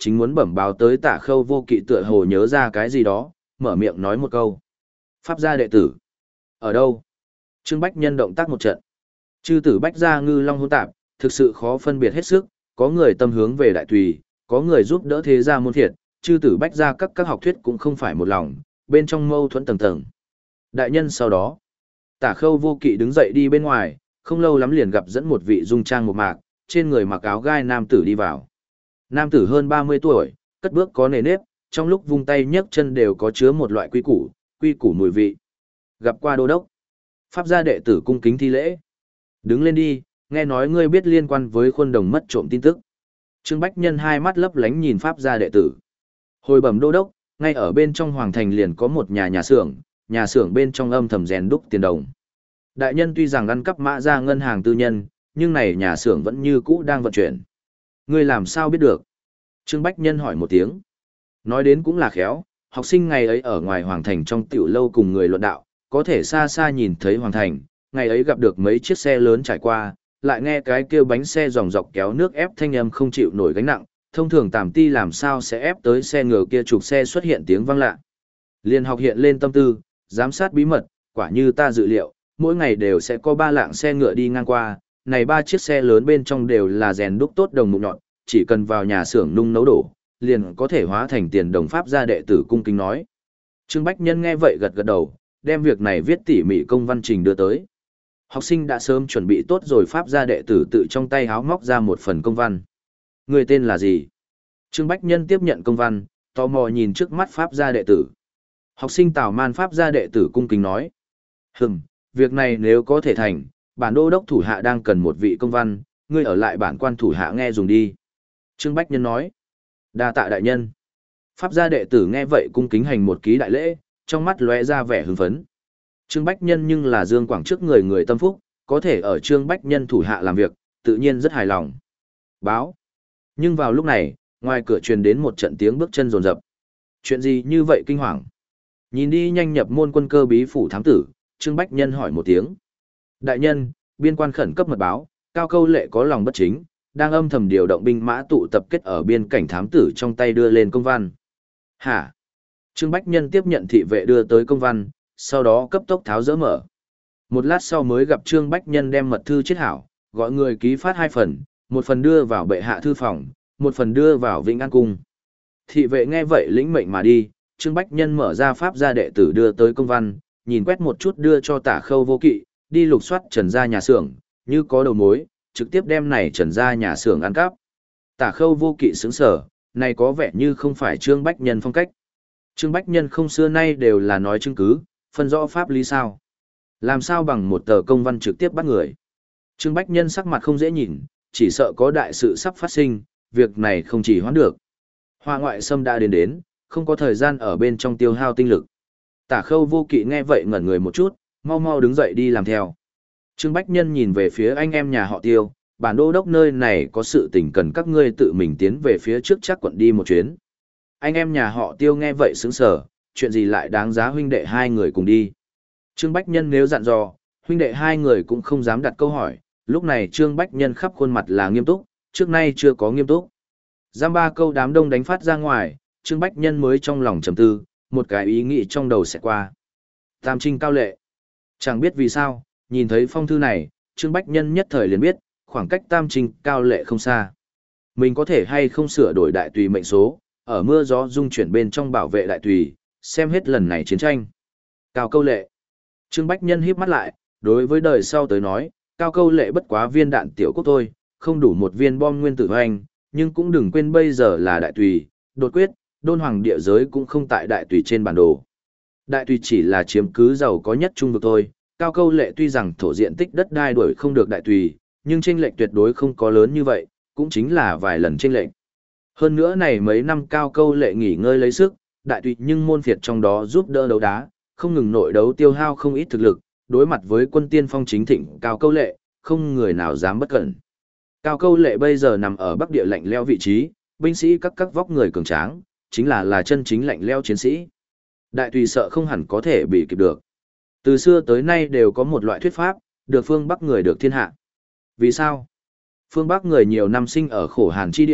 chính muốn bẩm báo tới Tả Khâu Vô Kỵ tựa hồ nhớ ra cái gì đó, mở miệng nói một câu. Pháp gia đệ tử. Ở đâu? Trương Bách Nhân động tác một trận. Chư tử Bách gia ngư long hỗn tạp, thực sự khó phân biệt hết sức, có người tâm hướng về đại tùy, có người giúp đỡ thế gia môn thiệt, chư tử Bách gia các các học thuyết cũng không phải một lòng, bên trong mâu thuẫn tầng tầng. Đại nhân sau đó, Tả Khâu Vô Kỵ đứng dậy đi bên ngoài, không lâu lắm liền gặp dẫn một vị dung trang một mạc, trên người mặc áo gai nam tử đi vào. Nam tử hơn ba mươi tuổi, cất bước có nề nếp, trong lúc vung tay nhấc chân đều có chứa một loại quy củ, quy củ mùi vị. Gặp qua đô đốc. Pháp gia đệ tử cung kính thi lễ. Đứng lên đi, nghe nói ngươi biết liên quan với khuôn đồng mất trộm tin tức. Trương Bách Nhân hai mắt lấp lánh nhìn Pháp gia đệ tử. Hồi bẩm đô đốc, ngay ở bên trong hoàng thành liền có một nhà nhà xưởng, nhà xưởng bên trong âm thầm rèn đúc tiền đồng. Đại nhân tuy rằng ăn cắp mã ra ngân hàng tư nhân, nhưng này nhà xưởng vẫn như cũ đang vận chuyển. Ngươi làm sao biết được? Trương Bách Nhân hỏi một tiếng. Nói đến cũng là khéo, học sinh ngày ấy ở ngoài hoàng thành trong tiểu lâu cùng người luận đạo, có thể xa xa nhìn thấy hoàng thành, ngày ấy gặp được mấy chiếc xe lớn trải qua, lại nghe cái kêu bánh xe dòng dọc kéo nước ép thanh âm không chịu nổi gánh nặng, thông thường tàm ti làm sao sẽ ép tới xe ngựa kia trục xe xuất hiện tiếng vang lạ. Liên học hiện lên tâm tư, giám sát bí mật, quả như ta dự liệu, mỗi ngày đều sẽ có ba lạng xe ngựa đi ngang qua, này ba chiếc xe lớn bên trong đều là rèn đúc tốt đồng mục nhọn, chỉ cần vào nhà xưởng nung nấu đổ, liền có thể hóa thành tiền đồng. Pháp gia đệ tử cung kính nói. Trương Bách Nhân nghe vậy gật gật đầu, đem việc này viết tỉ mỉ công văn trình đưa tới. Học sinh đã sớm chuẩn bị tốt rồi. Pháp gia đệ tử tự trong tay háo móc ra một phần công văn. Người tên là gì? Trương Bách Nhân tiếp nhận công văn, tò mò nhìn trước mắt Pháp gia đệ tử. Học sinh Tào Man. Pháp gia đệ tử cung kính nói. Hừm, việc này nếu có thể thành, bản đô đốc thủ hạ đang cần một vị công văn, ngươi ở lại bản quan thủ hạ nghe dùng đi. Trương Bách Nhân nói. Đa tạ đại nhân. Pháp gia đệ tử nghe vậy cung kính hành một ký đại lễ, trong mắt lóe ra vẻ hưng phấn. Trương Bách Nhân nhưng là Dương Quảng trước người người tâm phúc, có thể ở Trương Bách Nhân thủ hạ làm việc, tự nhiên rất hài lòng. Báo. Nhưng vào lúc này, ngoài cửa truyền đến một trận tiếng bước chân rồn rập. Chuyện gì như vậy kinh hoàng? Nhìn đi nhanh nhập môn quân cơ bí phủ thám tử, Trương Bách Nhân hỏi một tiếng. Đại nhân, biên quan khẩn cấp mật báo, Cao Câu Lệ có lòng bất chính, đang âm thầm điều động binh mã tụ tập kết ở biên cảnh. Thám tử trong tay đưa lên công văn. Hả? Trương Bách Nhân tiếp nhận thị vệ đưa tới công văn, sau đó cấp tốc tháo dỡ mở. Một lát sau mới gặp Trương Bách Nhân đem mật thư chiết hảo, gọi người ký phát hai phần, một phần đưa vào bệ hạ thư phòng, một phần đưa vào Vĩnh An cung. Thị vệ nghe vậy lĩnh mệnh mà đi, Trương Bách Nhân mở ra Pháp gia đệ tử đưa tới công văn, nhìn quét một chút đưa cho Tả Khâu Vô Kỵ, đi lục soát Trần gia nhà xưởng, như có đầu mối, trực tiếp đem này Trần gia nhà xưởng ăn cắp. Tả Khâu Vô Kỵ sững sờ, này có vẻ như không phải Trương Bách Nhân phong cách. Trương Bách Nhân không xưa nay đều là nói chứng cứ, phân rõ pháp lý sao. Làm sao bằng một tờ công văn trực tiếp bắt người. Trương Bách Nhân sắc mặt không dễ nhìn, chỉ sợ có đại sự sắp phát sinh, việc này không chỉ hoãn được. Hoa ngoại xâm đã đến đến, không có thời gian ở bên trong tiêu hao tinh lực. Tả Khâu Vô Kỵ nghe vậy ngẩn người một chút, mau mau đứng dậy đi làm theo. Trương Bách Nhân nhìn về phía anh em nhà họ Tiêu, bản đô đốc nơi này có sự tình cần các ngươi tự mình tiến về phía trước chắc quận đi một chuyến. Anh em nhà họ Tiêu nghe vậy sững sờ, chuyện gì lại đáng giá huynh đệ hai người cùng đi. Trương Bách Nhân nếu dặn dò, huynh đệ hai người cũng không dám đặt câu hỏi, lúc này Trương Bách Nhân khắp khuôn mặt là nghiêm túc, trước nay chưa có nghiêm túc. Giam ba câu đám đông đánh phát ra ngoài, Trương Bách Nhân mới trong lòng trầm tư, một cái ý nghĩ trong đầu sẽ qua. Tam Trinh Cao Lệ. Chẳng biết vì sao, nhìn thấy phong thư này, Trương Bách Nhân nhất thời liền biết, khoảng cách Tam Trinh Cao Lệ không xa. Mình có thể hay không sửa đổi đại tùy mệnh số, ở mưa gió dung chuyển bên trong bảo vệ đại tùy, xem hết lần này chiến tranh. Cao Câu Lệ. Trương Bách Nhân híp mắt lại, đối với đời sau tới nói, Cao Câu Lệ bất quá viên đạn tiểu quốc thôi, không đủ một viên bom nguyên tử hoành, nhưng cũng đừng quên bây giờ là đại tùy, đột quyết, đôn hoàng địa giới cũng không tại đại tùy trên bản đồ. Đại tùy chỉ là chiếm cứ giàu có nhất trung vực thôi, Cao Câu Lệ tuy rằng thổ diện tích đất đai đuổi không được đại tùy, nhưng chênh lệch tuyệt đối không có lớn như vậy, cũng chính là vài lần chênh lệch. Hơn nữa này mấy năm Cao Câu Lệ nghỉ ngơi lấy sức, đại tùy nhưng môn phiệt trong đó giúp đỡ đấu đá, không ngừng nội đấu tiêu hao không ít thực lực, đối mặt với quân tiên phong chính thịnh Cao Câu Lệ, không người nào dám bất cẩn. Cao Câu Lệ bây giờ nằm ở bắc địa lạnh lẽo vị trí, binh sĩ các các vóc người cường tráng, chính là là chân chính lạnh lẽo chiến sĩ. Đại tùy sợ không hẳn có thể bị kịp được. Từ xưa tới nay đều có một loại thuyết pháp, được phương Bắc người được thiên hạ. Vì sao? Phương Bắc người nhiều năm sinh ở khổ hàn chi địa,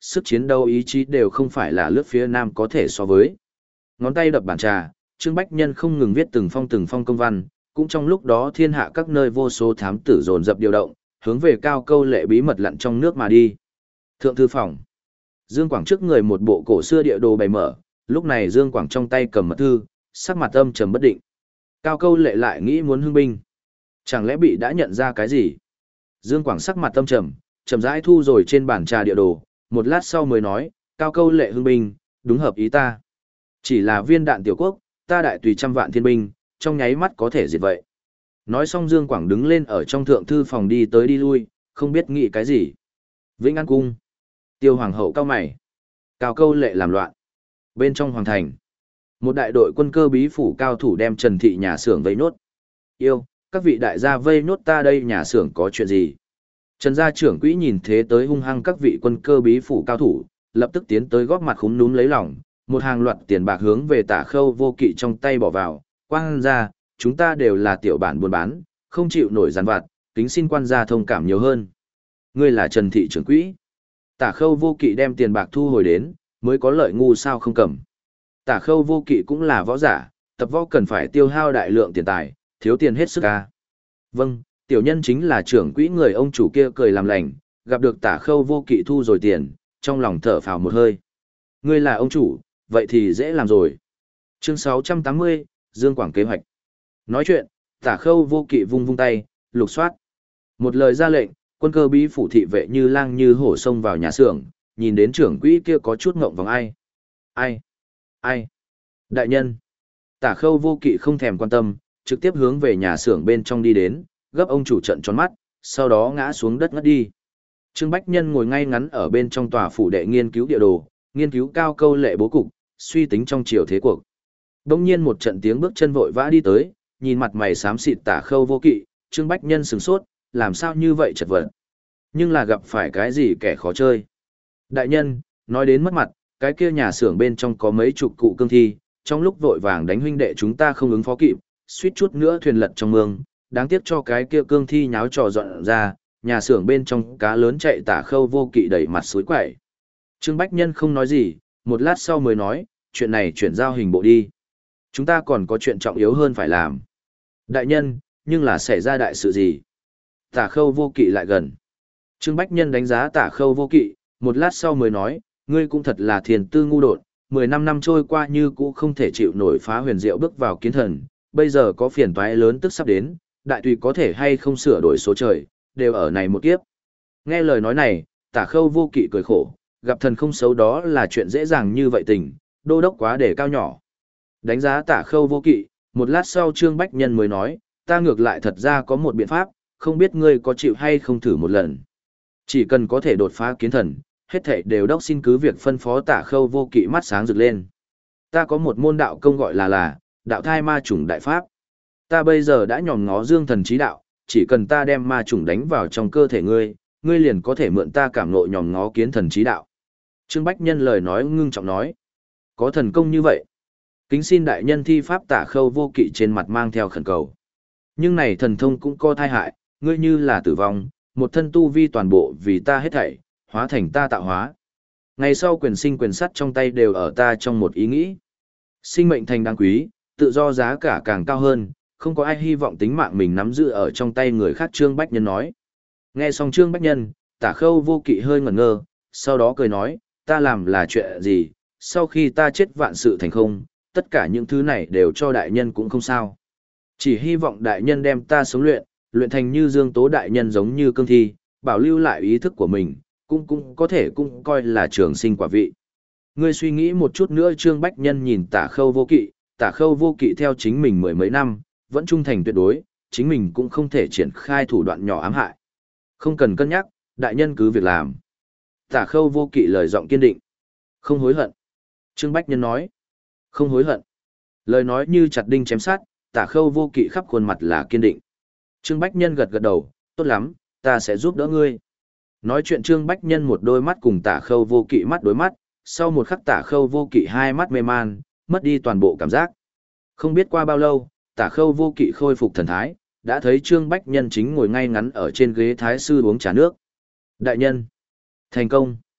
sức chiến đấu ý chí đều không phải là lướt phía nam có thể so với. Ngón tay đập bàn trà, Trương Bách Nhân không ngừng viết từng phong từng phong công văn, cũng trong lúc đó thiên hạ các nơi vô số thám tử dồn dập điều động, hướng về Cao Câu Lệ bí mật lặn trong nước mà đi. Thượng thư phòng. Dương Quảng trước người một bộ cổ xưa địa đồ bày mở, lúc này Dương Quảng trong tay cầm mật thư, sắc mặt âm trầm bất định. Cao Câu Lệ lại nghĩ muốn hưng binh. Chẳng lẽ bị đã nhận ra cái gì? Dương Quảng sắc mặt âm trầm, chậm rãi thu rồi trên bàn trà địa đồ, một lát sau mới nói, Cao Câu Lệ hưng binh, đúng hợp ý ta. Chỉ là viên đạn tiểu quốc, ta đại tùy trăm vạn thiên binh, trong nháy mắt có thể diệt vậy. Nói xong Dương Quảng đứng lên ở trong thượng thư phòng đi tới đi lui, không biết nghĩ cái gì. Vĩnh An Cung. Tiêu Hoàng hậu cao mày. Cao Câu Lệ làm loạn. Bên trong hoàng thành, một đại đội quân cơ bí phủ cao thủ đem Trần Thị nhà xưởng vây nốt. Yêu, các vị đại gia vây nốt ta đây nhà xưởng có chuyện gì? Trần gia trưởng quỹ nhìn thế tới hung hăng các vị quân cơ bí phủ cao thủ, lập tức tiến tới góp mặt khúm núm lấy lòng, một hàng loạt tiền bạc hướng về Tả Khâu Vô Kỵ trong tay bỏ vào, quang gia, chúng ta đều là tiểu bản buôn bán, không chịu nổi giàn vặt, kính xin quan gia thông cảm nhiều hơn. Ngươi là Trần Thị trưởng quỹ. Tả Khâu Vô Kỵ đem tiền bạc thu hồi đến, mới có lợi ngu sao không cầm. Tả Khâu Vô Kỵ cũng là võ giả, tập võ cần phải tiêu hao đại lượng tiền tài, thiếu tiền hết sức ca. Vâng, tiểu nhân chính là trưởng quỹ người ông chủ kia cười làm lành, gặp được Tả Khâu Vô Kỵ thu rồi tiền, trong lòng thở phào một hơi. Ngươi là ông chủ, vậy thì dễ làm rồi. Chương sáu trăm tám mươi, Dương Quảng kế hoạch. Nói chuyện, Tả Khâu Vô Kỵ vung vung tay, lục soát. Một lời ra lệnh, quân cơ bí phủ thị vệ như lang như hổ xông vào nhà xưởng, nhìn đến trưởng quỹ kia có chút ngộng vòng ai. Ai? Ai? Đại nhân. Tả Khâu Vô Kỵ không thèm quan tâm, trực tiếp hướng về nhà xưởng bên trong đi đến, gấp ông chủ trận tròn mắt, sau đó ngã xuống đất ngất đi. Trương Bách Nhân ngồi ngay ngắn ở bên trong tòa phủ đệ nghiên cứu địa đồ, nghiên cứu Cao Câu Lệ bố cục, suy tính trong chiều thế cuộc. Đông nhiên một trận tiếng bước chân vội vã đi tới, nhìn mặt mày xám xịt Tả Khâu Vô Kỵ, Trương Bách Nhân sửng sốt, làm sao như vậy chật vật. Nhưng là gặp phải cái gì kẻ khó chơi. Đại nhân, nói đến mất mặt, cái kia nhà xưởng bên trong có mấy chục cụ cương thi, trong lúc vội vàng đánh huynh đệ chúng ta không ứng phó kịp, suýt chút nữa thuyền lật trong mương, đáng tiếc cho cái kia cương thi nháo trò dọn ra, nhà xưởng bên trong cá lớn chạy Tả Khâu Vô Kỵ đẩy mặt suối quẩy. Trương Bách Nhân không nói gì, một lát sau mới nói, chuyện này chuyển giao hình bộ đi. Chúng ta còn có chuyện trọng yếu hơn phải làm. Đại nhân, nhưng là xảy ra đại sự gì? Tả Khâu Vô Kỵ lại gần. Trương Bách Nhân đánh giá Tả Khâu Vô Kỵ, một lát sau mới nói, ngươi cũng thật là thiền tư ngu đột, mười năm năm trôi qua như cũ không thể chịu nổi phá huyền diệu bước vào kiến thần, bây giờ có phiền toái lớn tức sắp đến, đại tùy có thể hay không sửa đổi số trời, đều ở này một kiếp. Nghe lời nói này, Tả Khâu Vô Kỵ cười khổ, gặp thần không xấu đó là chuyện dễ dàng như vậy tình, đô đốc quá để cao nhỏ. Đánh giá Tả Khâu Vô Kỵ, một lát sau Trương Bách Nhân mới nói, ta ngược lại thật ra có một biện pháp, không biết ngươi có chịu hay không thử một lần. Chỉ cần có thể đột phá kiến thần, hết thảy đều đốc xin cứ việc phân phó Tả Khâu Vô Kỵ mắt sáng rực lên. Ta có một môn đạo công gọi là là, đạo thai ma chủng đại pháp. Ta bây giờ đã nhòm ngó dương thần trí đạo, chỉ cần ta đem ma chủng đánh vào trong cơ thể ngươi, ngươi liền có thể mượn ta cảm ngộ nhòm ngó kiến thần trí đạo. Trương Bách Nhân lời nói ngưng trọng nói, có thần công như vậy. Kính xin đại nhân thi pháp. Tả Khâu Vô Kỵ trên mặt mang theo khẩn cầu. Nhưng này thần thông cũng có thai hại, ngươi như là tử vong, một thân tu vi toàn bộ vì ta hết thảy, hóa thành ta tạo hóa. Ngày sau quyền sinh quyền sắt trong tay đều ở ta trong một ý nghĩ. Sinh mệnh thành đáng quý, tự do giá cả càng cao hơn, không có ai hy vọng tính mạng mình nắm giữ ở trong tay người khác. Trương Bách Nhân nói. Nghe xong Trương Bách Nhân, Tả Khâu Vô Kỵ hơi ngẩn ngơ, sau đó cười nói, ta làm là chuyện gì, sau khi ta chết vạn sự thành không, tất cả những thứ này đều cho đại nhân cũng không sao. Chỉ hy vọng đại nhân đem ta sống luyện, luyện thành như Dương Tố đại nhân giống như cương thi, bảo lưu lại ý thức của mình, cũng cũng có thể cũng coi là trường sinh quả vị. Ngươi suy nghĩ một chút nữa. Trương Bách Nhân nhìn Tả Khâu Vô Kỵ, Tả Khâu Vô Kỵ theo chính mình mười mấy năm, vẫn trung thành tuyệt đối, chính mình cũng không thể triển khai thủ đoạn nhỏ ám hại. Không cần cân nhắc, đại nhân cứ việc làm. Tả Khâu Vô Kỵ lời giọng kiên định. Không hối hận. Trương Bách Nhân nói. Không hối hận. Lời nói như chặt đinh chém sát, Tả Khâu Vô Kỵ khắp khuôn mặt là kiên định. Trương Bách Nhân gật gật đầu, tốt lắm, ta sẽ giúp đỡ ngươi. Nói chuyện Trương Bách Nhân một đôi mắt cùng Tả Khâu Vô Kỵ mắt đối mắt, sau một khắc Tả Khâu Vô Kỵ hai mắt mê man, mất đi toàn bộ cảm giác. Không biết qua bao lâu, Tả Khâu Vô Kỵ khôi phục thần thái, đã thấy Trương Bách Nhân chính ngồi ngay ngắn ở trên ghế thái sư uống trà nước. Đại nhân, thành công.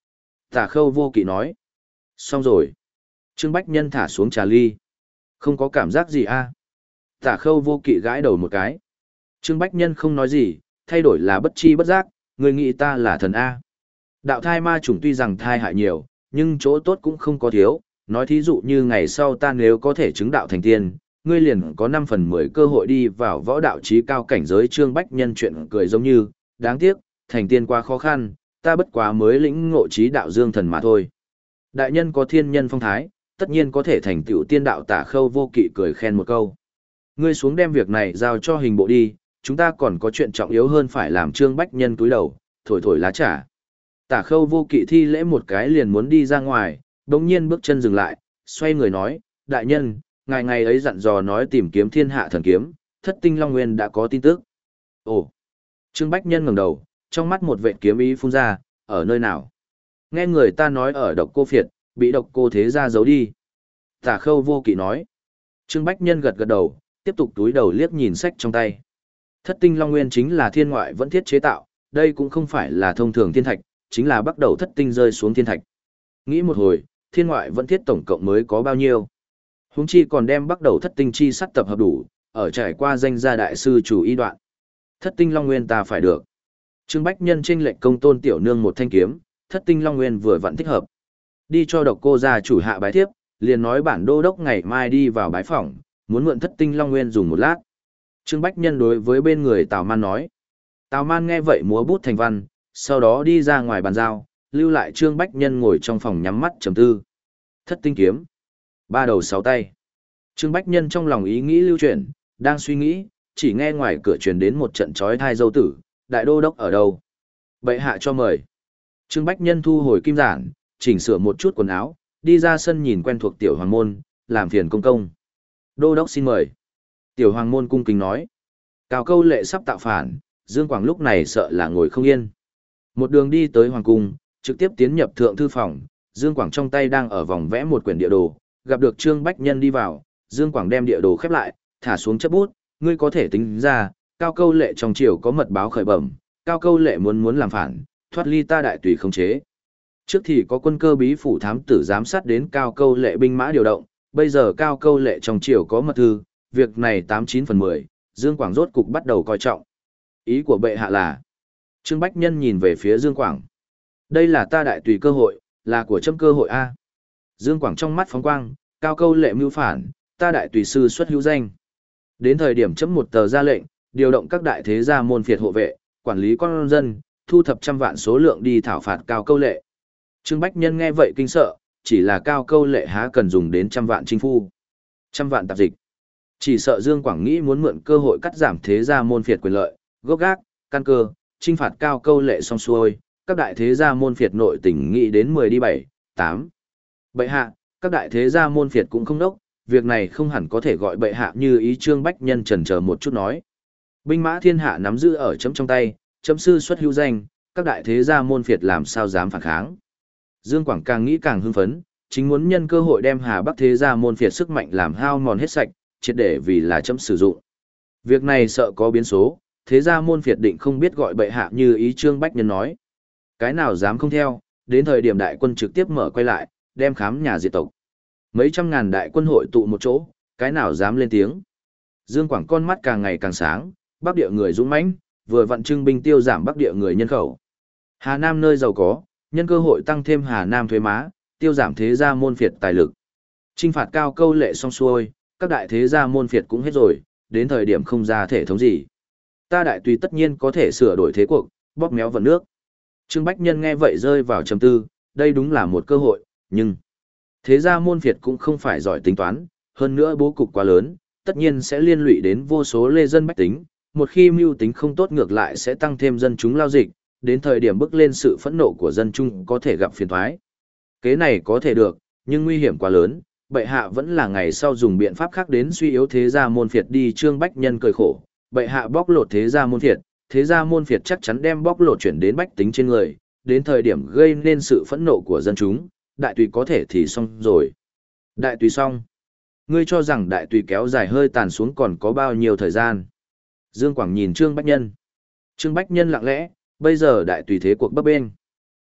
Tả khâu vô kỵ nói. Xong rồi. Trương Bách Nhân thả xuống trà ly. Không có cảm giác gì a à? Tả khâu vô kỵ gãi đầu một cái. Trương Bách Nhân không nói gì, thay đổi là bất chi bất giác, người nghĩ ta là thần A. Đạo thai ma chủng tuy rằng thai hại nhiều, nhưng chỗ tốt cũng không có thiếu. Nói thí dụ như ngày sau ta nếu có thể chứng đạo thành tiên, ngươi liền có năm phần mười cơ hội đi vào võ đạo trí cao cảnh giới. Trương Bách Nhân chuyện cười giống như, đáng tiếc, thành tiên quá khó khăn, ta bất quá mới lĩnh ngộ trí đạo dương thần mà thôi. Đại nhân có thiên nhân phong thái, tất nhiên có thể thành tựu tiên đạo. Tả khâu vô kỵ cười khen một câu. Ngươi xuống đem việc này giao cho hình bộ đi, chúng ta còn có chuyện trọng yếu hơn phải làm. Trương Bách Nhân túi đầu, thổi thổi lá trà. Tả khâu vô kỵ thi lễ một cái liền muốn đi ra ngoài, đồng nhiên bước chân dừng lại, xoay người nói, đại nhân, ngài ngày ấy dặn dò nói tìm kiếm thiên hạ thần kiếm, thất tinh long nguyên đã có tin tức. Ồ! Trương Bách Nhân ngẩng đầu, trong mắt một vệt kiếm ý phun ra, ở nơi nào? Nghe người ta nói ở Độc Cô Phiệt, bị Độc Cô Thế Gia giấu đi. Tả khâu vô kỵ nói. Trương Bách Nhân gật gật đầu, tiếp tục túi đầu liếc nhìn sách trong tay. Thất tinh long nguyên chính là thiên ngoại vẫn thiết chế tạo, đây cũng không phải là thông thường thiên thạch, chính là bắt đầu thất tinh rơi xuống thiên thạch. Nghĩ một hồi, thiên ngoại vẫn thiết tổng cộng mới có bao nhiêu? Huống chi còn đem bắt đầu thất tinh chi sắt tập hợp đủ, ở trải qua danh gia đại sư chủ y đoạn. Thất tinh long nguyên ta phải được. Trương Bách Nhân chênh lệnh công tôn tiểu nương một thanh kiếm, thất tinh long nguyên vừa vặn thích hợp. Đi cho Độc Cô gia chủ hạ bái thiếp, liền nói bản đô đốc ngày mai đi vào bái phỏng, muốn mượn thất tinh long nguyên dùng một lát. Trương Bách Nhân đối với bên người Tào Man nói. Tào Man nghe vậy múa bút thành văn, sau đó đi ra ngoài bàn giao, lưu lại Trương Bách Nhân ngồi trong phòng nhắm mắt trầm tư. Thất tinh kiếm, ba đầu sáu tay. Trương Bách Nhân trong lòng ý nghĩ lưu chuyển, đang suy nghĩ, chỉ nghe ngoài cửa truyền đến một trận chói tai dâu tử, đại đô đốc ở đâu? Bệ hạ cho mời. Trương Bách Nhân thu hồi kim giản, chỉnh sửa một chút quần áo, đi ra sân nhìn quen thuộc tiểu hoàng môn, làm phiền công công. Đô đốc xin mời. Tiểu hoàng môn cung kính nói. Cao câu lệ sắp tạo phản, Dương Quảng lúc này sợ là ngồi không yên. Một đường đi tới hoàng cung, trực tiếp tiến nhập thượng thư phòng, Dương Quảng trong tay đang ở vòng vẽ một quyển địa đồ, gặp được Trương Bách Nhân đi vào, Dương Quảng đem địa đồ khép lại, thả xuống chấp bút, ngươi có thể tính ra, Cao câu lệ trong triều có mật báo khởi bẩm, Cao câu lệ muốn muốn làm phản, thoát ly ta đại tùy khống chế. Trước thì có quân cơ bí phủ thám tử giám sát đến Cao câu lệ binh mã điều động, bây giờ Cao câu lệ trong triều có mật thư, việc này tám chín phần mười, Dương Quảng rốt cục bắt đầu coi trọng. Ý của bệ hạ là, Trương Bách Nhân nhìn về phía Dương Quảng. Đây là ta đại tùy cơ hội, là của châm cơ hội A. Dương Quảng trong mắt phóng quang, Cao câu lệ mưu phản, ta đại tùy sư xuất hữu danh. Đến thời điểm chấm một tờ ra lệnh, điều động các đại thế gia môn phiệt hộ vệ, quản lý con dân, thu thập trăm vạn số lượng đi thảo phạt Cao câu lệ. Trương Bách Nhân nghe vậy kinh sợ, chỉ là Cao câu lệ há cần dùng đến trăm vạn chinh phu. Trăm vạn tạp dịch. Chỉ sợ Dương Quảng nghĩ muốn mượn cơ hội cắt giảm thế gia môn phiệt quyền lợi, gốc gác, căn cơ, trinh phạt Cao câu lệ xong xuôi, các đại thế gia môn phiệt nội tỉnh nghĩ đến mười đi bảy, tám. Bệ hạ, các đại thế gia môn phiệt cũng không đốc, việc này không hẳn có thể gọi bệ hạ như ý. Trương Bách Nhân chần chờ một chút nói. Binh mã thiên hạ nắm giữ ở chấm trong tay, chấm sư xuất hữu danh, các đại thế gia môn phiệt làm sao dám phản kháng. Dương Quảng càng nghĩ càng hưng phấn, chính muốn nhân cơ hội đem Hà Bắc thế gia môn phiệt sức mạnh làm hao mòn hết sạch, triệt để vì là chấm sử dụng. Việc này sợ có biến số, thế gia môn phiệt định không biết gọi bệ hạ như ý. Trương Bách Nhân nói. Cái nào dám không theo, đến thời điểm đại quân trực tiếp mở quay lại, đem khám nhà diệt tộc. Mấy trăm ngàn đại quân hội tụ một chỗ, cái nào dám lên tiếng. Dương Quảng con mắt càng ngày càng sáng, Bắc địa người dũng mãnh, vừa vận trưng binh tiêu giảm Bắc địa người nhân khẩu. Hà Nam nơi giàu có, nhân cơ hội tăng thêm Hà Nam thuế má, tiêu giảm thế gia môn phiệt tài lực. Trinh phạt Cao câu lệ xong xuôi, các đại thế gia môn phiệt cũng hết rồi, đến thời điểm không ra thể thống gì. Ta đại tùy tất nhiên có thể sửa đổi thế cuộc, bóp méo vận nước. Trương Bách Nhân nghe vậy rơi vào trầm tư, đây đúng là một cơ hội, nhưng thế gia môn phiệt cũng không phải giỏi tính toán, hơn nữa bố cục quá lớn, tất nhiên sẽ liên lụy đến vô số lê dân bách tính, một khi mưu tính không tốt ngược lại sẽ tăng thêm dân chúng lao dịch, đến thời điểm bức lên sự phẫn nộ của dân chúng có thể gặp phiền toái. Kế này có thể được, nhưng nguy hiểm quá lớn, bệ hạ vẫn là ngày sau dùng biện pháp khác đến suy yếu thế gia môn phiệt đi. Trương Bách Nhân cười khổ, bệ hạ bóc lột thế gia môn phiệt, thế gia môn phiệt chắc chắn đem bóc lột chuyển đến bách tính trên người, đến thời điểm gây nên sự phẫn nộ của dân chúng, đại tùy có thể thì xong rồi. Đại tùy xong. Ngươi cho rằng đại tùy kéo dài hơi tàn xuống còn có bao nhiêu thời gian? Dương Quảng nhìn Trương Bách Nhân. Trương Bách Nhân lặng lẽ, bây giờ đại tùy thế cuộc bấp bênh.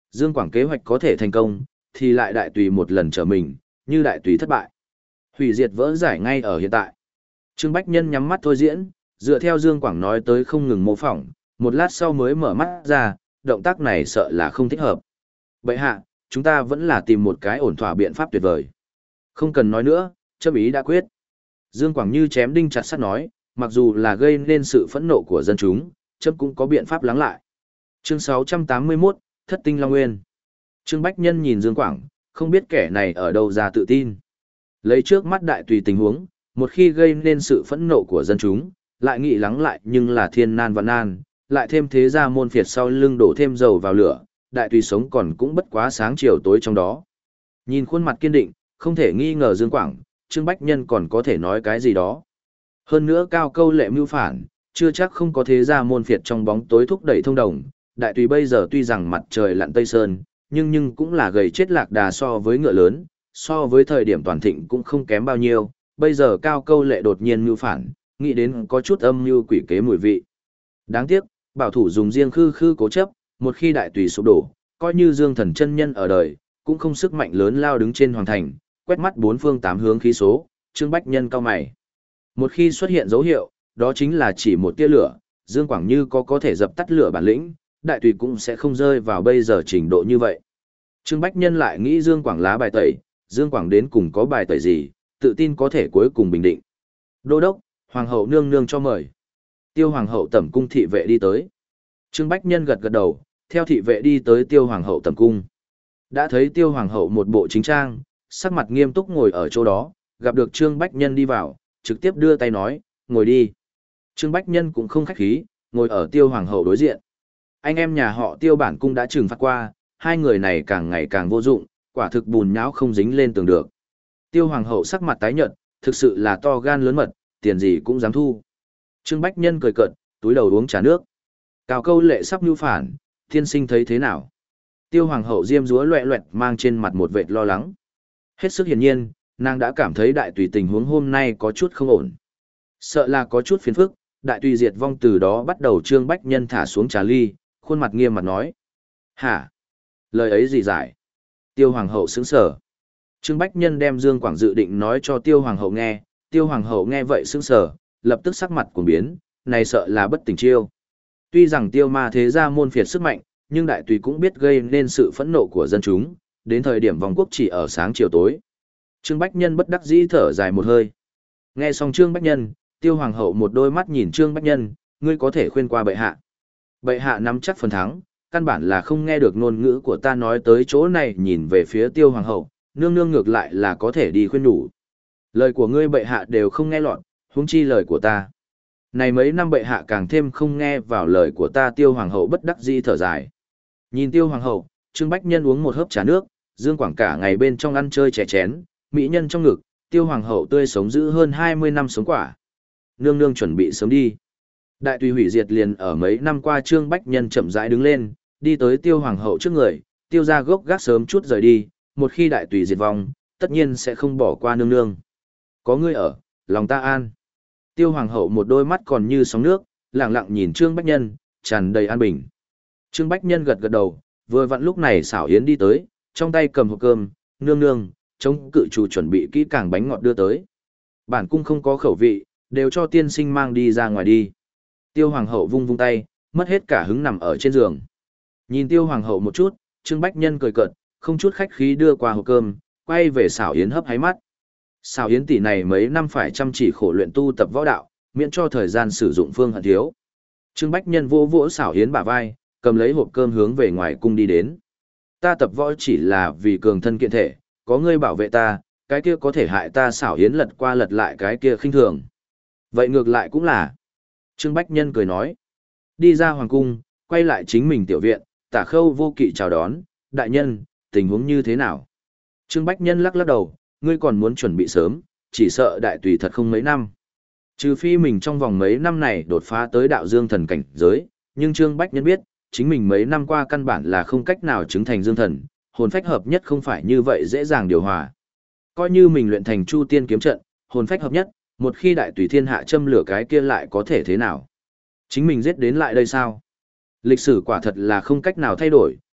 Dương Quảng kế hoạch có thể thành công, thì lại đại tùy một lần trở mình, như đại tùy thất bại. Hủy diệt vỡ giải ngay ở hiện tại. Trương Bách Nhân nhắm mắt thôi diễn, dựa theo Dương Quảng nói tới không ngừng mô phỏng, một lát sau mới mở mắt ra, động tác này sợ là không thích hợp. Bậy hạ, chúng ta vẫn là tìm một cái ổn thỏa biện pháp tuyệt vời. Không cần nói nữa, châm ý đã quyết. Dương Quảng như chém đinh chặt sắt nói, mặc dù là gây nên sự phẫn nộ của dân chúng, châm cũng có biện pháp lắng lại. Chương sáu trăm tám mươi mốt, Thất Tinh Long Nguyên. Trương Bách Nhân nhìn Dương Quảng, không biết kẻ này ở đâu ra tự tin. Lấy trước mắt đại tùy tình huống, một khi gây nên sự phẫn nộ của dân chúng, lại nghĩ lắng lại nhưng là thiên nan vạn nan, lại thêm thế gia môn phiệt sau lưng đổ thêm dầu vào lửa, đại tùy sống còn cũng bất quá sáng chiều tối trong đó. Nhìn khuôn mặt kiên định, không thể nghi ngờ Dương Quảng, Trương Bách Nhân còn có thể nói cái gì đó. Hơn nữa cao câu lệ mưu phản, chưa chắc không có thế gia môn phiệt trong bóng tối thúc đẩy thông đồng, đại tùy bây giờ tuy rằng mặt trời lặn tây sơn, nhưng nhưng cũng là gầy chết lạc đà so với ngựa lớn, so với thời điểm toàn thịnh cũng không kém bao nhiêu, bây giờ cao câu lệ đột nhiên mưu phản, nghĩ đến có chút âm mưu quỷ kế mùi vị. Đáng tiếc, bảo thủ dùng riêng khư khư cố chấp, một khi đại tùy sụp đổ, coi như Dương Thần chân nhân ở đời, cũng không sức mạnh lớn lao đứng trên hoàng thành, quét mắt bốn phương tám hướng khí số, Trương Bách Nhân cao mày. Một khi xuất hiện dấu hiệu, đó chính là chỉ một tia lửa, Dương Quảng như có có thể dập tắt lửa bản lĩnh, đại tùy cũng sẽ không rơi vào bây giờ trình độ như vậy. Trương Bách Nhân lại nghĩ Dương Quảng lá bài tẩy, Dương Quảng đến cùng có bài tẩy gì, tự tin có thể cuối cùng bình định. Đô đốc, Hoàng hậu nương nương cho mời. Tiêu Hoàng hậu tẩm cung thị vệ đi tới. Trương Bách Nhân gật gật đầu, theo thị vệ đi tới Tiêu Hoàng hậu tẩm cung. Đã thấy Tiêu Hoàng hậu một bộ chính trang, sắc mặt nghiêm túc ngồi ở chỗ đó, gặp được Trương Bách Nhân đi vào, trực tiếp đưa tay nói, ngồi đi. Trương Bách Nhân cũng không khách khí, ngồi ở Tiêu Hoàng hậu đối diện. Anh em nhà họ Tiêu bản cung đã trừng phạt qua, hai người này càng ngày càng vô dụng, quả thực bùn nhão không dính lên tường được. Tiêu Hoàng hậu sắc mặt tái nhợt, thực sự là to gan lớn mật, tiền gì cũng dám thu. Trương Bách Nhân cười cợt, túi đầu uống trà nước. Cao câu lệ sắp nhu phản, thiên sinh thấy thế nào? Tiêu Hoàng hậu diêm dúa loẹ loẹt mang trên mặt một vệt lo lắng. Hết sức hiển nhiên, nàng đã cảm thấy đại tùy tình huống hôm nay có chút không ổn. Sợ là có chút phiền phức, đại tùy diệt vong từ đó bắt đầu Trương Bách Nhân thả xuống trà ly, khuôn mặt nghiêm mặt nói. Hả? Lời ấy gì giải? Tiêu Hoàng hậu sững sờ. Trương Bách Nhân đem Dương Quảng dự định nói cho Tiêu Hoàng hậu nghe, Tiêu Hoàng hậu nghe vậy sững sờ, lập tức sắc mặt cuồng biến, này sợ là bất tình chiêu. Tuy rằng Tiêu ma thế gia môn phiệt sức mạnh, nhưng đại tùy cũng biết gây nên sự phẫn nộ của dân chúng, đến thời điểm vòng quốc chỉ ở sáng chiều tối. Trương Bách Nhân bất đắc dĩ thở dài một hơi. Nghe xong Trương Bách Nhân, Tiêu Hoàng hậu một đôi mắt nhìn Trương Bách Nhân, ngươi có thể khuyên qua bệ hạ. Bệ hạ nắm chắc phần thắng, căn bản là không nghe được ngôn ngữ của ta nói tới chỗ này, nhìn về phía Tiêu Hoàng hậu, nương nương ngược lại là có thể đi khuyên nhủ. Lời của ngươi bệ hạ đều không nghe lọt, huống chi lời của ta. Này mấy năm bệ hạ càng thêm không nghe vào lời của ta. Tiêu Hoàng hậu bất đắc dĩ thở dài. Nhìn Tiêu Hoàng hậu, Trương Bách Nhân uống một hớp trà nước, Dương Quảng cả ngày bên trong ăn chơi trẻ chén, mỹ nhân trong ngực, Tiêu Hoàng hậu tươi sống giữ hơn hai mươi năm sống quả. Nương nương chuẩn bị sớm đi. Đại tùy hủy diệt liền ở mấy năm qua. Trương Bách Nhân chậm rãi đứng lên, đi tới Tiêu Hoàng hậu trước người, Tiêu ra gốc gác sớm chút rời đi, một khi đại tùy diệt vong, tất nhiên sẽ không bỏ qua nương nương. Có ngươi ở, lòng ta an. Tiêu Hoàng hậu một đôi mắt còn như sóng nước, lặng lặng nhìn Trương Bách Nhân, tràn đầy an bình. Trương Bách Nhân gật gật đầu, vừa vặn lúc này xảo yến đi tới, trong tay cầm hộp cơm, nương nương, chống cự chủ chuẩn bị kỹ càng bánh ngọt đưa tới. Bản cung không có khẩu vị, đều cho tiên sinh mang đi ra ngoài đi. Tiêu Hoàng hậu vung vung tay, mất hết cả hứng nằm ở trên giường. Nhìn Tiêu Hoàng hậu một chút, Trương Bách Nhân cười cợt, không chút khách khí đưa qua hộp cơm, quay về xảo yến hấp háy mắt. Xảo yến tỷ này mấy năm phải chăm chỉ khổ luyện tu tập võ đạo, miễn cho thời gian sử dụng phương hận thiếu. Trương Bách Nhân vỗ vỗ xảo yến bả vai, cầm lấy hộp cơm hướng về ngoài cung đi đến. Ta tập võ chỉ là vì cường thân kiện thể, có ngươi bảo vệ ta, cái kia có thể hại ta. Xảo yến lật qua lật lại cái kia khinh thường. Vậy ngược lại cũng là. Trương Bách Nhân cười nói. Đi ra hoàng cung, quay lại chính mình tiểu viện, Tả Khâu vô kỵ chào đón, đại nhân, tình huống như thế nào? Trương Bách Nhân lắc lắc đầu, ngươi còn muốn chuẩn bị sớm, chỉ sợ đại tùy thật không mấy năm. Trừ phi mình trong vòng mấy năm này đột phá tới đạo dương thần cảnh giới, nhưng Trương Bách Nhân biết, chính mình mấy năm qua căn bản là không cách nào chứng thành dương thần, hồn phách hợp nhất không phải như vậy dễ dàng điều hòa. Coi như mình luyện thành Chu Tiên kiếm trận, hồn phách hợp nhất, một khi đại tùy thiên hạ châm lửa cái kia lại có thể thế nào? Chính mình giết đến lại đây sao? Lịch sử quả thật là không cách nào thay đổi,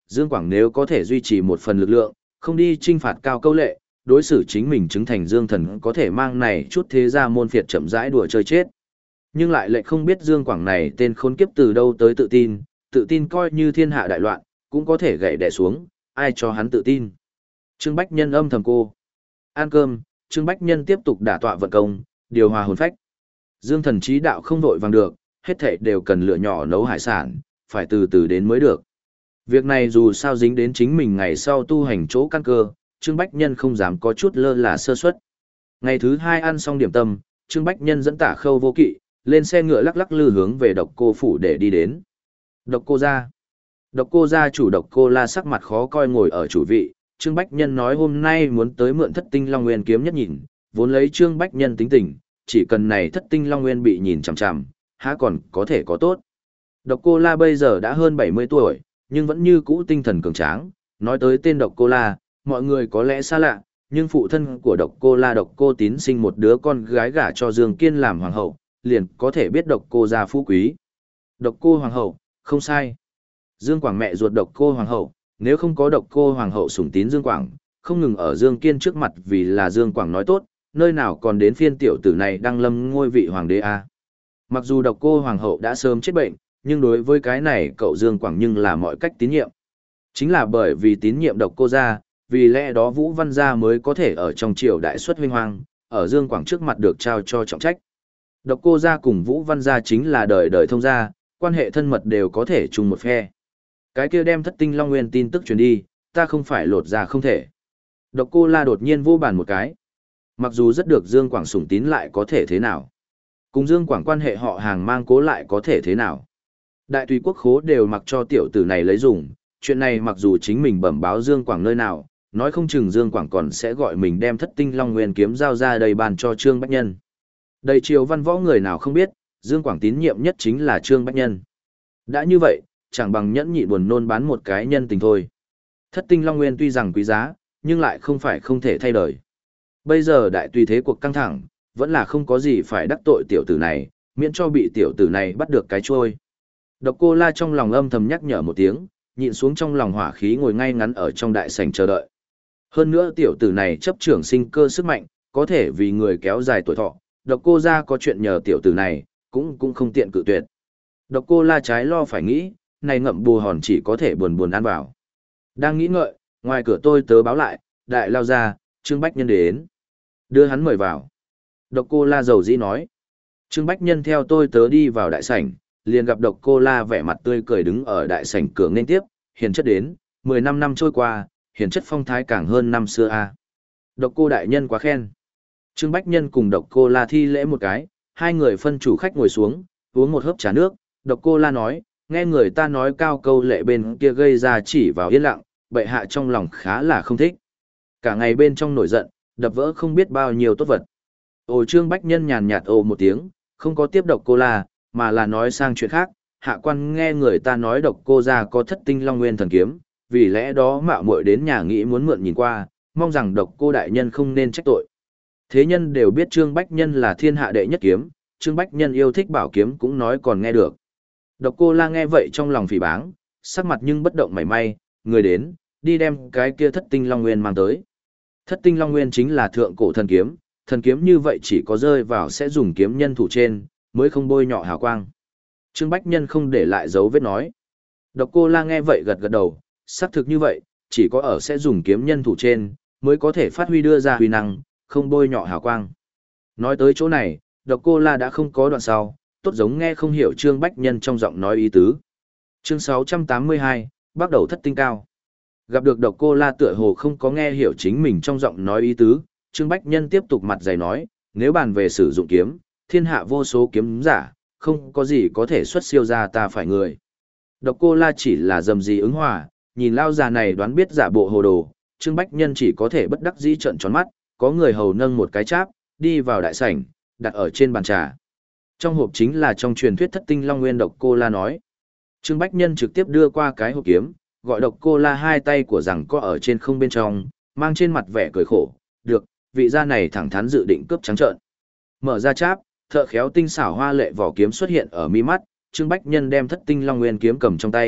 Dương Quảng nếu có thể duy trì một phần lực lượng, không đi trinh phạt Cao Câu Lệ, đối xử chính mình chứng thành Dương Thần có thể mang này chút thế gia môn phiệt chậm rãi đùa chơi chết. Nhưng lại lại không biết Dương Quảng này tên khốn kiếp từ đâu tới tự tin, tự tin coi như thiên hạ đại loạn, cũng có thể gậy đè xuống, ai cho hắn tự tin. Trương Bách Nhân âm thầm cô. Ăn cơm, Trương Bách Nhân tiếp tục đả tọa vận công, điều hòa hồn phách. Dương Thần trí đạo không vội vàng được, hết thảy đều cần lửa nhỏ nấu hải sản, phải từ từ đến mới được. Việc này dù sao dính đến chính mình ngày sau tu hành chỗ căn cơ, Trương Bách Nhân không dám có chút lơ là sơ suất. Ngày thứ hai ăn xong điểm tâm, Trương Bách Nhân dẫn Tả Khâu Vô Kỵ, lên xe ngựa lắc lắc lư hướng về Độc Cô phủ để đi đến. Độc Cô gia. Độc Cô gia chủ Độc Cô La sắc mặt khó coi ngồi ở chủ vị, Trương Bách Nhân nói hôm nay muốn tới mượn Thất Tinh Long Nguyên kiếm nhất nhìn, vốn lấy Trương Bách Nhân tính tình, chỉ cần này Thất Tinh Long Nguyên bị nhìn chằm chằm, há còn có thể có tốt. Độc Cô La bây giờ đã hơn bảy mươi tuổi, nhưng vẫn như cũ tinh thần cường tráng, nói tới tên Độc Cô La, mọi người có lẽ xa lạ, nhưng phụ thân của Độc Cô La Độc Cô Tín sinh một đứa con gái gả cho Dương Kiên làm hoàng hậu, liền có thể biết Độc Cô gia phú quý. Độc Cô hoàng hậu, không sai. Dương Quảng mẹ ruột Độc Cô hoàng hậu, nếu không có Độc Cô hoàng hậu sủng tín Dương Quảng, không ngừng ở Dương Kiên trước mặt vì là Dương Quảng nói tốt, nơi nào còn đến phiên tiểu tử này đăng lâm ngôi vị hoàng đế a. Mặc dù Độc Cô hoàng hậu đã sớm chết bệnh, nhưng đối với cái này cậu Dương Quảng nhưng là mọi cách tín nhiệm. Chính là bởi vì tín nhiệm Độc Cô gia, vì lẽ đó Vũ Văn gia mới có thể ở trong triều đại xuất huy hoàng, ở Dương Quảng trước mặt được trao cho trọng trách. Độc Cô gia cùng Vũ Văn gia chính là đời đời thông gia, quan hệ thân mật đều có thể chung một phe. Cái kia đem Thất Tinh Long Nguyên tin tức truyền đi, ta không phải lột ra không thể. Độc Cô La đột nhiên vô bàn một cái. Mặc dù rất được Dương Quảng sủng tín lại có thể thế nào? Cùng Dương Quảng quan hệ họ hàng mang cố lại có thể thế nào? Đại tùy quốc khố đều mặc cho tiểu tử này lấy dùng, chuyện này mặc dù chính mình bẩm báo Dương Quảng nơi nào, nói không chừng Dương Quảng còn sẽ gọi mình đem Thất Tinh Long Nguyên kiếm giao ra đầy bàn cho Trương Bách Nhân. Đầy triều văn võ người nào không biết, Dương Quảng tín nhiệm nhất chính là Trương Bách Nhân. Đã như vậy, chẳng bằng nhẫn nhị buồn nôn bán một cái nhân tình thôi. Thất Tinh Long Nguyên tuy rằng quý giá, nhưng lại không phải không thể thay đổi. Bây giờ đại tùy thế cuộc căng thẳng, vẫn là không có gì phải đắc tội tiểu tử này, miễn cho bị tiểu tử này bắt được cái trôi. Độc Cô La trong lòng âm thầm nhắc nhở một tiếng, nhịn xuống trong lòng hỏa khí ngồi ngay ngắn ở trong đại sảnh chờ đợi. Hơn nữa tiểu tử này chấp trưởng sinh cơ sức mạnh, có thể vì người kéo dài tuổi thọ, Độc Cô gia có chuyện nhờ tiểu tử này, cũng cũng không tiện cự tuyệt. Độc Cô La trái lo phải nghĩ, này ngậm bù hòn chỉ có thể buồn buồn ăn vào. Đang nghĩ ngợi, ngoài cửa tôi tớ báo lại, đại lao ra, Trương Bách Nhân đến. Đưa hắn mời vào. Độc Cô La dầu dĩ nói. Trương Bách Nhân theo tôi tớ đi vào đại sảnh, liền gặp Độc Cô La vẻ mặt tươi cười đứng ở đại sảnh cửa nên tiếp, hiền chất đến, mười lăm năm trôi qua, hiền chất phong thái càng hơn năm xưa a. Độc Cô đại nhân quá khen. Trương Bách Nhân cùng Độc Cô La thi lễ một cái, hai người phân chủ khách ngồi xuống, uống một hớp trà nước, Độc Cô La nói, nghe người ta nói Cao Câu Lệ bên kia gây ra chỉ vào yên lặng, bệ hạ trong lòng khá là không thích. Cả ngày bên trong nổi giận, đập vỡ không biết bao nhiêu tốt vật. Ồ Trương Bách Nhân nhàn nhạt ồ một tiếng, không có tiếp Độc Cô La, mà là nói sang chuyện khác, hạ quan nghe người ta nói Độc Cô gia có Thất Tinh Long Nguyên thần kiếm, vì lẽ đó mạo muội đến nhà nghĩ muốn mượn nhìn qua, mong rằng Độc Cô đại nhân không nên trách tội. Thế nhân đều biết Trương Bách Nhân là thiên hạ đệ nhất kiếm, Trương Bách Nhân yêu thích bảo kiếm cũng nói còn nghe được. Độc Cô La nghe vậy trong lòng phỉ báng, sắc mặt nhưng bất động mảy may, người đến, đi đem cái kia Thất Tinh Long Nguyên mang tới. Thất Tinh Long Nguyên chính là thượng cổ thần kiếm, thần kiếm như vậy chỉ có rơi vào sẽ dùng kiếm nhân thủ trên, mới không bôi nhọ hào quang. Trương Bách Nhân không để lại dấu vết nói. Độc Cô La nghe vậy gật gật đầu, xác thực như vậy, chỉ có ở sẽ dùng kiếm nhân thủ trên, mới có thể phát huy đưa ra huy năng, không bôi nhọ hào quang. Nói tới chỗ này, Độc Cô La đã không có đoạn sau, tốt giống nghe không hiểu Trương Bách Nhân trong giọng nói ý tứ. Chương sáu trăm tám mươi hai, bắt đầu thất tinh cao. Gặp được Độc Cô La tựa hồ không có nghe hiểu chính mình trong giọng nói ý tứ, Trương Bách Nhân tiếp tục mặt dày nói, nếu bàn về sử dụng kiếm, thiên hạ vô số kiếm giả, không có gì có thể xuất siêu ra ta phải người. Độc Cô La chỉ là dầm gì ứng hòa, nhìn lao già này đoán biết giả bộ hồ đồ, Trương Bách Nhân chỉ có thể bất đắc dĩ trợn tròn mắt, có người hầu nâng một cái cháp, đi vào đại sảnh, đặt ở trên bàn trà. Trong hộp chính là trong truyền thuyết Thất Tinh Long Nguyên. Độc Cô La nói. Trương Bách Nhân trực tiếp đưa qua cái hộp kiếm, gọi Độc Cô La hai tay của rằng có ở trên không bên trong, mang trên mặt vẻ cười khổ, được, vị gia này thẳng thắn dự định cướp trắng trợn. Mở ra cháp, thợ khéo tinh xảo hoa lệ vỏ kiếm xuất hiện ở mi mắt, Trương Bách Nhân đem Thất Tinh Long Nguyên kiếm cầm trong tay,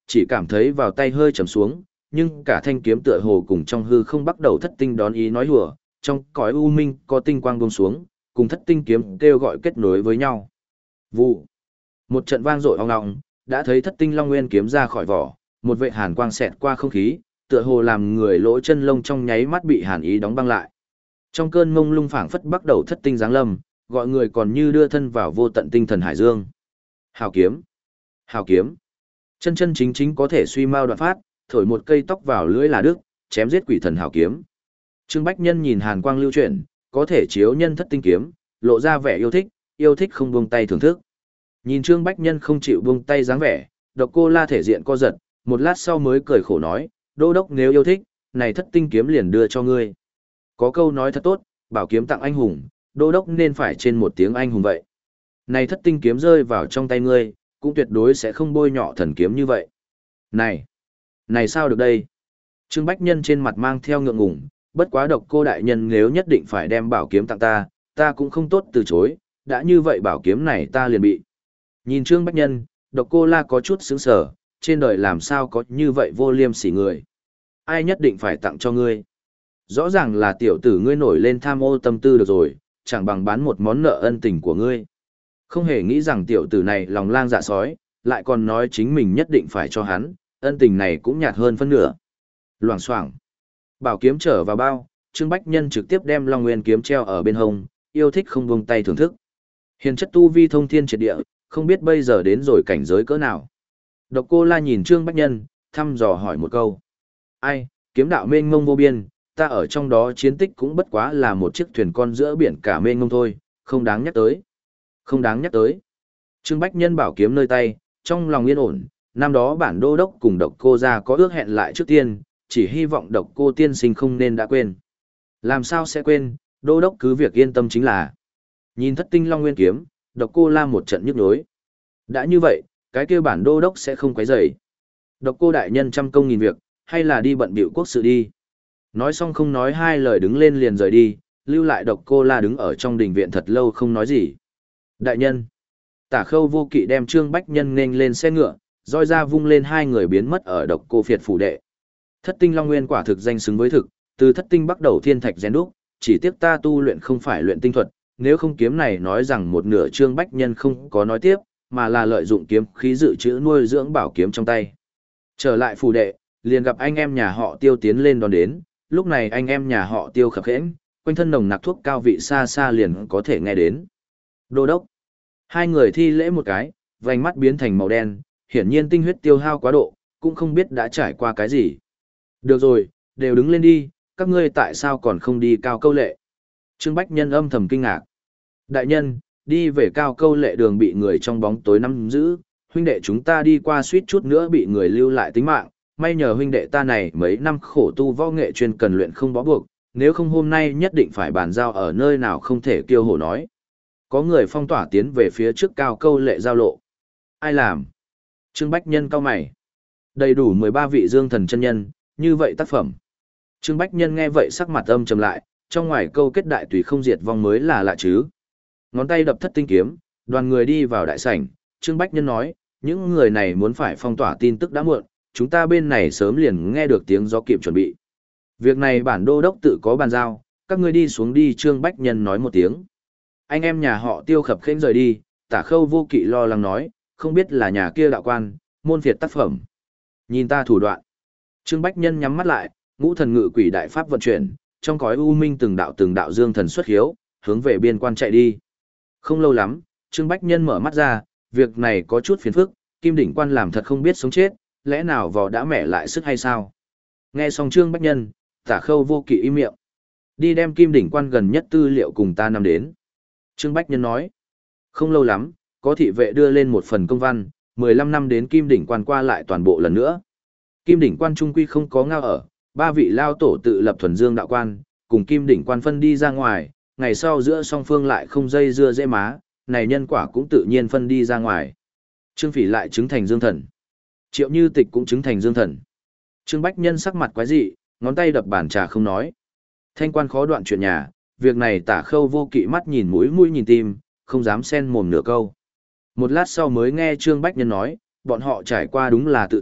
chỉ cảm thấy vào tay hơi trầm xuống, nhưng cả thanh kiếm tựa hồ cùng trong hư không bắt đầu thất tinh đón ý nói hùa, trong cõi u minh có tinh quang buông xuống, cùng thất tinh kiếm kêu gọi kết nối với nhau. Vụ. Một trận vang dội ong ong, đã thấy thất tinh long nguyên kiếm ra khỏi vỏ, một vệ hàn quang xẹt qua không khí, tựa hồ làm người lỗ chân lông trong nháy mắt bị hàn ý đóng băng lại. Trong cơn mông lung phảng phất bắt đầu thất tinh giáng lâm, gọi người còn như đưa thân vào vô tận tinh thần hải dương. Hào kiếm, hào kiếm, chân chân chính chính có thể suy mau đoạn phát, thổi một cây tóc vào lưỡi là đức, chém giết quỷ thần hào kiếm. Trương Bách Nhân nhìn hàn quang lưu chuyển, có thể chiếu nhân thất tinh kiếm, lộ ra vẻ yêu thích, yêu thích không buông tay thưởng thức. Nhìn Trương Bách Nhân không chịu buông tay dáng vẻ, Độc Cô La thể diện co giật, một lát sau mới cười khổ nói, đô đốc nếu yêu thích, này thất tinh kiếm liền đưa cho ngươi. Có câu nói thật tốt, bảo kiếm tặng anh hùng, đô đốc nên phải trên một tiếng anh hùng vậy. Này thất tinh kiếm rơi vào trong tay ngươi, cũng tuyệt đối sẽ không bôi nhọ thần kiếm như vậy. Này, này sao được đây? Trương Bách Nhân trên mặt mang theo ngượng ngùng, bất quá Độc Cô đại nhân nếu nhất định phải đem bảo kiếm tặng ta, ta cũng không tốt từ chối, đã như vậy bảo kiếm này ta liền bị. Nhìn Trương Bách Nhân, Độc Cô La có chút sững sờ, trên đời làm sao có như vậy vô liêm sỉ người. Ai nhất định phải tặng cho ngươi? Rõ ràng là tiểu tử ngươi nổi lên tham ô tâm tư được rồi, chẳng bằng bán một món nợ ân tình của ngươi. Không hề nghĩ rằng tiểu tử này lòng lang dạ sói, lại còn nói chính mình nhất định phải cho hắn, ân tình này cũng nhạt hơn phân nửa. Loảng xoảng. Bảo kiếm trở vào bao, Trương Bách Nhân trực tiếp đem Long Nguyên kiếm treo ở bên hông, yêu thích không buông tay thưởng thức. Hiền chất tu vi thông thiên triệt địa, không biết bây giờ đến rồi cảnh giới cỡ nào. Độc Cô La nhìn Trương Bách Nhân, thăm dò hỏi một câu. Ai, kiếm đạo mênh mông vô biên, ta ở trong đó chiến tích cũng bất quá là một chiếc thuyền con giữa biển cả mênh mông thôi, không đáng nhắc tới. Không đáng nhắc tới. Trương Bách Nhân bảo kiếm nơi tay, trong lòng yên ổn, năm đó bản đô đốc cùng Độc Cô gia có ước hẹn lại trước tiên, chỉ hy vọng Độc Cô tiên sinh không nên đã quên. Làm sao sẽ quên, đô đốc cứ việc yên tâm chính là. Nhìn thất tinh Long Nguyên kiếm, Độc Cô La một trận nhức nhối. Đã như vậy, cái kia bản đô đốc sẽ không quấy rầy. Độc Cô đại nhân trăm công nghìn việc, hay là đi bận bịu quốc sự đi. Nói xong không nói hai lời đứng lên liền rời đi, lưu lại Độc Cô La đứng ở trong đình viện thật lâu không nói gì. Đại nhân. Tả Khâu Vô Kỵ đem Trương Bách Nhân nên lên xe ngựa, roi ra vung lên hai người biến mất ở Độc Cô Phiệt phủ đệ. Thất tinh Long Nguyên quả thực danh xứng với thực, từ thất tinh bắt đầu thiên thạch rèn đúc, chỉ tiếc ta tu luyện không phải luyện tinh thuật, nếu không kiếm này nói rằng một nửa Trương Bách Nhân không có nói tiếp, mà là lợi dụng kiếm khí dự trữ nuôi dưỡng bảo kiếm trong tay. Trở lại phủ đệ, liền gặp anh em nhà họ Tiêu tiến lên đón đến, lúc này anh em nhà họ Tiêu khập khẽnh, quanh thân nồng nặc thuốc cao vị xa xa liền có thể nghe đến. Đô đốc. Hai người thi lễ một cái, vành mắt biến thành màu đen, hiển nhiên tinh huyết tiêu hao quá độ, cũng không biết đã trải qua cái gì. Được rồi, đều đứng lên đi, các ngươi tại sao còn không đi Cao Câu Lệ? Trương Bách Nhân âm thầm kinh ngạc. Đại nhân, đi về Cao Câu Lệ đường bị người trong bóng tối nắm giữ, huynh đệ chúng ta đi qua suýt chút nữa bị người lưu lại tính mạng, may nhờ huynh đệ ta này mấy năm khổ tu võ nghệ chuyên cần luyện không bó buộc, nếu không hôm nay nhất định phải bàn giao ở nơi nào không thể kiêu hổ nói. Có người phong tỏa tiến về phía trước Cao Câu Lệ giao lộ. Ai làm? Trương Bách Nhân cau mày. Đầy đủ mười ba vị dương thần chân nhân, như vậy tác phẩm. Trương Bách Nhân nghe vậy sắc mặt âm trầm lại, trong ngoài câu kết đại tùy không diệt vong mới là lạ chứ. Ngón tay đập thất tinh kiếm, đoàn người đi vào đại sảnh, Trương Bách Nhân nói, những người này muốn phải phong tỏa tin tức đã muộn, chúng ta bên này sớm liền nghe được tiếng gió kịp chuẩn bị. Việc này bản đô đốc tự có bàn giao, các ngươi đi xuống đi. Trương Bách Nhân nói một tiếng. Anh em nhà họ Tiêu khập khênh rời đi, Tả Khâu Vô Kỵ lo lắng nói, không biết là nhà kia đạo quan, môn phiệt tác phẩm. Nhìn ta thủ đoạn. Trương Bách Nhân nhắm mắt lại, ngũ thần ngự quỷ đại pháp vận chuyển, trong cõi u minh từng đạo từng đạo dương thần xuất hiếu, hướng về biên quan chạy đi. Không lâu lắm, Trương Bách Nhân mở mắt ra, việc này có chút phiền phức, Kim Đỉnh Quan làm thật không biết sống chết, lẽ nào vò đã mẹ lại sức hay sao? Nghe xong Trương Bách Nhân, Tả Khâu Vô Kỵ im miệng. Đi đem Kim Đỉnh Quan gần nhất tư liệu cùng ta nằm đến. Trương Bách Nhân nói. Không lâu lắm, có thị vệ đưa lên một phần công văn, mười lăm năm đến Kim Đỉnh Quan qua lại toàn bộ lần nữa. Kim Đỉnh Quan trung quy không có ngao ở, ba vị lao tổ tự lập thuần dương đạo quan, cùng Kim Đỉnh Quan phân đi ra ngoài, ngày sau giữa song phương lại không dây dưa dễ má, này nhân quả cũng tự nhiên phân đi ra ngoài. Trương Phỉ lại chứng thành dương thần. Triệu Như Tịch cũng chứng thành dương thần. Trương Bách Nhân sắc mặt quái dị, ngón tay đập bàn trà không nói. Thanh quan khó đoạn chuyện nhà, việc này Tả Khâu Vô Kỵ mắt nhìn mũi mũi nhìn tim, không dám xen mồm nửa câu. Một lát sau mới nghe Trương Bách Nhân nói, bọn họ trải qua đúng là tự tại,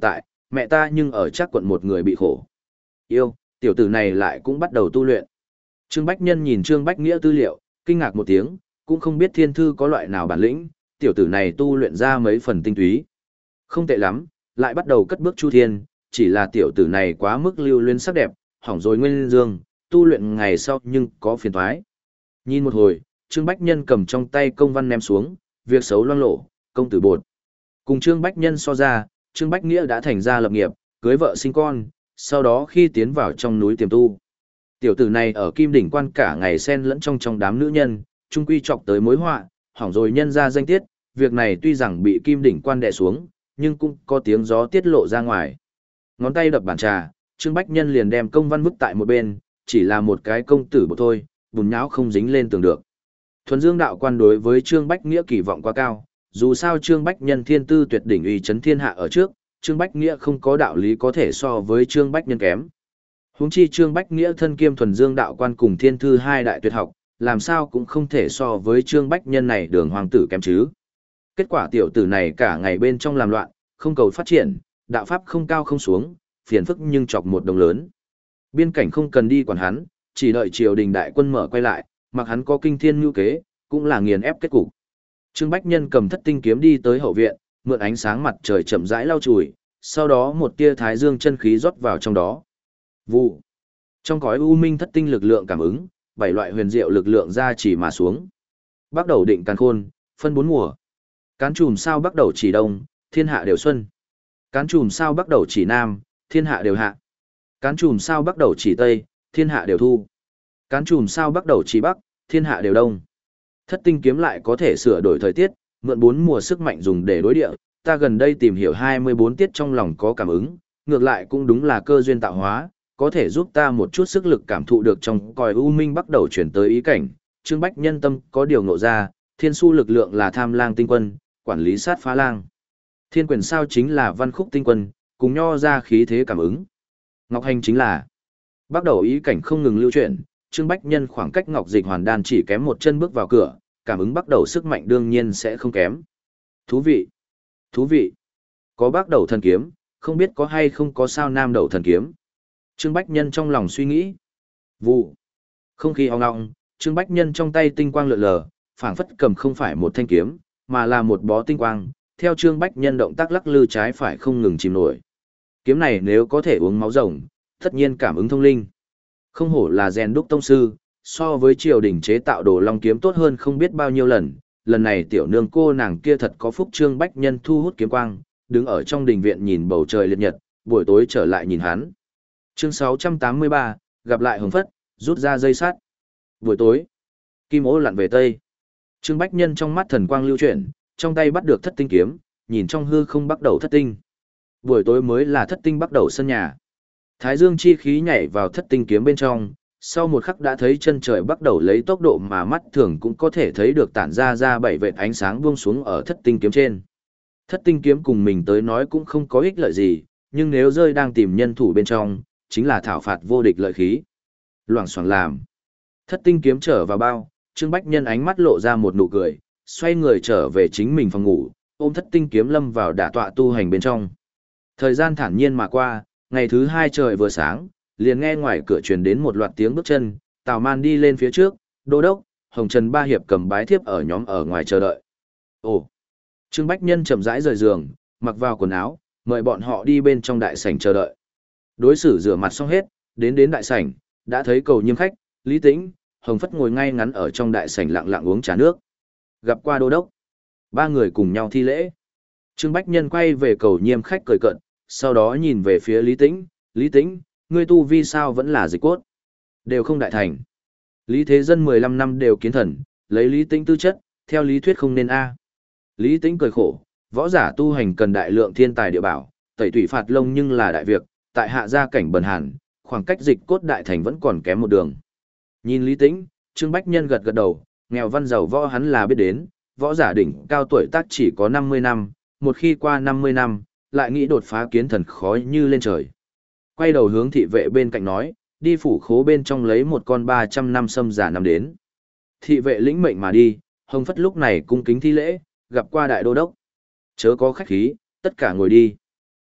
mẹ ta nhưng ở chắc quận một người bị khổ. Yêu, tiểu tử này lại cũng bắt đầu tu luyện. Trương Bách Nhân nhìn Trương Bách Nghĩa tư liệu, kinh ngạc một tiếng, cũng không biết thiên thư có loại nào bản lĩnh, tiểu tử này tu luyện ra mấy phần tinh túy. Không tệ lắm, lại bắt đầu cất bước chu thiên, chỉ là tiểu tử này quá mức lưu luyến sắc đẹp, hỏng rồi nguyên dương, tu luyện ngày sau nhưng có phiền toái. Nhìn một hồi, Trương Bách Nhân cầm trong tay công văn ném xuống, việc xấu loang lộ, công tử bột. Cùng Trương Bách Nhân so ra, Trương Bách Nghĩa đã thành ra lập nghiệp, cưới vợ sinh con, sau đó khi tiến vào trong núi tiềm tu. Tiểu tử này ở Kim Đỉnh Quan cả ngày xen lẫn trong trong đám nữ nhân, trung quy chọc tới mối họa, hỏng rồi nhân ra danh tiết, việc này tuy rằng bị Kim Đỉnh Quan đè xuống, nhưng cũng có tiếng gió tiết lộ ra ngoài. Ngón tay đập bàn trà, Trương Bách Nhân liền đem công văn vứt tại một bên, chỉ là một cái công tử bột thôi, bùn nhão không dính lên tường được. Thuần Dương đạo quan đối với Trương Bách Nghĩa kỳ vọng quá cao, dù sao Trương Bách Nhân thiên tư tuyệt đỉnh uy chấn thiên hạ ở trước, Trương Bách Nghĩa không có đạo lý có thể so với Trương Bách Nhân kém. Huống chi Trương Bách Nghĩa thân kiêm Thuần Dương đạo quan cùng thiên thư hai đại tuyệt học, làm sao cũng không thể so với Trương Bách Nhân này đường hoàng tử kém chứ. Kết quả tiểu tử này cả ngày bên trong làm loạn, không cầu phát triển, đạo pháp không cao không xuống, phiền phức nhưng chọc một đồng lớn. Biên cảnh không cần đi quản hắn, chỉ đợi triều đình đại quân mở quay lại, mặc hắn có kinh thiên nhu kế, cũng là nghiền ép kết cục. Trương Bách Nhân cầm thất tinh kiếm đi tới hậu viện, mượn ánh sáng mặt trời chậm rãi lau chùi, sau đó một tia thái dương chân khí rót vào trong đó. Vụ. Trong cõi u minh thất tinh lực lượng cảm ứng, bảy loại huyền diệu lực lượng ra chỉ mà xuống. Bắt đầu định càn khôn, phân bốn mùa. Cán chùm sao bắt đầu chỉ đông, thiên hạ đều xuân. Cán chùm sao bắt đầu chỉ nam, thiên hạ đều hạ. Cán chùm sao bắt đầu chỉ tây, thiên hạ đều thu. Cán chùm sao bắt đầu chỉ bắc, thiên hạ đều đông. Thất tinh kiếm lại có thể sửa đổi thời tiết, mượn bốn mùa sức mạnh dùng để đối địa. Ta gần đây tìm hiểu hai mươi bốn tiết trong lòng có cảm ứng, ngược lại cũng đúng là cơ duyên tạo hóa, có thể giúp ta một chút sức lực cảm thụ được trong cõi u minh bắt đầu chuyển tới ý cảnh. Trương Bách Nhân tâm có điều ngộ ra, thiên su lực lượng là tham lang tinh quân, quản lý sát phá lang. Thiên quyền sao chính là văn khúc tinh quân, cùng nho ra khí thế cảm ứng. Ngọc hành chính là bắt đầu ý cảnh không ngừng lưu chuyển, Trương Bách Nhân khoảng cách Ngọc Dịch Hoàn Đan chỉ kém một chân bước vào cửa, cảm ứng bắt đầu sức mạnh đương nhiên sẽ không kém. Thú vị, thú vị. Có bắt đầu thần kiếm, không biết có hay không có sao nam đầu thần kiếm. Trương Bách Nhân trong lòng suy nghĩ. Vụ. Không khí ong ong, Trương Bách Nhân trong tay tinh quang lượn lờ, phảng phất cầm không phải một thanh kiếm, mà là một bó tinh quang, theo Trương Bách Nhân động tác lắc lư trái phải không ngừng chìm nổi. Kiếm này nếu có thể uống máu rồng, tất nhiên cảm ứng thông linh. Không hổ là rèn đúc tông sư, so với triều đình chế tạo đồ long kiếm tốt hơn không biết bao nhiêu lần. Lần này tiểu nương cô nàng kia thật có phúc. Trương Bách Nhân thu hút kiếm quang, đứng ở trong đình viện nhìn bầu trời liệt nhật, buổi tối trở lại nhìn hắn. Chương sáu trăm tám mươi ba, gặp lại Hồng Phất, rút ra dây sắt. Buổi tối, kim ô lặn về tây. Trương Bách Nhân trong mắt thần quang lưu chuyển, trong tay bắt được thất tinh kiếm, nhìn trong hư không bắt đầu thất tinh. Buổi tối mới là thất tinh bắt đầu sân nhà. Thái dương chi khí nhảy vào thất tinh kiếm bên trong, sau một khắc đã thấy chân trời bắt đầu lấy tốc độ mà mắt thường cũng có thể thấy được tản ra ra bảy vệt ánh sáng buông xuống ở thất tinh kiếm trên. Thất tinh kiếm cùng mình tới nói cũng không có ích lợi gì, nhưng nếu rơi đang tìm nhân thủ bên trong, chính là thảo phạt vô địch lợi khí. Loảng xoảng làm. Thất tinh kiếm trở vào bao, Trương Bách Nhân ánh mắt lộ ra một nụ cười, xoay người trở về chính mình phòng ngủ, ôm thất tinh kiếm lâm vào đả tọa tu hành bên trong. Thời gian thản nhiên mà qua, ngày thứ hai trời vừa sáng, liền nghe ngoài cửa truyền đến một loạt tiếng bước chân, Tào Man đi lên phía trước, đô đốc, Hồng Trần Ba Hiệp cầm bái thiếp ở nhóm ở ngoài chờ đợi. Ồ! Trương Bách Nhân chậm rãi rời giường, mặc vào quần áo, mời bọn họ đi bên trong đại sảnh chờ đợi. Đối xử rửa mặt xong hết, đến đến đại sảnh, đã thấy Cầu Nhiêm khách, Lý Tĩnh, Hồng Phất ngồi ngay ngắn ở trong đại sảnh lặng lặng uống trà nước. Gặp qua đô đốc. Ba người cùng nhau thi lễ. Trương Bách Nhân quay về Cầu Nhiêm khách cười cợt, sau đó nhìn về phía Lý Tĩnh, Lý Tĩnh, ngươi tu vi sao vẫn là dịch cốt? Đều không đại thành. Lý Thế Dân mười lăm năm đều kiến thần, lấy Lý Tĩnh tư chất, theo lý thuyết không nên A. Lý Tĩnh cười khổ, võ giả tu hành cần đại lượng thiên tài địa bảo, tẩy tủy phạt lông nhưng là đại việc, tại hạ gia cảnh bần hàn, khoảng cách dịch cốt đại thành vẫn còn kém một đường. Nhìn Lý Tĩnh, Trương Bách Nhân gật gật đầu, nghèo văn giàu võ hắn là biết đến, võ giả đỉnh cao tuổi tác chỉ có năm mươi năm, một khi qua năm mươi năm, lại nghĩ đột phá kiến thần khó như lên trời. Quay đầu hướng thị vệ bên cạnh nói, đi phủ khố bên trong lấy một con ba trăm năm sâm giả năm đến. Thị vệ lĩnh mệnh mà đi, Hồng Phất lúc này cung kính thi lễ, gặp qua đại đô đốc. Chớ có khách khí, tất cả ngồi đi.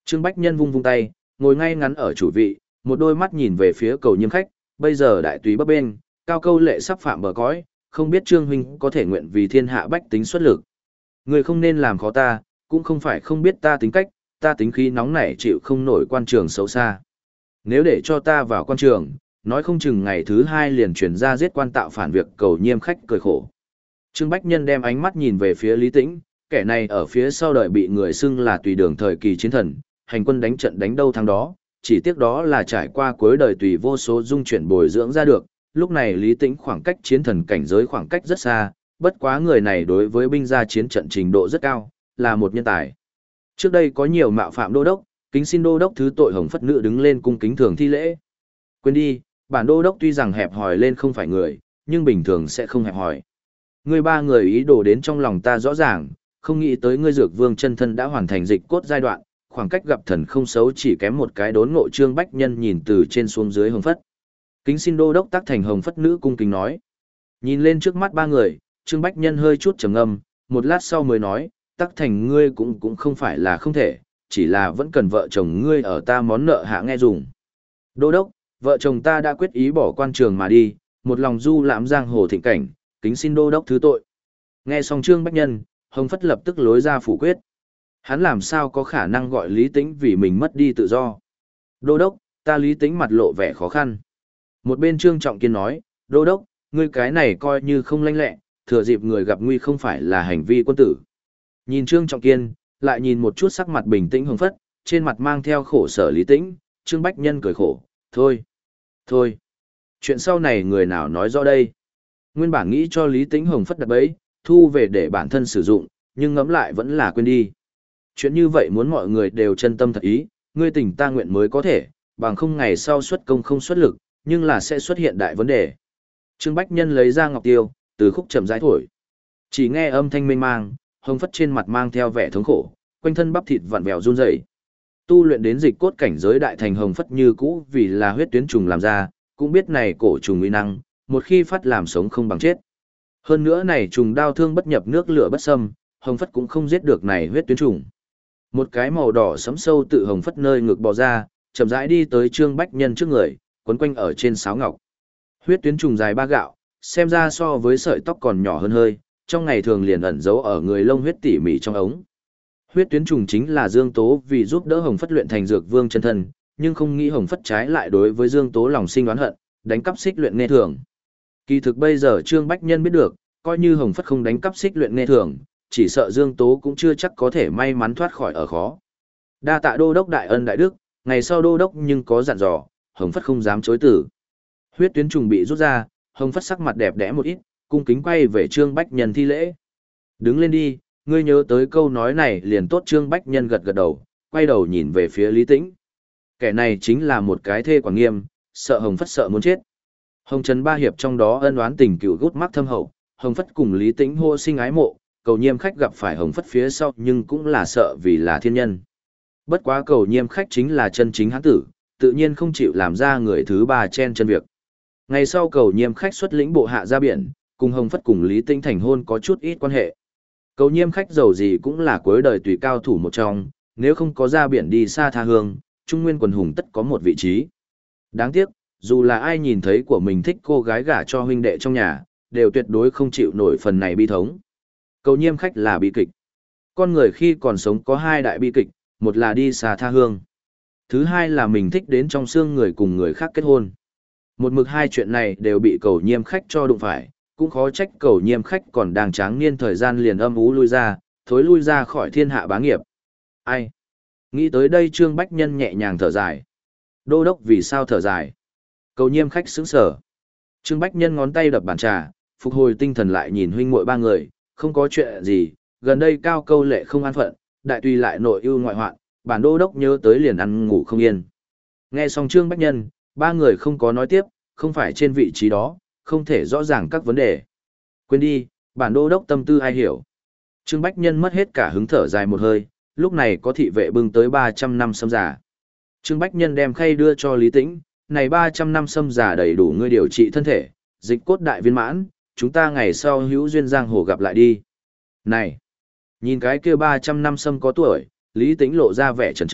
Trương Bách Nhân vung vung tay, ngồi ngay ngắn ở chủ vị, một đôi mắt nhìn về phía cầu nhiêm khách, bây giờ đại túy bấp bên, cao câu lệ sắp phạm bờ cõi, không biết Trương huynh có thể nguyện vì thiên hạ bách tính xuất lực. Người không nên làm khó ta, cũng không phải không biết ta tính cách, ta tính khí nóng nảy chịu không nổi quan trường xấu xa. Nếu để cho ta vào quan trường, nói không chừng ngày thứ hai liền chuyển ra giết quan tạo phản việc cầu nhiêm khách cười khổ. Trương Bách Nhân đem ánh mắt nhìn về phía Lý Tĩnh, kẻ này ở phía sau đời bị người xưng là tùy đường thời kỳ chiến thần, hành quân đánh trận đánh đâu thắng đó, chỉ tiếc đó là trải qua cuối đời tùy vô số dung chuyển bồi dưỡng ra được, lúc này Lý Tĩnh khoảng cách chiến thần cảnh giới khoảng cách rất xa, bất quá người này đối với binh gia chiến trận trình độ rất cao, là một nhân tài. Trước đây có nhiều mạo phạm đô đốc, kính xin đô đốc thứ tội Hồng Phất Nữ đứng lên cung kính thường thi lễ. Quên đi, bản đô đốc tuy rằng hẹp hòi lên không phải người, nhưng bình thường sẽ không hẹp hòi. Ngươi ba người ý đồ đến trong lòng ta rõ ràng, không nghĩ tới ngươi dược vương chân thân đã hoàn thành dịch cốt giai đoạn, khoảng cách gặp thần không xấu chỉ kém một cái đốn ngộ. Trương Bách Nhân nhìn từ trên xuống dưới Hồng Phất. Kính xin đô đốc tác thành Hồng Phất Nữ cung kính nói. Nhìn lên trước mắt ba người, Trương Bách Nhân hơi chút trầm ngâm, một lát sau mới nói, tác thành ngươi cũng cũng không phải là không thể, chỉ là vẫn cần vợ chồng ngươi ở ta món nợ hạ nghe dùng. Đô đốc, vợ chồng ta đã quyết ý bỏ quan trường mà đi, một lòng du lãm giang hồ thịnh cảnh, kính xin đô đốc thứ tội. Nghe xong Trương Bách Nhân, Hồng Phất lập tức lối ra phủ quyết. Hắn làm sao có khả năng gọi Lý Tĩnh vì mình mất đi tự do. Đô đốc, ta Lý Tĩnh mặt lộ vẻ khó khăn. Một bên Trương Trọng Kiên nói, đô đốc, ngươi cái này coi như không lanh lẹ, thừa dịp người gặp nguy không phải là hành vi quân tử. Nhìn Trương Trọng Kiên, lại nhìn một chút sắc mặt bình tĩnh Hồng Phất, trên mặt mang theo khổ sở Lý Tĩnh, Trương Bách Nhân cười khổ, thôi, thôi, chuyện sau này người nào nói rõ đây. Nguyên bản nghĩ cho Lý Tĩnh Hồng Phất đặt bẫy, thu về để bản thân sử dụng, nhưng ngẫm lại vẫn là quên đi. Chuyện như vậy muốn mọi người đều chân tâm thật ý, ngươi tình ta nguyện mới có thể, bằng không ngày sau xuất công không xuất lực, nhưng là sẽ xuất hiện đại vấn đề. Trương Bách Nhân lấy ra ngọc tiêu, từ khúc chậm rãi thổi. Chỉ nghe âm thanh mênh mang, Hồng Phất trên mặt mang theo vẻ thống khổ, quanh thân bắp thịt vặn vẹo run rẩy. Tu luyện đến dịch cốt cảnh giới đại thành Hồng Phất như cũ vì là huyết tuyến trùng làm ra, cũng biết này cổ trùng uy năng, một khi phát làm sống không bằng chết. Hơn nữa này trùng đao thương bất nhập nước lửa bất xâm, Hồng Phất cũng không giết được này huyết tuyến trùng. Một cái màu đỏ sẫm sâu tự Hồng Phất nơi ngực bò ra, chậm rãi đi tới Trương Bách Nhân trước người, quấn quanh ở trên sáo ngọc. Huyết tuyến trùng dài ba gạo, xem ra so với sợi tóc còn nhỏ hơn hơi, trong ngày thường liền ẩn giấu ở người lông huyết tỉ mỉ trong ống. Huyết tuyến trùng chính là Dương Tố vì giúp đỡ Hồng Phất luyện thành dược vương chân thân, nhưng không nghĩ Hồng Phất trái lại đối với Dương Tố lòng sinh oán hận, đánh cắp xích luyện nghe thường. Kỳ thực bây giờ Trương Bách Nhân biết được, coi như Hồng Phất không đánh cắp xích luyện nghe thường, chỉ sợ Dương Tố cũng chưa chắc có thể may mắn thoát khỏi ở khó. Đa tạ đô đốc đại ân đại đức, ngày sau đô đốc nhưng có dặn dò, Hồng Phất không dám chối từ. Huyết tuyến trùng bị rút ra, Hồng Phất sắc mặt đẹp đẽ một ít, cung kính quay về Trương Bách Nhân thi lễ. Đứng lên đi, ngươi nhớ tới câu nói này liền tốt. Trương Bách Nhân gật gật đầu, quay đầu nhìn về phía Lý Tĩnh. Kẻ này chính là một cái thê quản nghiêm, sợ Hồng Phất sợ muốn chết. Hồng Trần ba hiệp trong đó ân oán tình cựu gút mắc thâm hậu, Hồng Phất cùng Lý Tĩnh hô sinh ái mộ, cầu nhiêm khách gặp phải Hồng Phất phía sau nhưng cũng là sợ vì là thiên nhân. Bất quá cầu nhiêm khách chính là chân chính hán tử, tự nhiên không chịu làm ra người thứ ba chen chân việc. Ngày sau cầu nhiêm khách xuất lĩnh bộ hạ ra biển, cùng Hồng Phất cùng Lý Tĩnh thành hôn có chút ít quan hệ. Cầu nhiêm khách giàu gì cũng là cuối đời tùy cao thủ một trong, nếu không có ra biển đi xa tha hương, Trung Nguyên quần hùng tất có một vị trí. Đáng tiếc, dù là ai nhìn thấy của mình thích cô gái gả cho huynh đệ trong nhà, đều tuyệt đối không chịu nổi phần này bi thống. Cầu nhiêm khách là bi kịch. Con người khi còn sống có hai đại bi kịch, một là đi xa tha hương. Thứ hai là mình thích đến trong xương người cùng người khác kết hôn. Một mực hai chuyện này đều bị cầu nhiêm khách cho đụng phải, cũng khó trách cầu nhiêm khách còn đang tráng niên thời gian liền âm ú lui ra, thối lui ra khỏi thiên hạ bá nghiệp. Ai? Nghĩ tới đây Trương Bách Nhân nhẹ nhàng thở dài. Đô đốc vì sao thở dài? Cầu nhiêm khách sững sờ. Trương Bách Nhân ngón tay đập bàn trà, phục hồi tinh thần lại nhìn huynh muội ba người, không có chuyện gì, gần đây cao câu lệ không an phận, đại tùy lại nội ưu ngoại hoạn, bản đô đốc nhớ tới liền ăn ngủ không yên. Nghe xong Trương Bách Nhân, ba người không có nói tiếp, không phải trên vị trí đó, không thể rõ ràng các vấn đề. Quên đi, bản đô đốc tâm tư ai hiểu. Trương Bách Nhân mất hết cả hứng thở dài một hơi, lúc này có thị vệ bưng tới ba trăm năm sâm giả. Trương Bách Nhân đem khay đưa cho Lý Tĩnh, này ba trăm năm sâm giả đầy đủ ngươi điều trị thân thể, dịch cốt đại viên mãn, chúng ta ngày sau hữu duyên giang hồ gặp lại đi. Này, nhìn cái kia ba trăm năm sâm có tuổi, Lý Tĩnh lộ ra vẻ chần chờ,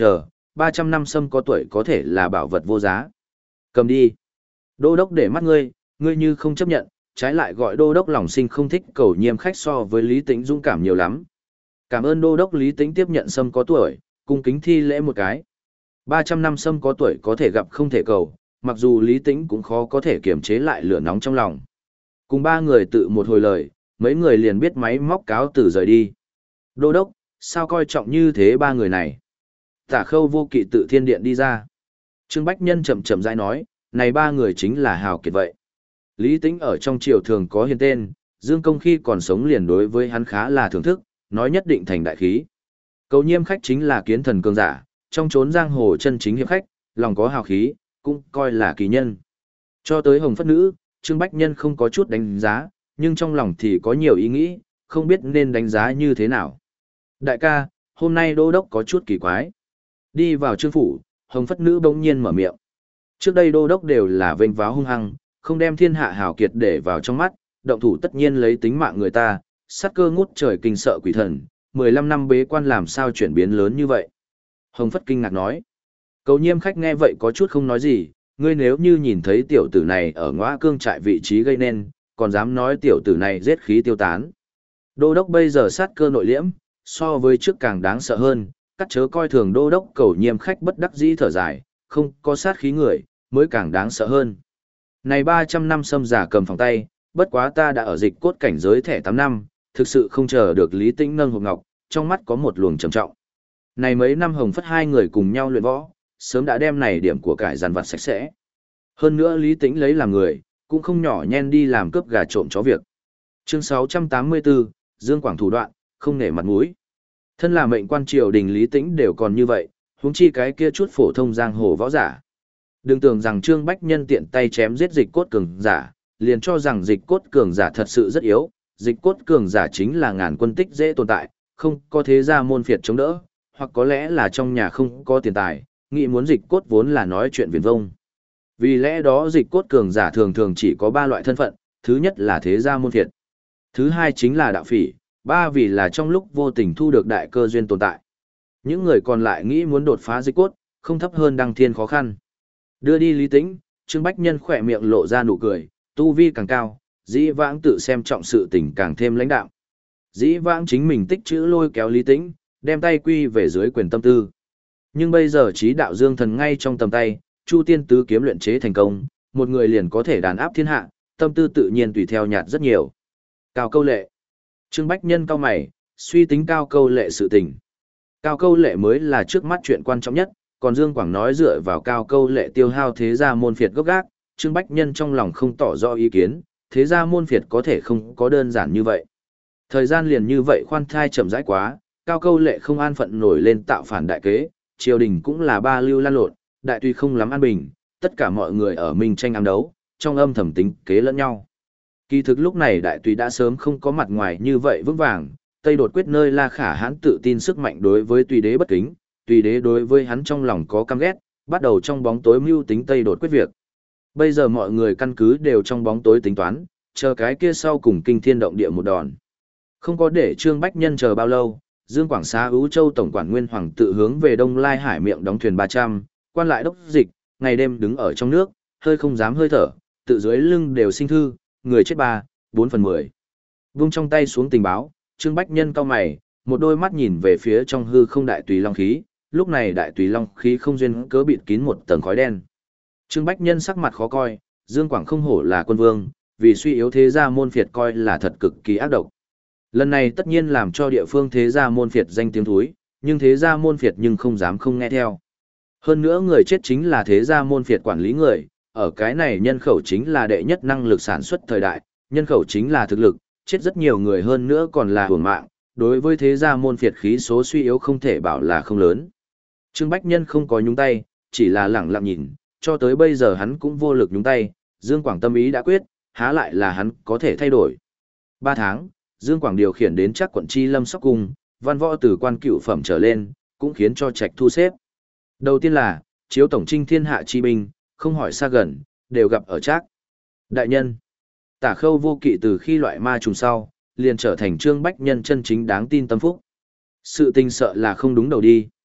ba trăm năm sâm có tuổi có thể là bảo vật vô giá. Cầm đi. Đô đốc để mắt ngươi, ngươi như không chấp nhận, trái lại gọi đô đốc lòng sinh không thích cầu nhiêm khách so với Lý Tĩnh dũng cảm nhiều lắm. Cảm ơn đô đốc. Lý Tĩnh tiếp nhận sâm có tuổi, cung kính thi lễ một cái. ba trăm năm sâm có tuổi có thể gặp không thể cầu, mặc dù Lý Tĩnh cũng khó có thể kiềm chế lại lửa nóng trong lòng. Cùng ba người tự một hồi lời, mấy người liền biết máy móc cáo từ rời đi. Đô đốc, sao coi trọng như thế ba người này? Tả Khâu Vô Kỵ tự thiên điện đi ra. Trương Bách Nhân chậm chậm rãi nói, này ba người chính là hào kiệt vậy. Lý Tĩnh ở trong triều thường có hiền tên, Dương Công khi còn sống liền đối với hắn khá là thưởng thức, nói nhất định thành đại khí. Cầu nhiêm khách chính là kiến thần cường giả, trong chốn giang hồ chân chính hiệp khách, lòng có hào khí, cũng coi là kỳ nhân. Cho tới Hồng Phất Nữ, Trương Bách Nhân không có chút đánh giá, nhưng trong lòng thì có nhiều ý nghĩ, không biết nên đánh giá như thế nào. Đại ca, hôm nay đô đốc có chút kỳ quái. Đi vào trương phủ, Hồng Phất Nữ bỗng nhiên mở miệng. Trước đây đô đốc đều là vênh váo hung hăng, không đem thiên hạ hào kiệt để vào trong mắt, động thủ tất nhiên lấy tính mạng người ta, sát cơ ngút trời kinh sợ quỷ thần, mười lăm năm bế quan làm sao chuyển biến lớn như vậy. Hồng Phất kinh ngạc nói. Cầu nhiêm khách nghe vậy có chút không nói gì, ngươi nếu như nhìn thấy tiểu tử này ở ngõ cương trại vị trí gây nên, còn dám nói tiểu tử này giết khí tiêu tán. Đô đốc bây giờ sát cơ nội liễm, so với trước càng đáng sợ hơn, cắt chớ coi thường đô đốc. Cầu nhiêm khách bất đắc dĩ thở dài, không có sát khí người, mới càng đáng sợ hơn. Này ba trăm năm sâm giả cầm phòng tay, bất quá ta đã ở dịch cốt cảnh giới thẻ tám năm, thực sự không chờ được Lý Tĩnh nâng hộp ngọc, trong mắt có một luồng trầm trọng. Này mấy năm Hồng Phất hai người cùng nhau luyện võ, sớm đã đem này điểm của cải giàn vặt sạch sẽ. Hơn nữa Lý Tĩnh lấy làm người, cũng không nhỏ nhen đi làm cướp gà trộm chó việc. Chương sáu trăm tám mươi tư, Dương Quảng thủ đoạn, không nể mặt mũi. Thân là mệnh quan triều đình Lý Tĩnh đều còn như vậy, huống chi cái kia chút phổ thông giang hồ võ giả. Đừng tưởng rằng Trương Bách Nhân tiện tay chém giết dịch cốt cường giả, liền cho rằng dịch cốt cường giả thật sự rất yếu, dịch cốt cường giả chính là ngàn quân tích dễ tồn tại, không có thế gia môn phiệt chống đỡ, hoặc có lẽ là trong nhà không có tiền tài, nghĩ muốn dịch cốt vốn là nói chuyện viển vông. Vì lẽ đó dịch cốt cường giả thường thường chỉ có ba loại thân phận, thứ nhất là thế gia môn phiệt, thứ hai chính là đạo phỉ, ba vì là trong lúc vô tình thu được đại cơ duyên tồn tại. Những người còn lại nghĩ muốn đột phá dịch cốt, không thấp hơn đăng thiên khó khăn. Đưa đi Lý Tĩnh, Trương Bách Nhân khỏe miệng lộ ra nụ cười, tu vi càng cao, dĩ vãng tự xem trọng sự tình càng thêm lãnh đạo. Dĩ vãng chính mình tích chữ lôi kéo Lý Tĩnh, đem tay quy về dưới quyền tâm tư. Nhưng bây giờ trí đạo dương thần ngay trong tầm tay, Chu Tiên tứ kiếm luyện chế thành công, một người liền có thể đàn áp thiên hạ, tâm tư tự nhiên tùy theo nhạt rất nhiều. Cao câu lệ. Trương Bách Nhân cao mày, suy tính cao câu lệ sự tình. Cao câu lệ mới là trước mắt chuyện quan trọng nhất, còn Dương Quảng nói dựa vào cao câu lệ tiêu hao thế gia môn phiệt gốc gác, Trương Bách Nhân trong lòng không tỏ rõ ý kiến, thế gia môn phiệt có thể không có đơn giản như vậy. Thời gian liền như vậy khoan thai chậm rãi quá, cao câu lệ không an phận nổi lên tạo phản đại kế, triều đình cũng là ba lưu lan lộn, đại tuy không lắm an bình, tất cả mọi người ở minh tranh ám đấu, trong âm thầm tính kế lẫn nhau. Kỳ thực lúc này đại tùy đã sớm không có mặt ngoài như vậy vững vàng, Tây đột quyết nơi La Khả Hãn tự tin sức mạnh đối với tùy đế bất kính, tùy đế đối với hắn trong lòng có căm ghét, bắt đầu trong bóng tối mưu tính Tây đột quyết việc. Bây giờ mọi người căn cứ đều trong bóng tối tính toán, chờ cái kia sau cùng kinh thiên động địa một đòn. Không có để Trương Bách Nhân chờ bao lâu, Dương Quảng Xá Ú Châu tổng quản Nguyên Hoàng tự hướng về Đông Lai Hải miệng đóng thuyền ba trăm, quan lại đốc dịch, ngày đêm đứng ở trong nước, hơi không dám hơi thở, tự dưới lưng đều sinh thư, người chết ba, bốn phần mười. Vung trong tay xuống tình báo, Trương Bách Nhân cau mày, một đôi mắt nhìn về phía trong hư không đại tùy long khí, lúc này đại tùy long khí không duyên cớ bịt kín một tầng khói đen. Trương Bách Nhân sắc mặt khó coi, Dương Quảng không hổ là quân vương, vì suy yếu thế gia môn phiệt coi là thật cực kỳ ác độc. Lần này tất nhiên làm cho địa phương thế gia môn phiệt danh tiếng thúi, nhưng thế gia môn phiệt nhưng không dám không nghe theo. Hơn nữa người chết chính là thế gia môn phiệt quản lý người, ở cái này nhân khẩu chính là đệ nhất năng lực sản xuất thời đại, nhân khẩu chính là thực lực, chết rất nhiều người hơn nữa còn là hưởng mạng, đối với thế gia môn phiệt khí số suy yếu không thể bảo là không lớn. Trương Bách Nhân không có nhúng tay, chỉ là lẳng lặng nhìn, cho tới bây giờ hắn cũng vô lực nhúng tay, Dương Quảng tâm ý đã quyết, há lại là hắn có thể thay đổi. Ba tháng, Dương Quảng điều khiển đến chắc quận Chi Lâm Sóc Cung, văn võ từ quan cựu phẩm trở lên, cũng khiến cho trạch thu xếp. Đầu tiên là, chiếu tổng trinh thiên hạ chi binh, không hỏi xa gần, đều gặp ở Trác. Đại nhân, Tả Khâu Vô Kỵ từ khi loại ma trùng sau, liền trở thành Trương Bách Nhân chân chính đáng tin tâm phúc. Sự tình sợ là không đúng đầu đi.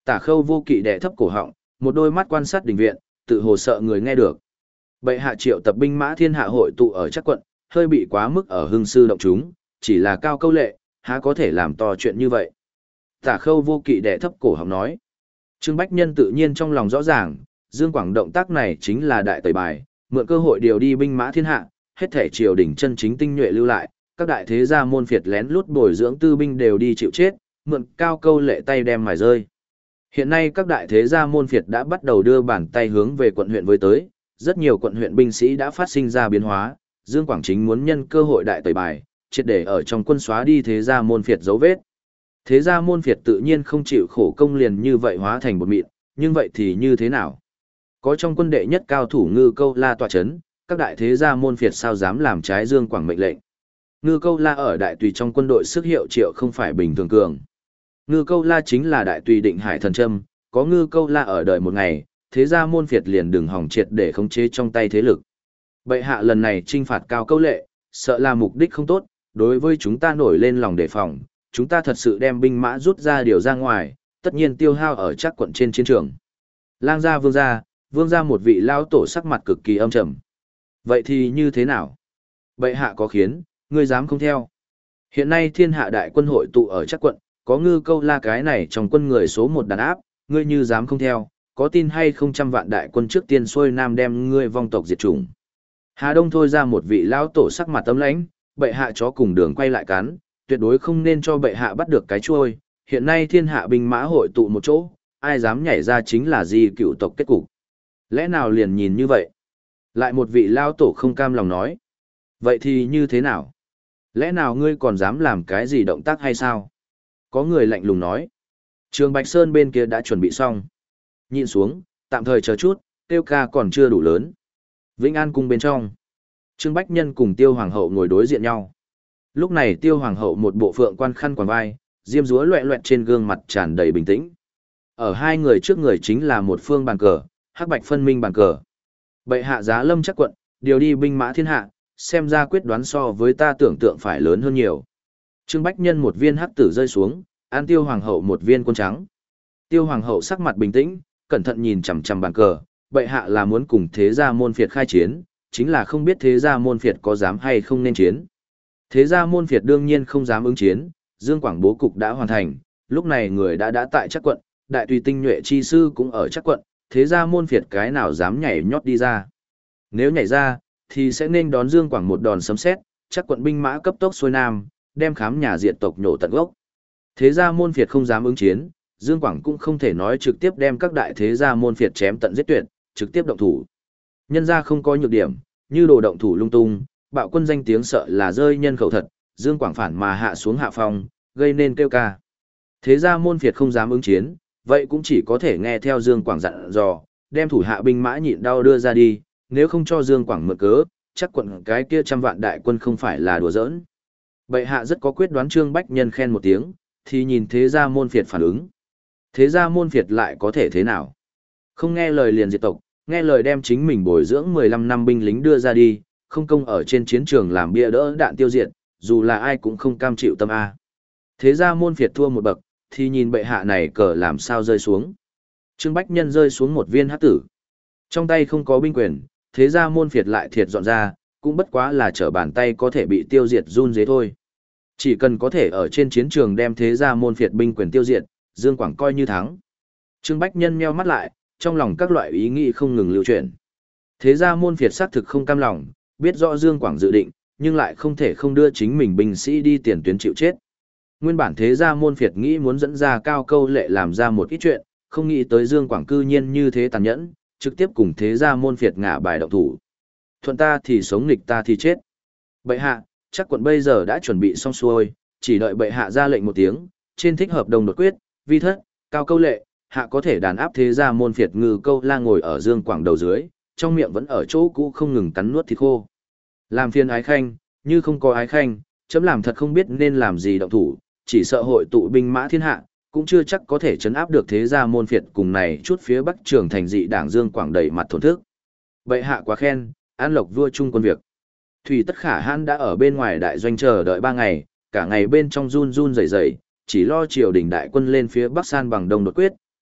Tả Khâu Vô Kỵ đè thấp cổ họng, một đôi mắt quan sát đình viện, tự hồ sợ người nghe được. Bệ hạ triệu tập binh mã thiên hạ hội tụ ở chắc quận, hơi bị quá mức ở hưng sư động chúng, chỉ là cao câu lệ, há có thể làm to chuyện như vậy. Tả Khâu Vô Kỵ đè thấp cổ họng nói. Trương Bách Nhân tự nhiên trong lòng rõ ràng, Dương Quảng động tác này chính là đại tẩy bài, mượn cơ hội điều đi binh mã thiên hạ, hết thể triều đình chân chính tinh nhuệ lưu lại, các đại thế gia môn phiệt lén lút bồi dưỡng tư binh đều đi chịu chết, mượn cao câu lệ tay đem mài rơi. Hiện nay các đại thế gia môn phiệt đã bắt đầu đưa bàn tay hướng về quận huyện với tới, rất nhiều quận huyện binh sĩ đã phát sinh ra biến hóa, Dương Quảng chính muốn nhân cơ hội đại tẩy bài, triệt để ở trong quân xóa đi thế gia môn phiệt dấu vết. Thế gia môn phiệt tự nhiên không chịu khổ công liền như vậy hóa thành bột mịn, nhưng vậy thì như thế nào? Có trong quân đệ nhất cao thủ Ngư Câu La tọa chấn, các đại thế gia môn phiệt sao dám làm trái Dương Quảng mệnh lệnh. Ngư Câu La ở đại tùy trong quân đội sức hiệu triệu không phải bình thường cường. Ngư Câu La chính là đại tùy định hải thần châm, có Ngư Câu La ở đời một ngày, thế gia môn phiệt liền đừng hỏng triệt để khống chế trong tay thế lực. Bệ hạ lần này trinh phạt cao câu lệ, sợ là mục đích không tốt, đối với chúng ta nổi lên lòng đề phòng, chúng ta thật sự đem binh mã rút ra điều ra ngoài, tất nhiên tiêu hao ở chắc quận trên chiến trường. Lang gia vương gia, vương gia một vị lao tổ sắc mặt cực kỳ âm trầm. Vậy thì như thế nào? Bệ hạ có khiến, ngươi dám không theo. Hiện nay thiên hạ đại quân hội tụ ở chắc quận, có Ngư Câu La cái này trong quân người số một đàn áp, ngươi như dám không theo, có tin hay không trăm vạn đại quân trước tiên xuôi nam đem ngươi vong tộc diệt chủng. Hà Đông thôi ra một vị lão tổ sắc mặt tấm lãnh, bệ hạ chó cùng đường quay lại cắn, tuyệt đối không nên cho bệ hạ bắt được cái chuôi, hiện nay thiên hạ binh mã hội tụ một chỗ, ai dám nhảy ra chính là gì cựu tộc kết cục. Lẽ nào liền nhìn như vậy? Lại một vị lão tổ không cam lòng nói. Vậy thì như thế nào? Lẽ nào ngươi còn dám làm cái gì động tác hay sao? Có người lạnh lùng nói. Trường Bạch Sơn bên kia đã chuẩn bị xong. Nhìn xuống, tạm thời chờ chút, tiêu ca còn chưa đủ lớn. Vĩnh An cung bên trong. Trương Bách Nhân cùng Tiêu Hoàng hậu ngồi đối diện nhau. Lúc này Tiêu Hoàng hậu một bộ phượng quan khăn quàng vai, diêm dúa loẹ loẹt trên gương mặt tràn đầy bình tĩnh. Ở hai người trước người chính là một phương bàn cờ, hắc bạch phân minh bàn cờ. Bệ hạ giá lâm chắc quận, điều đi binh mã thiên hạ, xem ra quyết đoán so với ta tưởng tượng phải lớn hơn nhiều. Trương Bách Nhân một viên hắc tử rơi xuống, an Tiêu Hoàng hậu một viên quân trắng. Tiêu Hoàng hậu sắc mặt bình tĩnh, cẩn thận nhìn chằm chằm bàn cờ, bệ hạ là muốn cùng thế gia môn phiệt khai chiến, chính là không biết thế gia môn phiệt có dám hay không nên chiến. Thế gia môn phiệt đương nhiên không dám ứng chiến, Dương Quảng bố cục đã hoàn thành, lúc này người đã đã tại chắc quận, đại tùy tinh nhuệ chi sư cũng ở chắc quận, thế gia môn phiệt cái nào dám nhảy nhót đi ra. Nếu nhảy ra, thì sẽ nên đón Dương Quảng một đòn sấm sét, chắc quận binh mã cấp tốc xuôi nam, đem khám nhà diệt tộc nhổ tận gốc. Thế gia môn phiệt không dám ứng chiến, Dương Quảng cũng không thể nói trực tiếp đem các đại thế gia môn phiệt chém tận giết tuyệt, trực tiếp động thủ. Nhân gia không có nhược điểm, như đồ động thủ lung tung, bạo quân danh tiếng sợ là rơi nhân khẩu thật, Dương Quảng phản mà hạ xuống hạ phong, gây nên kêu ca. Thế gia môn phiệt không dám ứng chiến, vậy cũng chỉ có thể nghe theo Dương Quảng dặn dò, đem thủ hạ binh mã nhịn đau đưa ra đi, nếu không cho Dương Quảng mượn cớ, chắc quận cái kia trăm vạn đại quân không phải là đùa giỡn. Bệ hạ rất có quyết đoán. Trương Bách Nhân khen một tiếng, thì nhìn thế gia môn phiệt phản ứng. Thế gia môn phiệt lại có thể thế nào? Không nghe lời liền diệt tộc, nghe lời đem chính mình bồi dưỡng mười lăm năm binh lính đưa ra đi, không công ở trên chiến trường làm bia đỡ đạn tiêu diệt, dù là ai cũng không cam chịu tâm A. Thế gia môn phiệt thua một bậc, thì nhìn bệ hạ này cờ làm sao rơi xuống. Trương Bách Nhân rơi xuống một viên hắc tử. Trong tay không có binh quyền, thế gia môn phiệt lại thiệt dọn ra, cũng bất quá là trở bàn tay có thể bị tiêu diệt run dế thôi. Chỉ cần có thể ở trên chiến trường đem thế gia môn phiệt binh quyền tiêu diệt, Dương Quảng coi như thắng. Trương Bách Nhân nheo mắt lại, trong lòng các loại ý nghĩ không ngừng lưu chuyển. Thế gia môn phiệt xác thực không cam lòng, biết rõ Dương Quảng dự định, nhưng lại không thể không đưa chính mình binh sĩ đi tiền tuyến chịu chết. Nguyên bản thế gia môn phiệt nghĩ muốn dẫn ra cao câu lệ làm ra một ít chuyện, không nghĩ tới Dương Quảng cư nhiên như thế tàn nhẫn, trực tiếp cùng thế gia môn phiệt ngả bài động thủ. Thuận ta thì sống, nghịch ta thì chết. Bệ hạ, chắc quận bây giờ đã chuẩn bị xong xuôi, chỉ đợi bệ hạ ra lệnh một tiếng, trên thích hợp đồng đột quyết, vi thất, cao câu lệ, hạ có thể đàn áp thế gia môn phiệt Ngư Câu La ngồi ở Dương Quảng đầu dưới, trong miệng vẫn ở chỗ cũ không ngừng cắn nuốt thịt khô. Làm phiền ái khanh, như không có ái khanh, chấm làm thật không biết nên làm gì động thủ, chỉ sợ hội tụ binh mã thiên hạ, cũng chưa chắc có thể chấn áp được thế gia môn phiệt cùng này chút phía bắc trường thành dị đảng Dương Quảng đầy mặt thổn thức. Bệ hạ quá khen, an lộc vua chung quân việc. Thủy Tất Khả Hãn đã ở bên ngoài đại doanh chờ đợi ba ngày, cả ngày bên trong run run rẩy rẩy, chỉ lo triều đình đại quân lên phía bắc san bằng đông đột quyết,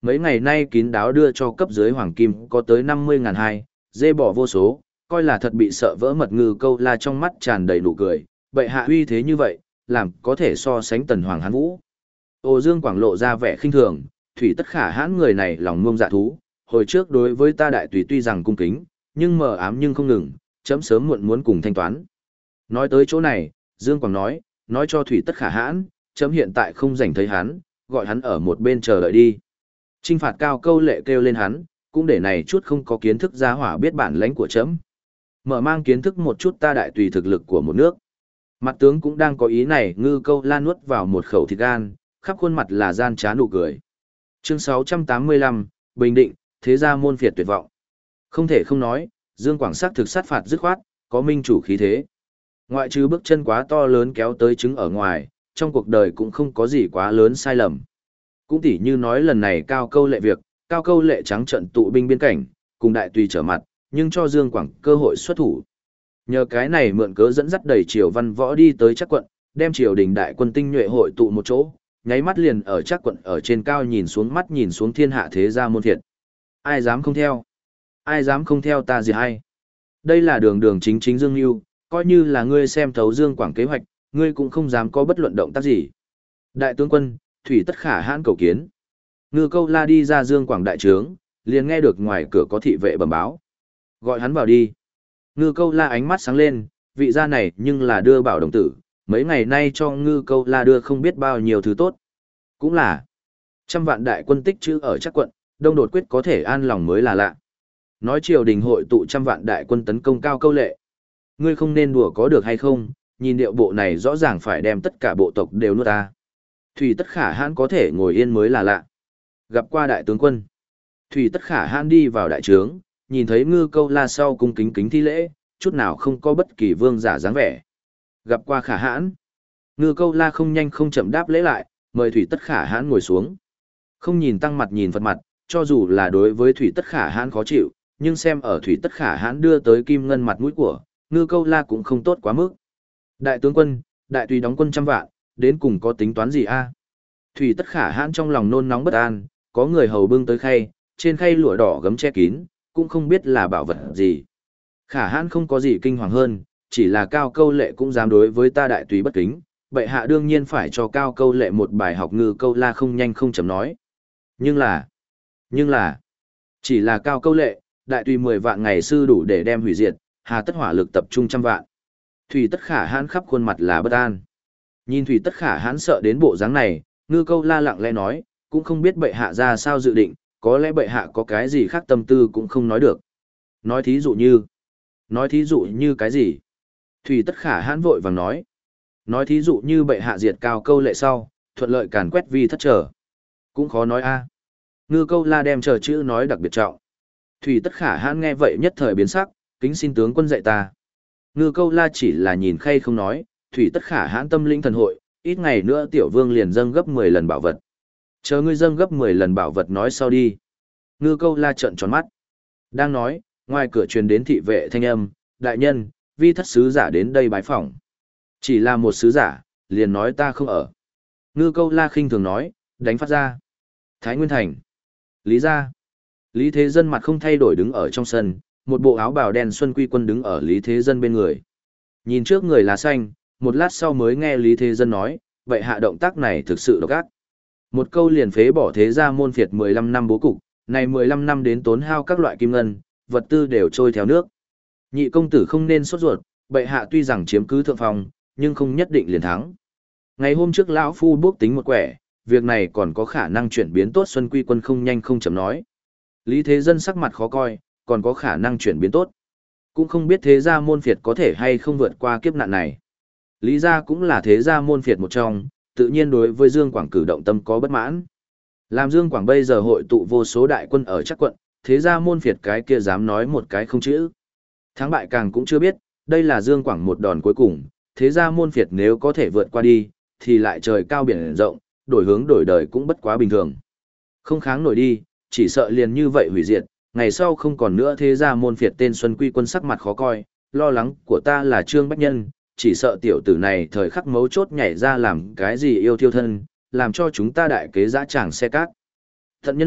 Mấy ngày nay kín đáo đưa cho cấp dưới hoàng kim có tới năm mươi ngàn hai, dê bỏ vô số, coi là thật bị sợ vỡ mật. Ngư Câu La trong mắt tràn đầy nụ cười, bệ hạ uy thế như vậy, làm có thể so sánh tần hoàng hán vũ. Ô Dương Quảng lộ ra vẻ khinh thường, thủy tất khả hãn người này lòng ngông dạ thú, hồi trước đối với ta đại tùy tuy rằng cung kính, nhưng mờ ám nhưng không ngừng, chấm sớm muộn muốn cùng thanh toán. Nói tới chỗ này, Dương Quảng nói, nói cho thủy tất khả hãn, chấm hiện tại không rảnh thấy hắn, gọi hắn ở một bên chờ đợi đi. Trinh phạt Cao Câu Lệ kêu lên hắn, cũng để này chút không có kiến thức gia hỏa biết bản lãnh của chấm. Mở mang kiến thức một chút ta đại tùy thực lực của một nước. Mặt tướng cũng đang có ý này. Ngư Câu La nuốt vào một khẩu thịt gan, khắp khuôn mặt là gian trá nụ cười. Chương sáu trăm tám mươi lăm, Bình Định, thế gia môn phiệt tuyệt vọng. Không thể không nói, Dương Quảng sắc thực sát phạt dứt khoát, có minh chủ khí thế. Ngoại trừ bước chân quá to lớn kéo tới trứng ở ngoài, trong cuộc đời cũng không có gì quá lớn sai lầm. Cũng tỉ như nói lần này Cao Câu Lệ việc, Cao Câu Lệ trắng trận tụ binh biên cảnh, cùng đại tùy trở mặt, nhưng cho Dương Quảng cơ hội xuất thủ. Nhờ cái này mượn cớ dẫn dắt đầy triều văn võ đi tới Trác quận, đem triều đình đại quân tinh nhuệ hội tụ một chỗ, nháy mắt liền ở Trác quận ở trên cao nhìn xuống mắt nhìn xuống thiên hạ thế gia môn phiệt. Ai dám không theo? Ai dám không theo ta gì hay? Đây là đường đường chính chính Dương Nưu, coi như là ngươi xem thấu Dương Quảng kế hoạch, ngươi cũng không dám có bất luận động tác gì. Đại tướng quân, thủy tất khả hãn cầu kiến. Ngư Câu La đi ra Dương Quảng đại trướng, liền nghe được ngoài cửa có thị vệ bẩm báo. Gọi hắn vào đi. Ngư Câu La ánh mắt sáng lên, vị gia này nhưng là đưa bảo đồng tử, mấy ngày nay cho Ngư Câu La đưa không biết bao nhiêu thứ tốt. Cũng là trăm vạn đại quân tích trữ ở Trác quận, đông đột quyết có thể an lòng mới là lạ. Nói triều đình hội tụ trăm vạn đại quân tấn công Cao Câu Lệ. Ngươi không nên đùa có được hay không, nhìn điệu bộ này rõ ràng phải đem tất cả bộ tộc đều nuốt ta. Thủy tất khả hãn có thể ngồi yên mới là lạ. Gặp qua đại tướng quân. Thủy tất khả hãn đi vào đại trướng, nhìn thấy Ngư Câu La sau cung kính kính thi lễ, chút nào không có bất kỳ vương giả dáng vẻ. Gặp qua khả hãn. Ngư Câu La không nhanh không chậm đáp lễ lại, mời Thủy tất khả hãn ngồi xuống. Không nhìn tăng mặt nhìn Phật mặt, cho dù là đối với Thủy tất khả hãn khó chịu, nhưng xem ở Thủy tất khả hãn đưa tới kim ngân mặt mũi của, Ngư Câu La cũng không tốt quá mức. Đại tướng quân, đại tùy đóng quân trăm vạn, đến cùng có tính toán gì a? Thủy tất khả hãn trong lòng nôn nóng bất an, có người hầu bưng tới khay, trên khay lụa đỏ gấm che kín, cũng không biết là bảo vật gì. Khả hãn không có gì kinh hoàng hơn, chỉ là Cao Câu Lệ cũng dám đối với ta đại tùy bất kính, bệ hạ đương nhiên phải cho Cao Câu Lệ một bài học. Ngư Câu La không nhanh không chậm nói. Nhưng là, nhưng là, chỉ là Cao Câu Lệ, đại tùy mười vạn ngày sư đủ để đem hủy diệt, hà tất hỏa lực tập trung trăm vạn. Thủy tất khả hãn khắp khuôn mặt là bất an. Nhìn Thủy tất khả hãn sợ đến bộ dáng này, Ngư Câu La lặng lẽ nói, cũng không biết bệ hạ ra sao dự định, có lẽ bệ hạ có cái gì khác tâm tư cũng không nói được. Nói thí dụ như, nói thí dụ như cái gì? Thủy tất khả hãn vội vàng nói. Nói thí dụ như bệ hạ diệt Cao Câu Lệ sau, thuận lợi càn quét vi thất trở. Cũng khó nói a. Ngư Câu La đem chờ chữ nói đặc biệt trọng. Thủy tất khả hãn nghe vậy nhất thời biến sắc, kính xin tướng quân dạy ta. Ngư Câu La chỉ là nhìn khay không nói, Thủy tất khả hãn tâm linh thần hội, ít ngày nữa tiểu vương liền dâng gấp mười lần bảo vật. Chờ ngươi dâng gấp mười lần bảo vật nói sau đi. Ngư Câu La trợn tròn mắt. Đang nói, ngoài cửa truyền đến thị vệ thanh âm, đại nhân, vi thất sứ giả đến đây bái phỏng. Chỉ là một sứ giả, liền nói ta không ở. Ngư Câu La khinh thường nói, đánh phát ra. Thái Nguyên Thành. Lý gia. Lý Thế Dân mặt không thay đổi đứng ở trong sân, một bộ áo bào đen xuân quy quân đứng ở Lý Thế Dân bên người. Nhìn trước người lá xanh, một lát sau mới nghe Lý Thế Dân nói, vậy hạ động tác này thực sự độc ác. Một câu liền phế bỏ thế gia môn phiệt mười lăm năm bố cục, này mười lăm năm đến tốn hao các loại kim ngân, vật tư đều trôi theo nước. Nhị công tử không nên sốt ruột, bệ hạ tuy rằng chiếm cứ thượng phòng, nhưng không nhất định liền thắng. Ngày hôm trước lão phu bước tính một quẻ, việc này còn có khả năng chuyển biến tốt. Xuân Quy quân không nhanh không chậm nói. Lý Thế Dân sắc mặt khó coi, còn có khả năng chuyển biến tốt. Cũng không biết thế gia môn phiệt có thể hay không vượt qua kiếp nạn này. Lý gia cũng là thế gia môn phiệt một trong, tự nhiên đối với Dương Quảng cử động tâm có bất mãn. Làm Dương Quảng bây giờ hội tụ vô số đại quân ở Trác quận, thế gia môn phiệt cái kia dám nói một cái không chữ. Thắng bại càng cũng chưa biết, đây là Dương Quảng một đòn cuối cùng, thế gia môn phiệt nếu có thể vượt qua đi, thì lại trời cao biển rộng, đổi hướng đổi đời cũng bất quá bình thường. Không kháng nổi đi, chỉ sợ liền như vậy hủy diệt, ngày sau không còn nữa thế gia môn phiệt. Tên Xuân Quy quân sắc mặt khó coi, lo lắng của ta là Trương Bách Nhân, chỉ sợ tiểu tử này thời khắc mấu chốt nhảy ra làm cái gì yêu thiêu thân, làm cho chúng ta đại kế dã tràng xe cát. Tận nhân lực,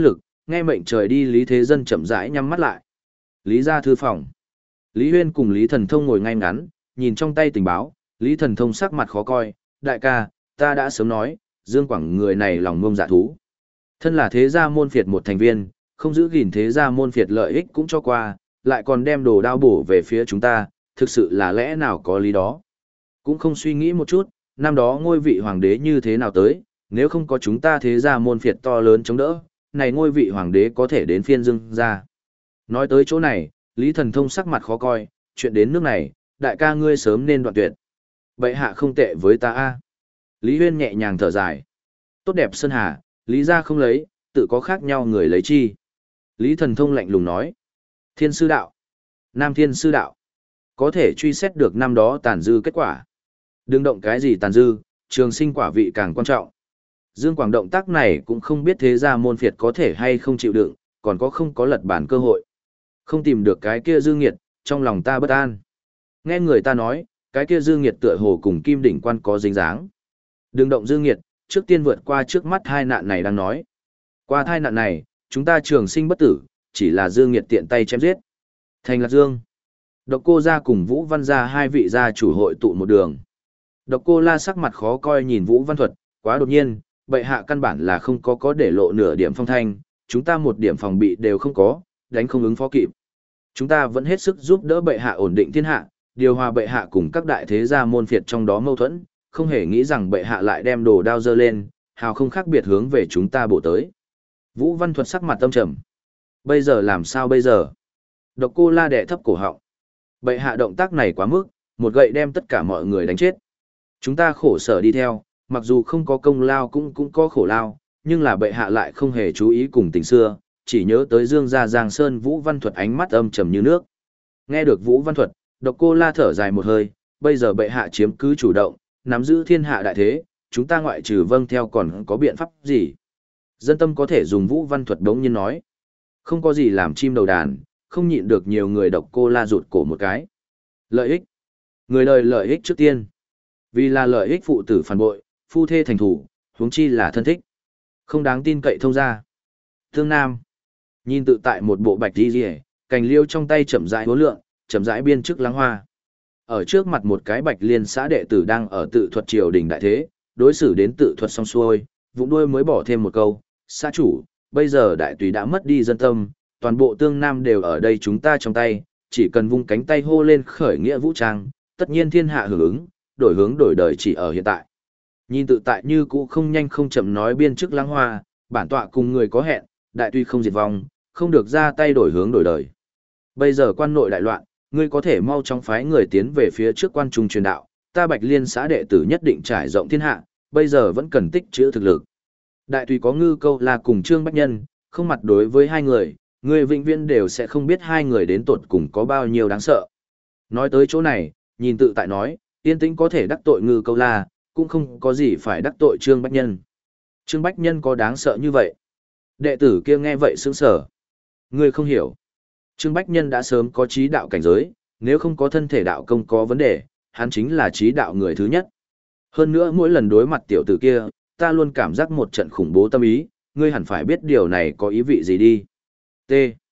nghe mệnh trời đi Lý Thế Dân chậm rãi nhắm mắt lại. Lý gia thư phòng. Lý Huyên cùng Lý Thần Thông ngồi ngay ngắn, nhìn trong tay tình báo, Lý Thần Thông sắc mặt khó coi, đại ca, ta đã sớm nói, Dương Quảng người này lòng ngông dạ thú. Thân là thế gia môn phiệt một thành viên, không giữ gìn thế gia môn phiệt lợi ích cũng cho qua, lại còn đem đồ đao bổ về phía chúng ta, thực sự là lẽ nào có lý đó. Cũng không suy nghĩ một chút, năm đó ngôi vị hoàng đế như thế nào tới, nếu không có chúng ta thế gia môn phiệt to lớn chống đỡ, này ngôi vị hoàng đế có thể đến phiên Dương gia. Nói tới chỗ này, Lý Thần Thông sắc mặt khó coi, chuyện đến nước này, đại ca ngươi sớm nên đoạn tuyệt. Bệ hạ không tệ với ta a. Lý Huyên nhẹ nhàng thở dài. Tốt đẹp sơn hà, Lý gia không lấy, tự có khác nhau người lấy chi. Lý Thần Thông lạnh lùng nói. Thiên sư đạo. Nam thiên sư đạo. Có thể truy xét được năm đó tàn dư kết quả. Đừng động cái gì tàn dư, trường sinh quả vị càng quan trọng. Dương Quảng động tác này cũng không biết thế gia môn phiệt có thể hay không chịu đựng, còn có không có lật bản cơ hội. Không tìm được cái kia dư nghiệt, trong lòng ta bất an. Nghe người ta nói, cái kia dư nghiệt tựa hồ cùng kim đỉnh quan có dính dáng. Đừng động dư nghiệt, trước tiên vượt qua trước mắt hai nạn này đang nói. Qua hai nạn này, chúng ta trường sinh bất tử, chỉ là dư nghiệt tiện tay chém giết. Thành Lạc Dương. Độc Cô gia cùng Vũ Văn gia hai vị gia chủ hội tụ một đường. Độc Cô La sắc mặt khó coi nhìn Vũ Văn Thuật, quá đột nhiên, bệ hạ căn bản là không có có để lộ nửa điểm phong thanh, chúng ta một điểm phòng bị đều không có, đánh không ứng phó kịp. Chúng ta vẫn hết sức giúp đỡ bệ hạ ổn định thiên hạ, điều hòa bệ hạ cùng các đại thế gia môn phiệt trong đó mâu thuẫn, không hề nghĩ rằng bệ hạ lại đem đồ đao giơ lên, hào không khác biệt hướng về chúng ta bổ tới. Vũ Văn Thuật sắc mặt tâm trầm. Bây giờ làm sao bây giờ? Độc Cô La đè thấp cổ họng. Bệ hạ động tác này quá mức, một gậy đem tất cả mọi người đánh chết. Chúng ta khổ sở đi theo, mặc dù không có công lao cũng cũng có khổ lao, nhưng là bệ hạ lại không hề chú ý cùng tình xưa, chỉ nhớ tới Dương gia Giang Sơn. Vũ Văn Thuật ánh mắt âm trầm như nước. Nghe được Vũ Văn Thuật, Độc Cô La thở dài một hơi, bây giờ bệ hạ chiếm cứ chủ động, nắm giữ thiên hạ đại thế, chúng ta ngoại trừ vâng theo còn có biện pháp gì? Dân tâm có thể dùng Vũ Văn Thuật đống nhiên nói. Không có gì làm chim đầu đàn, không nhịn được nhiều người Độc Cô La rụt cổ một cái. Lợi ích. Người đời lợi ích trước tiên. Vì là lợi ích phụ tử phản bội, phu thê thành thủ, huống chi là thân thích. Không đáng tin cậy thông ra. Thương Nam. Nhìn tự tại một bộ bạch đi rìa, cành liêu trong tay chậm rãi hối lượng, chậm rãi biên chức lắng hoa. Ở trước mặt một cái bạch liên xã đệ tử đang ở tự thuật triều đình đại thế, đối xử đến tự thuật xong xuôi, vụng đuôi mới bỏ thêm một câu, xã chủ, bây giờ đại tùy đã mất đi dân tâm, toàn bộ tương nam đều ở đây chúng ta trong tay, chỉ cần vung cánh tay hô lên khởi nghĩa vũ trang, tất nhiên thiên hạ hưởng ứng, đổi hướng đổi đời chỉ ở hiện tại. Nhìn tự tại như cũ không nhanh không chậm nói biên chức lăng hoa, bản tọa cùng người có hẹn, đại tuy không diệt vong, không được ra tay đổi hướng đổi đời. Bây giờ quan nội đại loạn, ngươi có thể mau chóng phái người tiến về phía trước quan trung truyền đạo, ta Bạch Liên xã đệ tử nhất định trải rộng thiên hạ, bây giờ vẫn cần tích trữ thực lực. Đại tùy có Ngư Câu là cùng Trương Bách Nhân, không mặt đối với hai người, người vĩnh viễn đều sẽ không biết hai người đến tột cùng có bao nhiêu đáng sợ. Nói tới chỗ này, nhìn tự tại nói, yên tĩnh có thể đắc tội Ngư Câu La, cũng không có gì phải đắc tội Trương Bách Nhân. Trương Bách Nhân có đáng sợ như vậy? Đệ tử kia nghe vậy sững sờ. Ngươi không hiểu. Trương Bách Nhân đã sớm có trí đạo cảnh giới, nếu không có thân thể đạo công có vấn đề, hắn chính là trí đạo người thứ nhất. Hơn nữa mỗi lần đối mặt tiểu tử kia, ta luôn cảm giác một trận khủng bố tâm ý, ngươi hẳn phải biết điều này có ý vị gì đi. T.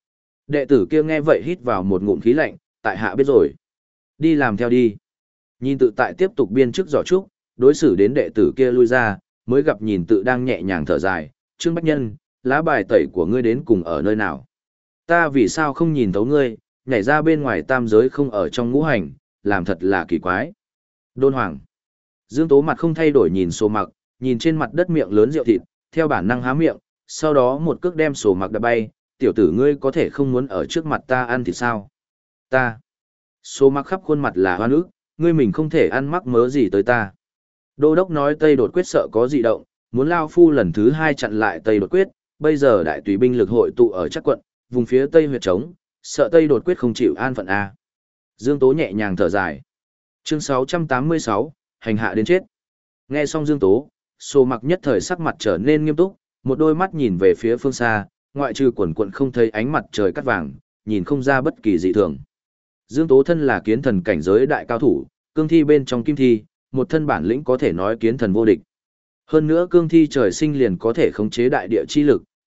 Đệ tử kia nghe vậy hít vào một ngụm khí lạnh, tại hạ biết rồi. Đi làm theo đi. Nhìn tự tại tiếp tục biên chức giỏ trúc, đối xử đến đệ tử kia lui ra, mới gặp nhìn tự đang nhẹ nhàng thở dài, Trương Bách Nhân, lá bài tẩy của ngươi đến cùng ở nơi nào? Ta vì sao không nhìn thấu ngươi, nhảy ra bên ngoài tam giới không ở trong ngũ hành, làm thật là kỳ quái. Đôn Hoàng. Dương Tố mặt không thay đổi nhìn Sổ Mặc, nhìn trên mặt đất miệng lớn rượu thịt, theo bản năng há miệng, sau đó một cước đem Sổ Mặc đập bay, tiểu tử ngươi có thể không muốn ở trước mặt ta ăn thịt sao? Ta. Sổ Mặc khắp khuôn mặt là hoan ức, ngươi mình không thể ăn mắc mớ gì tới ta. Đô đốc nói Tây đột quyết sợ có dị động, muốn lao phu lần thứ hai chặn lại Tây đột quyết, bây giờ đại tùy binh lực hội tụ ở chắc quận, vùng phía Tây huyệt trống, sợ Tây đột quyết không chịu an phận a. Dương Tố nhẹ nhàng thở dài. Chương sáu trăm tám mươi sáu, hành hạ đến chết. Nghe xong Dương Tố, Sổ Mặc nhất thời sắc mặt trở nên nghiêm túc, một đôi mắt nhìn về phía phương xa, ngoại trừ quần quần không thấy ánh mặt trời cắt vàng, nhìn không ra bất kỳ dị thường. Dương Tố thân là kiến thần cảnh giới đại cao thủ, cương thi bên trong kim thi, một thân bản lĩnh có thể nói kiến thần vô địch. Hơn nữa cương thi trời sinh liền có thể khống chế đại địa chi lực,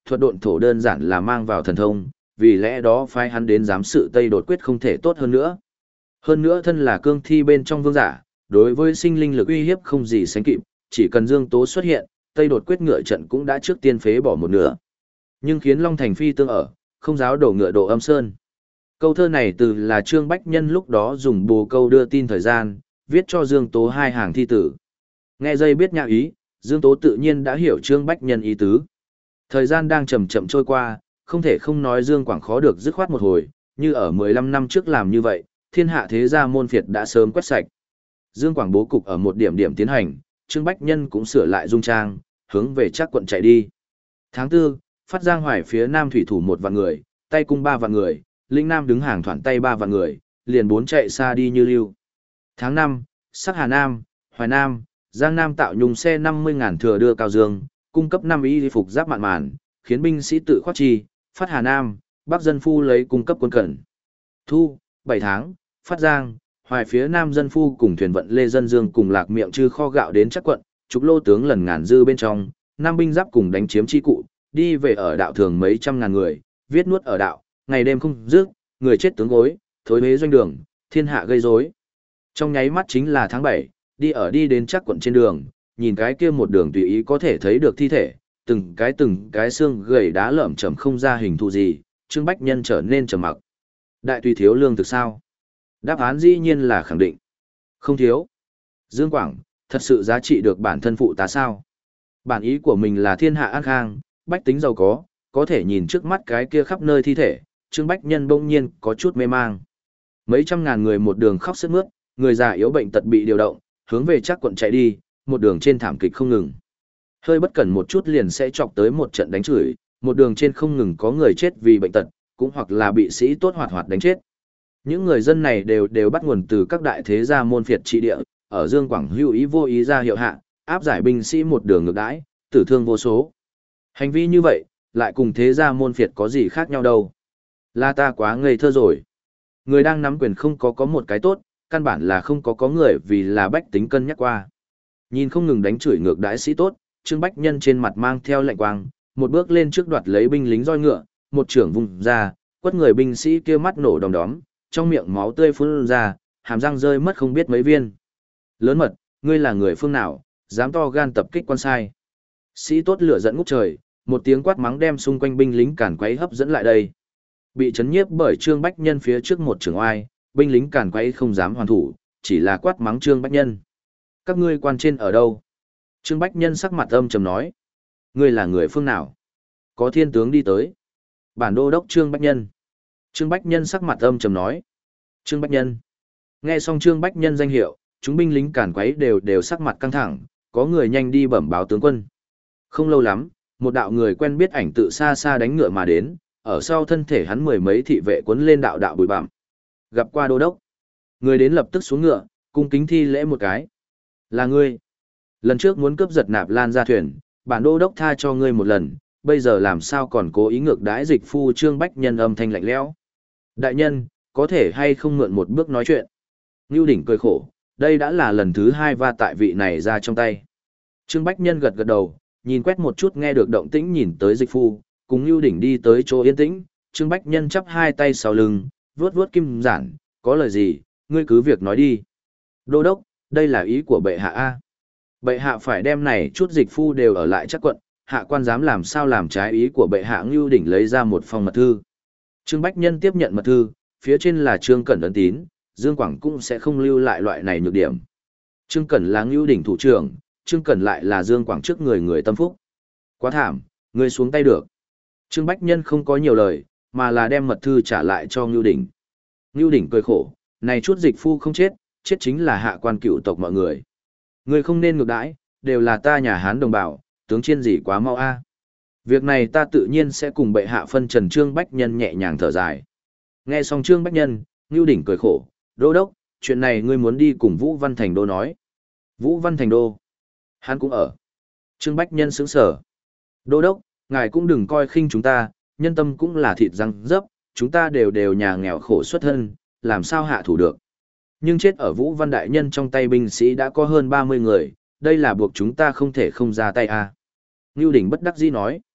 thuật độn thổ đơn giản là mang vào thần thông, vì lẽ đó phái hắn đến giám sự Tây đột quyết không thể tốt hơn nữa. Hơn nữa thân là cương thi bên trong vương giả, đối với sinh linh lực uy hiếp không gì sánh kịp, chỉ cần Dương Tố xuất hiện, Tây đột quyết ngựa trận cũng đã trước tiên phế bỏ một nửa. Nhưng khiến Long Thành phi tương ở, không giáo đổ ngựa độ âm sơn. Câu thơ này từ là Trương Bách Nhân lúc đó dùng bồ câu đưa tin thời gian, viết cho Dương Tố hai hàng thi tử. Nghe dây biết nhạc ý, Dương Tố tự nhiên đã hiểu Trương Bách Nhân ý tứ. Thời gian đang chậm chậm trôi qua, không thể không nói Dương Quảng khó được dứt khoát một hồi, như ở mười lăm năm trước làm như vậy, thiên hạ thế gia môn phiệt đã sớm quét sạch. Dương Quảng bố cục ở một điểm điểm tiến hành, Trương Bách Nhân cũng sửa lại dung trang, hướng về chắc quận chạy đi. Tháng tư, Phát Giang Hoài phía Nam thủy thủ một vạn người, tay cung ba vạn người, Linh Nam đứng hàng thoản tay ba vạn người, liền bốn chạy xa đi như lưu. Tháng năm, Sắc Hà Nam, Hoài Nam, Giang Nam tạo nhung xe năm mươi ngàn thừa đưa Cao Dương, cung cấp năm y phục giáp mạn màn, khiến binh sĩ tự khoát chi, Phát Hà Nam, Bắc dân phu lấy cung cấp quân cẩn. Thu, bảy tháng, Phát Giang, Hoài phía Nam dân phu cùng thuyền vận Lê Dân Dương cùng lạc miệng chư kho gạo đến chắc quận, trục lô tướng lần ngàn dư bên trong, Nam binh giáp cùng đánh chiếm chi cụ, đi về ở đạo thường mấy trăm ngàn người, viết nuốt ở đạo, ngày đêm không dứt, người chết tướng gối, thối huế doanh đường, thiên hạ gây rối. Trong nháy mắt chính là tháng bảy, đi ở đi đến chắc quận trên đường, nhìn cái kia một đường tùy ý có thể thấy được thi thể, từng cái từng cái xương gầy đá lởm chởm không ra hình thù gì, Trương Bách Nhân trở nên trầm mặc. Đại tùy thiếu lương thực sao? Đáp án dĩ nhiên là khẳng định. Không thiếu. Dương Quảng, thật sự giá trị được bản thân phụ tá sao? Bản ý của mình là thiên hạ an khang, bách tính giàu có, có thể nhìn trước mắt cái kia khắp nơi thi thể, Trương Bách Nhân bỗng nhiên có chút mê mang. Mấy trăm ngàn người một đường khóc sướt mướt, người già yếu bệnh tật bị điều động, hướng về chắc quận chạy đi, một đường trên thảm kịch không ngừng. Hơi bất cẩn một chút liền sẽ chọc tới một trận đánh chửi, một đường trên không ngừng có người chết vì bệnh tật, cũng hoặc là bị sĩ tốt hoạt hoạt đánh chết. Những người dân này đều đều bắt nguồn từ các đại thế gia môn phiệt trị địa, ở Dương Quảng hữu ý vô ý ra hiệu hạ, áp giải binh sĩ một đường ngược đãi, tử thương vô số. Hành vi như vậy, lại cùng thế gia môn phiệt có gì khác nhau đâu. Là ta quá ngây thơ rồi. Người đang nắm quyền không có có một cái tốt, căn bản là không có có người vì là bách tính cân nhắc qua. Nhìn không ngừng đánh chửi ngược đãi sĩ tốt, Trương Bách Nhân trên mặt mang theo lạnh quang, một bước lên trước đoạt lấy binh lính roi ngựa, một trưởng vùng ra, quất người binh sĩ kia mắt nổ đom đóm, trong miệng máu tươi phun ra, hàm răng rơi mất không biết mấy viên. Lớn mật, ngươi là người phương nào, dám to gan tập kích quan sai. Sĩ tốt lửa giận ngút trời, một tiếng quát mắng đem xung quanh binh lính càn quấy hấp dẫn lại đây. Bị chấn nhiếp bởi Trương Bách Nhân phía trước một trưởng oai, binh lính càn quấy không dám hoàn thủ, chỉ là quát mắng Trương Bách Nhân. Các ngươi quan trên ở đâu? Trương Bách Nhân sắc mặt âm trầm nói. Ngươi là người phương nào? Có thiên tướng đi tới. Bản đô đốc Trương Bách Nhân. Trương Bách Nhân sắc mặt âm trầm nói. Trương Bách Nhân. Nghe xong Trương Bách Nhân danh hiệu, chúng binh lính càn quấy đều đều sắc mặt căng thẳng, có người nhanh đi bẩm báo tướng quân. Không lâu lắm, một đạo người quen biết ảnh tự xa xa đánh ngựa mà đến, ở sau thân thể hắn mười mấy thị vệ cuốn lên đạo đạo bụi bặm. Gặp qua đô đốc. Người đến lập tức xuống ngựa, cung kính thi lễ một cái. Là ngươi. Lần trước muốn cướp giật Nạp Lan ra thuyền, bản đô đốc tha cho ngươi một lần, bây giờ làm sao còn cố ý ngược đãi dịch phu Trương Bách Nhân âm thanh lạnh lẽo. Đại nhân, có thể hay không mượn một bước nói chuyện. Ngưu Đỉnh cười khổ, đây đã là lần thứ hai va tại vị này ra trong tay. Trương Bách Nhân gật gật đầu, nhìn quét một chút nghe được động tĩnh nhìn tới dịch phu, cùng Ngưu Đỉnh đi tới chỗ yên tĩnh, Trương Bách Nhân chắp hai tay sau lưng, vuốt vuốt kim giản, có lời gì, ngươi cứ việc nói đi. Đô đốc, đây là ý của bệ hạ a. Bệ hạ phải đem này chút dịch phu đều ở lại chắc quận, hạ quan dám làm sao làm trái ý của bệ hạ. Ngưu Đỉnh lấy ra một phong mật thư. Trương Bách Nhân tiếp nhận mật thư, phía trên là Trương Cẩn ấn tín, Dương Quảng cũng sẽ không lưu lại loại này nhược điểm. Trương Cẩn là Ngưu Đỉnh thủ trưởng, Trương Cẩn lại là Dương Quảng trước người người tâm phúc. Quá thảm, ngươi xuống tay được. Trương Bách Nhân không có nhiều lời, mà là đem mật thư trả lại cho Ngưu Đỉnh. Ngưu Đỉnh cười khổ, này chút dịch phu không chết, chết chính là hạ quan cựu tộc mọi người. Ngươi không nên ngược đãi, đều là ta nhà Hán đồng bào, tướng chiên gì quá mau a. Việc này ta tự nhiên sẽ cùng bệ hạ phân trần. Trương Bách Nhân nhẹ nhàng thở dài. Nghe xong Trương Bách Nhân, Ngưu Đỉnh cười khổ, đô đốc, chuyện này ngươi muốn đi cùng Vũ Văn Thành Đô nói. Vũ Văn Thành Đô, hắn cũng ở. Trương Bách Nhân sững sờ. Đô đốc, ngài cũng đừng coi khinh chúng ta, nhân tâm cũng là thịt răng dấp, chúng ta đều đều nhà nghèo khổ xuất thân, làm sao hạ thủ được. Nhưng chết ở Vũ Văn Đại Nhân trong tay binh sĩ đã có hơn ba mươi người, đây là buộc chúng ta không thể không ra tay a. Ngưu Đỉnh bất đắc dĩ nói.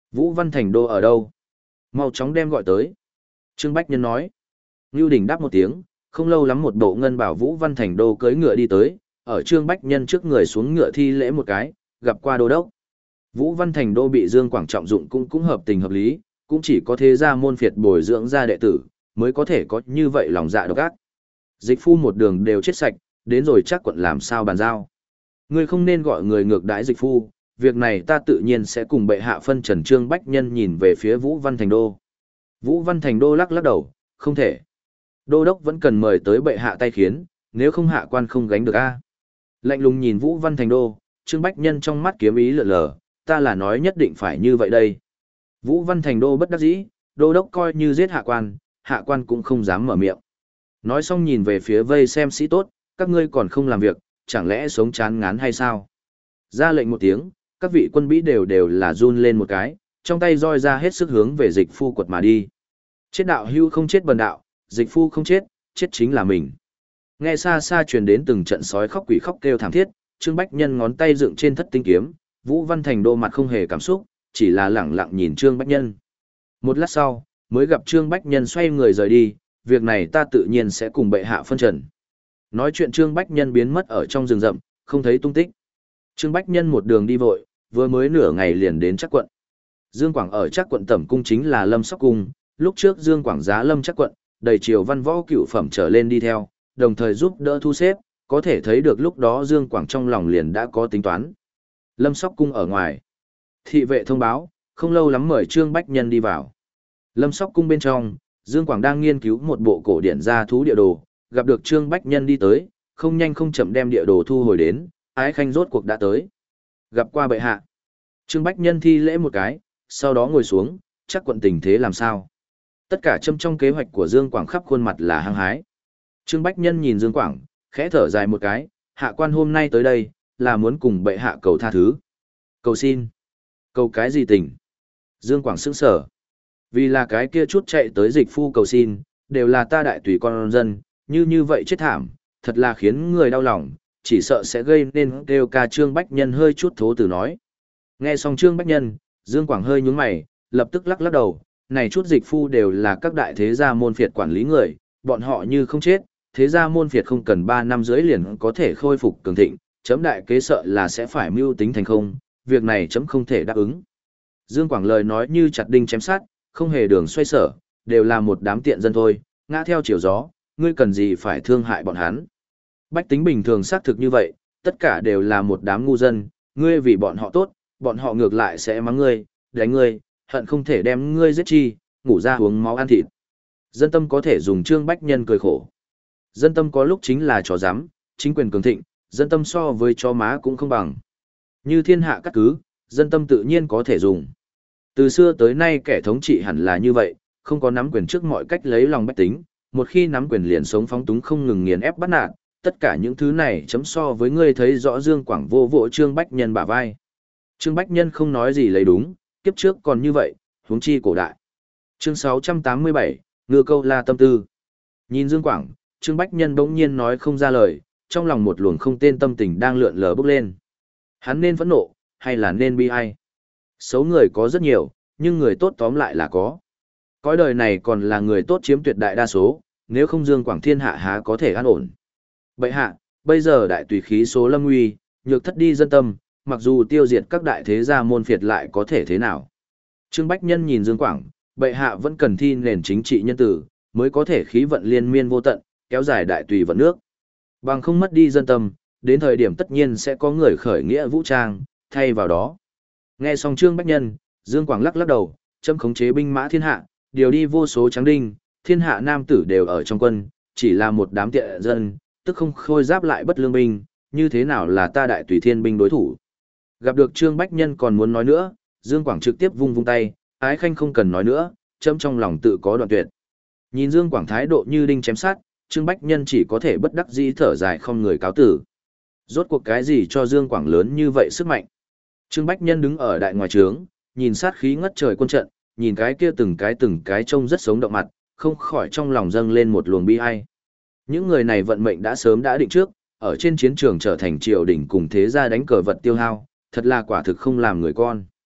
Vũ Văn Thành Đô ở đâu? Mau chóng đem gọi tới. Trương Bách Nhân nói. Ngưu Đình đáp một tiếng, không lâu lắm một bộ ngân bảo Vũ Văn Thành Đô cưỡi ngựa đi tới, ở Trương Bách Nhân trước người xuống ngựa thi lễ một cái, gặp qua đô đốc. Vũ Văn Thành Đô bị Dương Quảng trọng dụng cũng cũng hợp tình hợp lý, cũng chỉ có thế gia môn phiệt bồi dưỡng ra đệ tử, mới có thể có như vậy lòng dạ độc ác. Dịch phu một đường đều chết sạch, đến rồi chắc quận làm sao bàn giao. Ngươi không nên gọi người ngược đãi dịch phu, việc này ta tự nhiên sẽ cùng bệ hạ phân trần. Trương Bách Nhân nhìn về phía Vũ Văn Thành Đô. Vũ Văn Thành Đô lắc lắc đầu, không thể. Đô đốc vẫn cần mời tới bệ hạ tay khiến, nếu không hạ quan không gánh được a. Lạnh lùng nhìn Vũ Văn Thành Đô, Trương Bách Nhân trong mắt kiếm ý lượn lờ, ta là nói nhất định phải như vậy đây. Vũ Văn Thành Đô bất đắc dĩ, đô đốc coi như giết hạ quan, hạ quan cũng không dám mở miệng. Nói xong nhìn về phía vây xem sĩ tốt, các ngươi còn không làm việc, chẳng lẽ sống chán ngán hay sao? Ra lệnh một tiếng, các vị quân bĩ đều đều là run lên một cái, trong tay roi ra hết sức hướng về dịch phu quật mà đi. Chết đạo hưu không chết bần đạo, dịch phu không chết, chết chính là mình. Nghe xa xa truyền đến từng trận sói khóc quỷ khóc kêu thảm thiết, Trương Bách Nhân ngón tay dựng trên thất tinh kiếm, Vũ Văn Thành Đô mặt không hề cảm xúc, chỉ là lẳng lặng nhìn Trương Bách Nhân. Một lát sau, mới gặp Trương Bách Nhân xoay người rời đi, việc này ta tự nhiên sẽ cùng bệ hạ phân trần. Nói chuyện Trương Bách Nhân biến mất ở trong rừng rậm, không thấy tung tích. Trương Bách Nhân một đường đi vội, vừa mới nửa ngày liền đến Trác quận. Dương Quảng ở Trác quận tẩm cung chính là Lâm Sóc cung, lúc trước Dương Quảng giá Lâm Trác quận, đầy triều văn võ cựu phẩm trở lên đi theo, đồng thời giúp đỡ thu xếp, có thể thấy được lúc đó Dương Quảng trong lòng liền đã có tính toán. Lâm Sóc cung ở ngoài. Thị vệ thông báo, không lâu lắm mời Trương Bách Nhân đi vào. Lâm Sóc cung bên trong, Dương Quảng đang nghiên cứu một bộ cổ điển gia thú địa đồ, gặp được Trương Bách Nhân đi tới, không nhanh không chậm đem địa đồ thu hồi đến, Ái Khanh rốt cuộc đã tới. Gặp qua bệ hạ. Trương Bách Nhân thi lễ một cái, sau đó ngồi xuống, chắc quận tình thế làm sao. Tất cả châm trong kế hoạch của Dương Quảng khắp khuôn mặt là hăng hái. Trương Bách Nhân nhìn Dương Quảng, khẽ thở dài một cái, hạ quan hôm nay tới đây, là muốn cùng bệ hạ cầu tha thứ. Cầu xin. Cầu cái gì tình? Dương Quảng sững sở. Vì là cái kia chút chạy tới dịch phu cầu xin, đều là ta đại tùy con dân, như như vậy chết thảm, thật là khiến người đau lòng, chỉ sợ sẽ gây nên kêu ca. Trương Bách Nhân hơi chút thố từ nói. Nghe xong Trương Bách Nhân, Dương Quảng hơi nhướng mày, lập tức lắc lắc đầu, này chút dịch phu đều là các đại thế gia môn phiệt quản lý người, bọn họ như không chết, thế gia môn phiệt không cần ba năm dưới liền có thể khôi phục cường thịnh, chấm đại kế sợ là sẽ phải mưu tính thành không, việc này chấm không thể đáp ứng. Dương Quảng lời nói như chặt đinh chém sát, không hề đường xoay sở, đều là một đám tiện dân thôi, ngã theo chiều gió, ngươi cần gì phải thương hại bọn hắn. Bách tính bình thường xác thực như vậy, tất cả đều là một đám ngu dân, ngươi vì bọn họ tốt, bọn họ ngược lại sẽ mắng ngươi, đánh ngươi, hận không thể đem ngươi giết chi, ngủ ra uống máu ăn thịt. Dân tâm có thể dùng Trương Bách Nhân cười khổ. Dân tâm có lúc chính là chó giám, chính quyền cường thịnh, dân tâm so với chó má cũng không bằng. Như thiên hạ cắt cứ, dân tâm tự nhiên có thể dùng. Từ xưa tới nay kẻ thống trị hẳn là như vậy, không có nắm quyền trước mọi cách lấy lòng bách tính, một khi nắm quyền liền sống phóng túng không ngừng nghiền ép bắt nạt, tất cả những thứ này chấm so với ngươi thấy rõ. Dương Quảng vô vỗ Trương Bách Nhân bả vai. Trương Bách Nhân không nói gì lấy đúng, kiếp trước còn như vậy, huống chi cổ đại. Chương sáu trăm tám mươi bảy, Ngựa câu la tâm tư. Nhìn Dương Quảng, Trương Bách Nhân bỗng nhiên nói không ra lời, trong lòng một luồng không tên tâm tình đang lượn lờ bốc lên. Hắn nên phẫn nộ, hay là nên bi ai? Xấu người có rất nhiều, nhưng người tốt tóm lại là có. Cõi đời này còn là người tốt chiếm tuyệt đại đa số, nếu không Dương Quảng thiên hạ há có thể an ổn. Bệ hạ, bây giờ đại tùy khí số lâm nguy, nhược thất đi dân tâm, mặc dù tiêu diệt các đại thế gia môn phiệt lại có thể thế nào? Trương Bách Nhân nhìn Dương Quảng, bệ hạ vẫn cần thi nền chính trị nhân tử, mới có thể khí vận liên miên vô tận, kéo dài đại tùy vận nước. Bằng không mất đi dân tâm, đến thời điểm tất nhiên sẽ có người khởi nghĩa vũ trang, thay vào đó. Nghe xong Trương Bách Nhân, Dương Quảng lắc lắc đầu, châm khống chế binh mã thiên hạ, điều đi vô số tráng đinh, thiên hạ nam tử đều ở trong quân, chỉ là một đám tiện dân, tức không khôi giáp lại bất lương binh, như thế nào là ta đại tùy thiên binh đối thủ. Gặp được Trương Bách Nhân còn muốn nói nữa, Dương Quảng trực tiếp vung vung tay, Ái Khanh không cần nói nữa, châm trong lòng tự có đoạn tuyệt. Nhìn Dương Quảng thái độ như đinh chém sát, Trương Bách Nhân chỉ có thể bất đắc dĩ thở dài không người cáo tử. Rốt cuộc cái gì cho Dương Quảng lớn như vậy sức mạnh? Trương Bách Nhân đứng ở đại ngoài trướng, nhìn sát khí ngất trời quân trận, nhìn cái kia từng cái từng cái trông rất sống động mặt, không khỏi trong lòng dâng lên một luồng bi ai. Những người này vận mệnh đã sớm đã định trước, ở trên chiến trường trở thành triều đình cùng thế gia đánh cờ vật tiêu hao, thật là quả thực không làm người con.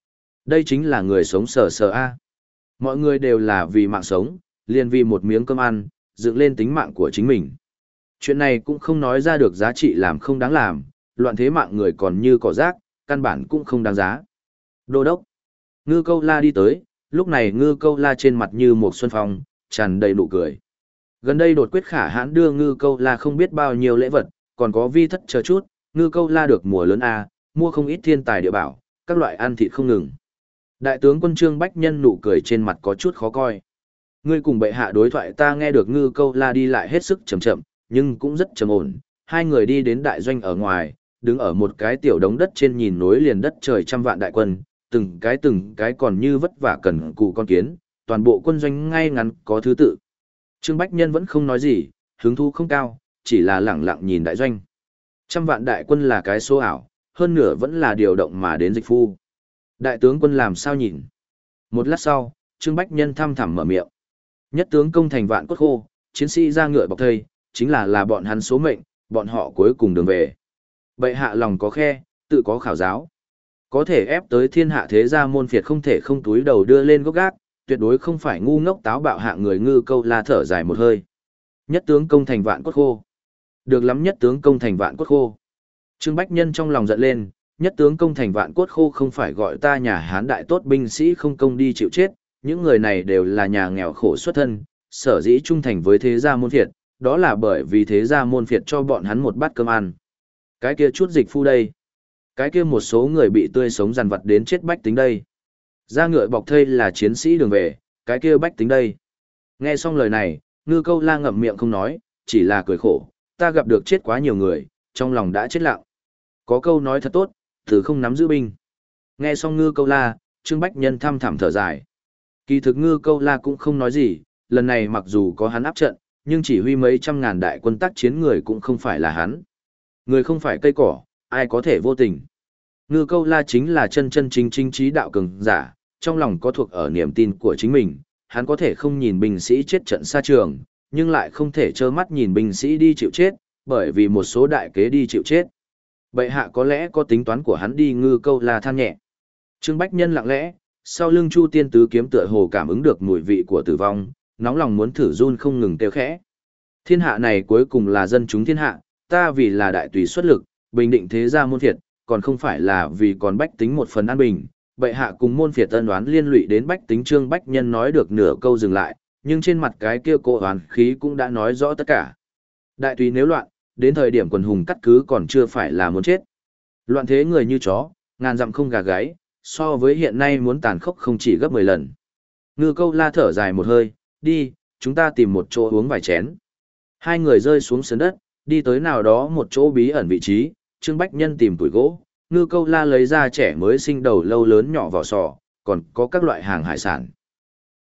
Đây chính là người sống sờ sờ A. Mọi người đều là vì mạng sống, liền vì một miếng cơm ăn, dựng lên tính mạng của chính mình. Chuyện này cũng không nói ra được giá trị làm không đáng làm, loạn thế mạng người còn như cỏ rác, căn bản cũng không đáng giá. Đô đốc. Ngư Câu La đi tới, lúc này Ngư Câu La trên mặt như một xuân phong, tràn đầy nụ cười. Gần đây đột quyết khả hãn đưa Ngư Câu La không biết bao nhiêu lễ vật, còn có vi thất chờ chút, Ngư Câu La được mùa lớn A, mua không ít thiên tài địa bảo, các loại ăn thịt không ngừng. Đại tướng quân Trương Bách Nhân nụ cười trên mặt có chút khó coi. Ngươi cùng bệ hạ đối thoại ta nghe được Ngư Câu La đi lại hết sức chậm chậm, nhưng cũng rất trầm ổn. Hai người đi đến đại doanh ở ngoài, đứng ở một cái tiểu đống đất trên nhìn nối liền đất trời trăm vạn đại quân, từng cái từng cái còn như vất vả cần cù con kiến, toàn bộ quân doanh ngay ngắn có thứ tự. Trương Bách Nhân vẫn không nói gì, hứng thú không cao, chỉ là lẳng lặng nhìn đại doanh. Trăm vạn đại quân là cái số ảo, hơn nửa vẫn là điều động mà đến dịch phu. Đại tướng quân làm sao nhìn? Một lát sau, Trương Bách Nhân thăm thẳm mở miệng. Nhất tướng công thành vạn cốt khô, chiến sĩ ra ngựa bọc thây, chính là là bọn hắn số mệnh, bọn họ cuối cùng đường về. Bệ hạ lòng có khe, tự có khảo giáo. Có thể ép tới thiên hạ thế gia môn phiệt không thể không túi đầu đưa lên gốc gác, tuyệt đối không phải ngu ngốc táo bạo hạ người Ngư Câu La thở dài một hơi. Nhất tướng công thành vạn cốt khô. Được lắm nhất tướng công thành vạn cốt khô. Trương Bách Nhân trong lòng giận lên, nhất tướng công thành vạn cốt khô không phải gọi ta nhà Hán đại tốt binh sĩ không công đi chịu chết, những người này đều là nhà nghèo khổ xuất thân, sở dĩ trung thành với thế gia môn phiệt, đó là bởi vì thế gia môn phiệt cho bọn hắn một bát cơm ăn. Cái kia chút dịch phu đây, cái kia một số người bị tươi sống dằn vặt đến chết bách tính đây. Ra ngựa bọc thây là chiến sĩ đường về, cái kia bách tính đây. Nghe xong lời này, Ngư Câu La ngậm miệng không nói, chỉ là cười khổ, ta gặp được chết quá nhiều người, trong lòng đã chết lặng. Có câu nói thật tốt, từ không nắm giữ binh. Nghe xong Ngư Câu La, Trương Bách Nhân thăm thẳm thở dài. Kỳ thực Ngư Câu La cũng không nói gì, lần này mặc dù có hắn áp trận, nhưng chỉ huy mấy trăm ngàn đại quân tác chiến người cũng không phải là hắn. Người không phải cây cỏ, ai có thể vô tình. Ngư Câu La chính là chân chân chính chính trí đạo cường giả, trong lòng có thuộc ở niềm tin của chính mình, hắn có thể không nhìn binh sĩ chết trận xa trường, nhưng lại không thể trơ mắt nhìn binh sĩ đi chịu chết, bởi vì một số đại kế đi chịu chết. Bệ hạ có lẽ có tính toán của hắn đi. Ngư Câu La than nhẹ. Trương Bách Nhân lặng lẽ, sau lưng Chu Tiên Tứ kiếm tựa hồ cảm ứng được mùi vị của tử vong, nóng lòng muốn thử run không ngừng kêu khẽ. Thiên hạ này cuối cùng là dân chúng thiên hạ, ta vì là đại tùy xuất lực, bình định thế gia môn phiệt, còn không phải là vì còn bách tính một phần an bình. Bệ hạ cùng môn phiệt ân oán liên lụy đến bách tính. Trương Bách Nhân nói được nửa câu dừng lại, nhưng trên mặt cái kia cỗ oán khí cũng đã nói rõ tất cả. Đại tùy nếu loạn, đến thời điểm quần hùng cắt cứ còn chưa phải là muốn chết. Loạn thế người như chó, ngàn dặm không gà gáy, so với hiện nay muốn tàn khốc không chỉ gấp mười lần. Ngư Câu La thở dài một hơi, đi, chúng ta tìm một chỗ uống vài chén. Hai người rơi xuống sườn đất, đi tới nào đó một chỗ bí ẩn vị trí, Trương Bách Nhân tìm tuổi gỗ, Ngư Câu La lấy ra trẻ mới sinh đầu lâu lớn nhỏ vỏ sò, còn có các loại hàng hải sản.